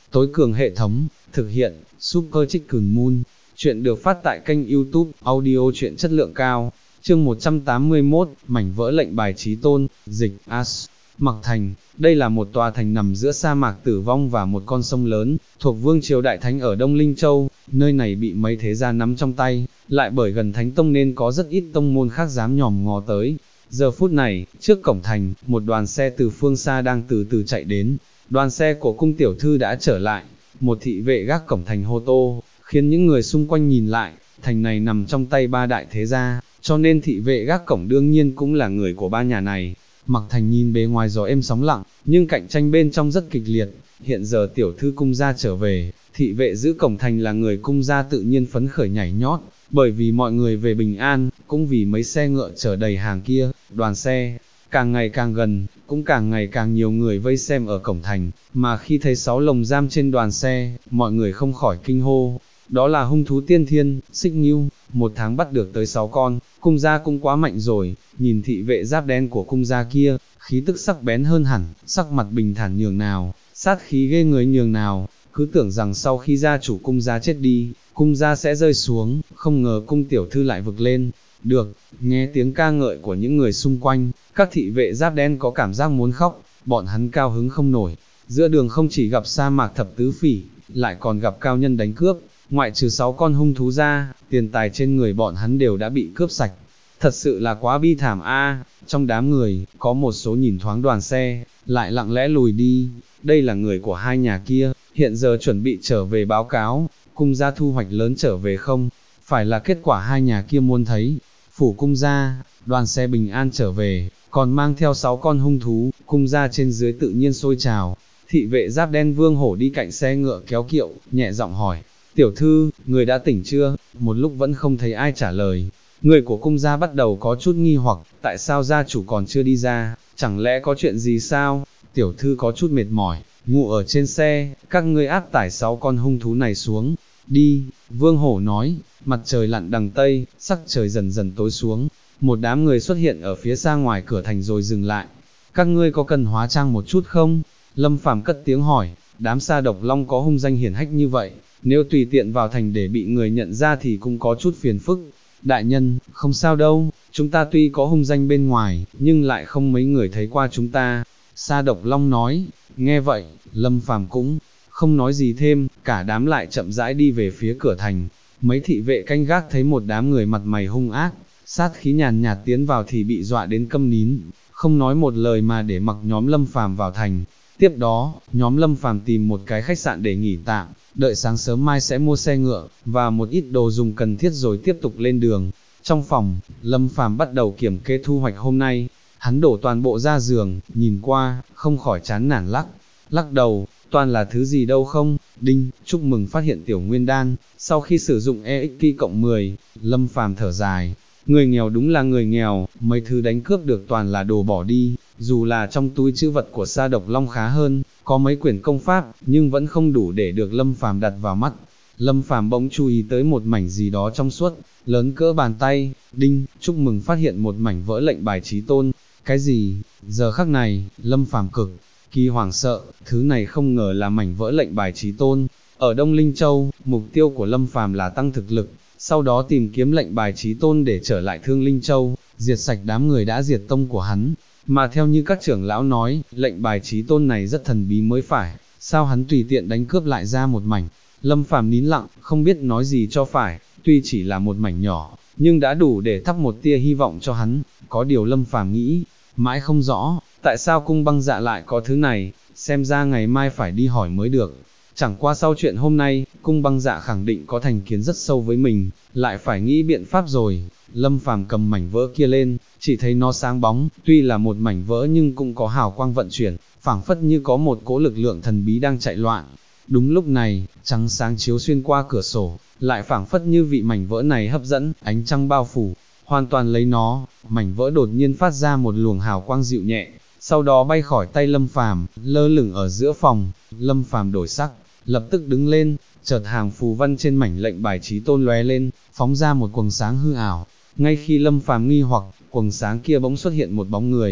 tối cường hệ thống, thực hiện, Super Chicken Moon. Chuyện được phát tại kênh YouTube, audio truyện chất lượng cao. Chương 181, mảnh vỡ lệnh bài chí tôn, dịch, As. Mặc Thành, đây là một tòa thành nằm giữa sa mạc tử vong và một con sông lớn, thuộc vương triều Đại Thánh ở Đông Linh Châu, nơi này bị mấy thế gia nắm trong tay, lại bởi gần Thánh Tông nên có rất ít tông môn khác dám nhòm ngó tới. Giờ phút này, trước cổng thành, một đoàn xe từ phương xa đang từ từ chạy đến, đoàn xe của cung tiểu thư đã trở lại, một thị vệ gác cổng thành hô to, khiến những người xung quanh nhìn lại, thành này nằm trong tay ba đại thế gia, cho nên thị vệ gác cổng đương nhiên cũng là người của ba nhà này. Mặc Thành nhìn bề ngoài gió êm sóng lặng, nhưng cạnh tranh bên trong rất kịch liệt, hiện giờ tiểu thư cung gia trở về, thị vệ giữ cổng thành là người cung gia tự nhiên phấn khởi nhảy nhót, bởi vì mọi người về bình an, cũng vì mấy xe ngựa chở đầy hàng kia, đoàn xe, càng ngày càng gần, cũng càng ngày càng nhiều người vây xem ở cổng thành, mà khi thấy 6 lồng giam trên đoàn xe, mọi người không khỏi kinh hô. Đó là hung thú tiên thiên, xích ngưu, một tháng bắt được tới 6 con, cung gia cũng quá mạnh rồi, nhìn thị vệ giáp đen của cung gia kia, khí tức sắc bén hơn hẳn, sắc mặt bình thản nhường nào, sát khí ghê người nhường nào, cứ tưởng rằng sau khi gia chủ cung gia chết đi, cung gia sẽ rơi xuống, không ngờ cung tiểu thư lại vực lên. Được, nghe tiếng ca ngợi của những người xung quanh, các thị vệ giáp đen có cảm giác muốn khóc, bọn hắn cao hứng không nổi, giữa đường không chỉ gặp sa mạc thập tứ phỉ, lại còn gặp cao nhân đánh cướp. Ngoại trừ 6 con hung thú ra, tiền tài trên người bọn hắn đều đã bị cướp sạch. Thật sự là quá bi thảm a. Trong đám người, có một số nhìn thoáng đoàn xe, lại lặng lẽ lùi đi. Đây là người của hai nhà kia, hiện giờ chuẩn bị trở về báo cáo, cung gia thu hoạch lớn trở về không? Phải là kết quả hai nhà kia muốn thấy. Phủ cung gia, đoàn xe bình an trở về, còn mang theo 6 con hung thú, cung gia trên dưới tự nhiên sôi trào. Thị vệ giáp đen Vương Hổ đi cạnh xe ngựa kéo kiệu, nhẹ giọng hỏi. Tiểu thư, người đã tỉnh chưa? Một lúc vẫn không thấy ai trả lời. Người của cung gia bắt đầu có chút nghi hoặc, tại sao gia chủ còn chưa đi ra, chẳng lẽ có chuyện gì sao? Tiểu thư có chút mệt mỏi, ngủ ở trên xe, các ngươi áp tải 6 con hung thú này xuống. Đi, Vương Hổ nói, mặt trời lặn đằng Tây, sắc trời dần dần tối xuống. Một đám người xuất hiện ở phía xa ngoài cửa thành rồi dừng lại. Các ngươi có cần hóa trang một chút không? Lâm Phàm cất tiếng hỏi, đám Sa Độc Long có hung danh hiển hách như vậy, nếu tùy tiện vào thành để bị người nhận ra thì cũng có chút phiền phức. Đại nhân, không sao đâu, chúng ta tuy có hung danh bên ngoài, nhưng lại không mấy người thấy qua chúng ta. Sa Độc Long nói, nghe vậy, Lâm Phàm cũng không nói gì thêm, cả đám lại chậm rãi đi về phía cửa thành. Mấy thị vệ canh gác thấy một đám người mặt mày hung ác, sát khí nhàn nhạt tiến vào thì bị dọa đến câm nín, không nói một lời mà để mặc nhóm Lâm Phàm vào thành. Tiếp đó, nhóm Lâm Phàm tìm một cái khách sạn để nghỉ tạm, đợi sáng sớm mai sẽ mua xe ngựa, và một ít đồ dùng cần thiết rồi tiếp tục lên đường. Trong phòng, Lâm Phàm bắt đầu kiểm kê thu hoạch hôm nay, hắn đổ toàn bộ ra giường, nhìn qua, không khỏi chán nản lắc đầu, toàn là thứ gì đâu không, đinh, chúc mừng phát hiện tiểu nguyên đan, sau khi sử dụng EXP+10, Lâm Phàm thở dài. Người nghèo đúng là người nghèo, mấy thứ đánh cướp được toàn là đồ bỏ đi, dù là trong túi trữ vật của Sa Độc Long khá hơn, có mấy quyển công pháp, nhưng vẫn không đủ để được Lâm Phàm đặt vào mắt. Lâm Phàm bỗng chú ý tới một mảnh gì đó trong suốt, lớn cỡ bàn tay, đinh, chúc mừng phát hiện một mảnh vỡ lệnh bài chí tôn. Cái gì? Giờ khắc này, Lâm Phàm cực kỳ hoảng sợ, thứ này không ngờ là mảnh vỡ lệnh bài chí tôn. Ở Đông Linh Châu, mục tiêu của Lâm Phàm là tăng thực lực, sau đó tìm kiếm lệnh bài chí tôn để trở lại Thương Linh Châu, diệt sạch đám người đã diệt tông của hắn. Mà theo như các trưởng lão nói, lệnh bài chí tôn này rất thần bí mới phải, sao hắn tùy tiện đánh cướp lại ra một mảnh. Lâm Phàm nín lặng, không biết nói gì cho phải, tuy chỉ là một mảnh nhỏ, nhưng đã đủ để thắp một tia hy vọng cho hắn. Có điều Lâm Phàm nghĩ, mãi không rõ, tại sao cung băng dạ lại có thứ này, xem ra ngày mai phải đi hỏi mới được. Chẳng qua sau chuyện hôm nay, cung băng dạ khẳng định có thành kiến rất sâu với mình, lại phải nghĩ biện pháp rồi. Lâm Phàm cầm mảnh vỡ kia lên, chỉ thấy nó sáng bóng, tuy là một mảnh vỡ nhưng cũng có hào quang vận chuyển, phảng phất như có một cỗ lực lượng thần bí đang chạy loạn. Đúng lúc này, trắng sáng chiếu xuyên qua cửa sổ, lại phảng phất như vị mảnh vỡ này hấp dẫn, ánh trăng bao phủ, hoàn toàn lấy nó, mảnh vỡ đột nhiên phát ra một luồng hào quang dịu nhẹ, sau đó bay khỏi tay Lâm Phàm, lơ lửng ở giữa phòng. Lâm Phàm đổi sắc, lập tức đứng lên, chợt hàng phù văn trên mảnh lệnh bài chí tôn lóe lên, phóng ra một quầng sáng hư ảo. Ngay khi Lâm Phàm nghi hoặc, quầng sáng kia bỗng xuất hiện một bóng người,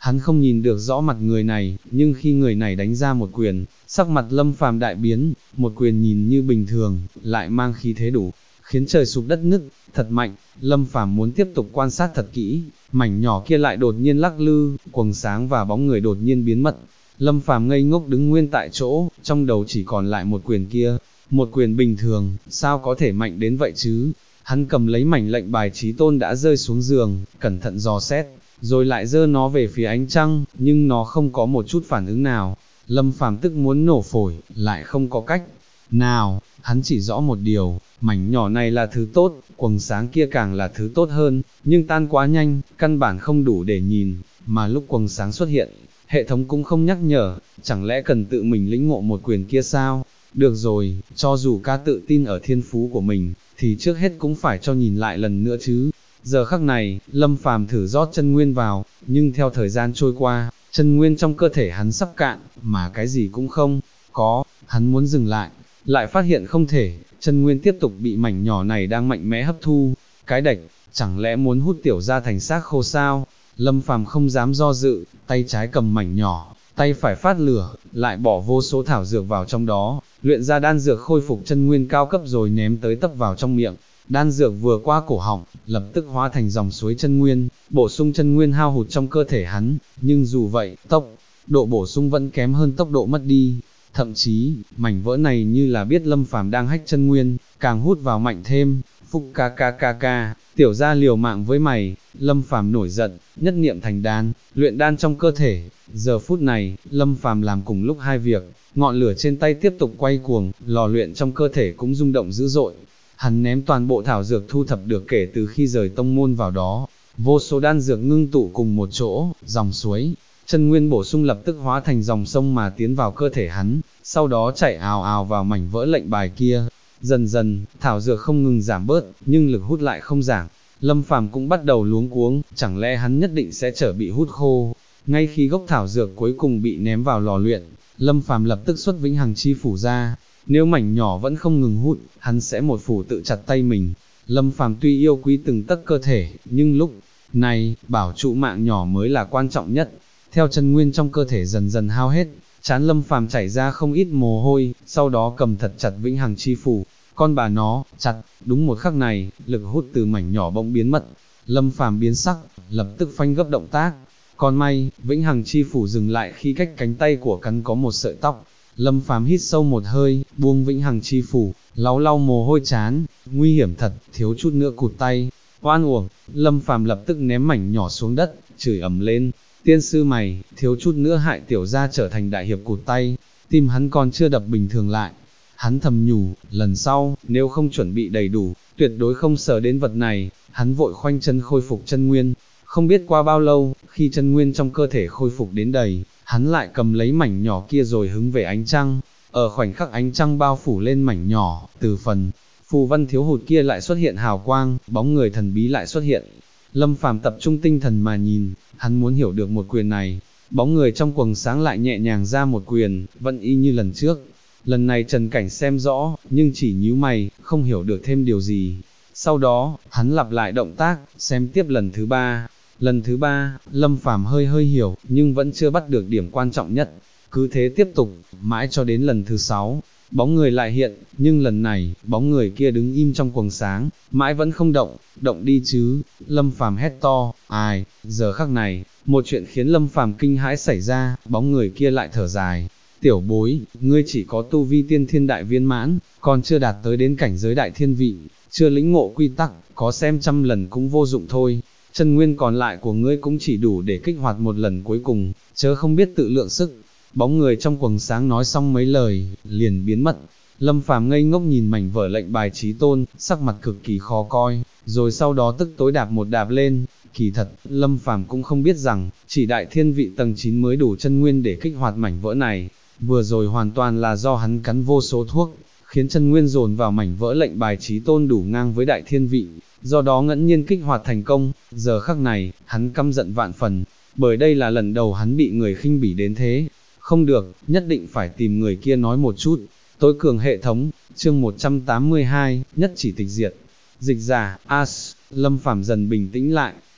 Hắn không nhìn được rõ mặt người này, nhưng khi người này đánh ra một quyền, sắc mặt Lâm Phàm đại biến, một quyền nhìn như bình thường, lại mang khí thế đủ, khiến trời sụp đất nứt, thật mạnh. Lâm Phàm muốn tiếp tục quan sát thật kỹ, mảnh nhỏ kia lại đột nhiên lắc lư, quầng sáng và bóng người đột nhiên biến mất. Lâm Phàm ngây ngốc đứng nguyên tại chỗ, trong đầu chỉ còn lại một quyền kia, một quyền bình thường, sao có thể mạnh đến vậy chứ? Hắn cầm lấy mảnh lệnh bài chí tôn đã rơi xuống giường, cẩn thận dò xét, rồi lại giơ nó về phía ánh trăng, nhưng nó không có một chút phản ứng nào. Lâm Phàm tức muốn nổ phổi, lại không có cách nào, hắn chỉ rõ một điều, mảnh nhỏ này là thứ tốt, quầng sáng kia càng là thứ tốt hơn, nhưng tan quá nhanh, căn bản không đủ để nhìn, mà lúc quầng sáng xuất hiện, hệ thống cũng không nhắc nhở, chẳng lẽ cần tự mình lĩnh ngộ một quyền kia sao? Được rồi, cho dù ca tự tin ở thiên phú của mình, thì trước hết cũng phải cho nhìn lại lần nữa chứ. Giờ khắc này, Lâm Phàm thử rót chân nguyên vào, nhưng theo thời gian trôi qua, chân nguyên trong cơ thể hắn sắp cạn, mà cái gì cũng không có, hắn muốn dừng lại, lại phát hiện không thể, chân nguyên tiếp tục bị mảnh nhỏ này đang mạnh mẽ hấp thu. Cái đạch, chẳng lẽ muốn hút tiểu ra thành xác khô sao? Lâm Phàm không dám do dự, tay trái cầm mảnh nhỏ, tay phải phát lửa, lại bỏ vô số thảo dược vào trong đó, luyện ra đan dược khôi phục chân nguyên cao cấp rồi ném tới tấp vào trong miệng. Đan dược vừa qua cổ họng, lập tức hóa thành dòng suối chân nguyên, bổ sung chân nguyên hao hụt trong cơ thể hắn, nhưng dù vậy, tốc độ bổ sung vẫn kém hơn tốc độ mất đi. Thậm chí, mảnh vỡ này như là biết Lâm Phàm đang hách chân nguyên, càng hút vào mạnh thêm. Phúc ca, tiểu gia liều mạng với mày. Lâm Phàm nổi giận, nhất niệm thành đan, luyện đan trong cơ thể. Giờ phút này, Lâm Phàm làm cùng lúc hai việc, ngọn lửa trên tay tiếp tục quay cuồng, lò luyện trong cơ thể cũng rung động dữ dội. Hắn ném toàn bộ thảo dược thu thập được kể từ khi rời tông môn vào đó, vô số đan dược ngưng tụ cùng một chỗ, dòng suối, chân nguyên bổ sung lập tức hóa thành dòng sông mà tiến vào cơ thể hắn, sau đó chảy ào ào vào mảnh vỡ lệnh bài kia. Dần dần, thảo dược không ngừng giảm bớt, nhưng lực hút lại không giảm. Lâm Phàm cũng bắt đầu luống cuống, chẳng lẽ hắn nhất định sẽ trở bị hút khô. Ngay khi gốc thảo dược cuối cùng bị ném vào lò luyện, Lâm Phàm lập tức xuất vĩnh hằng chi phủ ra. Nếu mảnh nhỏ vẫn không ngừng hút, hắn sẽ một phủ tự chặt tay mình. Lâm Phàm tuy yêu quý từng tấc cơ thể, nhưng lúc này, bảo trụ mạng nhỏ mới là quan trọng nhất. Theo chân nguyên trong cơ thể dần dần hao hết, trán Lâm Phàm chảy ra không ít mồ hôi, sau đó cầm thật chặt vĩnh hằng chi phủ. Con bà nó, chặt, đúng một khắc này, lực hút từ mảnh nhỏ bỗng biến mất. Lâm Phàm biến sắc, lập tức phanh gấp động tác. Còn may, vĩnh hằng chi phủ dừng lại khi cách cánh tay của cắn có một sợi tóc. Lâm Phàm hít sâu một hơi, buông vĩnh hằng chi phủ, lau lau mồ hôi chán, nguy hiểm thật, thiếu chút nữa cụt tay. Oan uổng, Lâm Phàm lập tức ném mảnh nhỏ xuống đất, chửi ầm lên, tiên sư mày, thiếu chút nữa hại tiểu gia trở thành đại hiệp cụt tay. Tim hắn còn chưa đập bình thường lại. Hắn thầm nhủ, lần sau, nếu không chuẩn bị đầy đủ, tuyệt đối không sờ đến vật này. Hắn vội khoanh chân khôi phục chân nguyên. Không biết qua bao lâu, khi chân nguyên trong cơ thể khôi phục đến đầy, hắn lại cầm lấy mảnh nhỏ kia rồi hướng về ánh trăng. Ở khoảnh khắc ánh trăng bao phủ lên mảnh nhỏ, từ phần phù văn thiếu hụt kia lại xuất hiện hào quang, bóng người thần bí lại xuất hiện. Lâm Phàm tập trung tinh thần mà nhìn, hắn muốn hiểu được một quyền này. Bóng người trong quầng sáng lại nhẹ nhàng ra một quyền, vẫn y như lần trước. Lần này Trần Cảnh xem rõ, nhưng chỉ nhíu mày, không hiểu được thêm điều gì. Sau đó, hắn lặp lại động tác, xem tiếp lần thứ ba. Lần thứ ba, Lâm Phàm hơi hiểu, nhưng vẫn chưa bắt được điểm quan trọng nhất. Cứ thế tiếp tục, mãi cho đến lần thứ 6, bóng người lại hiện, nhưng lần này, bóng người kia đứng im trong quầng sáng, mãi vẫn không động, động đi chứ. Lâm Phàm hét to, ai, giờ khắc này, một chuyện khiến Lâm Phàm kinh hãi xảy ra, bóng người kia lại thở dài. Tiểu bối, ngươi chỉ có tu vi tiên thiên đại viên mãn, còn chưa đạt tới đến cảnh giới đại thiên vị, chưa lĩnh ngộ quy tắc, có xem trăm lần cũng vô dụng thôi. Chân nguyên còn lại của ngươi cũng chỉ đủ để kích hoạt một lần cuối cùng, chớ không biết tự lượng sức. Bóng người trong quầng sáng nói xong mấy lời, liền biến mất. Lâm Phàm ngây ngốc nhìn mảnh vở lệnh bài chí tôn, sắc mặt cực kỳ khó coi, rồi sau đó tức tối đạp một đạp lên. Kỳ thật, Lâm Phàm cũng không biết rằng, chỉ đại thiên vị tầng 9 mới đủ chân nguyên để kích hoạt mảnh vỡ này. Vừa rồi hoàn toàn là do hắn cắn vô số thuốc, khiến chân nguyên dồn vào mảnh vỡ lệnh bài chí tôn đủ ngang với đại thiên vị, do đó ngẫu nhiên kích hoạt thành công. Giờ khắc này, hắn căm giận vạn phần, bởi đây là lần đầu hắn bị người khinh bỉ đến thế. Không được, nhất định phải tìm người kia nói một chút. Tối cường hệ thống, chương 182, nhất chỉ tịch diệt. Dịch giả, Lâm Phàm dần bình tĩnh lại,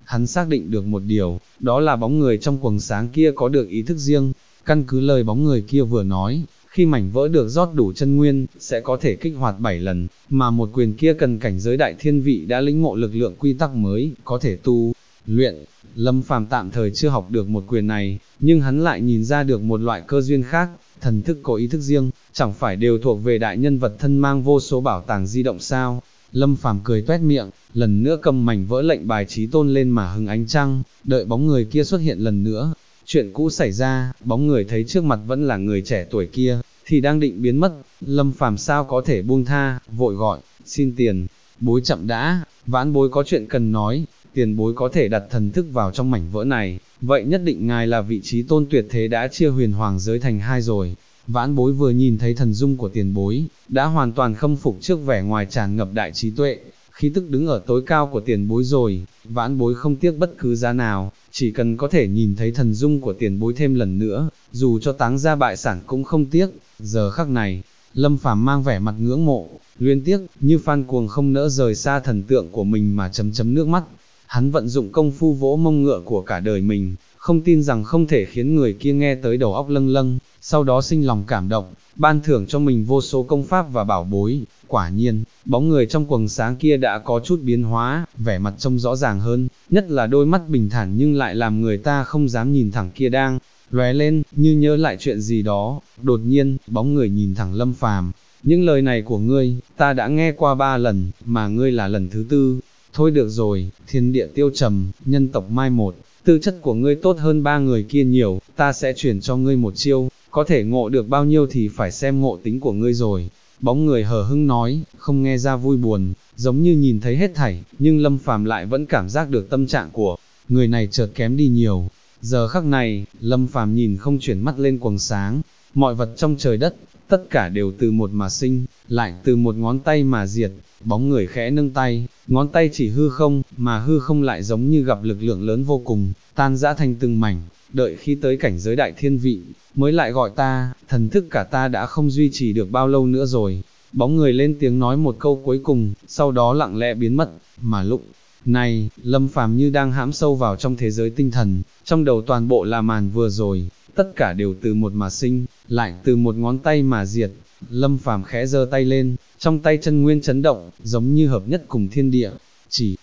hắn xác định được một điều, đó là bóng người trong quầng sáng kia có được ý thức riêng, căn cứ lời bóng người kia vừa nói, khi mảnh vỡ được rót đủ chân nguyên, sẽ có thể kích hoạt 7 lần, mà một quyền kia cần cảnh giới đại thiên vị đã lĩnh ngộ lực lượng quy tắc mới, có thể tu luyện. Lâm Phàm tạm thời chưa học được một quyền này, nhưng hắn lại nhìn ra được một loại cơ duyên khác, thần thức có ý thức riêng, chẳng phải đều thuộc về đại nhân vật thân mang vô số bảo tàng di động sao? Lâm Phàm cười toét miệng, lần nữa cầm mảnh vỡ lệnh bài chí tôn lên mà hứng ánh trăng, đợi bóng người kia xuất hiện lần nữa. Chuyện cũ xảy ra, bóng người thấy trước mặt vẫn là người trẻ tuổi kia, thì đang định biến mất, Lâm Phàm sao có thể buông tha, vội gọi, xin tiền bối chậm đã, vãn bối có chuyện cần nói, tiền bối có thể đặt thần thức vào trong mảnh vỡ này, vậy nhất định ngài là vị trí tôn tuyệt thế đã chia huyền hoàng giới thành hai rồi. Vãn bối vừa nhìn thấy thần dung của tiền bối, đã hoàn toàn khâm phục trước vẻ ngoài tràn ngập đại trí tuệ, khí tức đứng ở tối cao của tiền bối rồi, vãn bối không tiếc bất cứ giá nào, chỉ cần có thể nhìn thấy thần dung của tiền bối thêm lần nữa, dù cho táng ra bại sản cũng không tiếc. Giờ khắc này, Lâm Phàm mang vẻ mặt ngưỡng mộ, luyến tiếc, như Phan Cuồng không nỡ rời xa thần tượng của mình mà chấm chấm nước mắt. Hắn vận dụng công phu vỗ mông ngựa của cả đời mình, không tin rằng không thể khiến người kia nghe tới đầu óc lâng lâng, sau đó sinh lòng cảm động, ban thưởng cho mình vô số công pháp và bảo bối. Quả nhiên, bóng người trong quầng sáng kia đã có chút biến hóa, vẻ mặt trông rõ ràng hơn, nhất là đôi mắt bình thản nhưng lại làm người ta không dám nhìn thẳng kia đang lóe lên, như nhớ lại chuyện gì đó. Đột nhiên, bóng người nhìn thẳng Lâm Phàm, những lời này của ngươi, ta đã nghe qua 3 lần, mà ngươi là lần thứ 4. Thôi được rồi, thiên địa tiêu trầm, nhân tộc mai một, tư chất của ngươi tốt hơn 3 người kia nhiều, ta sẽ chuyển cho ngươi một chiêu, có thể ngộ được bao nhiêu thì phải xem ngộ tính của ngươi rồi. Bóng người hờ hững nói, không nghe ra vui buồn, giống như nhìn thấy hết thảy, nhưng Lâm Phàm lại vẫn cảm giác được tâm trạng của người này chợt kém đi nhiều. Giờ khắc này, Lâm Phàm nhìn không chuyển mắt lên quầng sáng, mọi vật trong trời đất, tất cả đều từ một mà sinh, lại từ một ngón tay mà diệt. Bóng người khẽ nâng tay, ngón tay chỉ hư không, mà hư không lại giống như gặp lực lượng lớn vô cùng, tan rã thành từng mảnh. Đợi khi tới cảnh giới đại thiên vị, mới lại gọi ta, thần thức cả ta đã không duy trì được bao lâu nữa rồi. Bóng người lên tiếng nói một câu cuối cùng, sau đó lặng lẽ biến mất, mà lúc này, Lâm Phàm như đang hãm sâu vào trong thế giới tinh thần, trong đầu toàn bộ là màn vừa rồi, tất cả đều từ một mà sinh, lại từ một ngón tay mà diệt. Lâm Phàm khẽ giơ tay lên, trong tay chân nguyên chấn động, giống như hợp nhất cùng thiên địa, chỉ,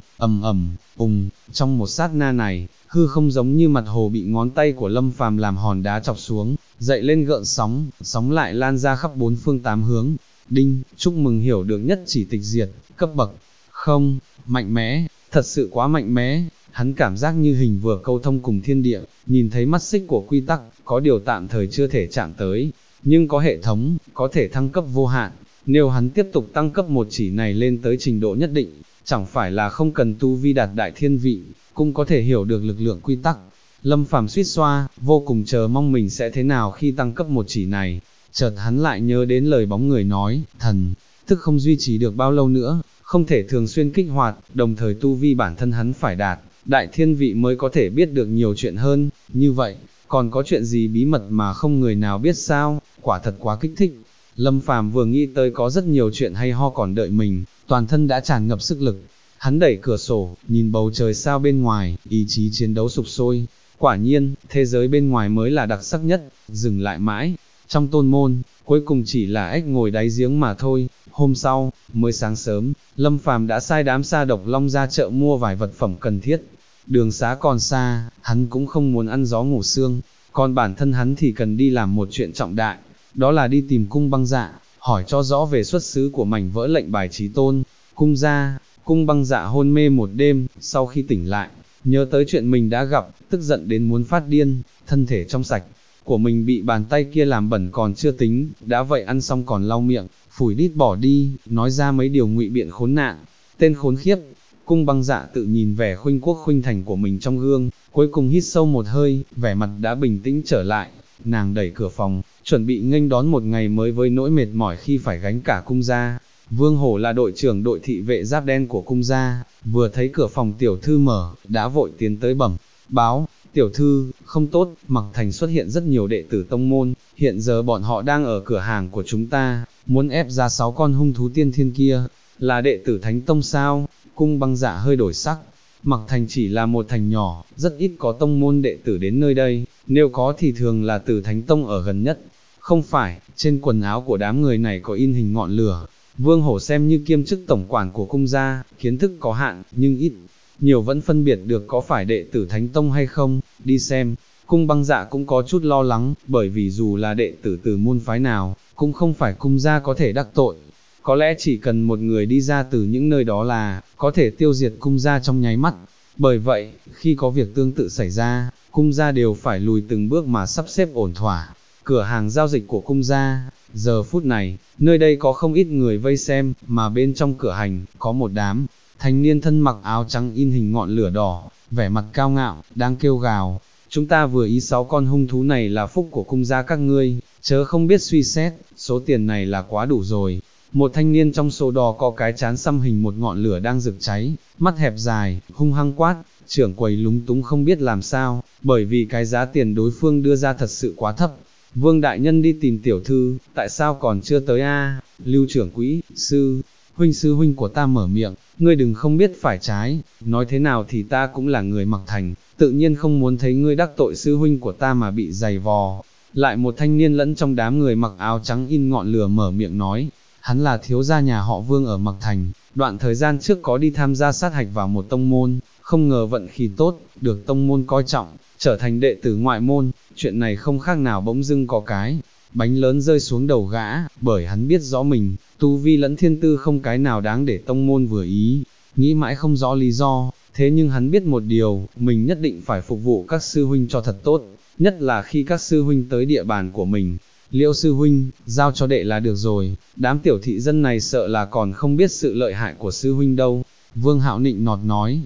trong một sát na này, hư không giống như mặt hồ bị ngón tay của Lâm Phàm làm hòn đá chọc xuống, dậy lên gợn sóng, sóng lại lan ra khắp 4 phương 8 hướng. Đinh, chúc mừng hiểu được nhất chỉ tịch diệt, cấp bậc, không, mạnh mẽ, thật sự quá mạnh mẽ. Hắn cảm giác như hình vừa câu thông cùng thiên địa, nhìn thấy mắt xích của quy tắc, có điều tạm thời chưa thể chạm tới, nhưng có hệ thống, có thể thăng cấp vô hạn. Nếu hắn tiếp tục tăng cấp một chỉ này lên tới trình độ nhất định, chẳng phải là không cần tu vi đạt đại thiên vị, cũng có thể hiểu được lực lượng quy tắc. Lâm Phàm suýt xoa, vô cùng chờ mong mình sẽ thế nào khi tăng cấp một chỉ này. Chợt hắn lại nhớ đến lời bóng người nói, thần thức không duy trì được bao lâu nữa, không thể thường xuyên kích hoạt, đồng thời tu vi bản thân hắn phải đạt đại thiên vị mới có thể biết được nhiều chuyện hơn. Như vậy, còn có chuyện gì bí mật mà không người nào biết sao? Quả thật quá kích thích. Lâm Phàm vừa nghĩ tới có rất nhiều chuyện hay ho còn đợi mình, toàn thân đã tràn ngập sức lực. Hắn đẩy cửa sổ, nhìn bầu trời sao bên ngoài, ý chí chiến đấu sục sôi. Quả nhiên, thế giới bên ngoài mới là đặc sắc nhất. Dừng lại mãi, trong tôn môn, cuối cùng chỉ là ếch ngồi đáy giếng mà thôi. Hôm sau, mới sáng sớm, Lâm Phàm đã sai đám Sa Độc Long ra chợ mua vài vật phẩm cần thiết. Đường xá còn xa, hắn cũng không muốn ăn gió ngủ sương, còn bản thân hắn thì cần đi làm một chuyện trọng đại, đó là đi tìm Cung Băng Dạ, hỏi cho rõ về xuất xứ của mảnh vỡ lệnh bài chí tôn. Cung Băng Dạ hôn mê một đêm, sau khi tỉnh lại, nhớ tới chuyện mình đã gặp, tức giận đến muốn phát điên, thân thể trong sạch của mình bị bàn tay kia làm bẩn còn chưa tính, đã vậy ăn xong còn lau miệng, phủi đít bỏ đi, nói ra mấy điều ngụy biện khốn nạn. Tên khốn khiếp. Cung Băng Dạ tự nhìn vẻ khuynh quốc khuynh thành của mình trong gương, cuối cùng hít sâu một hơi, vẻ mặt đã bình tĩnh trở lại. Nàng đẩy cửa phòng, chuẩn bị nghênh đón một ngày mới với nỗi mệt mỏi khi phải gánh cả cung gia. Vương Hổ là đội trưởng đội thị vệ giáp đen của cung gia, vừa thấy cửa phòng tiểu thư mở, đã vội tiến tới bẩm báo, tiểu thư, không tốt, Mặc Thành xuất hiện rất nhiều đệ tử tông môn, hiện giờ bọn họ đang ở cửa hàng của chúng ta, muốn ép ra 6 con hung thú tiên thiên kia, là đệ tử Thánh Tông sao? Cung Băng Dạ hơi đổi sắc, Mặc Thành chỉ là một thành nhỏ, rất ít có tông môn đệ tử đến nơi đây, nếu có thì thường là từ Thánh Tông ở gần nhất. Không phải, trên quần áo của đám người này có in hình ngọn lửa. Vương Hổ xem như kiêm chức tổng quản của cung gia, kiến thức có hạn, nhưng ít nhiều vẫn phân biệt được có phải đệ tử Thánh Tông hay không, đi xem. Cung Băng Dạ cũng có chút lo lắng, bởi vì dù là đệ tử từ môn phái nào, cũng không phải cung gia có thể đắc tội. Có lẽ chỉ cần một người đi ra từ những nơi đó là, có thể tiêu diệt cung gia trong nháy mắt. Bởi vậy, khi có việc tương tự xảy ra, cung gia đều phải lùi từng bước mà sắp xếp ổn thỏa. Cửa hàng giao dịch của cung gia, giờ phút này, nơi đây có không ít người vây xem, mà bên trong cửa hành, có một đám thanh niên thân mặc áo trắng in hình ngọn lửa đỏ, vẻ mặt cao ngạo, đang kêu gào. Chúng ta vừa ý 6 con hung thú này là phúc của cung gia các ngươi, chớ không biết suy xét, số tiền này là quá đủ rồi. Một thanh niên trong số đó có cái trán xăm hình một ngọn lửa đang rực cháy, mắt hẹp dài, hung hăng quát. Trưởng quầy lúng túng không biết làm sao, bởi vì cái giá tiền đối phương đưa ra thật sự quá thấp. Vương đại nhân đi tìm tiểu thư, tại sao còn chưa tới a? Lưu trưởng quỹ, sư huynh của ta mở miệng, ngươi đừng không biết phải trái, nói thế nào thì ta cũng là người Mặc Thành, tự nhiên không muốn thấy ngươi đắc tội sư huynh của ta mà bị giày vò. Lại một thanh niên lẫn trong đám người mặc áo trắng in ngọn lửa mở miệng nói, hắn là thiếu gia nhà họ Vương ở Mặc Thành, đoạn thời gian trước có đi tham gia sát hạch vào một tông môn, không ngờ vận khí tốt, được tông môn coi trọng, trở thành đệ tử ngoại môn. Chuyện này không khác nào bỗng dưng có cái bánh lớn rơi xuống đầu gã, bởi hắn biết rõ mình, tu vi lẫn thiên tư không cái nào đáng để tông môn vừa ý, nghĩ mãi không rõ lý do, thế nhưng hắn biết một điều, mình nhất định phải phục vụ các sư huynh cho thật tốt, nhất là khi các sư huynh tới địa bàn của mình. Liễu sư huynh, giao cho đệ là được rồi, đám tiểu thị dân này sợ là còn không biết sự lợi hại của sư huynh đâu. Vương Hạo nịnh nọt nói,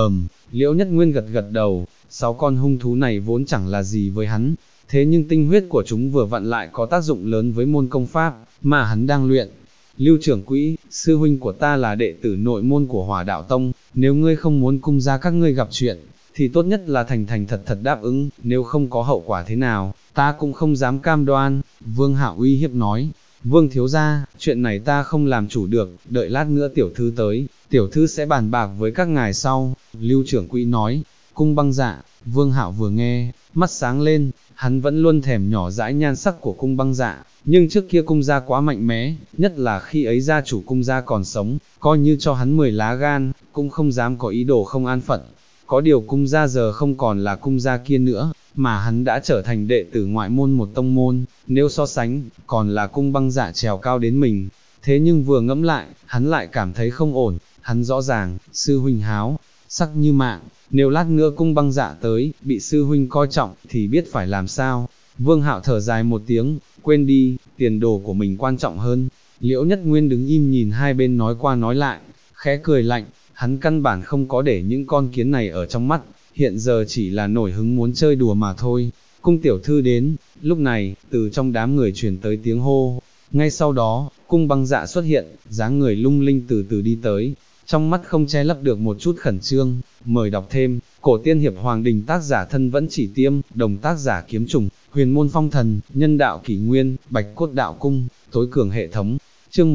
Liễu Nhất Nguyên gật gật đầu, 6 con hung thú này vốn chẳng là gì với hắn, thế nhưng tinh huyết của chúng vừa vặn lại có tác dụng lớn với môn công pháp, mà hắn đang luyện. Lưu trưởng quỹ, sư huynh của ta là đệ tử nội môn của Hỏa Đạo Tông, nếu ngươi không muốn cung gia các ngươi gặp chuyện, thì tốt nhất là thành thành thật thật đáp ứng, nếu không có hậu quả thế nào, ta cũng không dám cam đoan. Vương Hạo uy hiếp nói, Vương thiếu gia, chuyện này ta không làm chủ được, đợi lát nữa tiểu thư tới, tiểu thư sẽ bàn bạc với các ngài sau. Lưu trưởng quỹ nói, Cung Băng Dạ. Vương Hạo vừa nghe, mắt sáng lên, hắn vẫn luôn thèm nhỏ dãi nhan sắc của Cung Băng Dạ, nhưng trước kia cung gia quá mạnh mẽ, nhất là khi ấy gia chủ cung gia còn sống, coi như cho hắn 10 lá gan, cũng không dám có ý đồ không an phận. Có điều cung gia giờ không còn là cung gia kia nữa, mà hắn đã trở thành đệ tử ngoại môn một tông môn, nếu so sánh, còn là Cung Băng Dạ trèo cao đến mình. Thế nhưng vừa ngẫm lại, hắn lại cảm thấy không ổn, hắn rõ ràng, sư huynh háo sắc như mạng, nếu lát nữa Cung Băng Dạ tới, bị sư huynh coi trọng, thì biết phải làm sao. Vương Hạo thở dài một tiếng, quên đi, tiền đồ của mình quan trọng hơn. Liễu Nhất Nguyên đứng im nhìn hai bên nói qua nói lại, khẽ cười lạnh, hắn căn bản không có để những con kiến này ở trong mắt, hiện giờ chỉ là nổi hứng muốn chơi đùa mà thôi. Cung tiểu thư đến. Lúc này, từ trong đám người truyền tới tiếng hô, ngay sau đó, Cung Băng Dạ xuất hiện, dáng người lung linh từ từ đi tới, trong mắt không che lấp được một chút khẩn trương. Mời đọc thêm, Cổ Tiên Hiệp Hoàng Đình, tác giả Thân Vẫn Chỉ Tiêm, đồng tác giả Kiếm Trùng, Huyền Môn Phong Thần, nhân đạo Kỷ Nguyên, Bạch Cốt Đạo Cung, tối cường hệ thống. Chương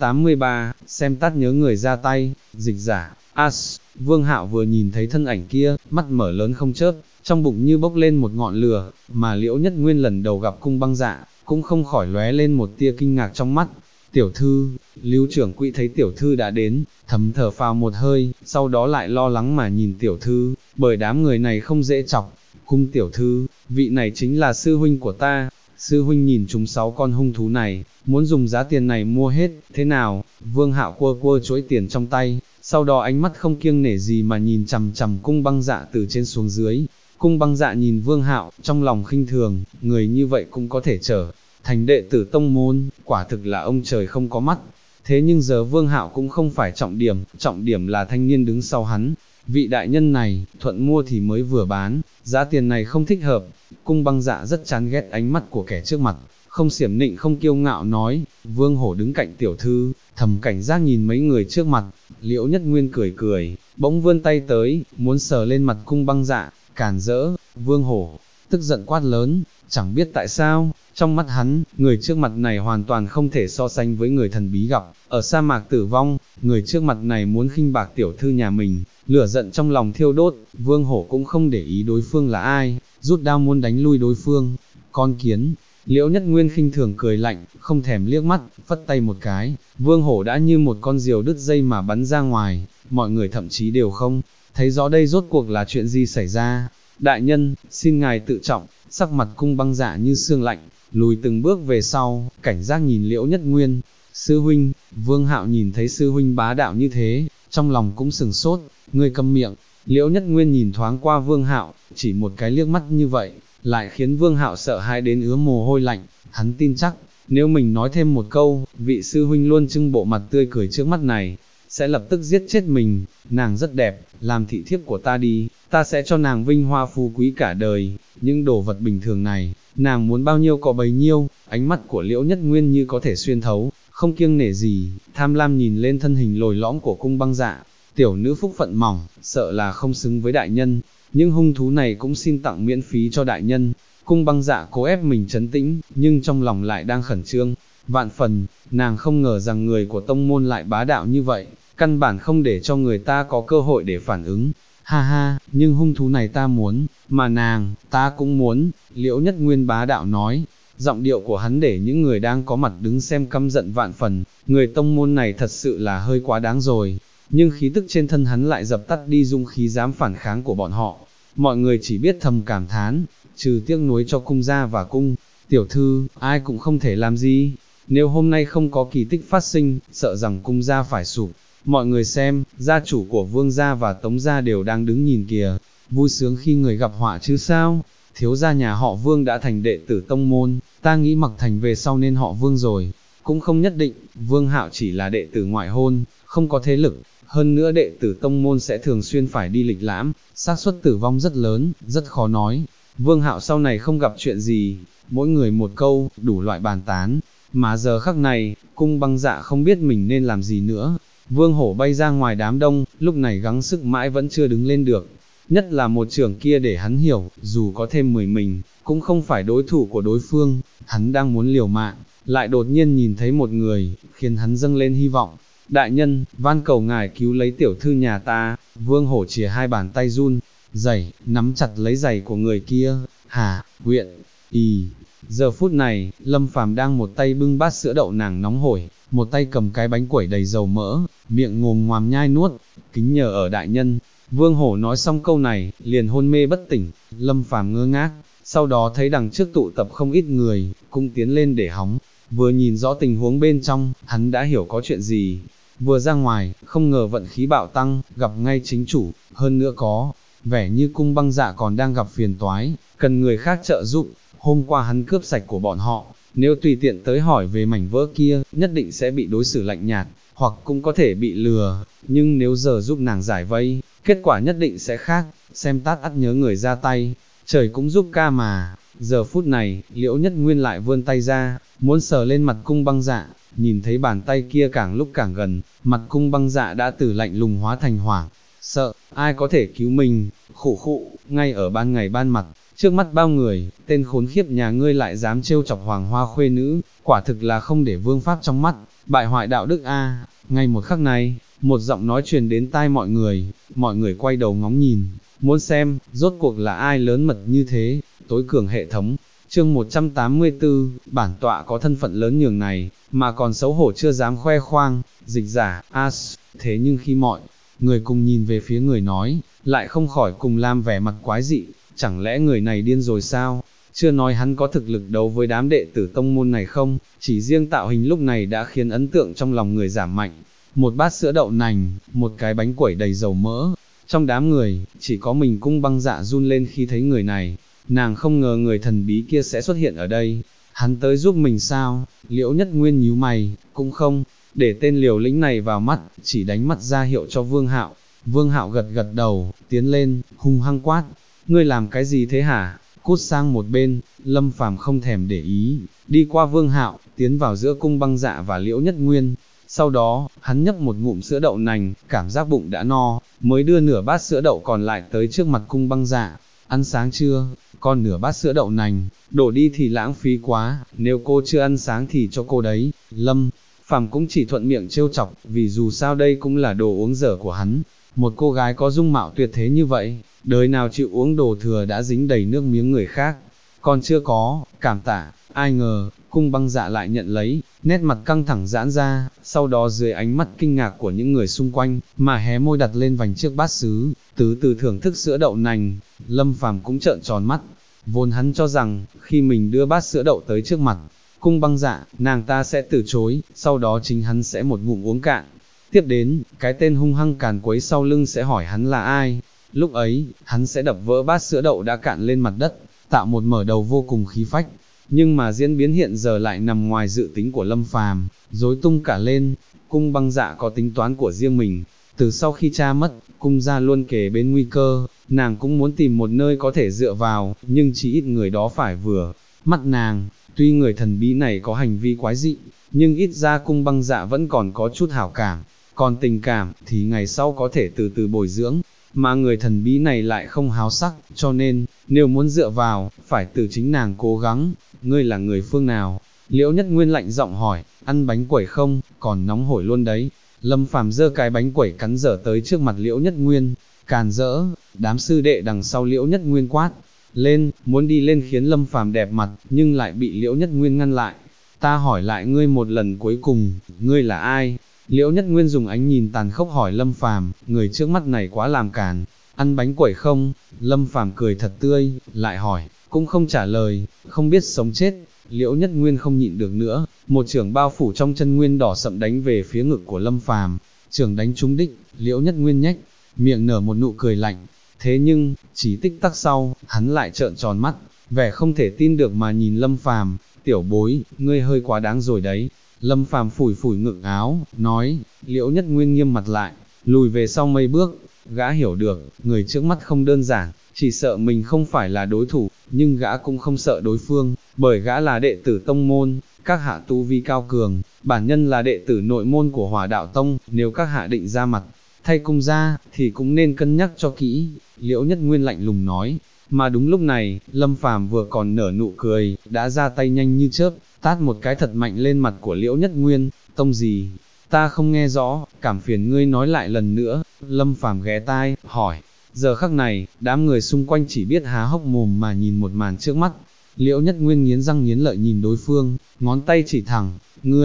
183, xem tắt nhớ người ra tay. Dịch giả, As. Vương Hạo vừa nhìn thấy thân ảnh kia, mắt mở lớn không chớp, trong bụng như bốc lên một ngọn lửa, mà Liễu Nhất Nguyên lần đầu gặp Cung Băng Dạ, cũng không khỏi lóe lên một tia kinh ngạc trong mắt. Tiểu thư. Lưu trưởng quỹ thấy tiểu thư đã đến, thầm thở phào một hơi, sau đó lại lo lắng mà nhìn tiểu thư, bởi đám người này không dễ chọc. Cung tiểu thư, vị này chính là sư huynh của ta. Sư huynh nhìn chúng 6 con hung thú này, muốn dùng giá tiền này mua hết, thế nào? Vương Hạo quơ quơ chuỗi tiền trong tay, sau đó ánh mắt không kiêng nể gì mà nhìn chằm chằm Cung Băng Dạ từ trên xuống dưới. Cung Băng Dạ nhìn Vương Hạo, trong lòng khinh thường, người như vậy cũng có thể trở thành đệ tử tông môn, quả thực là ông trời không có mắt. Thế nhưng giờ Vương Hạo cũng không phải trọng điểm là thanh niên đứng sau hắn. Vị đại nhân này, thuận mua thì mới vừa bán, giá tiền này không thích hợp. Cung Băng Dạ rất chán ghét ánh mắt của kẻ trước mặt, không xiểm nịnh không kiêu ngạo nói. Vương Hổ đứng cạnh tiểu thư, thầm cảnh giác nhìn mấy người trước mặt. Liễu Nhất Nguyên cười cười, bỗng vươn tay tới, muốn sờ lên mặt Cung Băng Dạ, càn rỡ. Vương Hổ tức giận quát lớn, chẳng biết tại sao, trong mắt hắn, người trước mặt này hoàn toàn không thể so sánh với người thần bí gặp ở sa mạc Tử Vong. người trước mặt này muốn khinh bạc tiểu thư nhà mình, lửa giận trong lòng thiêu đốt, Vương Hổ cũng không để ý đối phương là ai, rút đao muốn đánh lui đối phương. Con kiến, Liễu Nhất Nguyên khinh thường cười lạnh, không thèm liếc mắt, phất tay một cái, Vương Hổ đã như một con diều đứt dây mà bắn ra ngoài, mọi người thậm chí đều không thấy rõ đây rốt cuộc là chuyện gì xảy ra. Đại nhân, xin ngài tự trọng, sắc mặt Cung Băng Dạ như xương lạnh, lùi từng bước về sau, cảnh giác nhìn Liễu Nhất Nguyên. Sư huynh, Vương Hạo nhìn thấy sư huynh bá đạo như thế, trong lòng cũng sừng sốt, ngươi câm miệng. Liễu Nhất Nguyên nhìn thoáng qua Vương Hạo, chỉ một cái liếc mắt như vậy, lại khiến Vương Hạo sợ hãi đến ứa mồ hôi lạnh, hắn tin chắc, nếu mình nói thêm một câu, vị sư huynh luôn trưng bộ mặt tươi cười trước mắt này, sẽ lập tức giết chết mình. Nàng rất đẹp, làm thị thiếp của ta đi, ta sẽ cho nàng vinh hoa phú quý cả đời, những đồ vật bình thường này, nàng muốn bao nhiêu có bấy nhiêu. Ánh mắt của Liễu Nhất Nguyên như có thể xuyên thấu, không kiêng nể gì, tham lam nhìn lên thân hình lồi lõm của Cung Băng Dạ. Tiểu nữ phúc phận mỏng, sợ là không xứng với đại nhân, những hung thú này cũng xin tặng miễn phí cho đại nhân. Cung Băng Dạ cố ép mình trấn tĩnh, nhưng trong lòng lại đang khẩn trương vạn phần, nàng không ngờ rằng người của tông môn lại bá đạo như vậy, căn bản không để cho người ta có cơ hội để phản ứng. Ha ha, nhưng hung thú này ta muốn, mà nàng, ta cũng muốn, Liễu Nhất Nguyên bá đạo nói. Giọng điệu của hắn để những người đang có mặt đứng xem căm giận vạn phần, người tông môn này thật sự là hơi quá đáng rồi, nhưng khí tức trên thân hắn lại dập tắt đi dung khí dám phản kháng của bọn họ. Mọi người chỉ biết thầm cảm thán, trừ tiếc nuối cho cung gia và cung tiểu thư, ai cũng không thể làm gì. Nếu hôm nay không có kỳ tích phát sinh, sợ rằng cung gia phải sụp. Mọi người xem, gia chủ của Vương gia và Tống gia đều đang đứng nhìn kìa, vui sướng khi người gặp họa chứ sao. Thiếu gia nhà họ Vương đã thành đệ tử tông môn, ta nghĩ Mặc Thành về sau nên họ Vương rồi, cũng không nhất định. Vương Hạo chỉ là đệ tử ngoại hôn, không có thế lực, hơn nữa đệ tử tông môn sẽ thường xuyên phải đi lịch lãm, xác suất tử vong rất lớn, rất khó nói. Vương Hạo sau này không gặp chuyện gì, mỗi người một câu, đủ loại bàn tán, mà giờ khắc này, Cung Băng Dạ không biết mình nên làm gì nữa. Vương Hổ bay ra ngoài đám đông, lúc này gắng sức mãi vẫn chưa đứng lên được, nhất là một trưởng kia để hắn hiểu, dù có thêm 10 mình, cũng không phải đối thủ của đối phương. Hắn đang muốn liều mạng, lại đột nhiên nhìn thấy một người, khiến hắn dâng lên hy vọng. Đại nhân, van cầu ngài cứu lấy tiểu thư nhà ta. Vương Hổ chìa hai bàn tay run rẩy, nắm chặt lấy giày của người kia. Hả, huyện, Giờ phút này, Lâm Phàm đang một tay bưng bát sữa đậu nành nóng hổi, một tay cầm cái bánh quẩy đầy dầu mỡ, miệng ngồm ngoàm nhai nuốt. Kính nhờ ở đại nhân. Vương Hổ nói xong câu này, liền hôn mê bất tỉnh. Lâm Phàm ngơ ngác, sau đó thấy đằng trước tụ tập không ít người, cũng tiến lên để hóng. Vừa nhìn rõ tình huống bên trong, hắn đã hiểu có chuyện gì. Vừa ra ngoài, không ngờ vận khí bạo tăng, gặp ngay chính chủ, hơn nữa có vẻ như Cung Băng Dạ còn đang gặp phiền toái, cần người khác trợ giúp. Hôm qua hắn cướp sạch của bọn họ, nếu tùy tiện tới hỏi về mảnh vỡ kia, nhất định sẽ bị đối xử lạnh nhạt, hoặc cũng có thể bị lừa, nhưng nếu giờ giúp nàng giải vây, kết quả nhất định sẽ khác. Xem tát ắt nhớ người ra tay, trời cũng giúp ca mà. Giờ phút này, Liễu Nhất Nguyên lại vươn tay ra, muốn sờ lên mặt Cung Băng Dạ, nhìn thấy bàn tay kia càng lúc càng gần, mặt Cung Băng Dạ đã từ lạnh lùng hóa thành hoảng sợ. Ai có thể cứu mình? Khụ khụ, ngay ở ban ngày ban mặt, trước mắt bao người, tên khốn khiếp nhà ngươi lại dám trêu chọc hoàng hoa khuê nữ, quả thực là không để vương pháp trong mắt, bại hoại đạo đức a. Ngay một khắc này, một giọng nói truyền đến tai mọi người quay đầu ngóng nhìn, muốn xem, rốt cuộc là ai lớn mật như thế. Tối cường hệ thống, chương 184, bản tọa có thân phận lớn nhường này, mà còn xấu hổ chưa dám khoe khoang. Dịch giả, As, thế nhưng khi mọi người cùng nhìn về phía người nói, lại không khỏi cùng làm vẻ mặt quái dị. Chẳng lẽ người này điên rồi sao? Chưa nói hắn có thực lực đấu với đám đệ tử tông môn này không, chỉ riêng tạo hình lúc này đã khiến ấn tượng trong lòng người giảm mạnh. Một bát sữa đậu nành, một cái bánh quẩy đầy dầu mỡ. Trong đám người, chỉ có mình Cung Băng Dạ run lên khi thấy người này. Nàng không ngờ người thần bí kia sẽ xuất hiện ở đây. Hắn tới giúp mình sao? Liễu Nhất Nguyên nhíu mày, cũng không để tên liều lĩnh này vào mắt, chỉ đánh mắt ra hiệu cho Vương Hạo. Vương Hạo gật gật đầu, tiến lên, hung hăng quát. Ngươi làm cái gì thế hả? Cút sang một bên. Lâm Phàm không thèm để ý, đi qua Vương Hạo, tiến vào giữa Cung Băng Dạ và Liễu Nhất Nguyên. Sau đó, hắn nhấp một ngụm sữa đậu nành, cảm giác bụng đã no, mới đưa nửa bát sữa đậu còn lại tới trước mặt Cung Băng Dạ. Ăn sáng chưa? Còn nửa bát sữa đậu nành, đổ đi thì lãng phí quá, nếu cô chưa ăn sáng thì cho cô đấy. Lâm Phàm cũng chỉ thuận miệng trêu chọc, vì dù sao đây cũng là đồ uống dở của hắn. Một cô gái có dung mạo tuyệt thế như vậy, đời nào chịu uống đồ thừa đã dính đầy nước miếng người khác. Còn chưa có, cảm tạ, ai ngờ, Cung Băng Dạ lại nhận lấy, nét mặt căng thẳng giãn ra, sau đó dưới ánh mắt kinh ngạc của những người xung quanh, mà hé môi đặt lên vành chiếc bát sứ, từ từ thưởng thức sữa đậu nành. Lâm Phàm cũng trợn tròn mắt, vốn hắn cho rằng, khi mình đưa bát sữa đậu tới trước mặt, Cung Băng Dạ, nàng ta sẽ từ chối, sau đó chính hắn sẽ một ngụm uống cạn. Tiếp đến, cái tên hung hăng càn quấy sau lưng sẽ hỏi hắn là ai. Lúc ấy, hắn sẽ đập vỡ bát sữa đậu đã cạn lên mặt đất, tạo một mở đầu vô cùng khí phách. Nhưng mà diễn biến hiện giờ lại nằm ngoài dự tính của Lâm Phàm, rối tung cả lên. Cung Băng Dạ có tính toán của riêng mình, từ sau khi cha mất, cung gia luôn kề bên nguy cơ, nàng cũng muốn tìm một nơi có thể dựa vào, nhưng chỉ ít người đó phải vừa mắt nàng. Tuy người thần bí này có hành vi quái dị, nhưng ít ra Cung Băng Dạ vẫn còn có chút hảo cảm, còn tình cảm thì ngày sau có thể từ từ bồi dưỡng, mà người thần bí này lại không háo sắc, cho nên, nếu muốn dựa vào, phải từ chính nàng cố gắng. Ngươi là người phương nào? Liễu Nhất Nguyên lạnh giọng hỏi, ăn bánh quẩy không, còn nóng hổi luôn đấy. Lâm Phàm giơ cái bánh quẩy cắn dở tới trước mặt Liễu Nhất Nguyên, càn rỡ. Đám sư đệ đằng sau Liễu Nhất Nguyên quát lên, muốn đi lên khiến Lâm Phàm đẹp mặt, nhưng lại bị Liễu Nhất Nguyên ngăn lại. Ta hỏi lại ngươi một lần cuối cùng, ngươi là ai? Liễu Nhất Nguyên dùng ánh nhìn tàn khốc hỏi Lâm Phàm, người trước mắt này quá làm càn, ăn bánh quẩy không? Lâm Phàm cười thật tươi, lại hỏi, cũng không trả lời, không biết sống chết. Liễu Nhất Nguyên không nhịn được nữa, một chưởng bao phủ trong chân nguyên đỏ sậm đánh về phía ngực của Lâm Phàm, chưởng đánh trúng đích, Liễu Nhất Nguyên nhếch miệng nở một nụ cười lạnh. Thế nhưng, chỉ tích tắc sau, hắn lại trợn tròn mắt, vẻ không thể tin được mà nhìn Lâm Phàm, tiểu bối, ngươi hơi quá đáng rồi đấy. Lâm Phàm phủi phủi ngực áo, nói. Liễu Nhất Nguyên nghiêm mặt lại, lùi về sau mấy bước. Gã hiểu được, người trước mắt không đơn giản, chỉ sợ mình không phải là đối thủ, nhưng gã cũng không sợ đối phương, bởi gã là đệ tử tông môn, các hạ tu vi cao cường, bản nhân là đệ tử nội môn của Hỏa Đạo Tông, nếu các hạ định ra mặt thay cung ra, thì cũng nên cân nhắc cho kỹ. Liễu Nhất Nguyên lạnh lùng nói. Mà đúng lúc này, Lâm Phàm vừa còn nở nụ cười, đã ra tay nhanh như chớp, tát một cái thật mạnh lên mặt của Liễu Nhất Nguyên. Tông gì? Ta không nghe rõ, cảm phiền ngươi nói lại lần nữa. Lâm Phàm ghé tai, hỏi. Giờ khắc này, đám người xung quanh chỉ biết há hốc mồm mà nhìn một màn trước mắt. Liễu Nhất Nguyên nghiến răng nghiến lợi nhìn đối phương, ngón tay chỉ thẳng.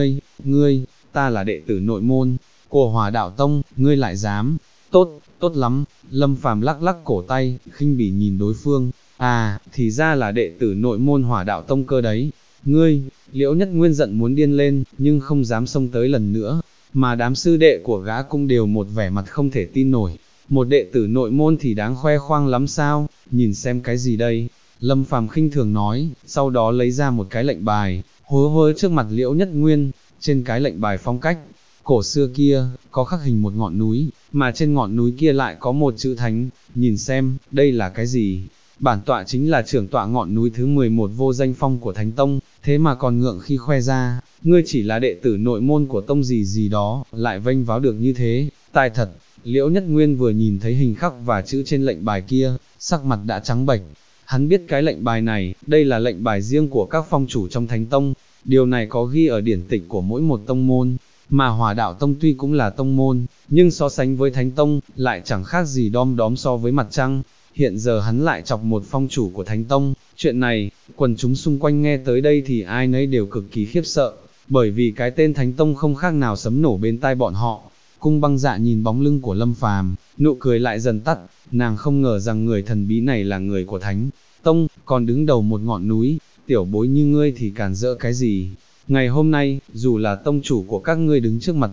Ngươi, ta là đệ tử nội môn của Hỏa Đạo Tông, ngươi lại dám? Tốt lắm. Lâm Phàm lắc lắc cổ tay, khinh bỉ nhìn đối phương. À, thì ra là đệ tử nội môn Hỏa Đạo Tông cơ đấy. Ngươi, Liễu Nhất Nguyên giận muốn điên lên, nhưng không dám xông tới lần nữa, mà đám sư đệ của gã cũng đều một vẻ mặt không thể tin nổi. Một đệ tử nội môn thì đáng khoe khoang lắm sao, nhìn xem cái gì đây? Lâm Phàm khinh thường nói, sau đó lấy ra một cái lệnh bài, hứa trước mặt Liễu Nhất Nguyên. Trên cái lệnh bài phong cách cổ xưa kia, có khắc hình một ngọn núi, mà trên ngọn núi kia lại có một chữ thánh. Nhìn xem, đây là cái gì? Bản tọa chính là trưởng tọa ngọn núi thứ 11 vô danh phong của Thánh Tông, thế mà còn ngượng khi khoe ra, ngươi chỉ là đệ tử nội môn của tông gì gì đó, lại vênh váo được như thế, tài thật. Liễu Nhất Nguyên vừa nhìn thấy hình khắc và chữ trên lệnh bài kia, sắc mặt đã trắng bệch. Hắn biết cái lệnh bài này, đây là lệnh bài riêng của các phong chủ trong Thánh Tông, điều này có ghi ở điển tịch của mỗi một tông môn, mà Hỏa Đạo Tông tuy cũng là tông môn, nhưng so sánh với Thánh Tông, lại chẳng khác gì đom đóm so với mặt trăng. Hiện giờ hắn lại chọc một phong chủ của Thánh Tông, chuyện này, quần chúng xung quanh nghe tới đây thì ai nấy đều cực kỳ khiếp sợ, bởi vì cái tên Thánh Tông không khác nào sấm nổ bên tai bọn họ. Cung Băng Dạ nhìn bóng lưng của Lâm Phàm, nụ cười lại dần tắt, nàng không ngờ rằng người thần bí này là người của Thánh Tông, còn đứng đầu một ngọn núi. Tiểu bối như ngươi thì càn rỡ cái gì? Ngày hôm nay, dù là tông chủ của các ngươi đứng trước mặt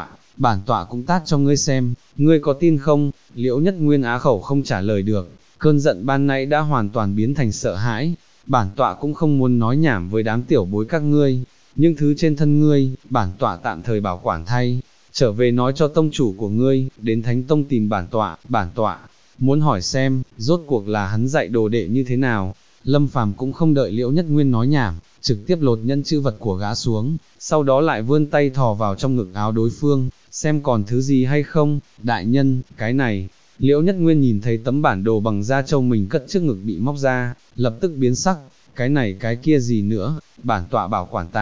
bản tọa cũng tát cho ngươi xem, ngươi có tin không? Liễu Nhất Nguyên á khẩu không trả lời được, cơn giận ban nãy đã hoàn toàn biến thành sợ hãi. Bản tọa cũng không muốn nói nhảm với đám tiểu bối các ngươi, nhưng thứ trên thân ngươi, bản tọa tạm thời bảo quản thay, trở về nói cho tông chủ của ngươi, đến Thánh Tông tìm bản tọa muốn hỏi xem, rốt cuộc là hắn dạy đồ đệ như thế nào. Lâm Phàm cũng không đợi Liễu Nhất Nguyên nói nhảm, trực tiếp lột nhân chữ vật của gã xuống, sau đó lại vươn tay thò vào trong ngực áo đối phương, xem còn thứ gì hay không. Đại nhân, cái này. Liễu Nhất Nguyên nhìn thấy tấm bản đồ bằng da trâu mình cất trước ngực bị móc ra, lập tức biến sắc, cái này cái kia gì nữa, bản tọa bảo quản tạm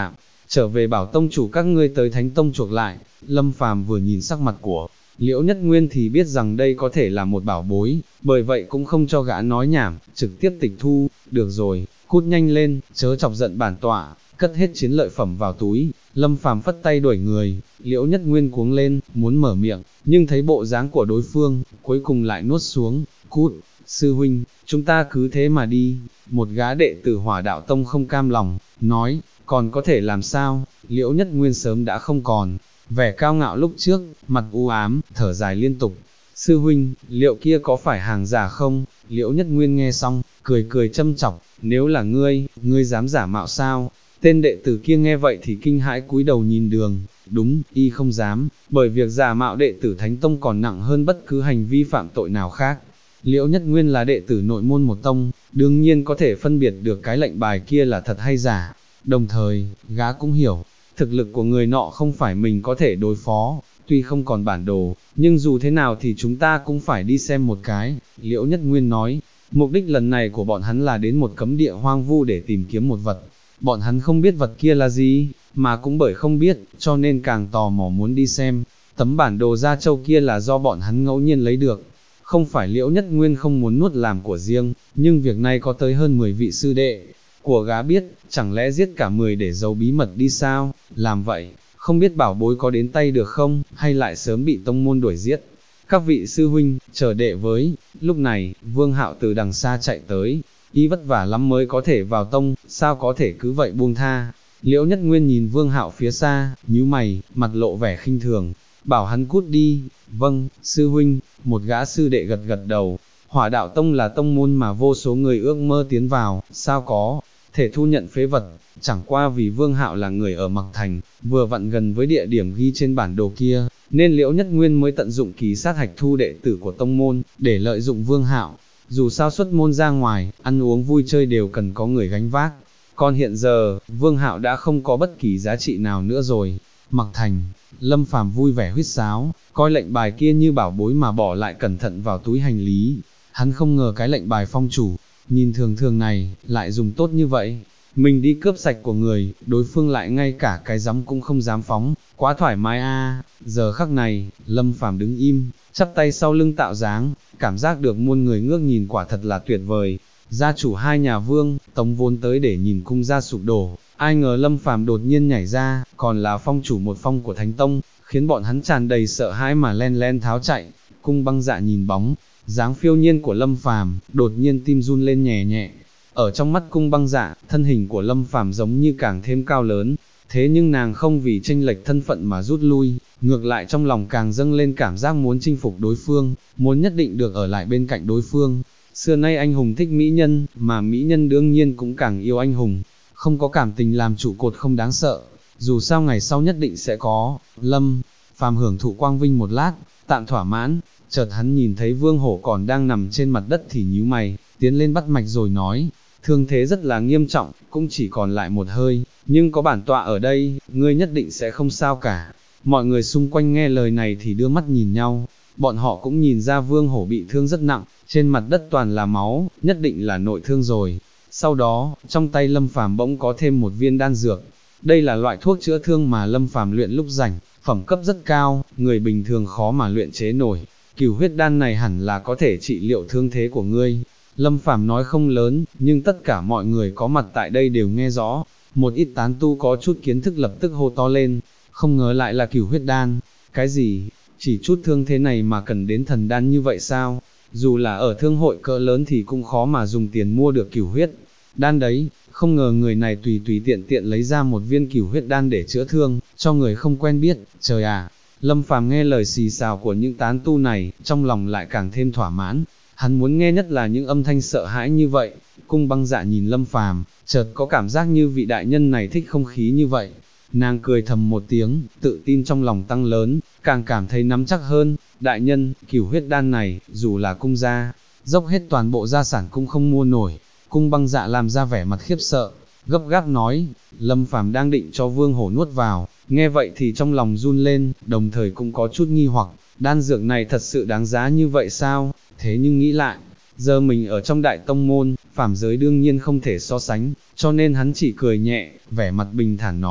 trở về bảo tông chủ các ngươi tới Thánh Tông chuộc lại. Lâm Phàm vừa nhìn sắc mặt của Liễu Nhất Nguyên thì biết rằng đây có thể là một bảo bối, bởi vậy cũng không cho gã nói nhảm, trực tiếp tịch thu. Được rồi, cút nhanh lên, chớ chọc giận bản tọa, cất hết chiến lợi phẩm vào túi. Lâm Phàm phất tay đuổi người. Liễu Nhất Nguyên cuống lên, muốn mở miệng, nhưng thấy bộ dáng của đối phương, cuối cùng lại nuốt xuống. Cút, sư huynh, chúng ta cứ thế mà đi. Một gã đệ tử Hỏa Đạo Tông không cam lòng, nói, còn có thể làm sao? Liễu Nhất Nguyên sớm đã không còn vẻ cao ngạo lúc trước, mặt u ám, thở dài liên tục. Sư huynh, liệu kia có phải hàng giả không? Liễu Nhất Nguyên nghe xong, cười cười châm chọc, nếu là ngươi dám giả mạo sao? Tên đệ tử kia nghe vậy thì kinh hãi cúi đầu nhìn đường, đúng, y không dám, bởi việc giả mạo đệ tử Thánh Tông còn nặng hơn bất cứ hành vi phạm tội nào khác. Liễu Nhất Nguyên là đệ tử nội môn một tông, đương nhiên có thể phân biệt được cái lệnh bài kia là thật hay giả. Đồng thời, gã cũng hiểu, thực lực của người nọ không phải mình có thể đối phó, tuy không còn bản đồ, nhưng dù thế nào thì chúng ta cũng phải đi xem một cái. Liễu Nhất Nguyên nói, mục đích lần này của bọn hắn là đến một cấm địa hoang vu để tìm kiếm một vật. Bọn hắn không biết vật kia là gì, mà cũng bởi không biết, cho nên càng tò mò muốn đi xem. Tấm bản đồ Gia Châu kia là do bọn hắn ngẫu nhiên lấy được. Không phải Liễu Nhất Nguyên không muốn nuốt làm của riêng, nhưng việc này có tới hơn 10 vị sư đệ của gã biết, chẳng lẽ giết cả 10 để giấu bí mật đi sao? Làm vậy, không biết bảo bối có đến tay được không, hay lại sớm bị tông môn đuổi giết. Các vị sư huynh, chờ đệ với. Lúc này, Vương Hạo từ đằng xa chạy tới, y vất vả lắm mới có thể vào tông, sao có thể cứ vậy buông tha. Liễu Nhất Nguyên nhìn Vương Hạo phía xa, nhíu mày, mặt lộ vẻ khinh thường, bảo hắn cút đi. Vâng, sư huynh. Một gã sư đệ gật gật đầu. Hỏa Đạo Tông là tông môn mà vô số người ước mơ tiến vào, sao có thể thu nhận phế vật. Chẳng qua vì Vương Hạo là người ở Mặc Thành, vừa vặn gần với địa điểm ghi trên bản đồ kia, nên Liễu Nhất Nguyên mới tận dụng kỳ sát hạch thu đệ tử của tông môn, để lợi dụng Vương Hạo. Dù sao xuất môn ra ngoài, ăn uống vui chơi đều cần có người gánh vác. Còn hiện giờ, Vương Hạo đã không có bất kỳ giá trị nào nữa rồi. Mặc Thành, Lâm Phàm vui vẻ huýt sáo, coi lệnh bài kia như bảo bối mà bỏ lại cẩn thận vào túi hành lý. Hắn không ngờ cái lệnh bài phong chủ, nhìn thường thường này, lại dùng tốt như vậy. Mình đi cướp sạch của người, đối phương lại ngay cả cái giấm cũng không dám phóng, quá thoải mái a. Giờ khắc này, Lâm Phàm đứng im, chắp tay sau lưng tạo dáng, cảm giác được muôn người ngước nhìn quả thật là tuyệt vời. Gia chủ hai nhà Vương, Tống vốn tới để nhìn cung gia sụp đổ, ai ngờ Lâm Phàm đột nhiên nhảy ra, còn là phong chủ một phong của Thánh Tông, khiến bọn hắn tràn đầy sợ hãi mà len len tháo chạy. Cung Băng Dạ nhìn bóng dáng phiêu nhiên của Lâm Phàm, đột nhiên tim run lên nhẹ nhẹ. Ở trong mắt Cung Băng Dạ, thân hình của Lâm Phàm giống như càng thêm cao lớn, thế nhưng nàng không vì chênh lệch thân phận mà rút lui, ngược lại trong lòng càng dâng lên cảm giác muốn chinh phục đối phương, muốn nhất định được ở lại bên cạnh đối phương. Xưa nay anh hùng thích mỹ nhân, mà mỹ nhân đương nhiên cũng càng yêu anh hùng, không có cảm tình làm trụ cột không đáng sợ, dù sao ngày sau nhất định sẽ có. Lâm Phàm hưởng thụ quang vinh một lát, tạm thỏa mãn, chợt hắn nhìn thấy Vương Hổ còn đang nằm trên mặt đất thì nhíu mày, tiến lên bắt mạch rồi nói, thương thế rất là nghiêm trọng, cũng chỉ còn lại một hơi, nhưng có bản tọa ở đây, ngươi nhất định sẽ không sao cả. Mọi người xung quanh nghe lời này thì đưa mắt nhìn nhau, bọn họ cũng nhìn ra Vương Hổ bị thương rất nặng, trên mặt đất toàn là máu, nhất định là nội thương rồi. Sau đó, trong tay Lâm Phàm bỗng có thêm một viên đan dược. Đây là loại thuốc chữa thương mà Lâm Phàm luyện lúc rảnh, phẩm cấp rất cao, người bình thường khó mà luyện chế nổi. Cửu huyết đan này hẳn là có thể trị liệu thương thế của ngươi. Lâm Phàm nói không lớn, nhưng tất cả mọi người có mặt tại đây đều nghe rõ. Một ít tán tu có chút kiến thức lập tức hô to lên, không ngờ lại là cửu huyết đan. Cái gì? Chỉ chút thương thế này mà cần đến thần đan như vậy sao? Dù là ở thương hội cỡ lớn thì cũng khó mà dùng tiền mua được cửu huyết đan đấy. Không ngờ người này tùy tiện tiện lấy ra một viên cửu huyết đan để chữa thương, cho người không quen biết. Trời à! Lâm Phàm nghe lời xì xào của những tán tu này, trong lòng lại càng thêm thỏa mãn. Hắn muốn nghe nhất là những âm thanh sợ hãi như vậy. Cung Băng Dạ nhìn Lâm Phàm, chợt có cảm giác như vị đại nhân này thích không khí như vậy. Nàng cười thầm một tiếng, tự tin trong lòng tăng lớn, càng cảm thấy nắm chắc hơn. Đại nhân, cửu huyết đan này, dù là cung gia, dốc hết toàn bộ gia sản cũng không mua nổi. Cung Băng Dạ làm ra vẻ mặt khiếp sợ, gấp gáp nói. Lâm Phàm đang định cho Vương Hổ nuốt vào, nghe vậy thì trong lòng run lên, đồng thời cũng có chút nghi hoặc, đan dược này thật sự đáng giá như vậy sao? Thế nhưng nghĩ lại, giờ mình ở trong đại tông môn, phàm giới đương nhiên không thể so sánh, cho nên hắn chỉ cười nhẹ, vẻ mặt bình thản nói,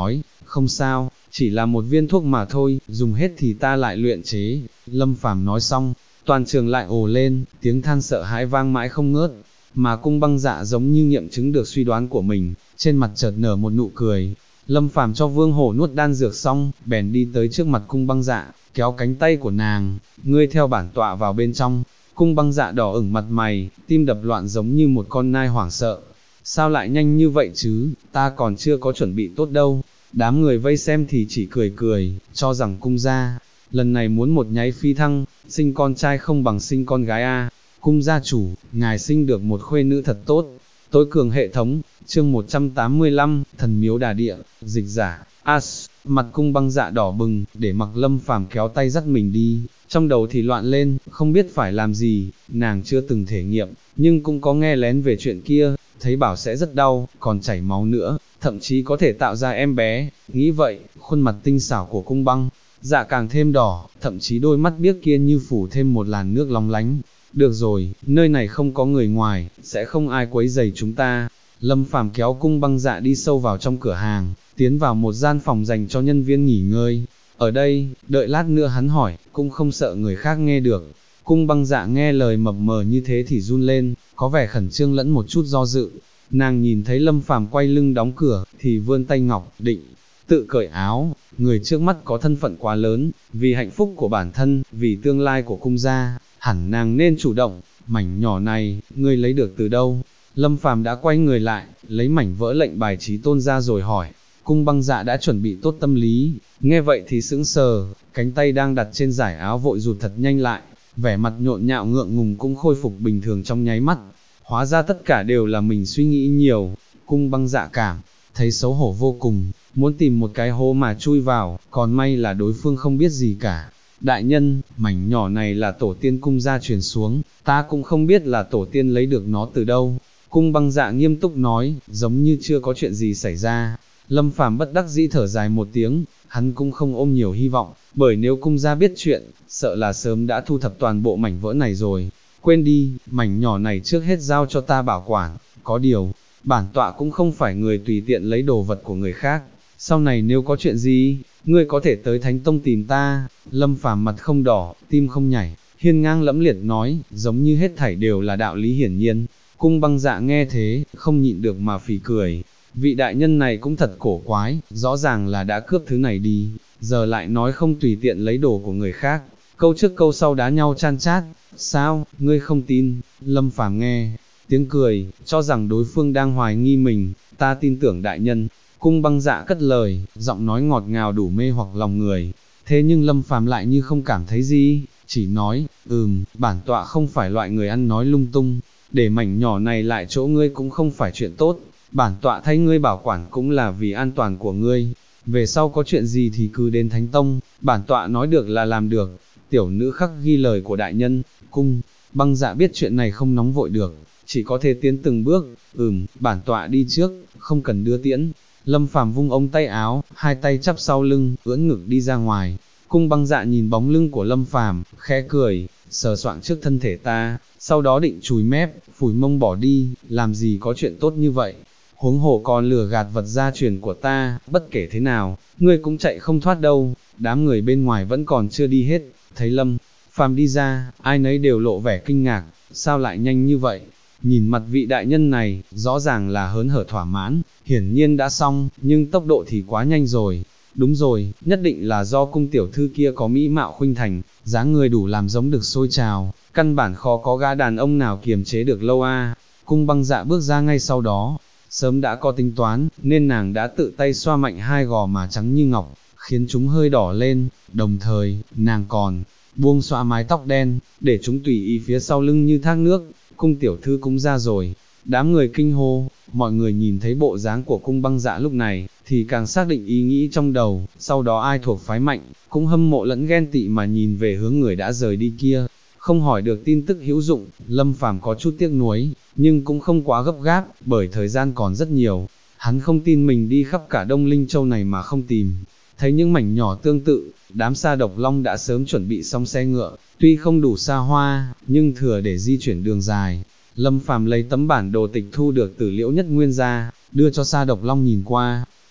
không sao, chỉ là một viên thuốc mà thôi, dùng hết thì ta lại luyện chế. Lâm Phàm nói xong, toàn trường lại ồ lên, tiếng than sợ hãi vang mãi không ngớt, mà Cung Băng Dạ giống như nghiệm chứng được suy đoán của mình, trên mặt chợt nở một nụ cười. Lâm Phàm cho Vương Hổ nuốt đan dược xong, bèn đi tới trước mặt Cung Băng Dạ, kéo cánh tay của nàng, ngươi theo bản tọa vào bên trong. Cung Băng Dạ đỏ ửng mặt mày, tim đập loạn giống như một con nai hoảng sợ. Sao lại nhanh như vậy chứ, ta còn chưa có chuẩn bị tốt đâu. Đám người vây xem thì chỉ cười cười, cho rằng cung gia, lần này muốn một nháy phi thăng, sinh con trai không bằng sinh con gái a. Cung gia chủ, ngài sinh được một khuê nữ thật tốt. Tối cường hệ thống, chương 185, thần miếu đà địa, dịch giả, as, mặt Cung Băng Dạ đỏ bừng, để mặc Lâm Phàm kéo tay dắt mình đi, trong đầu thì loạn lên, không biết phải làm gì, nàng chưa từng thể nghiệm, nhưng cũng có nghe lén về chuyện kia, thấy bảo sẽ rất đau, còn chảy máu nữa, thậm chí có thể tạo ra em bé, nghĩ vậy, khuôn mặt tinh xảo của Cung Băng Dạ càng thêm đỏ, thậm chí đôi mắt biếc kia như phủ thêm một làn nước long lánh. Được rồi, nơi này không có người ngoài, sẽ không ai quấy rầy chúng ta. Lâm Phàm kéo Cung Băng Dạ đi sâu vào trong cửa hàng, tiến vào một gian phòng dành cho nhân viên nghỉ ngơi. Ở đây, đợi lát nữa hắn hỏi, cũng không sợ người khác nghe được. Cung Băng Dạ nghe lời mập mờ như thế thì run lên, có vẻ khẩn trương lẫn một chút do dự. Nàng nhìn thấy Lâm Phàm quay lưng đóng cửa, thì vươn tay ngọc, định tự cởi áo. Người trước mắt có thân phận quá lớn, vì hạnh phúc của bản thân, vì tương lai của cung gia, hẳn nàng nên chủ động. Mảnh nhỏ này, ngươi lấy được từ đâu? Lâm Phàm đã quay người lại, lấy mảnh vỡ lệnh bài chí tôn ra rồi hỏi. Cung Băng Dạ đã chuẩn bị tốt tâm lý, nghe vậy thì sững sờ, cánh tay đang đặt trên giải áo vội rụt thật nhanh lại, vẻ mặt nhộn nhạo ngượng ngùng cũng khôi phục bình thường trong nháy mắt. Hóa ra tất cả đều là mình suy nghĩ nhiều. Cung Băng Dạ cảm thấy xấu hổ vô cùng, muốn tìm một cái hố mà chui vào, còn may là đối phương không biết gì cả. Đại nhân, mảnh nhỏ này là tổ tiên cung gia truyền xuống, ta cũng không biết là tổ tiên lấy được nó từ đâu. Cung Băng Dạ nghiêm túc nói, giống như chưa có chuyện gì xảy ra. Lâm Phàm bất đắc dĩ thở dài một tiếng, hắn cũng không ôm nhiều hy vọng, bởi nếu cung gia biết chuyện, sợ là sớm đã thu thập toàn bộ mảnh vỡ này rồi. Quên đi, mảnh nhỏ này trước hết giao cho ta bảo quản, có điều, bản tọa cũng không phải người tùy tiện lấy đồ vật của người khác, sau này nếu có chuyện gì, ngươi có thể tới Thánh Tông tìm ta. Lâm Phàm mặt không đỏ, tim không nhảy, hiên ngang lẫm liệt nói, giống như hết thảy đều là đạo lý hiển nhiên. Cung Băng Dạ nghe thế, không nhịn được mà phì cười, vị đại nhân này cũng thật cổ quái, rõ ràng là đã cướp thứ này đi, giờ lại nói không tùy tiện lấy đồ của người khác, câu trước câu sau đá nhau chan chát. Sao, ngươi không tin? Lâm Phàm nghe tiếng cười, cho rằng đối phương đang hoài nghi mình, ta tin tưởng đại nhân. Cung Băng Dạ cất lời, giọng nói ngọt ngào đủ mê hoặc lòng người. Thế nhưng Lâm Phàm lại như không cảm thấy gì, chỉ nói, bản tọa không phải loại người ăn nói lung tung, để mảnh nhỏ này lại chỗ ngươi cũng không phải chuyện tốt, bản tọa thấy ngươi bảo quản cũng là vì an toàn của ngươi, về sau có chuyện gì thì cứ đến Thánh Tông, bản tọa nói được là làm được. Tiểu nữ khắc ghi lời của đại nhân. Cung Băng Dạ biết chuyện này không nóng vội được, chỉ có thể tiến từng bước, bản tọa đi trước, không cần đưa tiễn. Lâm Phàm vung ống tay áo, hai tay chắp sau lưng, ưỡn ngực đi ra ngoài. Cung Băng Dạ nhìn bóng lưng của Lâm Phàm, khẽ cười, sờ soạng trước thân thể ta, sau đó định chùi mép, phủi mông bỏ đi, làm gì có chuyện tốt như vậy. Huống hồ còn lừa gạt vật gia truyền của ta, bất kể thế nào, ngươi cũng chạy không thoát đâu. Đám người bên ngoài vẫn còn chưa đi hết, thấy Lâm Phàm đi ra, ai nấy đều lộ vẻ kinh ngạc, sao lại nhanh như vậy? Nhìn mặt vị đại nhân này, rõ ràng là hớn hở thỏa mãn, hiển nhiên đã xong, nhưng tốc độ thì quá nhanh rồi. Đúng rồi, nhất định là do cung tiểu thư kia có mỹ mạo khuynh thành, dáng người đủ làm giống được sôi trào, căn bản khó có gã đàn ông nào kiềm chế được lâu a. Cung Băng Dạ bước ra ngay sau đó, sớm đã có tính toán, nên nàng đã tự tay xoa mạnh hai gò má trắng như ngọc, khiến chúng hơi đỏ lên, đồng thời, nàng còn buông xõa mái tóc đen, để chúng tùy ý phía sau lưng như thác nước. Cung tiểu thư cũng ra rồi. Đám người kinh hô, mọi người nhìn thấy bộ dáng của Cung Băng Dạ lúc này, thì càng xác định ý nghĩ trong đầu, sau đó ai thuộc phái mạnh, cũng hâm mộ lẫn ghen tị mà nhìn về hướng người đã rời đi kia. Không hỏi được tin tức hữu dụng, Lâm Phàm có chút tiếc nuối, nhưng cũng không quá gấp gáp, bởi thời gian còn rất nhiều. Hắn không tin mình đi khắp cả Đông Linh Châu này mà không tìm thấy những mảnh nhỏ tương tự. Đám Sa Độc Long đã sớm chuẩn bị xong xe ngựa, tuy không đủ xa hoa, nhưng thừa để di chuyển đường dài. Lâm Phàm lấy tấm bản đồ tịch thu được từ Liễu Nhất Nguyên ra, đưa cho Sa Độc Long nhìn qua.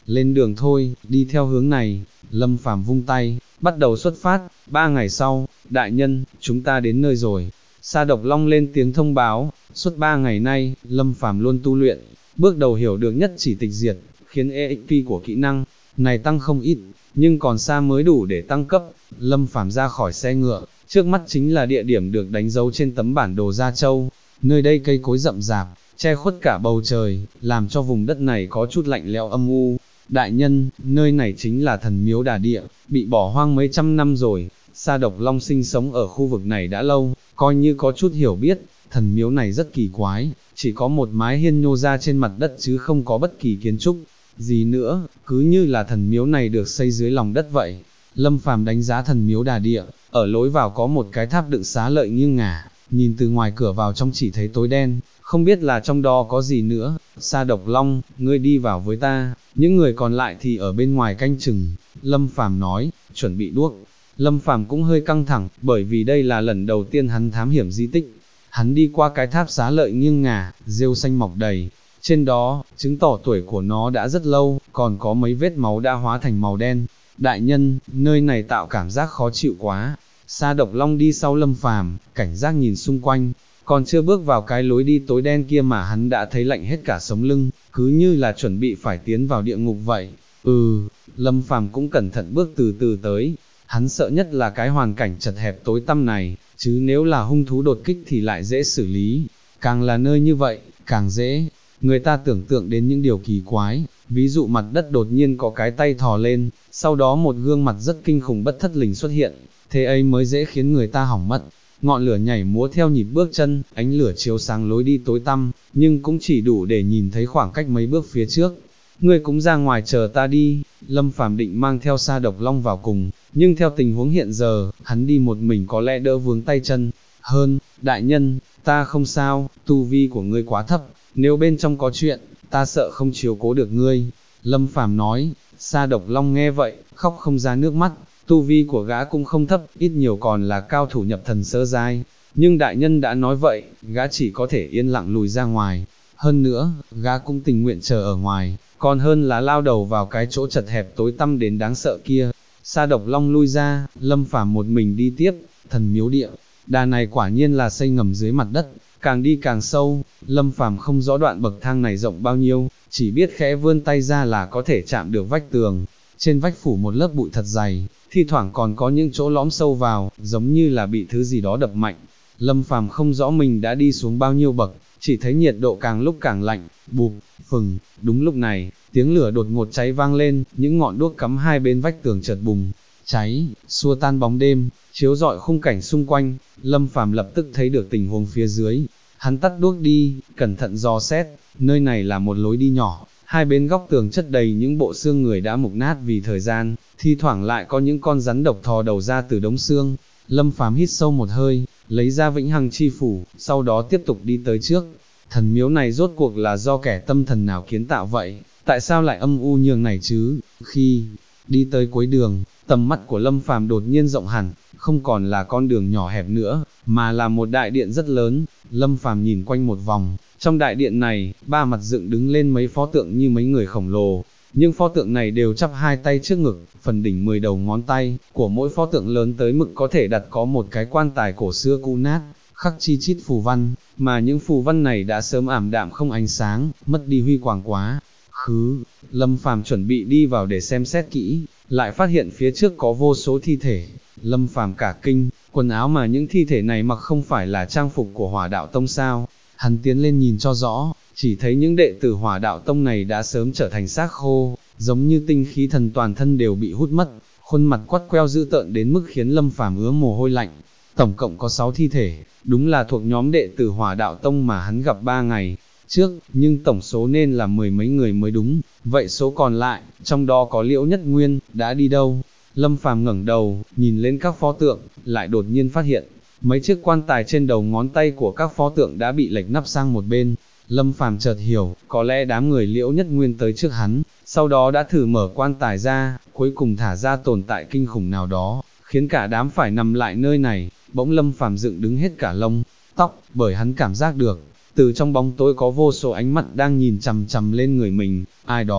lên đường thôi, đi theo hướng này, Lâm Phàm vung tay, bắt đầu xuất phát, 3 ngày sau, đại nhân, chúng ta đến nơi rồi. Sa Độc Long lên tiếng thông báo, suốt 3 ngày nay, Lâm Phàm luôn tu luyện, bước đầu hiểu được nhất chỉ tịch diệt, khiến EXP của kỹ năng này tăng không ít, nhưng còn xa mới đủ để tăng cấp. Lâm Phàm ra khỏi xe ngựa, trước mắt chính là địa điểm được đánh dấu trên tấm bản đồ Gia Châu, nơi đây cây cối rậm rạp, che khuất cả bầu trời, làm cho vùng đất này có chút lạnh lẽo âm u. Đại nhân, nơi này chính là thần miếu Đà Địa, bị bỏ hoang mấy trăm năm rồi. Sa Độc Long sinh sống ở khu vực này đã lâu, coi như có chút hiểu biết. Thần miếu này rất kỳ quái, chỉ có một mái hiên nhô ra trên mặt đất chứ không có bất kỳ kiến trúc gì nữa, cứ như là thần miếu này được xây dưới lòng đất vậy. Lâm Phàm đánh giá thần miếu Đà Địa, ở lối vào có một cái tháp đựng xá lợi nghiêng ngả, nhìn từ ngoài cửa vào trong chỉ thấy tối đen, không biết là trong đó có gì nữa. Sa Độc Long, ngươi đi vào với ta, những người còn lại thì ở bên ngoài canh chừng. Lâm Phàm nói, chuẩn bị đuốc. Lâm Phàm cũng hơi căng thẳng, bởi vì đây là lần đầu tiên hắn thám hiểm di tích. Hắn đi qua cái tháp xá lợi nghiêng ngả, rêu xanh mọc đầy, trên đó, chứng tỏ tuổi của nó đã rất lâu, còn có mấy vết máu đã hóa thành màu đen. Đại nhân, nơi này tạo cảm giác khó chịu quá. Sa Độc Long đi sau Lâm Phàm, cảnh giác nhìn xung quanh, còn chưa bước vào cái lối đi tối đen kia mà hắn đã thấy lạnh hết cả sống lưng, cứ như là chuẩn bị phải tiến vào địa ngục vậy. Lâm Phàm cũng cẩn thận bước từ từ tới, hắn sợ nhất là cái hoàn cảnh chật hẹp tối tăm này, chứ nếu là hung thú đột kích thì lại dễ xử lý, càng là nơi như vậy, càng dễ. Người ta tưởng tượng đến những điều kỳ quái, ví dụ mặt đất đột nhiên có cái tay thò lên, sau đó một gương mặt rất kinh khủng bất thất linh xuất hiện, thế ấy mới dễ khiến người ta hỏng mất. Ngọn lửa nhảy múa theo nhịp bước chân, ánh lửa chiếu sáng lối đi tối tăm, nhưng cũng chỉ đủ để nhìn thấy khoảng cách mấy bước phía trước. Ngươi cũng ra ngoài chờ ta đi. Lâm Phàm định mang theo Sa Độc Long vào cùng, nhưng theo tình huống hiện giờ, hắn đi một mình có lẽ đỡ vướng tay chân hơn. Đại nhân, ta không sao, tu vi của ngươi quá thấp, nếu bên trong có chuyện, ta sợ không chiếu cố được ngươi. Lâm Phàm nói. Sa Độc Long nghe vậy, khóc không ra nước mắt, tu vi của gã cũng không thấp, ít nhiều còn là cao thủ nhập thần sơ giai, nhưng đại nhân đã nói vậy, gã chỉ có thể yên lặng lùi ra ngoài. Hơn nữa, gã cũng tình nguyện chờ ở ngoài, còn hơn là lao đầu vào cái chỗ chật hẹp tối tăm đến đáng sợ kia. Sa Độc Long lui ra, Lâm Phàm một mình đi tiếp. Thần miếu địa đà này quả nhiên là xây ngầm dưới mặt đất, càng đi càng sâu. Lâm Phàm không rõ đoạn bậc thang này rộng bao nhiêu, chỉ biết khẽ vươn tay ra là có thể chạm được vách tường. Trên vách phủ một lớp bụi thật dày, thi thoảng còn có những chỗ lõm sâu vào, giống như là bị thứ gì đó đập mạnh. Lâm Phàm không rõ mình đã đi xuống bao nhiêu bậc, chỉ thấy nhiệt độ càng lúc càng lạnh, bụp, phừng. Đúng lúc này, tiếng lửa đột ngột cháy vang lên, những ngọn đuốc cắm hai bên vách tường chợt bùng cháy, xua tan bóng đêm, chiếu rọi khung cảnh xung quanh. Lâm Phàm lập tức thấy được tình huống phía dưới, hắn tắt đuốc đi, cẩn thận dò xét, nơi này là một lối đi nhỏ, hai bên góc tường chất đầy những bộ xương người đã mục nát vì thời gian, thi thoảng lại có những con rắn độc thò đầu ra từ đống xương. Lâm Phàm hít sâu một hơi, lấy ra Vĩnh Hằng Chi Phủ, sau đó tiếp tục đi tới trước. Thần miếu này rốt cuộc là do kẻ tâm thần nào kiến tạo vậy, tại sao lại âm u nhường này chứ? Khi đi tới cuối đường, tầm mắt của Lâm Phàm đột nhiên rộng hẳn, không còn là con đường nhỏ hẹp nữa, mà là một đại điện rất lớn. Lâm Phàm nhìn quanh một vòng, trong đại điện này, ba mặt dựng đứng lên mấy pho tượng như mấy người khổng lồ. Nhưng pho tượng này đều chắp hai tay trước ngực, phần đỉnh 10 đầu ngón tay của mỗi pho tượng lớn tới mực có thể đặt có một cái quan tài cổ xưa cũ nát, khắc chi chít phù văn, mà những phù văn này đã sớm ảm đạm không ánh sáng, mất đi huy quang quá khứ. Lâm Phàm chuẩn bị đi vào để xem xét kỹ, lại phát hiện phía trước có vô số thi thể. Lâm Phàm cả kinh, quần áo mà những thi thể này mặc không phải là trang phục của Hỏa Đạo Tông sao? Hắn tiến lên nhìn cho rõ, chỉ thấy những đệ tử Hỏa Đạo Tông này đã sớm trở thành xác khô, giống như tinh khí thần toàn thân đều bị hút mất, khuôn mặt quắt queo dữ tợn đến mức khiến Lâm Phàm ứa mồ hôi lạnh. Tổng cộng có 6 thi thể, đúng là thuộc nhóm đệ tử Hỏa Đạo Tông mà hắn gặp 3 ngày trước, nhưng tổng số nên là 10 mấy người mới đúng. Vậy số còn lại, trong đó có Liễu Nhất Nguyên, đã đi đâu? Lâm Phàm ngẩng đầu, nhìn lên các pho tượng, lại đột nhiên phát hiện, mấy chiếc quan tài trên đầu ngón tay của các pho tượng đã bị lệch nắp sang một bên. Lâm Phàm chợt hiểu, có lẽ đám người Liễu Nhất Nguyên tới trước hắn, sau đó đã thử mở quan tài ra, cuối cùng thả ra tồn tại kinh khủng nào đó, khiến cả đám phải nằm lại nơi này. Bỗng Lâm Phàm dựng đứng hết cả lông tóc, bởi hắn cảm giác được, từ trong bóng tối có vô số ánh mắt đang nhìn chằm chằm lên người mình. Ai đó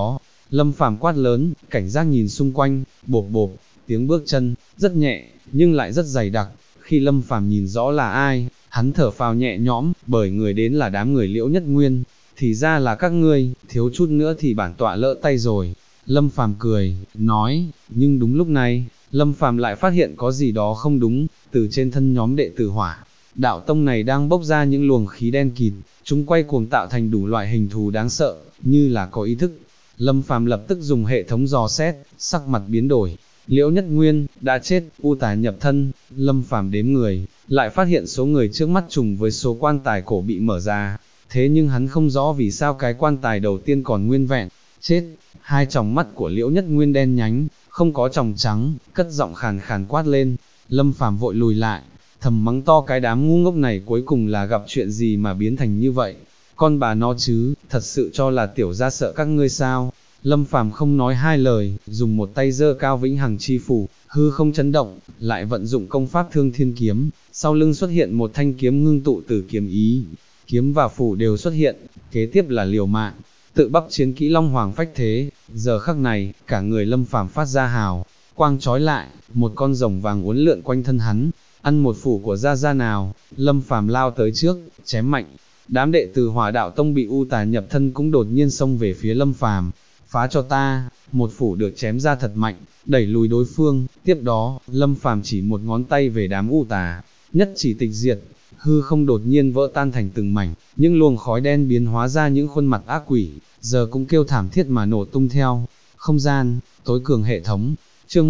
Lâm Phàm quát lớn, cảnh giác nhìn xung quanh, bộp bộp, tiếng bước chân, rất nhẹ, nhưng lại rất dày đặc. Khi Lâm Phàm nhìn rõ là ai, hắn thở phào nhẹ nhõm, bởi người đến là đám người Liễu Nhất Nguyên. Thì ra là các ngươi, thiếu chút nữa thì bản tọa lỡ tay rồi. Lâm Phàm cười, nói, nhưng đúng lúc này, Lâm Phàm lại phát hiện có gì đó không đúng, từ trên thân nhóm đệ tử Hỏa Đạo Tông này đang bốc ra những luồng khí đen kịt, chúng quay cuồng tạo thành đủ loại hình thù đáng sợ, như là có ý thức. Lâm Phàm lập tức dùng hệ thống dò xét, sắc mặt biến đổi. Liễu Nhất Nguyên đã chết, u tà nhập thân. Lâm Phàm đếm người, lại phát hiện số người trước mắt trùng với số quan tài cổ bị mở ra. Thế nhưng hắn không rõ vì sao cái quan tài đầu tiên còn nguyên vẹn. Chết! Hai tròng mắt của Liễu Nhất Nguyên đen nhánh, không có tròng trắng, cất giọng khàn khàn quát lên. Lâm Phàm vội lùi lại, thầm mắng to cái đám ngu ngốc này cuối cùng là gặp chuyện gì mà biến thành như vậy. Con bà nó chứ, thật sự cho là tiểu gia sợ các ngươi sao? Lâm Phàm không nói hai lời, dùng một tay giơ cao vĩnh hằng chi phủ, hư không chấn động, lại vận dụng công pháp thương thiên kiếm, sau lưng xuất hiện một thanh kiếm ngưng tụ từ kiếm ý. Kiếm và phủ đều xuất hiện, kế tiếp là liều mạng, tự bắp chiến kỹ Long Hoàng phách thế. Giờ khắc này, cả người Lâm Phàm phát ra hào quang chói lại, một con rồng vàng uốn lượn quanh thân hắn, ăn một phủ của gia nào. Lâm Phàm lao tới trước, chém mạnh. Đám đệ tử Hỏa Đạo Tông bị u tà nhập thân cũng đột nhiên xông về phía Lâm Phàm. Phá cho ta! Một phủ được chém ra thật mạnh, đẩy lùi đối phương. Tiếp đó, Lâm Phàm chỉ một ngón tay về đám u tà, nhất chỉ tịch diệt. Hư không đột nhiên vỡ tan thành từng mảnh, những luồng khói đen biến hóa ra những khuôn mặt ác quỷ, giờ cũng kêu thảm thiết mà nổ tung theo. Không gian, tối cường hệ thống. Chương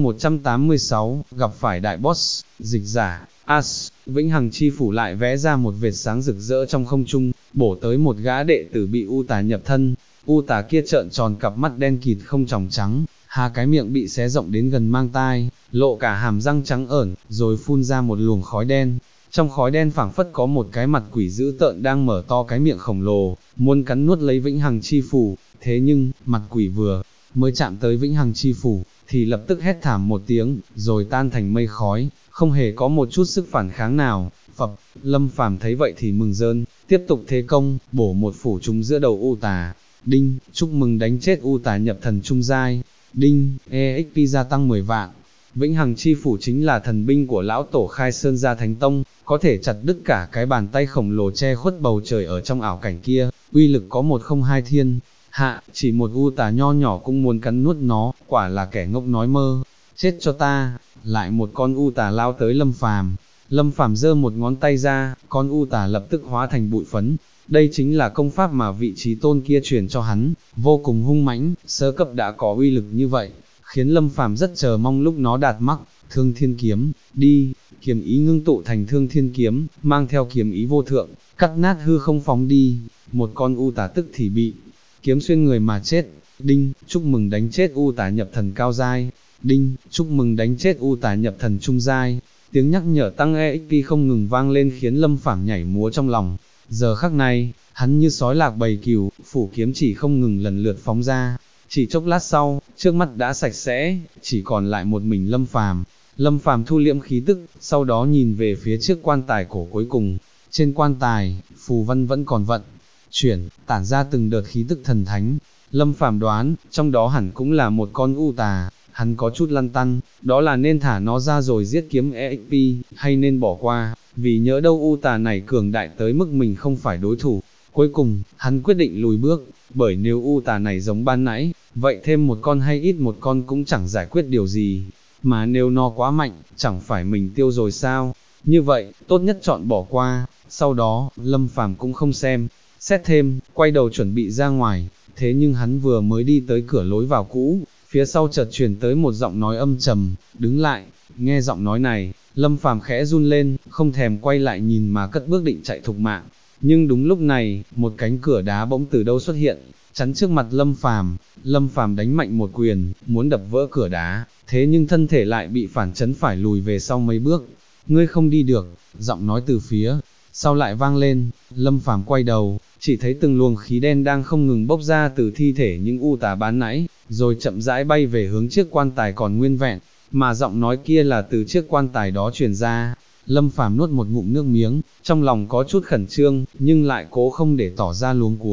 186, gặp phải đại boss. Dịch giả, As, vĩnh hằng chi phủ lại vẽ ra một vệt sáng rực rỡ trong không trung, bổ tới một gã đệ tử bị u tà nhập thân. U tà kia trợn tròn cặp mắt đen kịt không tròng trắng, hai cái miệng bị xé rộng đến gần mang tai, lộ cả hàm răng trắng ởn, rồi phun ra một luồng khói đen. Trong khói đen phảng phất có một cái mặt quỷ dữ tợn đang mở to cái miệng khổng lồ, muốn cắn nuốt lấy vĩnh hằng chi phủ. Thế nhưng, mặt quỷ vừa mới chạm tới vĩnh hằng chi phủ, thì lập tức hét thảm một tiếng, rồi tan thành mây khói, không hề có một chút sức phản kháng nào. Phập, Lâm Phàm thấy vậy thì mừng rơn, tiếp tục thế công, bổ một phủ trúng giữa đầu u tà. Đinh, chúc mừng đánh chết u tà nhập thần trung giai. Đinh, EXP gia tăng 10 vạn. Vĩnh hằng chi phủ chính là thần binh của lão tổ Khai Sơn Gia Thánh Tông, có thể chặt đứt cả cái bàn tay khổng lồ che khuất bầu trời ở trong ảo cảnh kia, uy lực có 102 thiên. Hạ, chỉ một u tà nho nhỏ cũng muốn cắn nuốt nó, quả là kẻ ngốc nói mơ. Chết cho ta! Lại một con u tà lao tới Lâm Phàm. Lâm Phàm giơ một ngón tay ra, con u tà lập tức hóa thành bụi phấn. Đây chính là công pháp mà vị trí tôn kia truyền cho hắn, vô cùng hung mãnh, sơ cấp đã có uy lực như vậy, khiến Lâm Phàm rất chờ mong lúc nó đạt mắc. Thương thiên kiếm, đi! Kiếm ý ngưng tụ thành thương thiên kiếm, mang theo kiếm ý vô thượng, cắt nát hư không phóng đi. Một con u tà tức thì bị kiếm xuyên người mà chết. Đinh, chúc mừng đánh chết u tà nhập thần cao giai. Đinh, chúc mừng đánh chết u tà nhập thần trung giai. Tiếng nhắc nhở tăng EXP không ngừng vang lên khiến Lâm Phàm nhảy múa trong lòng. Giờ khắc này, hắn như sói lạc bầy cừu, phủ kiếm chỉ không ngừng lần lượt phóng ra. Chỉ chốc lát sau, trước mắt đã sạch sẽ, chỉ còn lại một mình Lâm Phàm. Lâm Phàm thu liễm khí tức, sau đó nhìn về phía trước quan tài cổ cuối cùng. Trên quan tài, phù văn vẫn còn vận chuyển, tản ra từng đợt khí tức thần thánh. Lâm Phàm đoán, trong đó hẳn cũng là một con u tà. Hắn có chút lăn tăn, đó là nên thả nó ra rồi giết kiếm EXP, hay nên bỏ qua, vì nhỡ đâu u tà này cường đại tới mức mình không phải đối thủ. Cuối cùng, hắn quyết định lùi bước, bởi nếu u tà này giống ban nãy, vậy thêm một con hay ít một con cũng chẳng giải quyết điều gì, mà nếu nó quá mạnh, chẳng phải mình tiêu rồi sao? Như vậy, tốt nhất chọn bỏ qua. Sau đó, Lâm Phàm cũng không xem xét thêm, quay đầu chuẩn bị ra ngoài. Thế nhưng hắn vừa mới đi tới cửa lối vào cũ, phía sau chợt truyền tới một giọng nói âm trầm, đứng lại. Nghe giọng nói này, Lâm Phàm khẽ run lên, không thèm quay lại nhìn mà cất bước định chạy thục mạng. Nhưng đúng lúc này, một cánh cửa đá bỗng từ đâu xuất hiện, chắn trước mặt Lâm Phàm. Lâm Phàm đánh mạnh một quyền, muốn đập vỡ cửa đá, thế nhưng thân thể lại bị phản chấn phải lùi về sau mấy bước. Ngươi không đi được, giọng nói từ phía sau lại vang lên. Lâm Phàm quay đầu, chỉ thấy từng luồng khí đen đang không ngừng bốc ra từ thi thể những u tà bán nãy, rồi chậm rãi bay về hướng chiếc quan tài còn nguyên vẹn, mà giọng nói kia là từ chiếc quan tài đó truyền ra. Lâm Phàm nuốt một ngụm nước miếng, trong lòng có chút khẩn trương, nhưng lại cố không để tỏ ra luống cuống.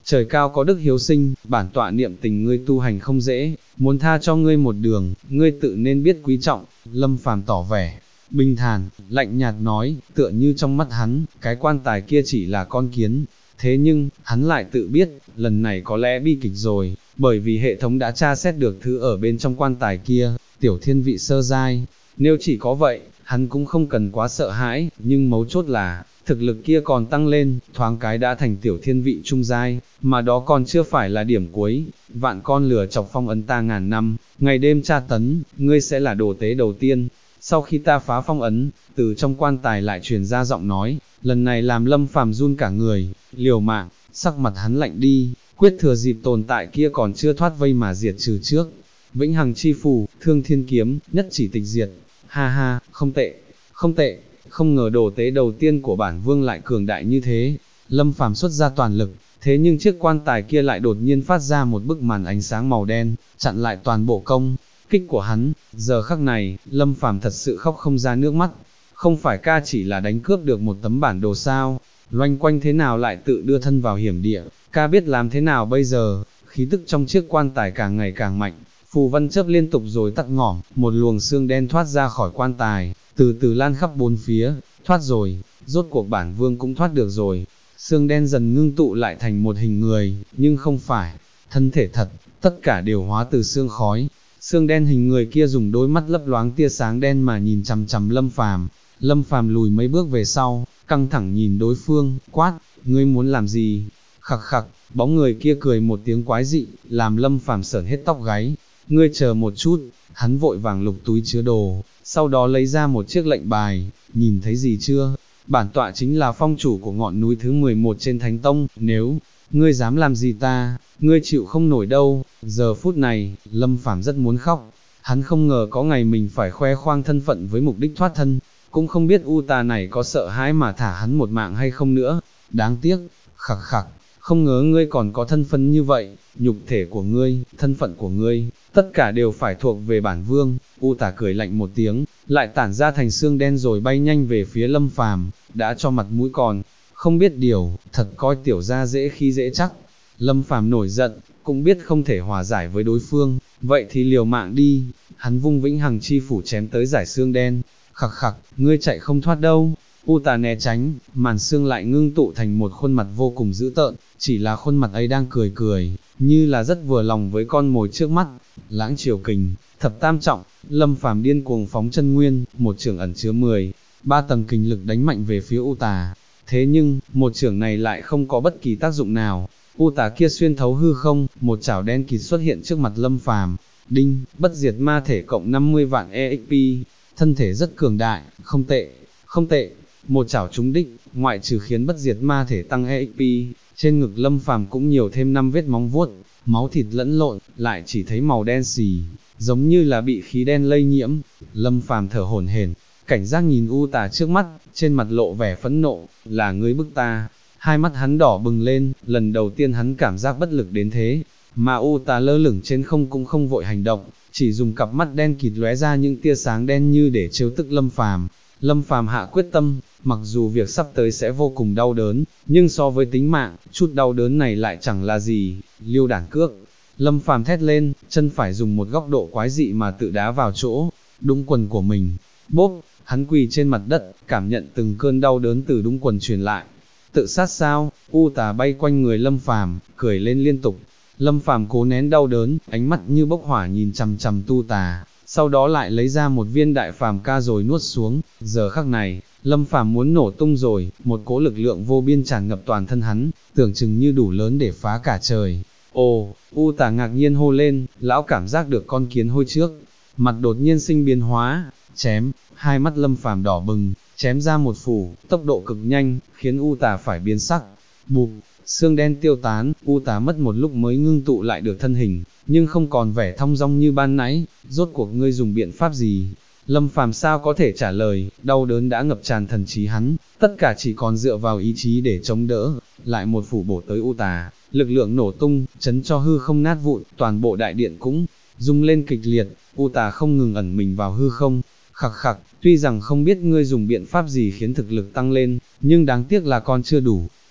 trời cao có đức hiếu sinh, bản tọa niệm tình ngươi tu hành không dễ, muốn tha cho ngươi một đường, ngươi tự nên biết quý trọng. Lâm Phàm tỏ vẻ bình thản, lạnh nhạt nói, tựa như trong mắt hắn, cái quan tài kia chỉ là con kiến. Thế nhưng, hắn lại tự biết, lần này có lẽ bi kịch rồi, bởi vì hệ thống đã tra xét được thứ ở bên trong quan tài kia, tiểu thiên vị sơ giai. Nếu chỉ có vậy, hắn cũng không cần quá sợ hãi, nhưng mấu chốt là, thực lực kia còn tăng lên, thoáng cái đã thành tiểu thiên vị trung giai, mà đó còn chưa phải là điểm cuối. Vạn con lửa chọc phong ấn ta ngàn năm, ngày đêm tra tấn, ngươi sẽ là đồ tế đầu tiên. Sau khi ta phá phong ấn, từ trong quan tài lại truyền ra giọng nói, lần này làm Lâm Phàm run cả người, liều mạng, sắc mặt hắn lạnh đi, quyết thừa dịp tồn tại kia còn chưa thoát vây mà diệt trừ trước. Vĩnh hằng chi phù, thương thiên kiếm, nhất chỉ tịch diệt. Ha ha, không tệ, không tệ, không ngờ đồ tế đầu tiên của bản vương lại cường đại như thế. Lâm Phàm xuất ra toàn lực, thế nhưng chiếc quan tài kia lại đột nhiên phát ra một bức màn ánh sáng màu đen, chặn lại toàn bộ công kích của hắn. Giờ khắc này, Lâm Phàm thật sự khóc không ra nước mắt. Không phải ca chỉ là đánh cướp được một tấm bản đồ sao, loanh quanh thế nào lại tự đưa thân vào hiểm địa, ca biết làm thế nào bây giờ. Khí tức trong chiếc quan tài càng ngày càng mạnh, phù văn chớp liên tục rồi tắt ngỏm, một luồng xương đen thoát ra khỏi quan tài, từ từ lan khắp bốn phía. Thoát rồi, rốt cuộc bản vương cũng thoát được rồi. Xương đen dần ngưng tụ lại thành một hình người, nhưng không phải thân thể thật, tất cả đều hóa từ xương khói. Xương đen hình người kia dùng đôi mắt lấp loáng tia sáng đen mà nhìn chằm chằm Lâm Phàm. Lâm Phàm lùi mấy bước về sau, căng thẳng nhìn đối phương, quát, ngươi muốn làm gì? Khặc khặc, bóng người kia cười một tiếng quái dị, làm Lâm Phàm sởn hết tóc gáy. Ngươi chờ một chút, hắn vội vàng lục túi chứa đồ, sau đó lấy ra một chiếc lệnh bài, nhìn thấy gì chưa? Bản tọa chính là phong chủ của ngọn núi thứ 11 trên Thánh Tông, nếu ngươi dám làm gì ta, ngươi chịu không nổi đâu. Giờ phút này, Lâm Phàm rất muốn khóc, hắn không ngờ có ngày mình phải khoe khoang thân phận với mục đích thoát thân, cũng không biết U Tà này có sợ hãi mà thả hắn một mạng hay không nữa. Đáng tiếc, khặc khặc, không ngờ ngươi còn có thân phận như vậy, nhục thể của ngươi, thân phận của ngươi, tất cả đều phải thuộc về bản vương. U Tà cười lạnh một tiếng, lại tản ra thành xương đen rồi bay nhanh về phía Lâm Phàm, đã cho mặt mũi còn không biết điều, thật coi tiểu gia dễ khi dễ chắc. Lâm Phàm nổi giận, cũng biết không thể hòa giải với đối phương, vậy thì liều mạng đi. Hắn vung vĩnh hằng chi phủ chém tới giải xương đen. Khặc khặc, ngươi chạy không thoát đâu. U Tà né tránh, màn xương lại ngưng tụ thành một khuôn mặt vô cùng dữ tợn, chỉ là khuôn mặt ấy đang cười cười, như là rất vừa lòng với con mồi trước mắt. Lãng triều kình, thập tam trọng, Lâm Phàm điên cuồng phóng chân nguyên, một chưởng ẩn chứa 13 tầng kình lực đánh mạnh về phía U Tà. Thế nhưng, một chưởng này lại không có bất kỳ tác dụng nào. U Tà kia xuyên thấu hư không, một chảo đen kịt xuất hiện trước mặt Lâm Phàm. Đinh, bất diệt ma thể cộng 50 vạn EXP, thân thể rất cường đại, không tệ, không tệ. Một chảo trúng đích, ngoại trừ khiến bất diệt ma thể tăng EXP, trên ngực Lâm Phàm cũng nhiều thêm 5 vết móng vuốt, máu thịt lẫn lộn, lại chỉ thấy màu đen xì, giống như là bị khí đen lây nhiễm. Lâm Phàm thở hổn hển, cảnh giác nhìn U Tà trước mắt, trên mặt lộ vẻ phẫn nộ, là ngươi bức ta. Hai mắt hắn đỏ bừng lên, lần đầu tiên hắn cảm giác bất lực đến thế, mà U Tà lơ lửng trên không cũng không vội hành động, chỉ dùng cặp mắt đen kịt lóe ra những tia sáng đen như để trêu tức Lâm Phàm. Lâm Phàm hạ quyết tâm, mặc dù việc sắp tới sẽ vô cùng đau đớn, nhưng so với tính mạng, chút đau đớn này lại chẳng là gì. Liêu đản cước, Lâm Phàm thét lên, chân phải dùng một góc độ quái dị mà tự đá vào chỗ đúng quần của mình. Bốp, hắn quỳ trên mặt đất, cảm nhận từng cơn đau đớn từ đúng quần truyền lại. Tự sát sao? U Tà bay quanh người Lâm Phàm, cười lên liên tục. Lâm Phàm cố nén đau đớn, ánh mắt như bốc hỏa nhìn chằm chằm Tu Tà, sau đó lại lấy ra một viên đại phàm ca rồi nuốt xuống. Giờ khắc này, Lâm Phàm muốn nổ tung rồi, một cỗ lực lượng vô biên tràn ngập toàn thân hắn, tưởng chừng như đủ lớn để phá cả trời. Ồ, U Tà ngạc nhiên hô lên, lão cảm giác được con kiến hôi trước, mặt đột nhiên sinh biến hóa, chém, hai mắt Lâm Phàm đỏ bừng, chém ra một phủ, tốc độ cực nhanh, khiến U Tà phải biến sắc. Bụp, xương đen tiêu tán, U Tà mất một lúc mới ngưng tụ lại được thân hình, nhưng không còn vẻ thong dong như ban nãy. Rốt cuộc ngươi dùng biện pháp gì? Lâm Phàm sao có thể trả lời, đau đớn đã ngập tràn thần trí hắn, tất cả chỉ còn dựa vào ý chí để chống đỡ. Lại một phủ bổ tới U Tà, lực lượng nổ tung, chấn cho hư không nát vụn, toàn bộ đại điện cũng rung lên kịch liệt. U Tà không ngừng ẩn mình vào hư không. Khặc khặc, tuy rằng không biết ngươi dùng biện pháp gì khiến thực lực tăng lên, nhưng đáng tiếc là còn chưa đủ.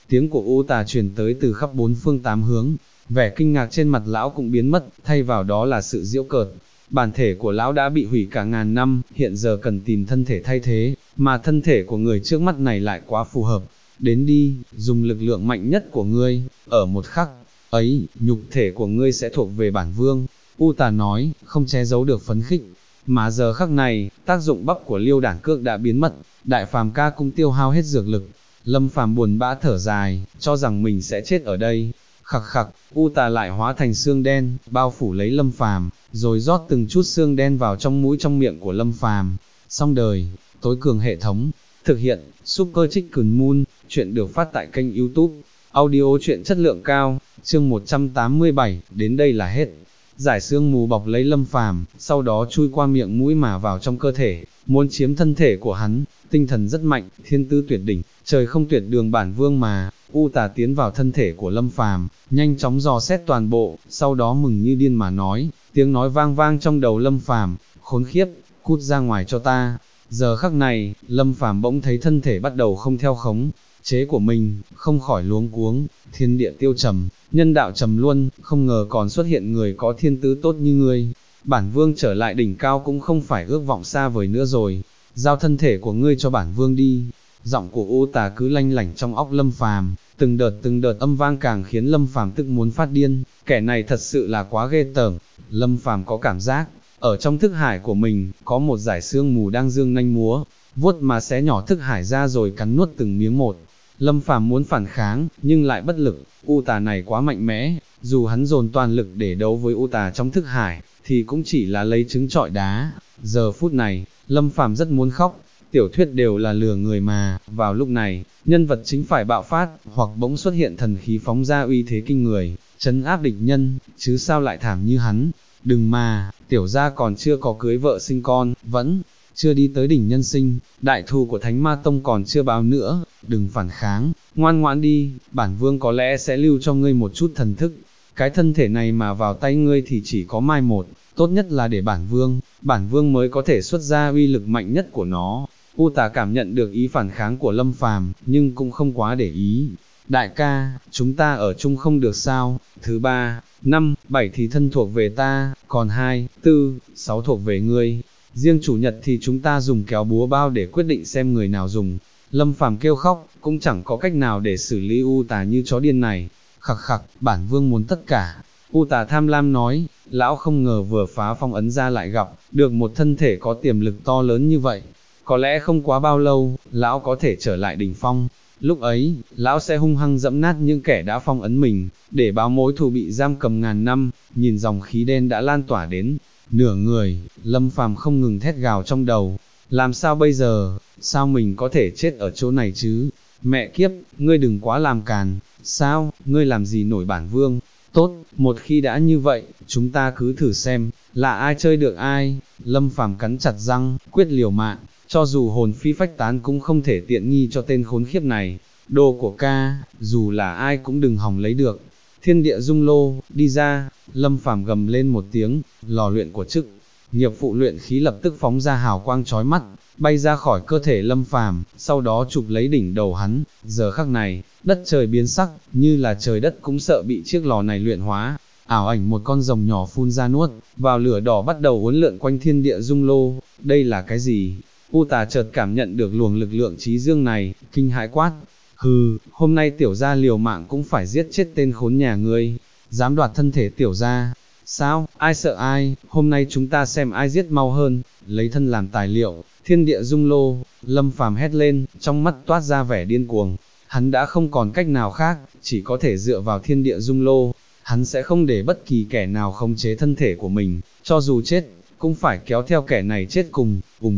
tiếng của U Tà truyền tới từ khắp bốn phương tám hướng, vẻ kinh ngạc trên mặt lão cũng biến mất, thay vào đó là sự giễu cợt. Bản thể của lão đã bị hủy cả ngàn năm, hiện giờ cần tìm thân thể thay thế, mà thân thể của người trước mắt này lại quá phù hợp. Đến đi, dùng lực lượng mạnh nhất của ngươi, ở một khắc ấy, nhục thể của ngươi sẽ thuộc về bản vương. U Tà nói, không che giấu được phấn khích. Mà giờ khắc này, tác dụng bắp của Liêu Đản Cước đã biến mất, Đại Phàm ca cũng tiêu hao hết dược lực. Lâm Phàm buồn bã thở dài, cho rằng mình sẽ chết ở đây. Khặc khặc, U Tà lại hóa thành xương đen, bao phủ lấy Lâm Phàm, rồi rót từng chút xương đen vào trong mũi trong miệng của Lâm Phàm. Xong đời, tối cường hệ thống, thực hiện, Super Chicken Moon, chuyện được phát tại kênh YouTube, audio chuyện chất lượng cao, chương 187, đến đây là hết. Giải xương mù bọc lấy Lâm Phàm, sau đó chui qua miệng mũi mà vào trong cơ thể, muốn chiếm thân thể của hắn. Tinh thần rất mạnh, thiên tư tuyệt đỉnh, trời không tuyệt đường bản vương mà. U Tà tiến vào thân thể của Lâm Phàm, nhanh chóng dò xét toàn bộ, sau đó mừng như điên mà nói, tiếng nói vang vang trong đầu Lâm Phàm, khốn khiếp, cút ra ngoài cho ta. Giờ khắc này, Lâm Phàm bỗng thấy thân thể bắt đầu không theo khống chế của mình, không khỏi luống cuống, thiên địa tiêu trầm, nhân đạo trầm luân, không ngờ còn xuất hiện người có thiên tư tốt như ngươi. Bản vương trở lại đỉnh cao cũng không phải ước vọng xa vời nữa rồi, giao thân thể của ngươi cho bản vương đi. Giọng của U Tà cứ lanh lảnh trong óc Lâm Phàm, từng đợt âm vang càng khiến Lâm Phàm tức muốn phát điên, kẻ này thật sự là quá ghê tởm. Lâm Phàm có cảm giác, ở trong thức hải của mình, có một dải sương mù đang dương nanh múa, vuốt mà xé nhỏ thức hải ra rồi cắn nuốt từng miếng một. Lâm Phàm muốn phản kháng, nhưng lại bất lực, U Tà này quá mạnh mẽ, dù hắn dồn toàn lực để đấu với U Tà trong thức hải, thì cũng chỉ là lấy trứng trọi đá. Giờ phút này, Lâm Phàm rất muốn khóc, tiểu thuyết đều là lừa người mà, vào lúc này, nhân vật chính phải bạo phát, hoặc bỗng xuất hiện thần khí phóng ra uy thế kinh người, trấn áp địch nhân, chứ sao lại thảm như hắn. Đừng mà, tiểu gia còn chưa có cưới vợ sinh con, vẫn chưa đi tới đỉnh nhân sinh, đại thù của Thánh Ma Tông còn chưa báo nữa, đừng phản kháng, ngoan ngoãn đi, bản vương có lẽ sẽ lưu cho ngươi một chút thần thức. Cái thân thể này mà vào tay ngươi thì chỉ có mai một, tốt nhất là để bản vương mới có thể xuất ra uy lực mạnh nhất của nó. U Tà cảm nhận được ý phản kháng của Lâm Phàm, nhưng cũng không quá để ý. Đại ca, chúng ta ở chung không được sao? Thứ 3, 5, 7 thì thân thuộc về ta, còn 2, 4, 6 thuộc về ngươi. Riêng chủ nhật thì chúng ta dùng kéo búa bao để quyết định xem người nào dùng. Lâm Phàm kêu khóc, cũng chẳng có cách nào để xử lý U Tà như chó điên này. Khặc khặc, bản vương muốn tất cả. U Tà tham lam nói, lão không ngờ vừa phá phong ấn ra lại gặp được một thân thể có tiềm lực to lớn như vậy. Có lẽ không quá bao lâu, lão có thể trở lại đỉnh phong. Lúc ấy, lão sẽ hung hăng dẫm nát những kẻ đã phong ấn mình, để báo mối thù bị giam cầm ngàn năm. Nhìn dòng khí đen đã lan tỏa đến nửa người, Lâm Phàm không ngừng thét gào trong đầu. Làm sao bây giờ, sao mình có thể chết ở chỗ này chứ? Mẹ kiếp, ngươi đừng quá làm càn, sao, ngươi làm gì nổi bản vương? Tốt, một khi đã như vậy, chúng ta cứ thử xem, là ai chơi được ai. Lâm Phàm cắn chặt răng, quyết liều mạng, cho dù hồn phi phách tán cũng không thể tiện nghi cho tên khốn khiếp này. Đồ của ca, dù là ai cũng đừng hòng lấy được. Thiên địa dung lô, đi ra. Lâm Phàm gầm lên một tiếng, lò luyện của chức nghiệp phụ luyện khí lập tức phóng ra hào quang chói mắt, bay ra khỏi cơ thể Lâm Phàm, sau đó chụp lấy đỉnh đầu hắn. Giờ khắc này, đất trời biến sắc, như là trời đất cũng sợ bị chiếc lò này luyện hóa. Ảo ảnh một con rồng nhỏ phun ra nuốt vào lửa đỏ bắt đầu uốn lượn quanh thiên địa dung lô. Đây là cái gì? U Tà chợt cảm nhận được luồng lực lượng trí dương này, kinh hãi quát. Hừ, hôm nay tiểu gia liều mạng cũng phải giết chết tên khốn nhà ngươi, dám đoạt thân thể tiểu gia. Sao, ai sợ ai, hôm nay chúng ta xem ai giết mau hơn, lấy thân làm tài liệu. Thiên địa dung lô, Lâm Phàm hét lên, trong mắt toát ra vẻ điên cuồng. Hắn đã không còn cách nào khác, chỉ có thể dựa vào thiên địa dung lô. Hắn sẽ không để bất kỳ kẻ nào khống chế thân thể của mình, cho dù chết, cũng phải kéo theo kẻ này chết cùng.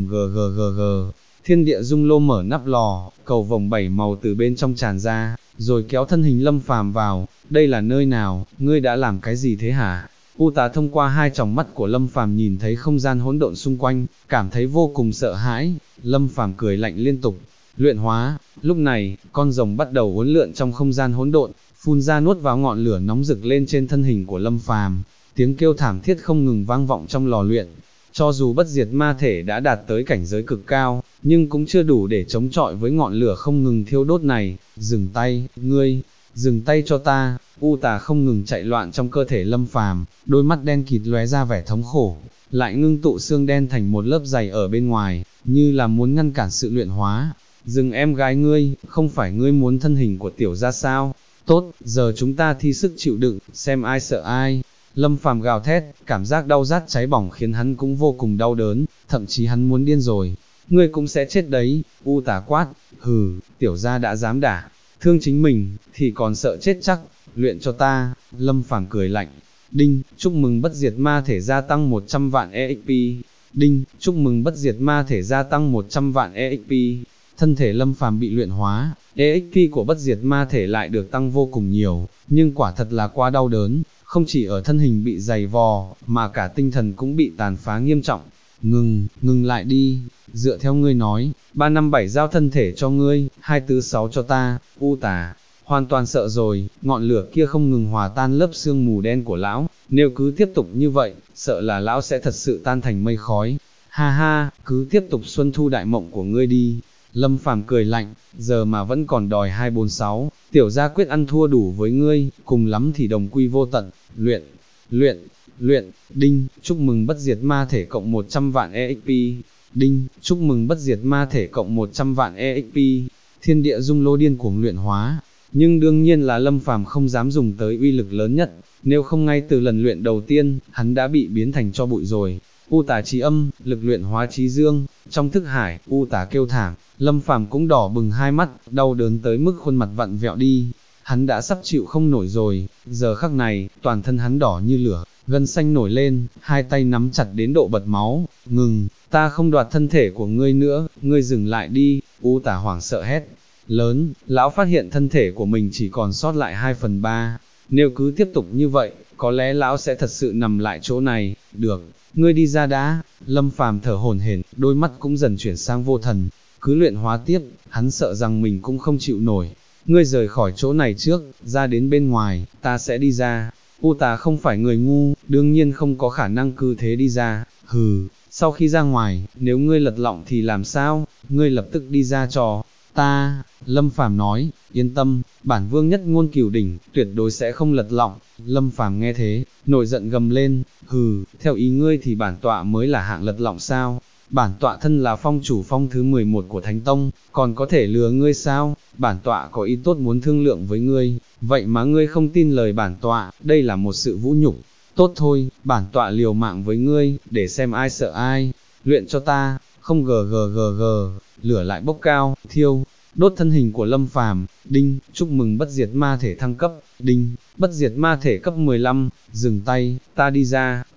Gg. Thiên địa dung lô mở nắp lò, cầu vồng 7 màu từ bên trong tràn ra, rồi kéo thân hình Lâm Phàm vào. Đây là nơi nào, ngươi đã làm cái gì thế hả? U Tà thông qua hai tròng mắt của Lâm Phàm nhìn thấy không gian hỗn độn xung quanh, cảm thấy vô cùng sợ hãi. Lâm Phàm cười lạnh liên tục. Luyện hóa. Lúc này, con rồng bắt đầu uốn lượn trong không gian hỗn độn, phun ra nuốt vào ngọn lửa nóng rực lên trên thân hình của Lâm Phàm. Tiếng kêu thảm thiết không ngừng vang vọng trong lò luyện. cho dù bất diệt ma thể đã đạt tới cảnh giới cực cao, nhưng cũng chưa đủ để chống chọi với ngọn lửa không ngừng thiêu đốt này. Dừng tay, ngươi, dừng tay cho ta. U tà không ngừng chạy loạn trong cơ thể Lâm Phàm, đôi mắt đen kịt lóe ra vẻ thống khổ, lại ngưng tụ xương đen thành một lớp dày ở bên ngoài, như là muốn ngăn cản sự luyện hóa. Dừng em gái ngươi, không phải ngươi muốn thân hình của tiểu gia sao? Tốt, giờ chúng ta thi sức chịu đựng, xem ai sợ ai. Lâm Phàm gào thét, cảm giác đau rát cháy bỏng khiến hắn cũng vô cùng đau đớn, thậm chí hắn muốn điên rồi. Ngươi cũng sẽ chết đấy. U tà quát, hừ, tiểu gia đã dám đả thương chính mình, thì còn sợ chết chắc, luyện cho ta. Lâm Phàm cười lạnh, đinh, chúc mừng bất diệt ma thể gia tăng 100 vạn EXP, đinh, chúc mừng bất diệt ma thể gia tăng 100 vạn EXP. Thân thể Lâm Phàm bị luyện hóa, EXP của bất diệt ma thể lại được tăng vô cùng nhiều, nhưng quả thật là quá đau đớn, không chỉ ở thân hình bị dày vò, mà cả tinh thần cũng bị tàn phá nghiêm trọng. Ngừng lại đi, dựa theo ngươi nói, 357 giao thân thể cho ngươi, 246 cho ta. U tà hoàn toàn sợ rồi, ngọn lửa kia không ngừng hòa tan lớp sương mù đen của lão, nếu cứ tiếp tục như vậy, sợ là lão sẽ thật sự tan thành mây khói. Ha ha, cứ tiếp tục xuân thu đại mộng của ngươi đi. Lâm Phàm cười lạnh, giờ mà vẫn còn đòi 246, tiểu gia quyết ăn thua đủ với ngươi, cùng lắm thì đồng quy vô tận. Luyện, đinh, chúc mừng bất diệt ma thể cộng 100 vạn EXP, đinh, chúc mừng bất diệt ma thể cộng 100 vạn EXP. Thiên địa dung lô điên cuồng luyện hóa, nhưng đương nhiên là Lâm Phàm không dám dùng tới uy lực lớn nhất, nếu không ngay từ lần luyện đầu tiên, hắn đã bị biến thành tro bụi rồi. U tà trí âm, lực luyện hóa trí dương, trong thức hải, u tà kêu thảm, Lâm Phàm cũng đỏ bừng hai mắt, đau đớn tới mức khuôn mặt vặn vẹo đi, hắn đã sắp chịu không nổi rồi. Giờ khắc này, toàn thân hắn đỏ như lửa, gân xanh nổi lên, hai tay nắm chặt đến độ bật máu. Ngừng, ta không đoạt thân thể của ngươi nữa, ngươi dừng lại đi. U tà hoảng sợ hét lớn, lão phát hiện thân thể của mình chỉ còn sót lại 2/3, nếu cứ tiếp tục như vậy, có lẽ lão sẽ thật sự nằm lại chỗ này. Được, ngươi đi ra đã. Lâm Phàm thở hổn hển, đôi mắt cũng dần chuyển sang vô thần, cứ luyện hóa tiếp, hắn sợ rằng mình cũng không chịu nổi. Ngươi rời khỏi chỗ này trước, ra đến bên ngoài, ta sẽ đi ra. U tà không phải người ngu, đương nhiên không có khả năng cứ thế đi ra. Hừ, sau khi ra ngoài, nếu ngươi lật lọng thì làm sao? Ngươi lập tức đi ra cho ta. Lâm Phàm nói, yên tâm, bản vương nhất ngôn cửu đỉnh, tuyệt đối sẽ không lật lọng. Lâm Phàm nghe thế, nổi giận gầm lên, hừ, theo ý ngươi thì bản tọa mới là hạng lật lọng sao? Bản tọa thân là phong chủ phong thứ 11 của Thánh Tông, còn có thể lừa ngươi sao? Bản tọa có ý tốt muốn thương lượng với ngươi, vậy mà ngươi không tin lời bản tọa, đây là một sự vũ nhục. Tốt thôi, bản tọa liều mạng với ngươi, để xem ai sợ ai. Luyện cho ta. Không gg, lửa lại bốc cao, thiêu, đốt thân hình của Lâm Phàm. Đinh, chúc mừng bất diệt ma thể thăng cấp. Đinh, bất diệt ma thể cấp 15, dừng tay, ta đi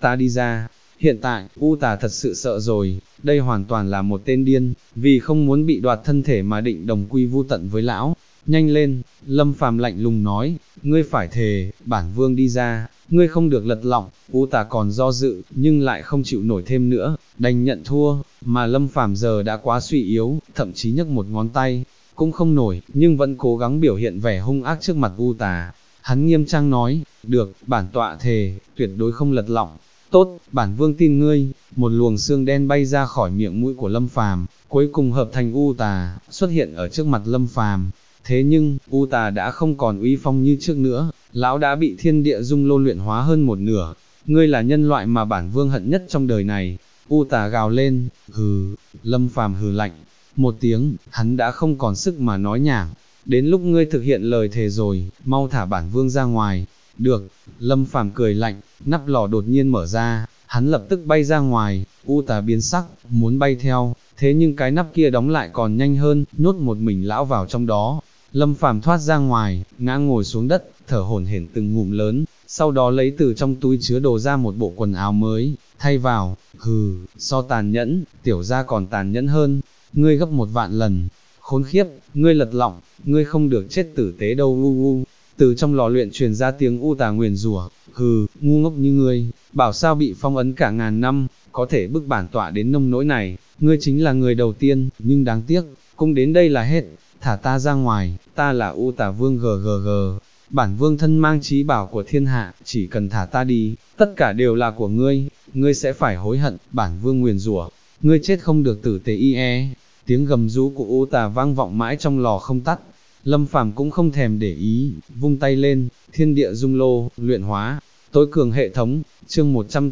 ra. Hiện tại, U tà thật sự sợ rồi, đây hoàn toàn là một tên điên, vì không muốn bị đoạt thân thể mà định đồng quy vu tận với lão. Nhanh lên, Lâm Phàm lạnh lùng nói, ngươi phải thề, bản vương đi ra, ngươi không được lật lọng. U tà còn do dự, nhưng lại không chịu nổi thêm nữa, đành nhận thua, mà Lâm Phàm giờ đã quá suy yếu, thậm chí nhấc một ngón tay cũng không nổi, nhưng vẫn cố gắng biểu hiện vẻ hung ác trước mặt U tà. Hắn nghiêm trang nói, được, bản tọa thề, tuyệt đối không lật lọng. Tốt, bản vương tin ngươi. Một luồng xương đen bay ra khỏi miệng mũi của Lâm Phàm, cuối cùng hợp thành U tà, xuất hiện ở trước mặt Lâm Phàm. Thế nhưng, U tà đã không còn uy phong như trước nữa, lão đã bị thiên địa dung lô luyện hóa hơn một nửa. Ngươi là nhân loại mà bản vương hận nhất trong đời này. U tà gào lên, hừ. Lâm Phàm hừ lạnh một tiếng, hắn đã không còn sức mà nói nhảm. Đến lúc ngươi thực hiện lời thề rồi, mau thả bản vương ra ngoài. Được. Lâm Phàm cười lạnh, nắp lò đột nhiên mở ra, hắn lập tức bay ra ngoài. U tà biến sắc, muốn bay theo, thế nhưng cái nắp kia đóng lại còn nhanh hơn, nhốt một mình lão vào trong đó. Lâm Phàm thoát ra ngoài, ngã ngồi xuống đất, thở hổn hển từng ngụm lớn, sau đó lấy từ trong túi chứa đồ ra một bộ quần áo mới, thay vào. Hừ, so tàn nhẫn, tiểu gia còn tàn nhẫn hơn, ngươi gấp 1 vạn lần. Khốn khiếp, ngươi lật lọng, ngươi không được chết tử tế đâu. U. Từ trong lò luyện truyền ra tiếng U tà nguyền rủa, hừ, ngu ngốc như ngươi, bảo sao bị phong ấn cả ngàn năm, có thể bức bản tọa đến nông nỗi này, ngươi chính là người đầu tiên, nhưng đáng tiếc, cũng đến đây là hết, thả ta ra ngoài, ta là U tà vương. Gg. bản vương thân mang trí bảo của thiên hạ, chỉ cần thả ta đi, tất cả đều là của ngươi sẽ phải hối hận, bản vương nguyền rủa, ngươi chết không được tử tế Tiếng gầm rú của U Tà vang vọng mãi trong lò không tắt. Lâm Phàm cũng không thèm để ý, vung tay lên, thiên địa dung lô, luyện hóa, tối cường hệ thống, chương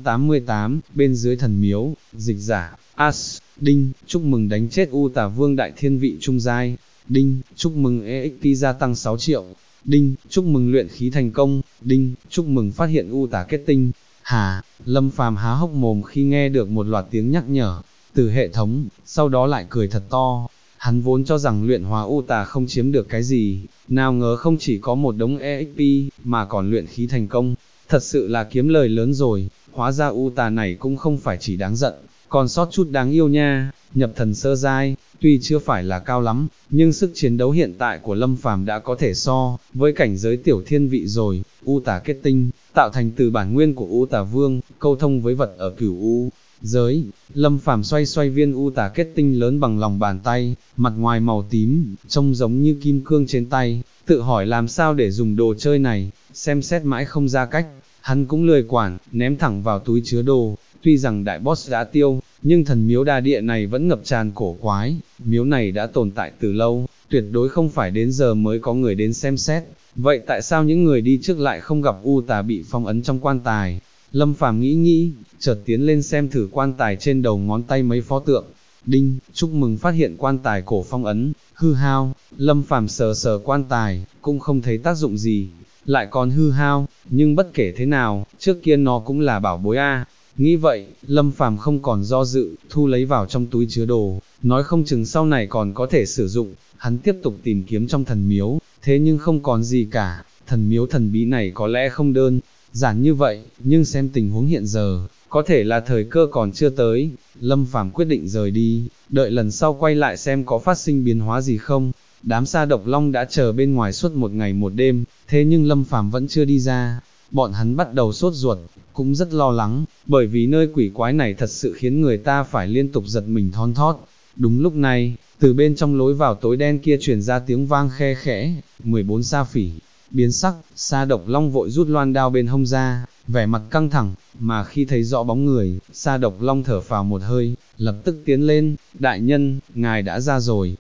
188, bên dưới thần miếu, dịch giả, As, Đinh, chúc mừng đánh chết U Tà Vương đại thiên vị trung giai, Đinh, chúc mừng EXP gia tăng 6 triệu, Đinh, chúc mừng luyện khí thành công, Đinh, chúc mừng phát hiện U Tà kết tinh. Hà, Lâm Phàm há hốc mồm khi nghe được một loạt tiếng nhắc nhở từ hệ thống, sau đó lại cười thật to. Hắn vốn cho rằng luyện hóa U Tà không chiếm được cái gì, nào ngờ không chỉ có một đống EXP, mà còn luyện khí thành công, thật sự là kiếm lời lớn rồi, hóa ra U Tà này cũng không phải chỉ đáng giận, còn sót chút đáng yêu nha. Nhập thần sơ giai, tuy chưa phải là cao lắm, nhưng sức chiến đấu hiện tại của Lâm Phàm đã có thể so với cảnh giới tiểu thiên vị rồi. U Tà kết tinh, tạo thành từ bản nguyên của U Tà Vương, câu thông với vật ở Cửu U giới. Lâm Phàm xoay xoay viên U Tà kết tinh lớn bằng lòng bàn tay, mặt ngoài màu tím, trông giống như kim cương trên tay, tự hỏi làm sao để dùng đồ chơi này, xem xét mãi không ra cách, hắn cũng lười quản, ném thẳng vào túi chứa đồ. Tuy rằng đại boss đã tiêu, nhưng thần miếu đa địa này vẫn ngập tràn cổ quái, miếu này đã tồn tại từ lâu, tuyệt đối không phải đến giờ mới có người đến xem xét, vậy tại sao những người đi trước lại không gặp U Tà bị phong ấn trong quan tài? Lâm Phàm nghĩ, chợt tiến lên xem thử quan tài trên đầu ngón tay mấy pho tượng. Đinh, chúc mừng phát hiện quan tài cổ phong ấn, hư hao. Lâm Phàm sờ sờ quan tài, cũng không thấy tác dụng gì, lại còn hư hao, nhưng bất kể thế nào, trước kia nó cũng là bảo bối a. Nghĩ vậy, Lâm Phàm không còn do dự, thu lấy vào trong túi chứa đồ, nói không chừng sau này còn có thể sử dụng. Hắn tiếp tục tìm kiếm trong thần miếu, thế nhưng không còn gì cả. Thần miếu thần bí này có lẽ không đơn giản như vậy, nhưng xem tình huống hiện giờ, có thể là thời cơ còn chưa tới. Lâm Phàm quyết định rời đi, đợi lần sau quay lại xem có phát sinh biến hóa gì không. Đám Sa Độc Long đã chờ bên ngoài suốt một ngày một đêm, thế nhưng Lâm Phàm vẫn chưa đi ra. Bọn hắn bắt đầu sốt ruột, cũng rất lo lắng, bởi vì nơi quỷ quái này thật sự khiến người ta phải liên tục giật mình thon thót. Đúng lúc này, từ bên trong lối vào tối đen kia truyền ra tiếng vang khe khẽ. 14 Sa Phỉ biến sắc, Sa Độc Long vội rút loan đao bên hông ra, vẻ mặt căng thẳng, mà khi thấy rõ bóng người, Sa Độc Long thở phào một hơi, lập tức tiến lên. Đại nhân, ngài đã ra rồi.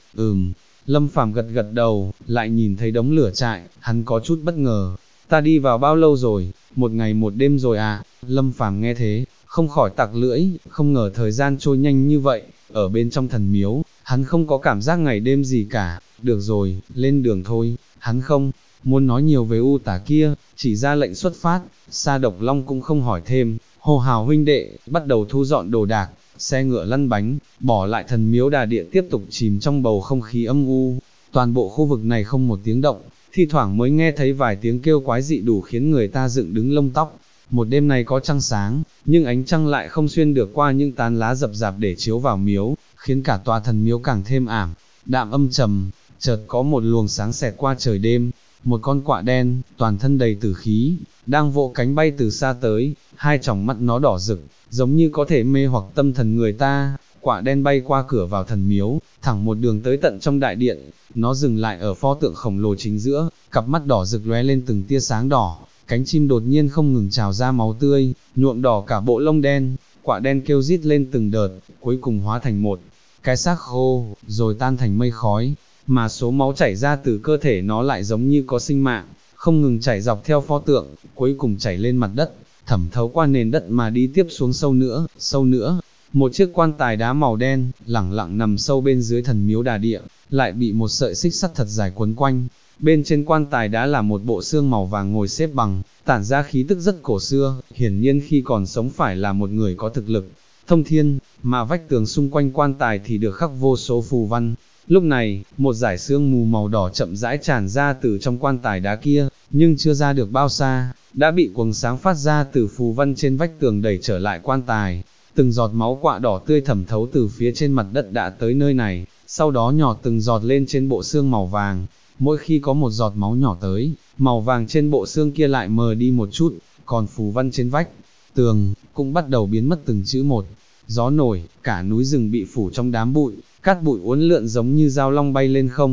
Lâm Phàm gật gật đầu, lại nhìn thấy đống lửa trại, hắn có chút bất ngờ. Ta đi vào bao lâu rồi? Một ngày một đêm rồi à? Lâm Phàm nghe thế, không khỏi tặc lưỡi, không ngờ thời gian trôi nhanh như vậy. Ở bên trong thần miếu, hắn không có cảm giác ngày đêm gì cả. Được rồi, lên đường thôi. Hắn không muốn nói nhiều về U Tà kia, chỉ ra lệnh xuất phát. Sa Độc Long cũng không hỏi thêm, hô hào huynh đệ, bắt đầu thu dọn đồ đạc. Xe ngựa lăn bánh, bỏ lại thần miếu đà địa tiếp tục chìm trong bầu không khí âm u. Toàn bộ khu vực này không một tiếng động, thi thoảng mới nghe thấy vài tiếng kêu quái dị đủ khiến người ta dựng đứng lông tóc. Một đêm này có trăng sáng, nhưng ánh trăng lại không xuyên được qua những tán lá rậm rạp để chiếu vào miếu, khiến cả tòa thần miếu càng thêm ảm đạm âm trầm. Chợt có một luồng sáng xẹt qua trời đêm, một con quạ đen, toàn thân đầy tử khí, đang vỗ cánh bay từ xa tới, hai tròng mắt nó đỏ rực, giống như có thể mê hoặc tâm thần người ta. Quạ đen bay qua cửa vào thần miếu, thẳng một đường tới tận trong đại điện. Nó dừng lại ở pho tượng khổng lồ chính giữa, cặp mắt đỏ rực lóe lên từng tia sáng đỏ, cánh chim đột nhiên không ngừng trào ra máu tươi, nhuộm đỏ cả bộ lông đen. Quạ đen kêu rít lên từng đợt, cuối cùng hóa thành một cái xác khô, rồi tan thành mây khói, mà số máu chảy ra từ cơ thể nó lại giống như có sinh mạng, không ngừng chảy dọc theo pho tượng, cuối cùng chảy lên mặt đất, thẩm thấu qua nền đất mà đi tiếp xuống sâu nữa. Một chiếc quan tài đá màu đen, lẳng lặng nằm sâu bên dưới thần miếu đà địa, lại bị một sợi xích sắt thật dài quấn quanh. Bên trên quan tài đá là một bộ xương màu vàng ngồi xếp bằng, tản ra khí tức rất cổ xưa, hiển nhiên khi còn sống phải là một người có thực lực thông thiên, mà vách tường xung quanh quan tài thì được khắc vô số phù văn. Lúc này, một dải sương mù màu đỏ chậm rãi tràn ra từ trong quan tài đá kia, nhưng chưa ra được bao xa, đã bị quầng sáng phát ra từ phù văn trên vách tường đẩy trở lại quan tài. Từng giọt máu quạ đỏ tươi thẩm thấu từ phía trên mặt đất đã tới nơi này, sau đó nhỏ từng giọt lên trên bộ xương màu vàng. Mỗi khi có một giọt máu nhỏ tới, màu vàng trên bộ xương kia lại mờ đi một chút, còn phù văn trên vách tường cũng bắt đầu biến mất từng chữ một. Gió nổi, cả núi rừng bị phủ trong đám bụi, cát bụi uốn lượn giống như dao long bay lên không.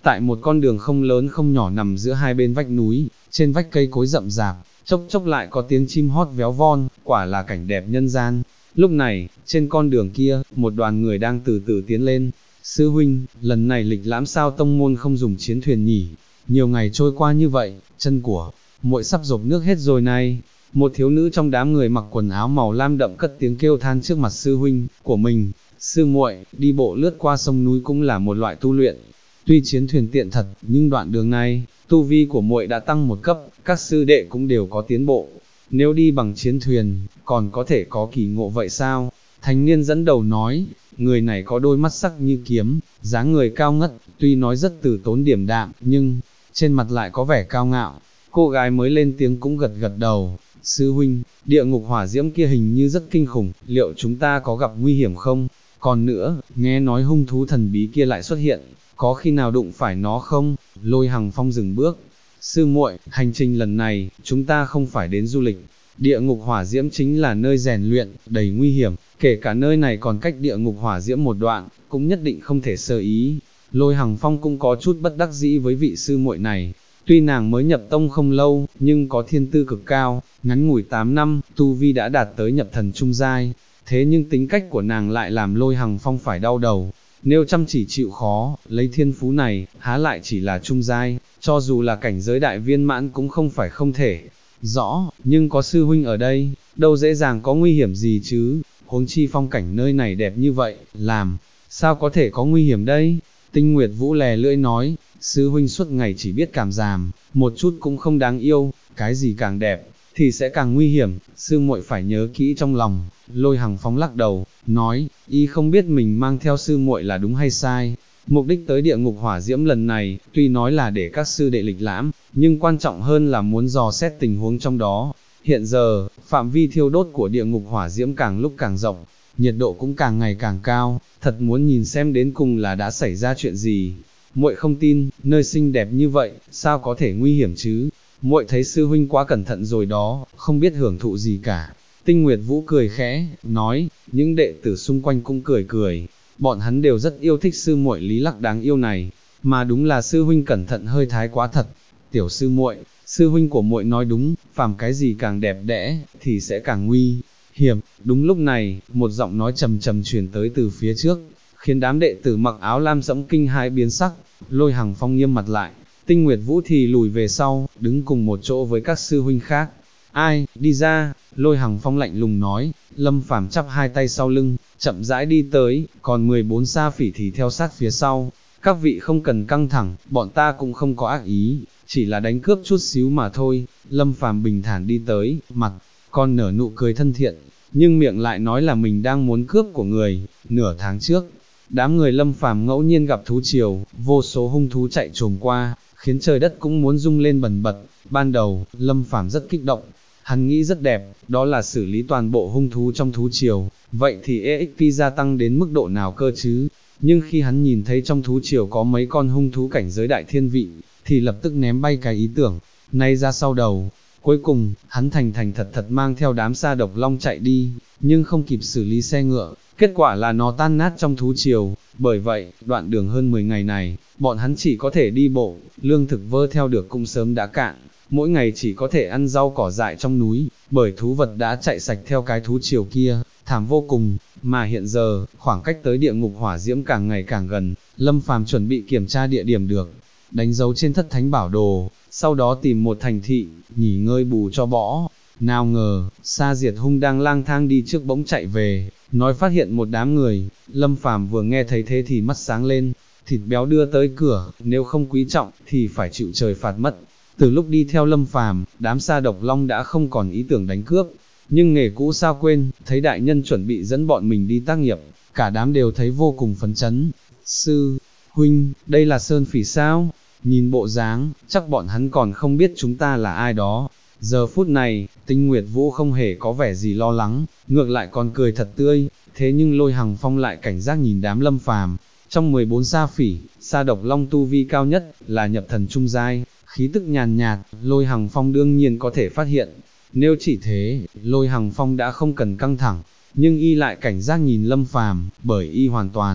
Tại một con đường không lớn không nhỏ nằm giữa hai bên vách núi, trên vách cây cối rậm rạp, chốc chốc lại có tiếng chim hót véo von, quả là cảnh đẹp nhân gian. Lúc này, trên con đường kia, một đoàn người đang từ từ tiến lên. Sư huynh, lần này lịch lãm sao tông môn không dùng chiến thuyền nhỉ? Nhiều ngày trôi qua như vậy, chân của muội sắp dột nước hết rồi này. Một thiếu nữ trong đám người mặc quần áo màu lam đậm cất tiếng kêu than trước mặt sư huynh của mình. Sư muội, đi bộ lướt qua sông núi cũng là một loại tu luyện. Tuy chiến thuyền tiện thật, nhưng đoạn đường này, tu vi của muội đã tăng một cấp, các sư đệ cũng đều có tiến bộ. Nếu đi bằng chiến thuyền, còn có thể có kỳ ngộ vậy sao? Thanh niên dẫn đầu nói, người này có đôi mắt sắc như kiếm, dáng người cao ngất, tuy nói rất từ tốn điềm đạm, nhưng trên mặt lại có vẻ cao ngạo. Cô gái mới lên tiếng cũng gật gật đầu, sư huynh, địa ngục hỏa diễm kia hình như rất kinh khủng, liệu chúng ta có gặp nguy hiểm không? Còn nữa, nghe nói hung thú thần bí kia lại xuất hiện, có khi nào đụng phải nó không? Lôi Hằng Phong dừng bước. Sư muội, hành trình lần này, chúng ta không phải đến du lịch. Địa ngục hỏa diễm chính là nơi rèn luyện, đầy nguy hiểm, kể cả nơi này còn cách địa ngục hỏa diễm một đoạn, cũng nhất định không thể sơ ý. Lôi Hằng Phong cũng có chút bất đắc dĩ với vị sư muội này. Tuy nàng mới nhập tông không lâu, nhưng có thiên tư cực cao, ngắn ngủi 8 năm, tu vi đã đạt tới nhập thần trung giai. Thế nhưng tính cách của nàng lại làm Lôi Hằng Phong phải đau đầu. Nếu chăm chỉ chịu khó, lấy thiên phú này, há lại chỉ là trung giai, cho dù là cảnh giới đại viên mãn cũng không phải không thể. Rõ, nhưng có sư huynh ở đây, đâu dễ dàng có nguy hiểm gì chứ, huống chi phong cảnh nơi này đẹp như vậy, làm, sao có thể có nguy hiểm đây? Tinh Nguyệt Vũ lè lưỡi nói, sư huynh suốt ngày chỉ biết cảm giảm, một chút cũng không đáng yêu, cái gì càng đẹp, thì sẽ càng nguy hiểm, sư muội phải nhớ kỹ trong lòng. Lôi Hằng Phong lắc đầu, nói, y không biết mình mang theo sư muội là đúng hay sai. Mục đích tới địa ngục hỏa diễm lần này, tuy nói là để các sư đệ lịch lãm, nhưng quan trọng hơn là muốn dò xét tình huống trong đó. Hiện giờ, phạm vi thiêu đốt của địa ngục hỏa diễm càng lúc càng rộng, nhiệt độ cũng càng ngày càng cao, thật muốn nhìn xem đến cùng là đã xảy ra chuyện gì. Muội không tin, nơi xinh đẹp như vậy, sao có thể nguy hiểm chứ? Muội thấy sư huynh quá cẩn thận rồi đó, không biết hưởng thụ gì cả. Tinh Nguyệt Vũ cười khẽ, nói, những đệ tử xung quanh cũng cười cười, bọn hắn đều rất yêu thích sư muội Lý Lặc đáng yêu này, mà đúng là sư huynh cẩn thận hơi thái quá thật. Tiểu sư muội, sư huynh của muội nói đúng, phàm cái gì càng đẹp đẽ, thì sẽ càng nguy hiểm. Đúng lúc này, một giọng nói trầm trầm truyền tới từ phía trước, khiến đám đệ tử mặc áo lam sẫm kinh hãi biến sắc. Lôi Hằng Phong nghiêm mặt lại, Tinh Nguyệt Vũ thì lùi về sau, đứng cùng một chỗ với các sư huynh khác. Ai, đi ra, Lôi Hằng Phong lạnh lùng nói. Lâm Phàm chắp hai tay sau lưng, chậm rãi đi tới, còn 14 sa phỉ thì theo sát phía sau. Các vị không cần căng thẳng, bọn ta cũng không có ác ý, chỉ là đánh cướp chút xíu mà thôi. Lâm Phàm bình thản đi tới, mặt còn nở nụ cười thân thiện, nhưng miệng lại nói là mình đang muốn cướp của người. Nửa tháng trước, đám người Lâm Phàm ngẫu nhiên gặp thú triều, vô số hung thú chạy trồm qua, khiến trời đất cũng muốn rung lên bần bật. Ban đầu, Lâm Phàm rất kích động, hắn nghĩ rất đẹp, đó là xử lý toàn bộ hung thú trong thú triều, vậy thì EXP gia tăng đến mức độ nào cơ chứ? Nhưng khi hắn nhìn thấy trong thú triều có mấy con hung thú cảnh giới đại thiên vị, thì lập tức ném bay cái ý tưởng này ra sau đầu. Cuối cùng, hắn thành thành thật thật mang theo đám sa độc long chạy đi, nhưng không kịp xử lý xe ngựa, kết quả là nó tan nát trong thú triều. Bởi vậy, đoạn đường hơn 10 ngày này, bọn hắn chỉ có thể đi bộ, lương thực vơ theo được cũng sớm đã cạn, mỗi ngày chỉ có thể ăn rau cỏ dại trong núi, bởi thú vật đã chạy sạch theo cái thú triều kia, thảm vô cùng. Mà hiện giờ, khoảng cách tới địa ngục hỏa diễm càng ngày càng gần, Lâm Phàm chuẩn bị kiểm tra địa điểm được đánh dấu trên thất thánh bảo đồ, sau đó tìm một thành thị, nghỉ ngơi bù cho bõ. Nào ngờ, Sa Diệt Hung đang lang thang đi trước bỗng chạy về, nói phát hiện một đám người. Lâm Phàm vừa nghe thấy thế thì mắt sáng lên, thịt béo đưa tới cửa, nếu không quý trọng, thì phải chịu trời phạt mất. Từ lúc đi theo Lâm Phàm, đám sa độc long đã không còn ý tưởng đánh cướp, nhưng nghề cũ sao quên, thấy đại nhân chuẩn bị dẫn bọn mình đi tác nghiệp, cả đám đều thấy vô cùng phấn chấn. Sư huynh, đây là Sơn Phỉ sao? Nhìn bộ dáng, chắc bọn hắn còn không biết chúng ta là ai đó. Giờ phút này, Tinh Nguyệt Vũ không hề có vẻ gì lo lắng, ngược lại còn cười thật tươi. Thế nhưng Lôi Hằng Phong lại cảnh giác nhìn đám Lâm Phàm. Trong 14 sa phỉ, sa độc long tu vi cao nhất là nhập thần trung giai, khí tức nhàn nhạt, Lôi Hằng Phong đương nhiên có thể phát hiện. Nếu chỉ thế, Lôi Hằng Phong đã không cần căng thẳng, nhưng y lại cảnh giác nhìn Lâm Phàm, bởi y hoàn toàn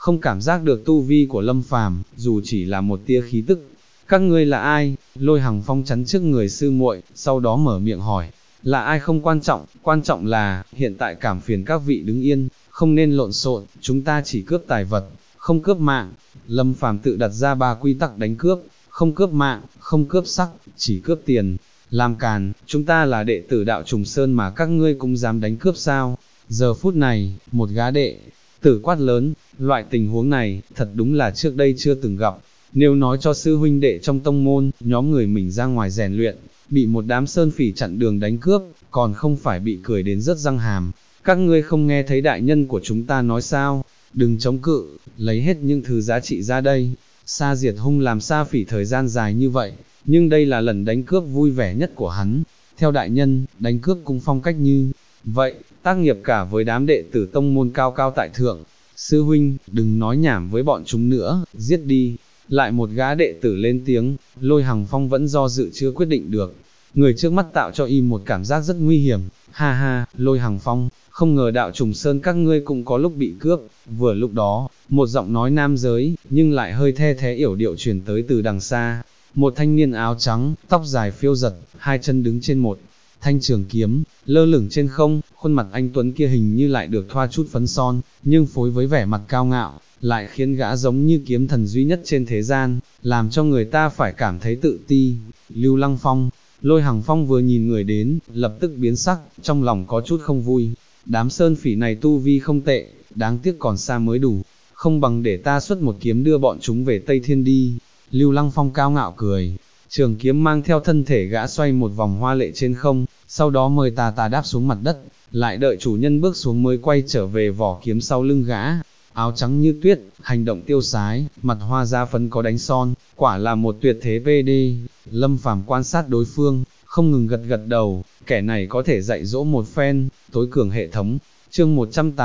không cảm giác được tu vi của Lâm Phàm, dù chỉ là một tia khí tức. Các ngươi là ai? Lôi Hằng Phong chắn trước người sư muội, sau đó mở miệng hỏi. Là ai không quan trọng là, hiện tại cảm phiền các vị đứng yên, không nên lộn xộn, chúng ta chỉ cướp tài vật, không cướp mạng. Lâm Phàm tự đặt ra 3 quy tắc đánh cướp, không cướp mạng, không cướp sắc, chỉ cướp tiền. Làm càn, chúng ta là đệ tử đạo Trùng Sơn mà các ngươi cũng dám đánh cướp sao? Giờ phút này, một gã đệ tử quát lớn, loại tình huống này, thật đúng là trước đây chưa từng gặp. Nếu nói cho sư huynh đệ trong tông môn, nhóm người mình ra ngoài rèn luyện, bị một đám sơn phỉ chặn đường đánh cướp, còn không phải bị cười đến rất răng hàm. Các ngươi không nghe thấy đại nhân của chúng ta nói sao? Đừng chống cự, lấy hết những thứ giá trị ra đây. Sa Diệt Hung làm Sa Phỉ thời gian dài như vậy, nhưng đây là lần đánh cướp vui vẻ nhất của hắn. Theo đại nhân, đánh cướp cũng phong cách như vậy, tác nghiệp cả với đám đệ tử tông môn cao cao tại thượng. Sư huynh, đừng nói nhảm với bọn chúng nữa, giết đi. Lại một gã đệ tử lên tiếng, Lôi Hằng Phong vẫn do dự chưa quyết định được. Người trước mắt tạo cho y một cảm giác rất nguy hiểm. Ha ha, Lôi Hằng Phong, không ngờ đạo Trùng Sơn các ngươi cũng có lúc bị cướp. Vừa lúc đó, một giọng nói nam giới, nhưng lại hơi the thế yểu điệu truyền tới từ đằng xa. Một thanh niên áo trắng, tóc dài phiêu giật, hai chân đứng trên một thanh trường kiếm, lơ lửng trên không, khuôn mặt anh tuấn kia hình như lại được thoa chút phấn son, nhưng phối với vẻ mặt cao ngạo, lại khiến gã giống như kiếm thần duy nhất trên thế gian, làm cho người ta phải cảm thấy tự ti. Lưu Lăng Phong. Lôi Hằng Phong vừa nhìn người đến, lập tức biến sắc, trong lòng có chút không vui. Đám sơn phỉ này tu vi không tệ, đáng tiếc còn xa mới đủ, không bằng để ta xuất một kiếm đưa bọn chúng về Tây Thiên đi. Lưu Lăng Phong cao ngạo cười, trường kiếm mang theo thân thể gã xoay một vòng hoa lệ trên không, sau đó mời tà đáp xuống mặt đất, lại đợi chủ nhân bước xuống mới quay trở về vỏ kiếm sau lưng gã. Áo trắng như tuyết, hành động tiêu sái, mặt hoa da phấn có đánh son, quả là một tuyệt thế PD. Lâm Phàm quan sát đối phương, không ngừng gật gật đầu, kẻ này có thể dạy dỗ một phen. Tối cường hệ thống. Chương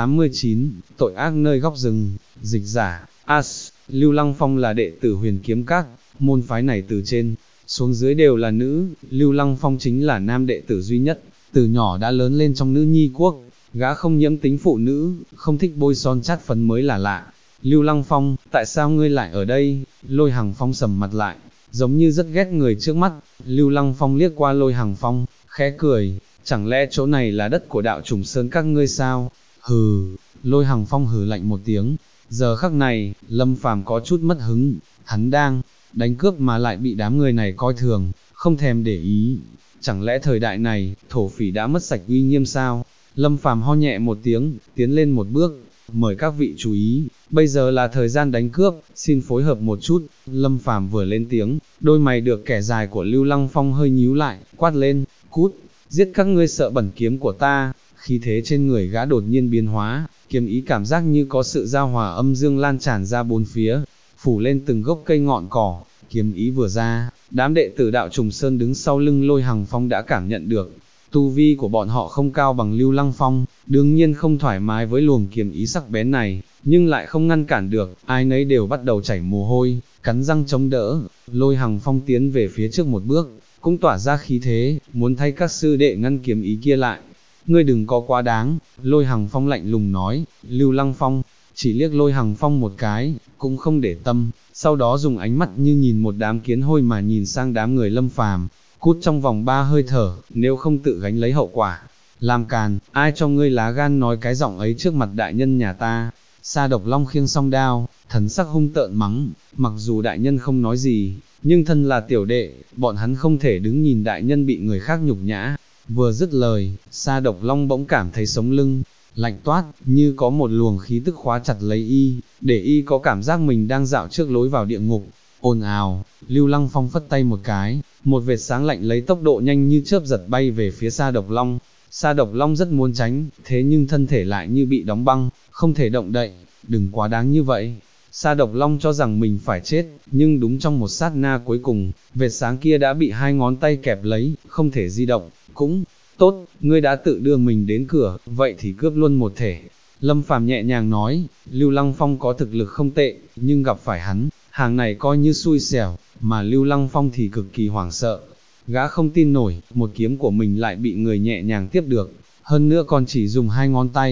189, tội ác nơi góc rừng. Dịch giả, As. Lưu Lăng Phong là đệ tử Huyền Kiếm Các, môn phái này từ trên xuống dưới đều là nữ, Lưu Lăng Phong chính là nam đệ tử duy nhất, từ nhỏ đã lớn lên trong nữ nhi quốc, gã không nhiễm tính phụ nữ, không thích bôi son chát phấn mới là lạ. Lưu Lăng Phong, tại sao ngươi lại ở đây? Lôi Hằng Phong sầm mặt lại, giống như rất ghét người trước mắt. Lưu Lăng Phong liếc qua Lôi Hằng Phong, khẽ cười, chẳng lẽ chỗ này là đất của đạo Trùng Sơn các ngươi sao? Hừ. Lôi Hằng Phong hừ lạnh một tiếng. Giờ khắc này, Lâm Phàm có chút mất hứng, hắn đang đánh cướp mà lại bị đám người này coi thường, không thèm để ý. Chẳng lẽ thời đại này, thổ phỉ đã mất sạch uy nghiêm sao? Lâm Phàm ho nhẹ một tiếng, tiến lên một bước, mời các vị chú ý, bây giờ là thời gian đánh cướp, xin phối hợp một chút. Lâm Phàm vừa lên tiếng, đôi mày được kẻ dài của Lưu Lăng Phong hơi nhíu lại, quát lên, cút, giết các ngươi sợ bẩn kiếm của ta. Khí thế trên người gã đột nhiên biến hóa, kiếm ý cảm giác như có sự giao hòa âm dương lan tràn ra bốn phía, phủ lên từng gốc cây ngọn cỏ. Kiếm ý vừa ra, đám đệ tử đạo Trùng Sơn đứng sau lưng Lôi Hằng Phong đã cảm nhận được, tu vi của bọn họ không cao bằng Lưu Lăng Phong, đương nhiên không thoải mái với luồng kiếm ý sắc bén này, nhưng lại không ngăn cản được, ai nấy đều bắt đầu chảy mồ hôi, cắn răng chống đỡ. Lôi Hằng Phong tiến về phía trước một bước, cũng tỏa ra khí thế, muốn thay các sư đệ ngăn kiếm ý kia lại. Ngươi đừng có quá đáng. Lôi Hằng Phong lạnh lùng nói. Lưu Lăng Phong chỉ liếc Lôi Hằng Phong một cái, cũng không để tâm, sau đó dùng ánh mắt như nhìn một đám kiến hôi mà nhìn sang đám người Lâm Phàm, cút trong vòng 3 hơi thở, nếu không tự gánh lấy hậu quả. Làm càn, ai cho ngươi lá gan nói cái giọng ấy trước mặt đại nhân nhà ta? Sa Độc Long khiêng song đao, thần sắc hung tợn mắng, mặc dù đại nhân không nói gì, nhưng thân là tiểu đệ, bọn hắn không thể đứng nhìn đại nhân bị người khác nhục nhã. Vừa dứt lời, Sa Độc Long bỗng cảm thấy sống lưng lạnh toát, như có một luồng khí tức khóa chặt lấy y, để y có cảm giác mình đang dạo trước lối vào địa ngục. Ồn ào, Lưu Lăng Phong phất tay một cái, một vệt sáng lạnh lấy tốc độ nhanh như chớp giật bay về phía Sa Độc Long. Sa Độc Long rất muốn tránh, thế nhưng thân thể lại như bị đóng băng, không thể động đậy. Đừng quá đáng như vậy. Sa Độc Long cho rằng mình phải chết, nhưng đúng trong một sát na cuối cùng, vệt sáng kia đã bị hai ngón tay kẹp lấy, không thể di động. Cũng tốt, ngươi đã tự đưa mình đến cửa, vậy thì cướp luôn một thể. Lâm Phàm nhẹ nhàng nói. Lưu Lăng Phong có thực lực không tệ, nhưng gặp phải hắn, hàng này coi như xui xẻo, mà Lưu Lăng Phong thì cực kỳ hoảng sợ. Gã không tin nổi, một kiếm của mình lại bị người nhẹ nhàng tiếp được, hơn nữa còn chỉ dùng hai ngón tay.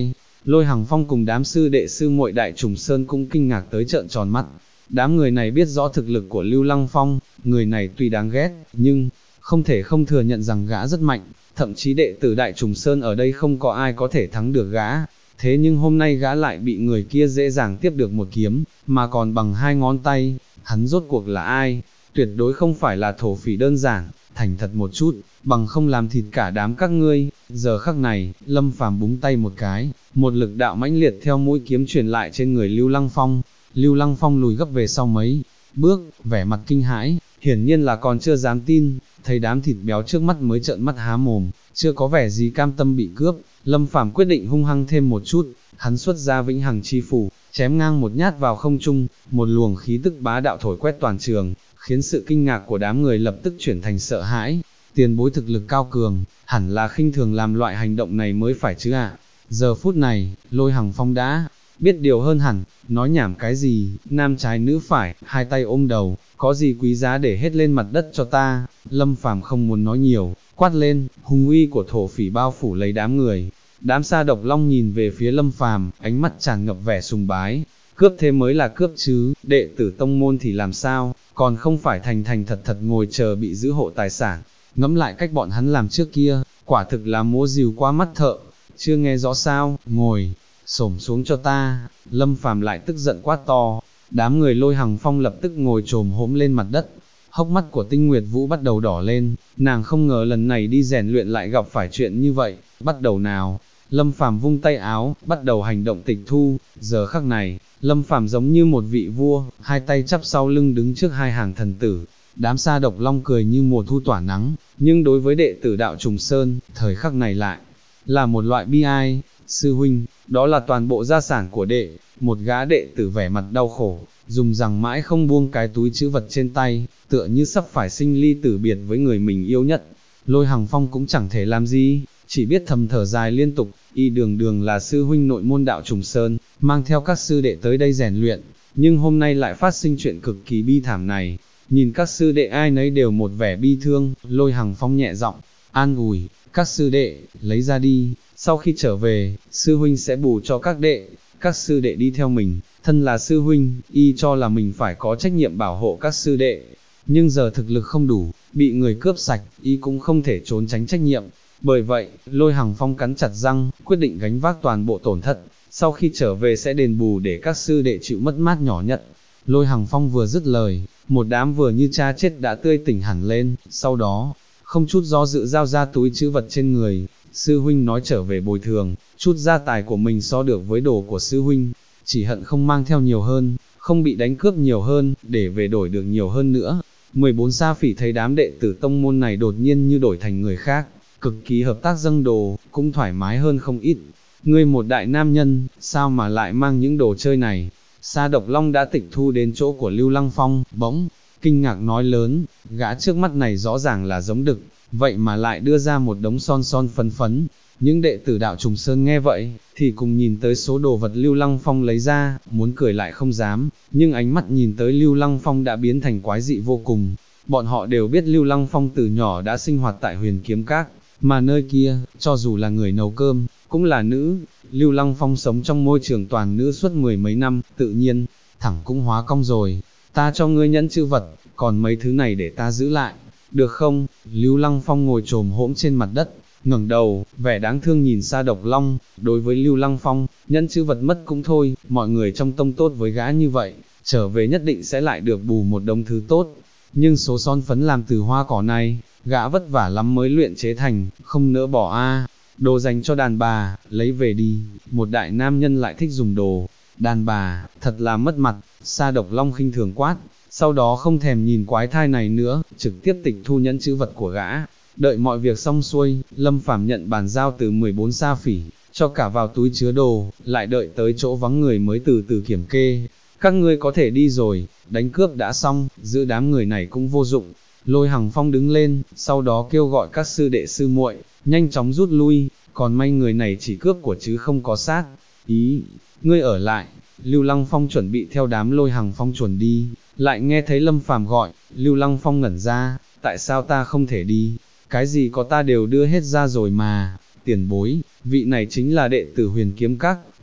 Lôi Hằng Phong cùng đám sư đệ sư muội Đại Trùng Sơn cũng kinh ngạc tới trợn tròn mắt. Đám người này biết rõ thực lực của Lưu Lăng Phong, người này tuy đáng ghét, nhưng không thể không thừa nhận rằng gã rất mạnh, thậm chí đệ tử Đại Trùng Sơn ở đây không có ai có thể thắng được gã. Thế nhưng hôm nay gã lại bị người kia dễ dàng tiếp được một kiếm, mà còn bằng 2 ngón tay. Hắn rốt cuộc là ai? Tuyệt đối không phải là thổ phỉ đơn giản, thành thật một chút, bằng không làm thịt cả đám các ngươi. Giờ khắc này, Lâm Phàm búng tay một cái, một lực đạo mãnh liệt theo mũi kiếm truyền lại trên người Lưu Lăng Phong. Lưu Lăng Phong lùi gấp về sau mấy bước, vẻ mặt kinh hãi, hiển nhiên là còn chưa dám tin, thấy đám thịt béo trước mắt mới trợn mắt há mồm, chưa có vẻ gì cam tâm bị cướp. Lâm Phàm quyết định hung hăng thêm một chút, hắn xuất ra Vĩnh Hằng Chi Phủ, chém ngang một nhát vào không trung, một luồng khí tức bá đạo thổi quét toàn trường, khiến sự kinh ngạc của đám người lập tức chuyển thành sợ hãi. Tiền bối thực lực cao cường, hẳn là khinh thường làm loại hành động này mới phải chứ ạ. Giờ phút này, Lôi Hằng Phong đã biết điều hơn hẳn, nói nhảm cái gì, nam trái nữ phải, hai tay ôm đầu, có gì quý giá để hết lên mặt đất cho ta. Lâm Phàm không muốn nói nhiều, quát lên, hung uy của thổ phỉ bao phủ lấy đám người. Đám Sa Độc Long nhìn về phía Lâm Phàm, ánh mắt tràn ngập vẻ sùng bái. Cướp thế mới là cướp chứ, đệ tử tông môn thì làm sao, còn không phải thành thành thật thật ngồi chờ bị giữ hộ tài sản. Ngẫm lại cách bọn hắn làm trước kia, quả thực là múa rìu qua mắt thợ. Chưa nghe rõ sao, ngồi xổm xuống cho ta. Lâm Phàm lại tức giận quát to. Đám người Lôi Hằng Phong lập tức ngồi trồm hổm lên mặt đất. Hốc mắt của Tinh Nguyệt Vũ bắt đầu đỏ lên, nàng không ngờ lần này đi rèn luyện lại gặp phải chuyện như vậy. Bắt đầu nào? Lâm Phàm vung tay áo, bắt đầu hành động tịch thu. Giờ khắc này, Lâm Phàm giống như một vị vua, hai tay chắp sau lưng đứng trước hai hàng thần tử. Đám Sa Độc Long cười như mùa thu tỏa nắng, nhưng đối với đệ tử Đạo Trùng Sơn, thời khắc này lại là một loại bi ai. Sư huynh, đó là toàn bộ gia sản của đệ. Một gã đệ tử vẻ mặt đau khổ, dùng rằng mãi không buông cái túi trữ vật trên tay, tựa như sắp phải sinh ly tử biệt với người mình yêu nhất. Lôi Hằng Phong cũng chẳng thể làm gì, chỉ biết thầm thở dài liên tục. Y đường đường là sư huynh nội môn Đạo Trùng Sơn, mang theo các sư đệ tới đây rèn luyện, nhưng hôm nay lại phát sinh chuyện cực kỳ bi thảm này. Nhìn các sư đệ ai nấy đều một vẻ bi thương, Lôi Hằng Phong nhẹ giọng an ủi, các sư đệ, lấy ra đi, sau khi trở về, sư huynh sẽ bù cho các đệ. Các sư đệ đi theo mình, thân là sư huynh, y cho là mình phải có trách nhiệm bảo hộ các sư đệ, nhưng giờ thực lực không đủ, bị người cướp sạch, y cũng không thể trốn tránh trách nhiệm. Bởi vậy, Lôi Hằng Phong cắn chặt răng, quyết định gánh vác toàn bộ tổn thất, sau khi trở về sẽ đền bù để các sư đệ chịu mất mát nhỏ nhất. Lôi Hằng Phong vừa dứt lời, một đám vừa như cha chết đã tươi tỉnh hẳn lên, sau đó, không chút do dự giao ra túi trữ vật trên người. Sư huynh nói trở về bồi thường, chút gia tài của mình so được với đồ của sư huynh, chỉ hận không mang theo nhiều hơn, không bị đánh cướp nhiều hơn, để về đổi được nhiều hơn nữa. 14 Sa Phỉ thấy đám đệ tử tông môn này đột nhiên như đổi thành người khác, cực kỳ hợp tác dâng đồ, cũng thoải mái hơn không ít. Ngươi một đại nam nhân, sao mà lại mang những đồ chơi này? Sa Độc Long đã tịch thu đến chỗ của Lưu Lăng Phong, bỗng kinh ngạc nói lớn, gã trước mắt này rõ ràng là giống đực, vậy mà lại đưa ra một đống son son phấn phấn. Những đệ tử Đạo Trùng Sơn nghe vậy, thì cùng nhìn tới số đồ vật Lưu Lăng Phong lấy ra, muốn cười lại không dám, nhưng ánh mắt nhìn tới Lưu Lăng Phong đã biến thành quái dị vô cùng. Bọn họ đều biết Lưu Lăng Phong từ nhỏ đã sinh hoạt tại Huyền Kiếm Các, mà nơi kia, cho dù là người nấu cơm, cũng là nữ. Lưu Lăng Phong sống trong môi trường toàn nữ suốt 10 mấy năm, tự nhiên, thẳng cũng hóa cong rồi. Ta cho ngươi nhẫn chữ vật, còn mấy thứ này để ta giữ lại, được không? Lưu Lăng Phong ngồi trồm hỗn trên mặt đất, ngẩng đầu, vẻ đáng thương nhìn Sa Độc Long. Đối với Lưu Lăng Phong, nhẫn chữ vật mất cũng thôi, mọi người trong tông tốt với gã như vậy, trở về nhất định sẽ lại được bù một đống thứ tốt. Nhưng số son phấn làm từ hoa cỏ này, gã vất vả lắm mới luyện chế thành, không nỡ bỏ a. Đồ dành cho đàn bà, lấy về đi. Một đại nam nhân lại thích dùng đồ đàn bà, thật là mất mặt. Sa Độc Long khinh thường quát, sau đó không thèm nhìn quái thai này nữa, trực tiếp tịch thu nhẫn chữ vật của gã. Đợi mọi việc xong xuôi, Lâm Phàm nhận bàn giao từ 14 Sa Phỉ, cho cả vào túi chứa đồ, lại đợi tới chỗ vắng người mới từ từ kiểm kê. Các ngươi có thể đi rồi, đánh cướp đã xong, giữ đám người này cũng vô dụng. Lôi Hằng Phong đứng lên, sau đó kêu gọi các sư đệ sư muội, nhanh chóng rút lui, còn may người này chỉ cướp của chứ không có sát ý. Ngươi ở lại. Lưu Lăng Phong chuẩn bị theo đám Lôi Hằng Phong chuẩn đi, lại nghe thấy Lâm Phàm gọi. Lưu Lăng Phong ngẩn ra, tại sao ta không thể đi? Cái gì có ta đều đưa hết ra rồi mà. Tiền bối, vị này chính là đệ tử Huyền Kiếm Các,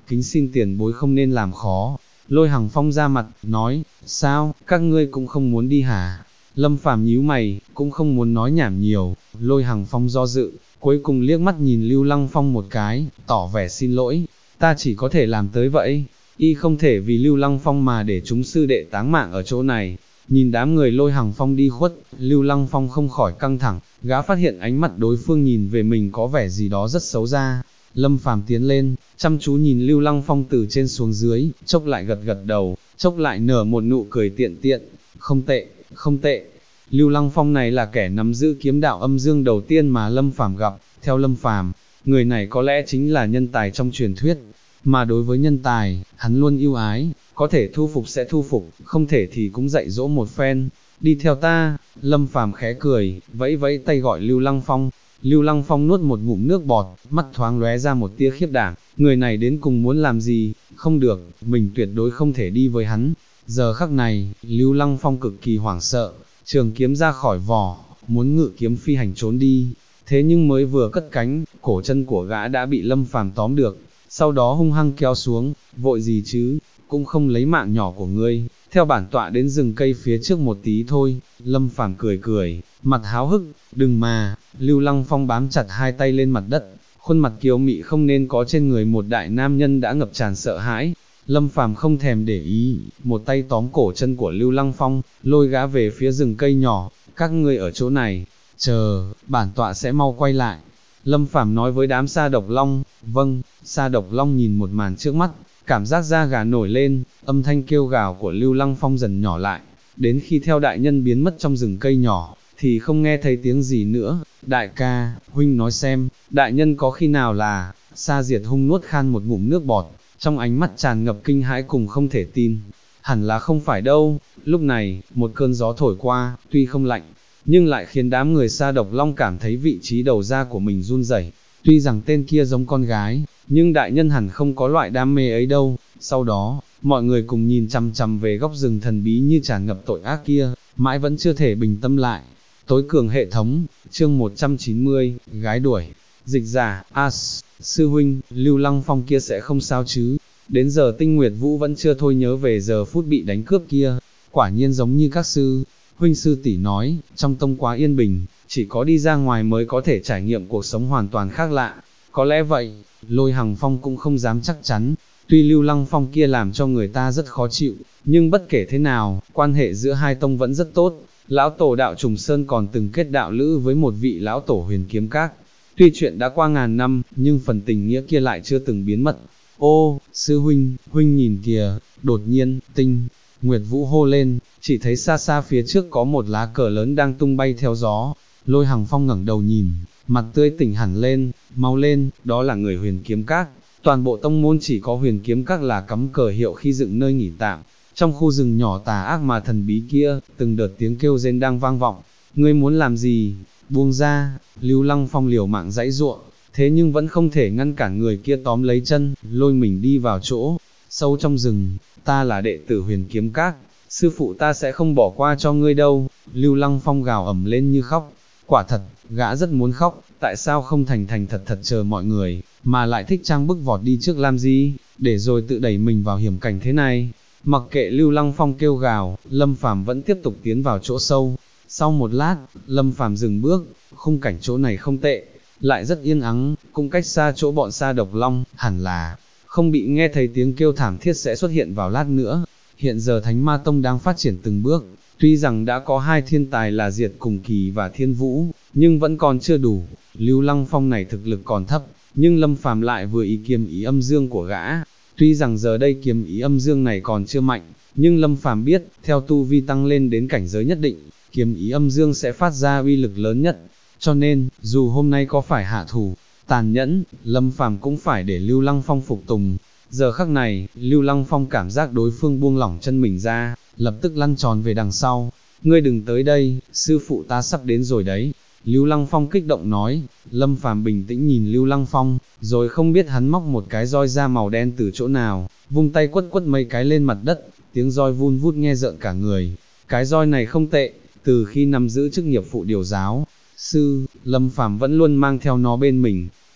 kính xin tiền bối không nên làm khó. Lôi Hằng Phong ra mặt, nói, sao, các ngươi cũng không muốn đi hả? Lâm Phàm nhíu mày, cũng không muốn nói nhảm nhiều. Lôi Hằng Phong do dự, cuối cùng liếc mắt nhìn Lưu Lăng Phong một cái, tỏ vẻ xin lỗi, ta chỉ có thể làm tới vậy, y không thể vì Lưu Lăng Phong mà để chúng sư đệ táng mạng ở chỗ này. Nhìn đám người Lôi Hằng Phong đi khuất, Lưu Lăng Phong không khỏi căng thẳng, gã phát hiện ánh mặt đối phương nhìn về mình có vẻ gì đó rất xấu ra. Lâm Phàm tiến lên, chăm chú nhìn Lưu Lăng Phong từ trên xuống dưới, chốc lại gật gật đầu, chốc lại nở một nụ cười tiện tiện, không tệ, không tệ. Lưu Lăng Phong này là kẻ nắm giữ kiếm đạo âm dương đầu tiên mà Lâm Phàm gặp, theo Lâm Phàm, người này có lẽ chính là nhân tài trong truyền thuyết, mà đối với nhân tài, hắn luôn ưu ái, có thể thu phục sẽ thu phục, không thể thì cũng dạy dỗ một phen. Đi theo ta. Lâm Phàm khẽ cười, vẫy vẫy tay gọi Lưu Lăng Phong. Lưu Lăng Phong nuốt một ngụm nước bọt, mắt thoáng lóe ra một tia khiếp đảm, người này đến cùng muốn làm gì? Không được, mình tuyệt đối không thể đi với hắn. Giờ khắc này, Lưu Lăng Phong cực kỳ hoảng sợ, trường kiếm ra khỏi vỏ, muốn ngự kiếm phi hành trốn đi. Thế nhưng mới vừa cất cánh, cổ chân của gã đã bị Lâm Phàm tóm được, sau đó hung hăng kéo xuống. Vội gì chứ, cũng không lấy mạng nhỏ của ngươi, theo bản tọa đến rừng cây phía trước một tí thôi. Lâm Phàm cười cười, mặt háo hức, đừng mà. Lưu Lăng Phong bám chặt hai tay lên mặt đất, khuôn mặt kiều mị không nên có trên người một đại nam nhân đã ngập tràn sợ hãi. Lâm Phàm không thèm để ý, một tay tóm cổ chân của Lưu Lăng Phong, lôi gã về phía rừng cây nhỏ. Các ngươi ở chỗ này, chờ, bản tọa sẽ mau quay lại. Lâm Phàm nói với đám Sa Độc Long. Vâng. Sa Độc Long nhìn một màn trước mắt, cảm giác da gà nổi lên, âm thanh kêu gào của Lưu Lăng Phong dần nhỏ lại, đến khi theo đại nhân biến mất trong rừng cây nhỏ, thì không nghe thấy tiếng gì nữa. Đại ca, huynh nói xem, đại nhân có khi nào là... Sa Diệt Hung nuốt khan một ngụm nước bọt, trong ánh mắt tràn ngập kinh hãi cùng không thể tin. Hẳn là không phải đâu. Lúc này, một cơn gió thổi qua, tuy không lạnh, nhưng lại khiến đám người Sa Độc Long cảm thấy vị trí đầu da của mình run rẩy. Tuy rằng tên kia giống con gái, nhưng đại nhân hẳn không có loại đam mê ấy đâu. Sau đó, mọi người cùng nhìn chằm chằm về góc rừng thần bí như tràn ngập tội ác kia, mãi vẫn chưa thể bình tâm lại. Tối cường hệ thống, chương 190, gái đuổi. Dịch giả, As, sư huynh, Lưu Lăng Phong kia sẽ không sao chứ? Đến giờ Tinh Nguyệt Vũ vẫn chưa thôi nhớ về giờ phút bị đánh cướp kia. Quả nhiên giống như các sư huynh sư tỷ nói, trong tông quá yên bình, chỉ có đi ra ngoài mới có thể trải nghiệm cuộc sống hoàn toàn khác lạ. Có lẽ vậy. Lôi Hằng Phong cũng không dám chắc chắn. Tuy Lưu Lăng Phong kia làm cho người ta rất khó chịu, nhưng bất kể thế nào, quan hệ giữa hai tông vẫn rất tốt. Lão tổ đạo Trùng Sơn còn từng kết đạo lữ với một vị lão tổ Huyền Kiếm Các. Tuy chuyện đã qua ngàn năm, nhưng phần tình nghĩa kia lại chưa từng biến mất. Ô, sư huynh, huynh nhìn kìa. Đột nhiên, Tinh Nguyệt Vũ hô lên, chỉ thấy xa xa phía trước có một lá cờ lớn đang tung bay theo gió. Lôi Hằng Phong ngẩng đầu nhìn, mặt tươi tỉnh hẳn lên, mau lên, đó là người Huyền Kiếm Các. Toàn bộ tông môn chỉ có Huyền Kiếm Các là cắm cờ hiệu khi dựng nơi nghỉ tạm. Trong khu rừng nhỏ tà ác mà thần bí kia, từng đợt tiếng kêu rên đang vang vọng. Ngươi muốn làm gì? Buông ra. Lưu Lăng Phong liều mạng giãy giụa, thế nhưng vẫn không thể ngăn cản người kia tóm lấy chân, lôi mình đi vào chỗ sâu trong rừng. Ta là đệ tử Huyền Kiếm Các, sư phụ ta sẽ không bỏ qua cho ngươi đâu. Lưu Lăng Phong gào ầm lên như khóc. Quả thật, gã rất muốn khóc, tại sao không thành thành thật thật chờ mọi người, mà lại thích trang bức vọt đi trước làm gì, để rồi tự đẩy mình vào hiểm cảnh thế này. Mặc kệ Lưu Lăng Phong kêu gào, Lâm Phàm vẫn tiếp tục tiến vào chỗ sâu. Sau một lát, Lâm Phàm dừng bước, khung cảnh chỗ này không tệ, lại rất yên ắng, cũng cách xa chỗ bọn Sa Độc Long, hẳn là không bị nghe thấy tiếng kêu thảm thiết sẽ xuất hiện vào lát nữa. Hiện giờ Thánh Ma Tông đang phát triển từng bước, tuy rằng đã có hai thiên tài là Diệt Cùng Kỳ và Thiên Vũ, nhưng vẫn còn chưa đủ. Lưu Lăng Phong này thực lực còn thấp, nhưng Lâm Phàm lại vừa ý kiếm ý âm dương của gã. Tuy rằng giờ đây kiếm ý âm dương này còn chưa mạnh, nhưng Lâm Phàm biết, theo tu vi tăng lên đến cảnh giới nhất định, kiếm ý âm dương sẽ phát ra uy lực lớn nhất. Cho nên, dù hôm nay có phải hạ thủ tàn nhẫn, Lâm Phàm cũng phải để Lưu Lăng Phong phục tùng. Giờ khắc này, Lưu Lăng Phong cảm giác đối phương buông lỏng chân mình ra, lập tức lăn tròn về đằng sau. Ngươi đừng tới đây, sư phụ ta sắp đến rồi đấy. Lưu Lăng Phong kích động nói. Lâm Phàm bình tĩnh nhìn Lưu Lăng Phong, rồi không biết hắn móc một cái roi da màu đen từ chỗ nào, vung tay quất quất mấy cái lên mặt đất, tiếng roi vun vút nghe rợn cả người. Cái roi này không tệ, từ khi nắm giữ chức nghiệp phụ điều giáo sư, Lâm Phàm vẫn luôn mang theo nó bên mình.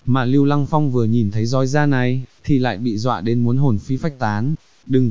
mà Lưu Lăng Phong vừa nhìn thấy roi da này, thì lại bị dọa đến muốn hồn phi phách tán. Đừng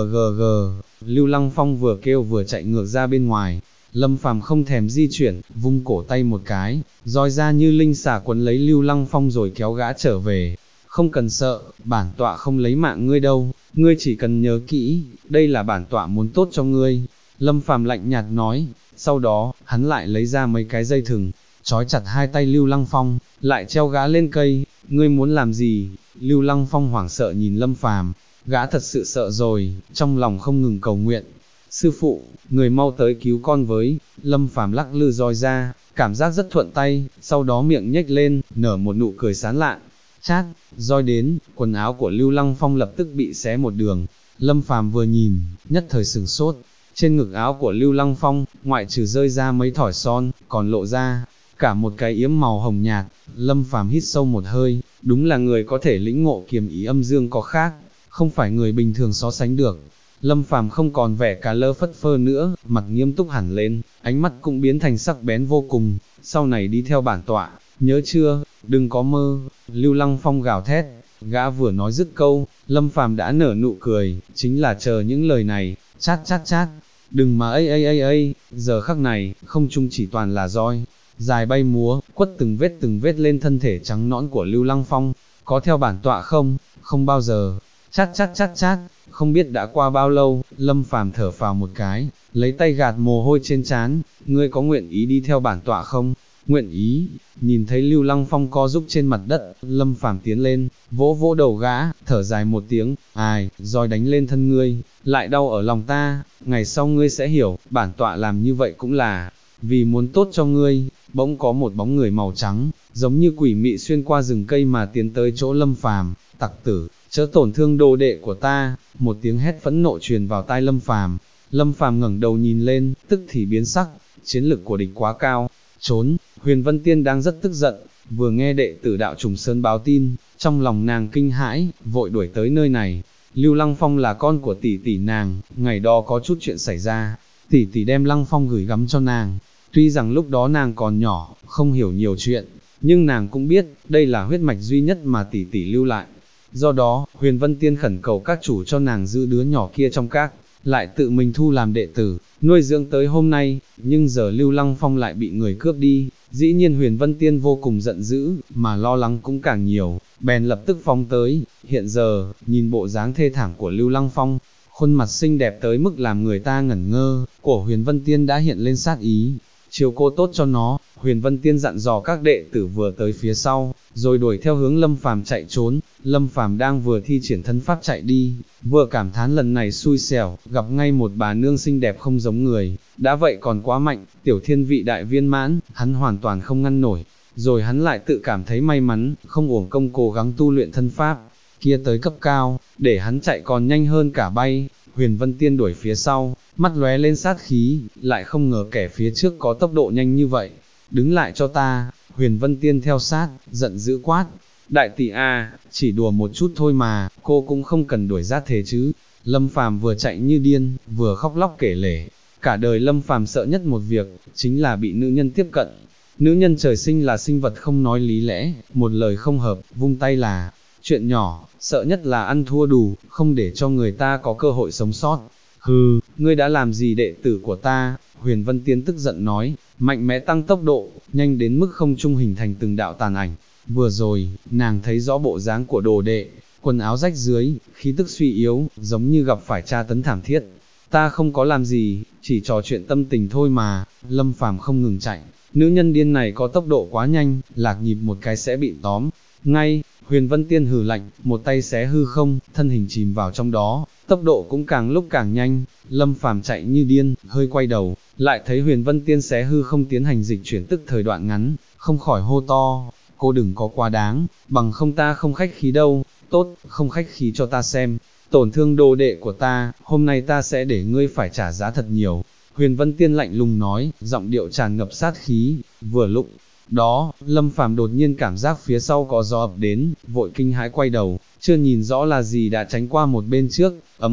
gờ, Lưu Lăng Phong vừa kêu vừa chạy ngược ra bên ngoài. Lâm Phàm không thèm di chuyển, vung cổ tay một cái, roi ra như linh xà quấn lấy Lưu Lăng Phong rồi kéo gã trở về. Không cần sợ, bản tọa không lấy mạng ngươi đâu, ngươi chỉ cần nhớ kỹ, đây là bản tọa muốn tốt cho ngươi. Lâm Phàm lạnh nhạt nói, sau đó, hắn lại lấy ra mấy cái dây thừng, trói chặt hai tay Lưu Lăng Phong, lại treo gã lên cây. Ngươi muốn làm gì? Lưu Lăng Phong hoảng sợ nhìn Lâm Phàm, gã thật sự sợ rồi, trong lòng không ngừng cầu nguyện. Sư phụ, người mau tới cứu con với. Lâm Phàm lắc lư roi ra, cảm giác rất thuận tay, sau đó miệng nhếch lên, nở một nụ cười sán lạn. Chát, roi đến, quần áo của Lưu Lăng Phong lập tức bị xé một đường. Lâm Phàm vừa nhìn, nhất thời sửng sốt. Trên ngực áo của Lưu Lăng Phong, ngoại trừ rơi ra mấy thỏi son, còn lộ ra cả một cái yếm màu hồng nhạt. Lâm Phàm hít sâu một hơi, đúng là người có thể lĩnh ngộ kiềm ý âm dương có khác, không phải người bình thường so sánh được. Lâm Phàm không còn vẻ cà lơ phất phơ nữa, mặt nghiêm túc hẳn lên, ánh mắt cũng biến thành sắc bén vô cùng. Sau này đi theo bản tọa, nhớ chưa, đừng có mơ. Lưu Lăng Phong gào thét, gã vừa nói dứt câu, Lâm Phàm đã nở nụ cười, chính là chờ những lời này. Chát chát chát, đừng mà ấy, giờ khắc này, không chung chỉ toàn là roi dài bay múa, quất từng vết lên thân thể trắng nõn của Lưu Lăng Phong. Có theo bản tọa không? Không bao giờ. Chát chát chát chát. Không biết đã qua bao lâu, Lâm Phàm thở phào một cái, lấy tay gạt mồ hôi trên trán. Ngươi có nguyện ý đi theo bản tọa không? Nguyện ý. Nhìn thấy Lưu Lăng Phong co giúp trên mặt đất, Lâm Phàm tiến lên, vỗ vỗ đầu gã, thở dài một tiếng. Ai, roi đánh lên thân ngươi, lại đau ở lòng ta. Ngày sau ngươi sẽ hiểu, bản tọa làm như vậy cũng là vì muốn tốt cho ngươi. Bỗng có một bóng người màu trắng, giống như quỷ mị xuyên qua rừng cây mà tiến tới chỗ Lâm Phàm. Tặc tử, chớ tổn thương đồ đệ của ta. Một tiếng hét phẫn nộ truyền vào tai Lâm Phàm. Lâm Phàm ngẩng đầu nhìn lên, tức thì biến sắc, chiến lực của địch quá cao. Trốn. Huyền Vân Tiên đang rất tức giận, vừa nghe đệ tử đạo Trùng Sơn báo tin, trong lòng nàng kinh hãi, vội đuổi tới nơi này. Lưu Lăng Phong là con của tỷ tỷ nàng, ngày đó có chút chuyện xảy ra, tỷ tỷ đem Lăng Phong gửi gắm cho nàng. Tuy rằng lúc đó nàng còn nhỏ, không hiểu nhiều chuyện, nhưng nàng cũng biết, đây là huyết mạch duy nhất mà tỷ tỷ lưu lại. Do đó, Huyền Vân Tiên khẩn cầu các chủ cho nàng giữ đứa nhỏ kia trong các, lại tự mình thu làm đệ tử, nuôi dưỡng tới hôm nay. Nhưng giờ Lưu Lăng Phong lại bị người cướp đi, dĩ nhiên Huyền Vân Tiên vô cùng giận dữ, mà lo lắng cũng càng nhiều, bèn lập tức phóng tới. Hiện giờ, nhìn bộ dáng thê thảm của Lưu Lăng Phong, khuôn mặt xinh đẹp tới mức làm người ta ngẩn ngơ, của Huyền Vân Tiên đã hiện lên sát ý. Chiều cô tốt cho nó. Huyền Vân Tiên dặn dò các đệ tử vừa tới phía sau, rồi đuổi theo hướng Lâm Phàm chạy trốn. Lâm Phàm đang vừa thi triển thân pháp chạy đi, vừa cảm thán lần này xui xẻo, gặp ngay một bà nương xinh đẹp không giống người, đã vậy còn quá mạnh, tiểu thiên vị đại viên mãn, hắn hoàn toàn không ngăn nổi. Rồi hắn lại tự cảm thấy may mắn, không uổng công cố gắng tu luyện thân pháp, kia tới cấp cao, để hắn chạy còn nhanh hơn cả bay. Huyền Vân Tiên đuổi phía sau, mắt lóe lên sát khí, lại không ngờ kẻ phía trước có tốc độ nhanh như vậy. Đứng lại cho ta. Huyền Vân Tiên theo sát, giận dữ quát. Đại tỷ a, chỉ đùa một chút thôi mà, cô cũng không cần đuổi sát thế chứ. Lâm Phàm vừa chạy như điên, vừa khóc lóc kể lể. Cả đời Lâm Phàm sợ nhất một việc, chính là bị nữ nhân tiếp cận. Nữ nhân trời sinh là sinh vật không nói lý lẽ, một lời không hợp, vung tay là chuyện nhỏ, sợ nhất là ăn thua đủ, không để cho người ta có cơ hội sống sót. Hừ, ngươi đã làm gì đệ tử của ta? Huyền Vân Tiên tức giận nói, mạnh mẽ tăng tốc độ, nhanh đến mức không trung hình thành từng đạo tàn ảnh. Vừa rồi, nàng thấy rõ bộ dáng của đồ đệ, quần áo rách dưới, khí tức suy yếu, giống như gặp phải tra tấn thảm thiết. Ta không có làm gì, chỉ trò chuyện tâm tình thôi mà. Lâm Phàm không ngừng chạy, nữ nhân điên này có tốc độ quá nhanh, lạc nhịp một cái sẽ bị tóm ngay. Huyền Vân Tiên hừ lạnh, một tay xé hư không, thân hình chìm vào trong đó, tốc độ cũng càng lúc càng nhanh. Lâm Phàm chạy như điên, hơi quay đầu, lại thấy Huyền Vân Tiên xé hư không tiến hành dịch chuyển tức thời đoạn ngắn, không khỏi hô to, cô đừng có quá đáng, bằng không ta không khách khí đâu. Tốt, không khách khí cho ta xem, tổn thương đồ đệ của ta, hôm nay ta sẽ để ngươi phải trả giá thật nhiều. Huyền Vân Tiên lạnh lùng nói, giọng điệu tràn ngập sát khí. Vừa lúc đó, Lâm Phàm đột nhiên cảm giác phía sau có gió ập đến, vội kinh hãi quay đầu, chưa nhìn rõ là gì đã tránh qua một bên trước.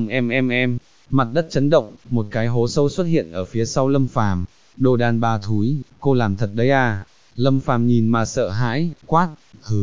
Em, mặt đất chấn động, một cái hố sâu xuất hiện ở phía sau Lâm Phàm. Đồ đàn bà thúi, cô làm thật đấy à? Lâm Phàm nhìn mà sợ hãi, quát, hừ,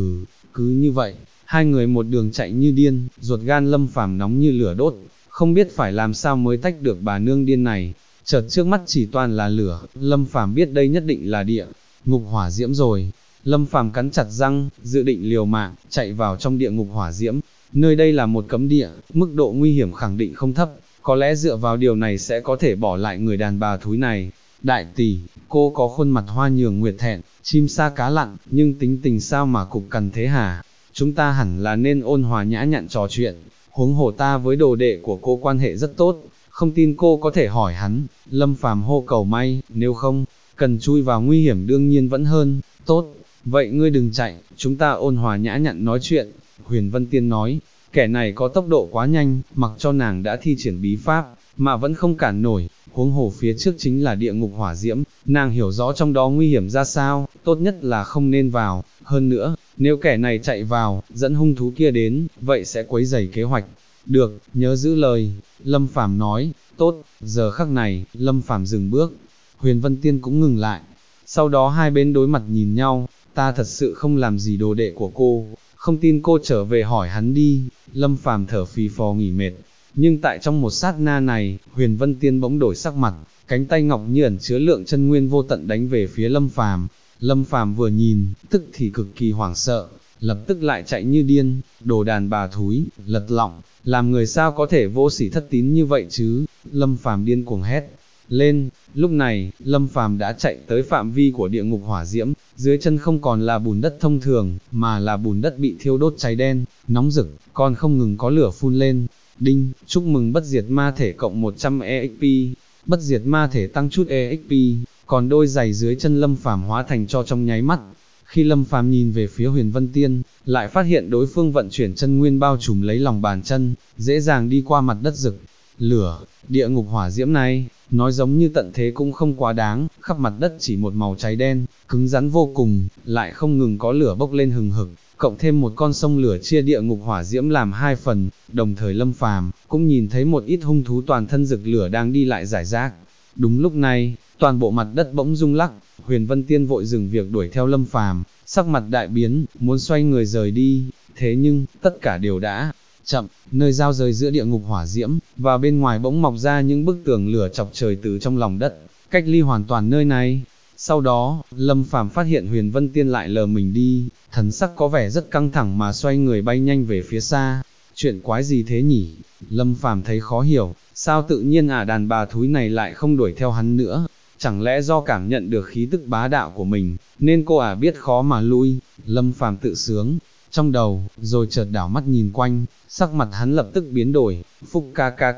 Cứ như vậy, hai người một đường chạy như điên, ruột gan Lâm Phàm nóng như lửa đốt, không biết phải làm sao mới tách được bà nương điên này. Chợt trước mắt chỉ toàn là lửa, Lâm Phàm biết đây nhất định là địa ngục hỏa diễm rồi. Lâm Phàm cắn chặt răng, dự định liều mạng, chạy vào trong địa ngục hỏa diễm. Nơi đây là một cấm địa, mức độ nguy hiểm khẳng định không thấp, có lẽ dựa vào điều này sẽ có thể bỏ lại người đàn bà thúi này. Đại tỷ, cô có khuôn mặt hoa nhường nguyệt thẹn, chim sa cá lặn, nhưng tính tình sao mà cục cằn thế hả? Chúng ta hẳn là nên ôn hòa nhã nhặn trò chuyện, huống hồ ta với đồ đệ của cô quan hệ rất tốt, không tin cô có thể hỏi hắn. Lâm Phàm hô cầu may, nếu không, cần chui vào nguy hiểm đương nhiên vẫn hơn. Tốt, vậy ngươi đừng chạy, chúng ta ôn hòa nhã nhặn nói chuyện. Huyền Vân Tiên nói, kẻ này có tốc độ quá nhanh, mặc cho nàng đã thi triển bí pháp, mà vẫn không cản nổi, huống hồ phía trước chính là địa ngục hỏa diễm, nàng hiểu rõ trong đó nguy hiểm ra sao, tốt nhất là không nên vào, hơn nữa, nếu kẻ này chạy vào, dẫn hung thú kia đến, vậy sẽ quấy rầy kế hoạch. Được, nhớ giữ lời, Lâm Phàm nói, tốt. Giờ khắc này, Lâm Phàm dừng bước, Huyền Vân Tiên cũng ngừng lại, sau đó hai bên đối mặt nhìn nhau, ta thật sự không làm gì đồ đệ của cô, không tin cô trở về hỏi hắn đi. Lâm Phàm thở phì phò nghỉ mệt, nhưng tại trong một sát na này, Huyền Vân Tiên bỗng đổi sắc mặt, cánh tay ngọc như ẩn chứa lượng chân nguyên vô tận đánh về phía Lâm Phàm. Lâm Phàm vừa nhìn, tức thì cực kỳ hoảng sợ, lập tức lại chạy như điên, đồ đàn bà thúi, lật lọng, làm người sao có thể vô sỉ thất tín như vậy chứ? Lâm Phàm điên cuồng hét lên. Lúc này, Lâm Phàm đã chạy tới phạm vi của địa ngục hỏa diễm, dưới chân không còn là bùn đất thông thường, mà là bùn đất bị thiêu đốt cháy đen, nóng rực, còn không ngừng có lửa phun lên. Đinh, chúc mừng bất diệt ma thể cộng 100 EXP, bất diệt ma thể tăng chút EXP, còn đôi giày dưới chân Lâm Phàm hóa thành cho trong nháy mắt. Khi Lâm Phàm nhìn về phía Huyền Vân Tiên, lại phát hiện đối phương vận chuyển chân nguyên bao trùm lấy lòng bàn chân, dễ dàng đi qua mặt đất rực lửa. Địa ngục hỏa diễm này, nói giống như tận thế cũng không quá đáng, khắp mặt đất chỉ một màu cháy đen, cứng rắn vô cùng, lại không ngừng có lửa bốc lên hừng hực, cộng thêm một con sông lửa chia địa ngục hỏa diễm làm hai phần. Đồng thời Lâm Phàm cũng nhìn thấy một ít hung thú toàn thân rực lửa đang đi lại rải rác. Đúng lúc này, toàn bộ mặt đất bỗng rung lắc, Huyền Vân Tiên vội dừng việc đuổi theo Lâm Phàm, sắc mặt đại biến, muốn xoay người rời đi, thế nhưng, tất cả đều đã chậm. Nơi giao giới giữa địa ngục hỏa diễm, và bên ngoài bỗng mọc ra những bức tường lửa chọc trời từ trong lòng đất, cách ly hoàn toàn nơi này. Sau đó, Lâm Phàm phát hiện Huyền Vân Tiên lại lờ mình đi, thần sắc có vẻ rất căng thẳng mà xoay người bay nhanh về phía xa. Chuyện quái gì thế nhỉ? Lâm Phàm thấy khó hiểu, sao tự nhiên đàn bà thúi này lại không đuổi theo hắn nữa? Chẳng lẽ do cảm nhận được khí tức bá đạo của mình, nên cô biết khó mà lui? Lâm Phàm tự sướng trong đầu, rồi chợt đảo mắt nhìn quanh, sắc mặt hắn lập tức biến đổi. Phúc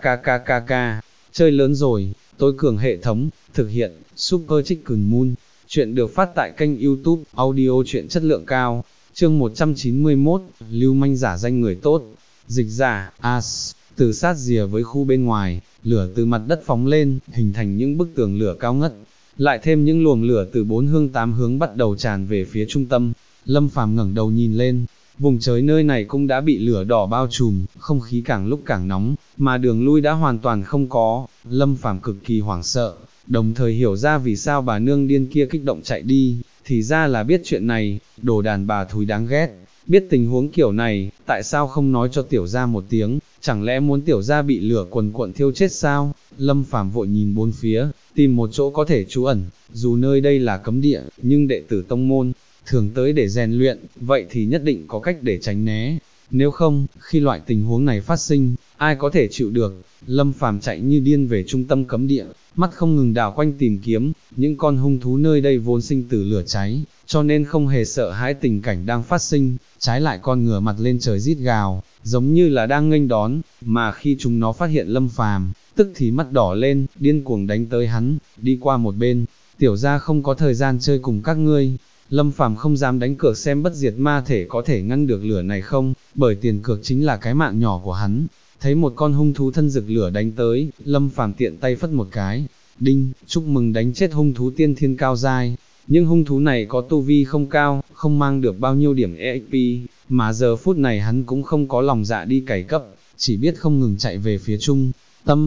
KKKKKK, chơi lớn rồi. Tối cường hệ thống, thực hiện, Super Chicken Moon. Chuyện được phát tại kênh YouTube, audio truyện chất lượng cao. Chương 191, lưu manh giả danh người tốt. Dịch giả, As, từ sát rìa với khu bên ngoài, lửa từ mặt đất phóng lên, hình thành những bức tường lửa cao ngất. Lại thêm những luồng lửa từ bốn hướng tám hướng bắt đầu tràn về phía trung tâm. Lâm Phàm ngẩng đầu nhìn lên, vùng trời nơi này cũng đã bị lửa đỏ bao trùm, không khí càng lúc càng nóng, mà đường lui đã hoàn toàn không có. Lâm Phàm cực kỳ hoảng sợ, đồng thời hiểu ra vì sao bà nương điên kia kích động chạy đi, thì ra là biết chuyện này. Đồ đàn bà thúi đáng ghét, biết tình huống kiểu này, tại sao không nói cho tiểu gia một tiếng, chẳng lẽ muốn tiểu gia bị lửa quần quận thiêu chết sao? Lâm Phàm vội nhìn bốn phía, tìm một chỗ có thể trú ẩn, dù nơi đây là cấm địa, nhưng đệ tử tông môn thường tới để rèn luyện, vậy thì nhất định có cách để tránh né. Nếu không, khi loại tình huống này phát sinh, ai có thể chịu được? Lâm Phàm chạy như điên về trung tâm cấm địa, mắt không ngừng đảo quanh tìm kiếm. Những con hung thú nơi đây vốn sinh từ lửa cháy, cho nên không hề sợ hãi tình cảnh đang phát sinh, trái lại con ngửa mặt lên trời rít gào, giống như là đang nghênh đón. Mà khi chúng nó phát hiện Lâm Phàm, tức thì mắt đỏ lên, điên cuồng đánh tới hắn. Đi qua một bên, tiểu gia không có thời gian chơi cùng các ngươi. Lâm Phàm không dám đánh cược xem bất diệt ma thể có thể ngăn được lửa này không, bởi tiền cược chính là cái mạng nhỏ của hắn. Thấy một con hung thú thân rực lửa đánh tới, Lâm Phàm tiện tay phất một cái, đinh, chúc mừng đánh chết hung thú tiên thiên cao giai. Nhưng hung thú này có tu vi không cao, không mang được bao nhiêu điểm EXP, mà giờ phút này hắn cũng không có lòng dạ đi cày cấp, chỉ biết không ngừng chạy về phía trung tâm.